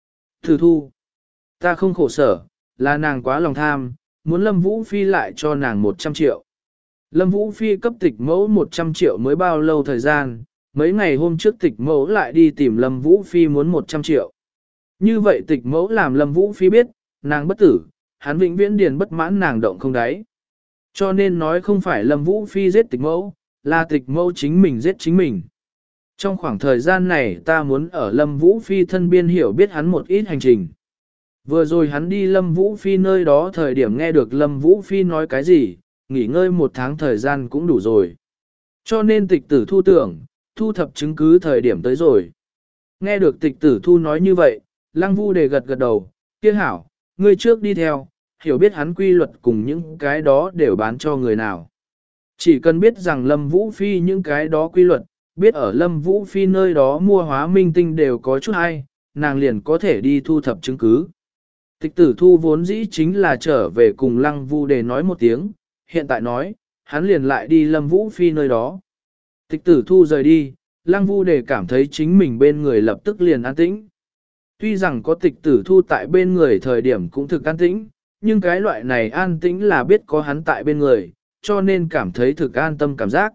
Tử thu, ta không khổ sở, là nàng quá lòng tham, muốn Lâm Vũ Phi lại cho nàng một trăm triệu. Lâm Vũ Phi cấp tịch mẫu một trăm triệu mới bao lâu thời gian, mấy ngày hôm trước tịch mẫu lại đi tìm Lâm Vũ Phi muốn một trăm triệu. Như vậy tịch mẫu làm Lâm Vũ Phi biết, nàng bất tử, hắn vĩnh viễn điền bất mãn nàng động không đáy. Cho nên nói không phải Lâm Vũ Phi giết tịch mẫu, là tịch mẫu chính mình giết chính mình. Trong khoảng thời gian này ta muốn ở Lâm Vũ Phi thân biên hiểu biết hắn một ít hành trình. Vừa rồi hắn đi Lâm Vũ Phi nơi đó thời điểm nghe được Lâm Vũ Phi nói cái gì, nghỉ ngơi một tháng thời gian cũng đủ rồi. Cho nên tịch tử thu tưởng, thu thập chứng cứ thời điểm tới rồi. Nghe được tịch tử thu nói như vậy, Lăng Vu Đề gật gật đầu, kia hảo, ngươi trước đi theo, hiểu biết hắn quy luật cùng những cái đó đều bán cho người nào. Chỉ cần biết rằng Lâm Vũ Phi những cái đó quy luật, biết ở Lâm Vũ Phi nơi đó mua hóa minh tinh đều có chút hay, nàng liền có thể đi thu thập chứng cứ. Tịch tử thu vốn dĩ chính là trở về cùng Lăng Vu Đề nói một tiếng, hiện tại nói, hắn liền lại đi Lâm Vũ Phi nơi đó. Tịch tử thu rời đi, Lăng Vu Đề cảm thấy chính mình bên người lập tức liền an tĩnh. Tuy rằng có tịch tử thu tại bên người thời điểm cũng thực an tĩnh, nhưng cái loại này an tĩnh là biết có hắn tại bên người, cho nên cảm thấy thực an tâm cảm giác.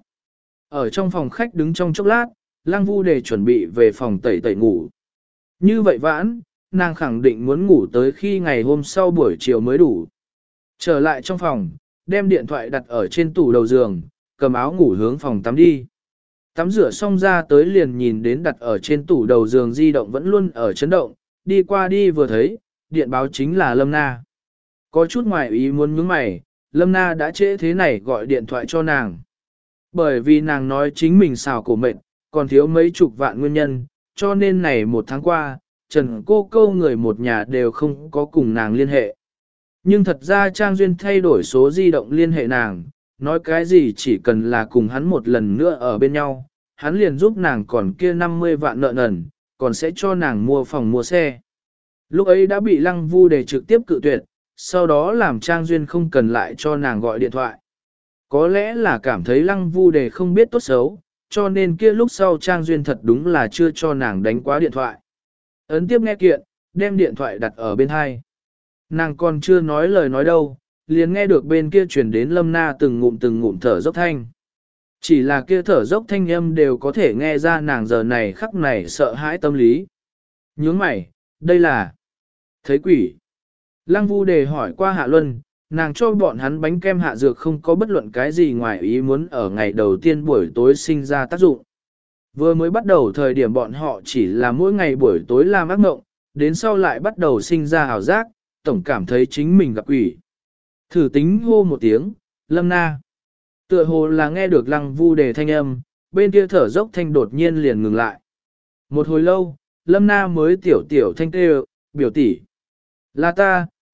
Ở trong phòng khách đứng trong chốc lát, Lăng Vu Đề chuẩn bị về phòng tẩy tẩy ngủ. Như vậy vãn, nàng khẳng định muốn ngủ tới khi ngày hôm sau buổi chiều mới đủ. Trở lại trong phòng, đem điện thoại đặt ở trên tủ đầu giường, cầm áo ngủ hướng phòng tắm đi. Tắm rửa xong ra tới liền nhìn đến đặt ở trên tủ đầu giường di động vẫn luôn ở chấn động, đi qua đi vừa thấy, điện báo chính là Lâm Na. Có chút ngoài ý muốn nhướng mày, Lâm Na đã trễ thế này gọi điện thoại cho nàng. Bởi vì nàng nói chính mình xào cổ mệnh, còn thiếu mấy chục vạn nguyên nhân, cho nên này một tháng qua, Trần cô câu người một nhà đều không có cùng nàng liên hệ. Nhưng thật ra Trang Duyên thay đổi số di động liên hệ nàng, nói cái gì chỉ cần là cùng hắn một lần nữa ở bên nhau, hắn liền giúp nàng còn kia năm mươi vạn nợ nần, còn sẽ cho nàng mua phòng mua xe. Lúc ấy đã bị Lăng Vu Đề trực tiếp cự tuyệt, sau đó làm Trang Duyên không cần lại cho nàng gọi điện thoại. Có lẽ là cảm thấy Lăng Vu Đề không biết tốt xấu, cho nên kia lúc sau Trang Duyên thật đúng là chưa cho nàng đánh quá điện thoại. Ấn tiếp nghe kiện, đem điện thoại đặt ở bên hai. Nàng còn chưa nói lời nói đâu, liền nghe được bên kia truyền đến Lâm Na từng ngụm từng ngụm thở dốc thanh. Chỉ là kia thở dốc thanh âm đều có thể nghe ra nàng giờ này khắc này sợ hãi tâm lý. Nhướng mày, đây là... Thấy quỷ. Lăng Vu Đề hỏi qua Hạ Luân, nàng cho bọn hắn bánh kem hạ dược không có bất luận cái gì ngoài ý muốn ở ngày đầu tiên buổi tối sinh ra tác dụng. Vừa mới bắt đầu thời điểm bọn họ chỉ là mỗi ngày buổi tối làm ác mộng, đến sau lại bắt đầu sinh ra ảo giác, tổng cảm thấy chính mình gặp quỷ. Thử tính hô một tiếng, Lâm Na. Tựa hồ là nghe được Lăng Vu Đề thanh âm, bên kia thở dốc thanh đột nhiên liền ngừng lại. Một hồi lâu, Lâm Na mới tiểu tiểu thanh kêu, biểu tỷ, là ta,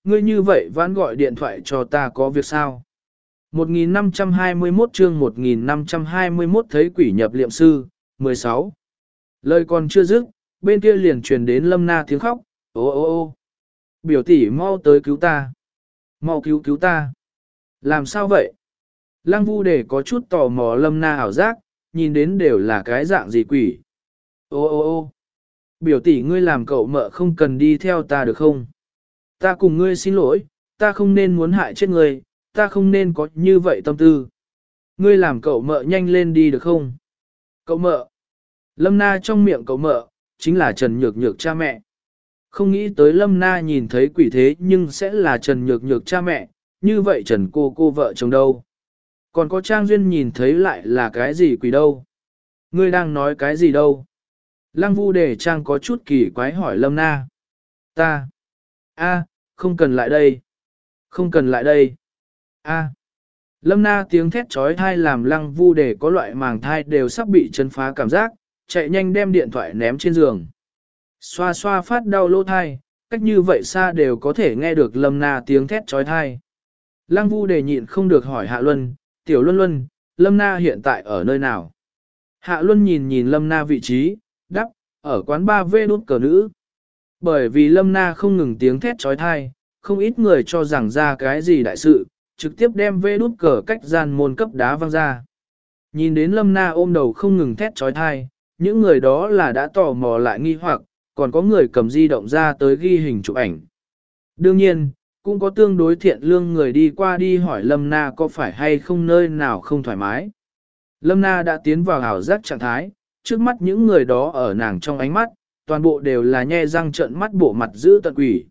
ngươi như vậy vãn gọi điện thoại cho ta có việc sao? một nghìn năm trăm hai mươi mốt chương một nghìn năm trăm hai mươi mốt thấy quỷ nhập liệm sư, mười sáu. Lời còn chưa dứt, bên kia liền truyền đến Lâm Na tiếng khóc, ô ô ô. Biểu tỷ mau tới cứu ta. Mau cứu cứu ta. Làm sao vậy? Lăng Vu Đề có chút tò mò Lâm Na ảo giác, nhìn đến đều là cái dạng gì quỷ. Ô ô ô. Biểu tỷ ngươi làm cậu mợ không cần đi theo ta được không? Ta cùng ngươi xin lỗi, ta không nên muốn hại chết ngươi, ta không nên có như vậy tâm tư. Ngươi làm cậu mợ nhanh lên đi được không? Cậu mợ. Lâm Na trong miệng cậu mợ, chính là Trần Nhược Nhược cha mẹ. Không nghĩ tới Lâm Na nhìn thấy quỷ thế nhưng sẽ là Trần Nhược Nhược cha mẹ, như vậy Trần cô cô vợ chồng đâu? Còn có Trang Duyên nhìn thấy lại là cái gì quỷ đâu? Ngươi đang nói cái gì đâu? Lăng Vu Đề Trang có chút kỳ quái hỏi Lâm Na. Ta. A, không cần lại đây. Không cần lại đây. A. Lâm Na tiếng thét trói thai làm Lăng Vu Đề có loại màng thai đều sắp bị chấn phá cảm giác, chạy nhanh đem điện thoại ném trên giường. Xoa xoa phát đau lỗ thai, cách như vậy xa đều có thể nghe được Lâm Na tiếng thét trói thai. Lăng Vu Đề nhịn không được hỏi Hạ Luân, Tiểu Luân Luân, Lâm Na hiện tại ở nơi nào? Hạ Luân nhìn nhìn Lâm Na vị trí, đắp, ở quán ba vê đút cờ nữ. Bởi vì Lâm Na không ngừng tiếng thét trói thai, không ít người cho rằng ra cái gì đại sự, trực tiếp đem vê đút cờ cách gian môn cấp đá văng ra. Nhìn đến Lâm Na ôm đầu không ngừng thét trói thai, những người đó là đã tò mò lại nghi hoặc, còn có người cầm di động ra tới ghi hình chụp ảnh. Đương nhiên, cũng có tương đối thiện lương người đi qua đi hỏi Lâm Na có phải hay không nơi nào không thoải mái. Lâm Na đã tiến vào ảo giác trạng thái, trước mắt những người đó ở nàng trong ánh mắt, toàn bộ đều là nhe răng trợn mắt bộ mặt giữ tận quỷ.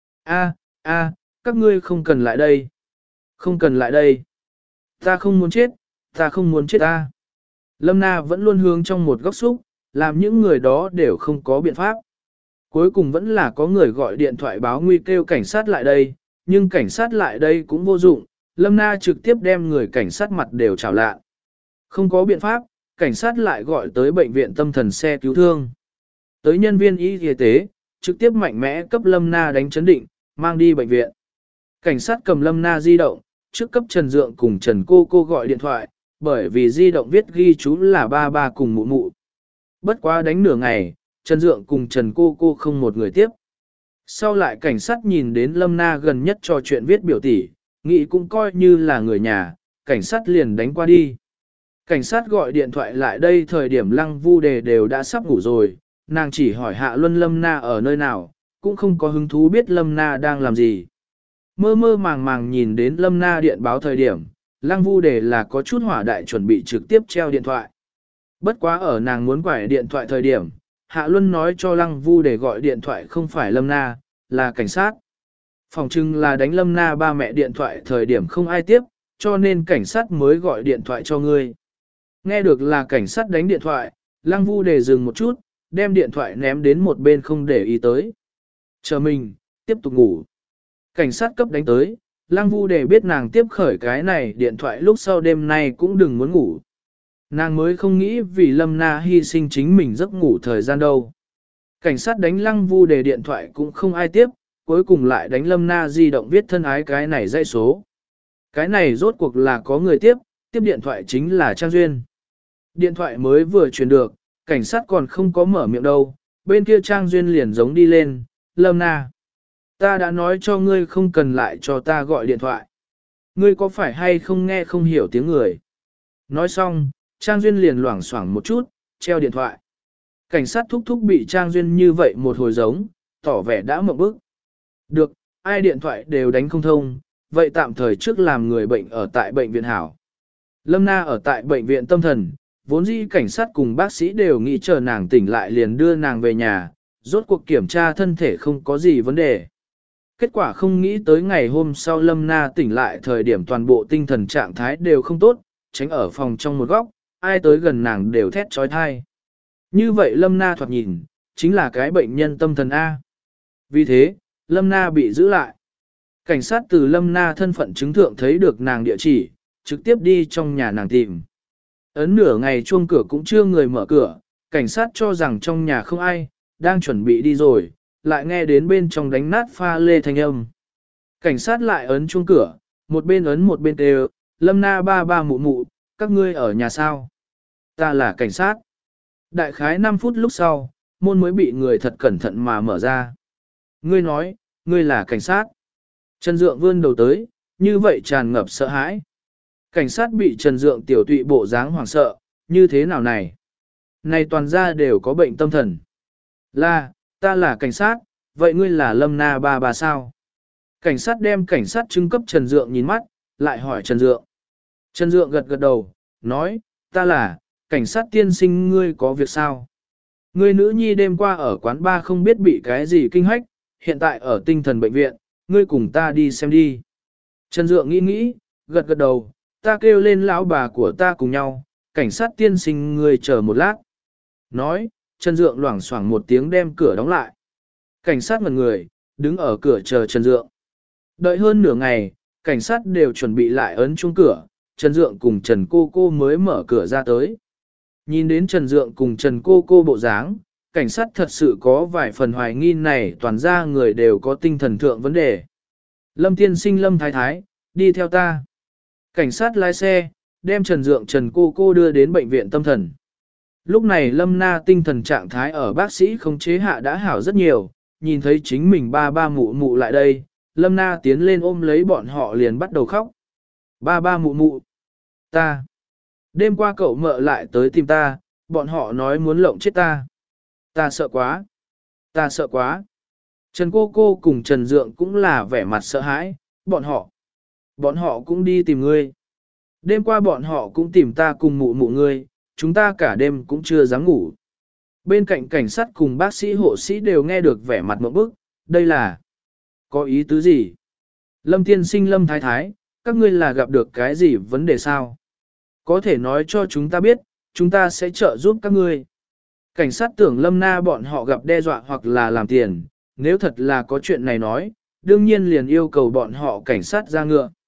A, a, các ngươi không cần lại đây. Không cần lại đây. Ta không muốn chết, ta không muốn chết ta. Lâm Na vẫn luôn hướng trong một góc xúc, làm những người đó đều không có biện pháp. Cuối cùng vẫn là có người gọi điện thoại báo nguy kêu cảnh sát lại đây, nhưng cảnh sát lại đây cũng vô dụng, Lâm Na trực tiếp đem người cảnh sát mặt đều trào lạ. Không có biện pháp, cảnh sát lại gọi tới bệnh viện tâm thần xe cứu thương. Tới nhân viên y y tế, trực tiếp mạnh mẽ cấp Lâm Na đánh chấn định, mang đi bệnh viện. Cảnh sát cầm Lâm Na di động, trước cấp Trần Dượng cùng Trần Cô Cô gọi điện thoại, bởi vì di động viết ghi chú là ba ba cùng mụ mụ. Bất quá đánh nửa ngày, Trần Dượng cùng Trần Cô Cô không một người tiếp. Sau lại cảnh sát nhìn đến Lâm Na gần nhất trò chuyện viết biểu tỷ, nghĩ cũng coi như là người nhà, cảnh sát liền đánh qua đi. Cảnh sát gọi điện thoại lại đây thời điểm Lăng Vu Đề đều đã sắp ngủ rồi, nàng chỉ hỏi Hạ Luân Lâm Na ở nơi nào, cũng không có hứng thú biết Lâm Na đang làm gì. Mơ mơ màng màng nhìn đến Lâm Na điện báo thời điểm, Lăng Vu Đề là có chút hỏa đại chuẩn bị trực tiếp treo điện thoại. Bất quá ở nàng muốn quải điện thoại thời điểm, Hạ Luân nói cho Lăng Vu Đề gọi điện thoại không phải Lâm Na, là cảnh sát. Phòng trưng là đánh Lâm Na ba mẹ điện thoại thời điểm không ai tiếp, cho nên cảnh sát mới gọi điện thoại cho ngươi. Nghe được là cảnh sát đánh điện thoại, Lăng Vu Đề dừng một chút, đem điện thoại ném đến một bên không để ý tới. Chờ mình, tiếp tục ngủ. Cảnh sát cấp đánh tới, Lăng Vu Đề biết nàng tiếp khởi cái này điện thoại lúc sau đêm nay cũng đừng muốn ngủ. Nàng mới không nghĩ vì Lâm Na hy sinh chính mình giấc ngủ thời gian đâu. Cảnh sát đánh Lăng Vu Đề điện thoại cũng không ai tiếp, cuối cùng lại đánh Lâm Na di động viết thân ái cái này dãy số. Cái này rốt cuộc là có người tiếp, tiếp điện thoại chính là Trang Duyên. Điện thoại mới vừa truyền được, cảnh sát còn không có mở miệng đâu, bên kia Trang Duyên liền giống đi lên, Lâm Na. Ta đã nói cho ngươi không cần lại cho ta gọi điện thoại. Ngươi có phải hay không nghe không hiểu tiếng người? Nói xong, Trang Duyên liền loảng xoảng một chút, treo điện thoại. Cảnh sát thúc thúc bị Trang Duyên như vậy một hồi giống, tỏ vẻ đã mộng bức. Được, ai điện thoại đều đánh không thông, vậy tạm thời trước làm người bệnh ở tại bệnh viện hảo. Lâm Na ở tại bệnh viện tâm thần, vốn dĩ cảnh sát cùng bác sĩ đều nghĩ chờ nàng tỉnh lại liền đưa nàng về nhà, rốt cuộc kiểm tra thân thể không có gì vấn đề. Kết quả không nghĩ tới ngày hôm sau Lâm Na tỉnh lại thời điểm toàn bộ tinh thần trạng thái đều không tốt, tránh ở phòng trong một góc, ai tới gần nàng đều thét trói thai. Như vậy Lâm Na thoạt nhìn, chính là cái bệnh nhân tâm thần A. Vì thế, Lâm Na bị giữ lại. Cảnh sát từ Lâm Na thân phận chứng thượng thấy được nàng địa chỉ, trực tiếp đi trong nhà nàng tìm. Ấn nửa ngày chuông cửa cũng chưa người mở cửa, cảnh sát cho rằng trong nhà không ai, đang chuẩn bị đi rồi, lại nghe đến bên trong đánh nát pha lê thanh âm. Cảnh sát lại ấn chuông cửa, một bên ấn một bên đều, Lâm Na ba ba mụ mụ, các ngươi ở nhà sao? Ta là cảnh sát. Đại khái năm phút lúc sau, môn mới bị người thật cẩn thận mà mở ra. Ngươi nói, ngươi là cảnh sát. Trần Dượng vươn đầu tới, như vậy tràn ngập sợ hãi. Cảnh sát bị Trần Dượng tiểu tụy bộ dáng hoảng sợ, như thế nào này? Này toàn ra đều có bệnh tâm thần. Là, ta là cảnh sát, vậy ngươi là Lâm Na ba bà sao? Cảnh sát đem cảnh sát trưng cấp Trần Dượng nhìn mắt, lại hỏi Trần Dượng. Trần Dượng gật gật đầu, nói, ta là, cảnh sát tiên sinh ngươi có việc sao? Ngươi nữ nhi đêm qua ở quán bar không biết bị cái gì kinh hách, hiện tại ở tinh thần bệnh viện, ngươi cùng ta đi xem đi. Trần Dượng nghĩ nghĩ, gật gật đầu, ta kêu lên lão bà của ta cùng nhau, cảnh sát tiên sinh ngươi chờ một lát. Nói, Trần Dượng loảng xoảng một tiếng đem cửa đóng lại. Cảnh sát ngẩn người, đứng ở cửa chờ Trần Dượng. Đợi hơn nửa ngày, cảnh sát đều chuẩn bị lại ấn chuông cửa, Trần Dượng cùng Trần Cô Cô mới mở cửa ra tới. Nhìn đến Trần Dượng cùng Trần Cô Cô bộ dáng, cảnh sát thật sự có vài phần hoài nghi này toàn ra người đều có tinh thần thượng vấn đề. Lâm tiên sinh Lâm Thái Thái, đi theo ta. Cảnh sát lái xe, đem Trần Dượng Trần Cô Cô đưa đến bệnh viện tâm thần. Lúc này Lâm Na tinh thần trạng thái ở bác sĩ không chế hạ đã hảo rất nhiều, nhìn thấy chính mình ba ba mụ mụ lại đây, Lâm Na tiến lên ôm lấy bọn họ liền bắt đầu khóc. Ba ba mụ mụ, ta. Đêm qua cậu mợ lại tới tìm ta, bọn họ nói muốn lộng chết ta. Ta sợ quá. Ta sợ quá. Trần Cô Cô cùng Trần Dượng cũng là vẻ mặt sợ hãi, bọn họ. Bọn họ cũng đi tìm ngươi. Đêm qua bọn họ cũng tìm ta cùng mụ mụ ngươi, chúng ta cả đêm cũng chưa dám ngủ. Bên cạnh cảnh sát cùng bác sĩ hộ sĩ đều nghe được vẻ mặt mộng bức, đây là có ý tứ gì? Lâm tiên sinh Lâm Thái Thái, các ngươi là gặp được cái gì vấn đề sao? Có thể nói cho chúng ta biết, chúng ta sẽ trợ giúp các ngươi. Cảnh sát tưởng Lâm Na bọn họ gặp đe dọa hoặc là làm tiền, nếu thật là có chuyện này nói, đương nhiên liền yêu cầu bọn họ cảnh sát ra ngựa.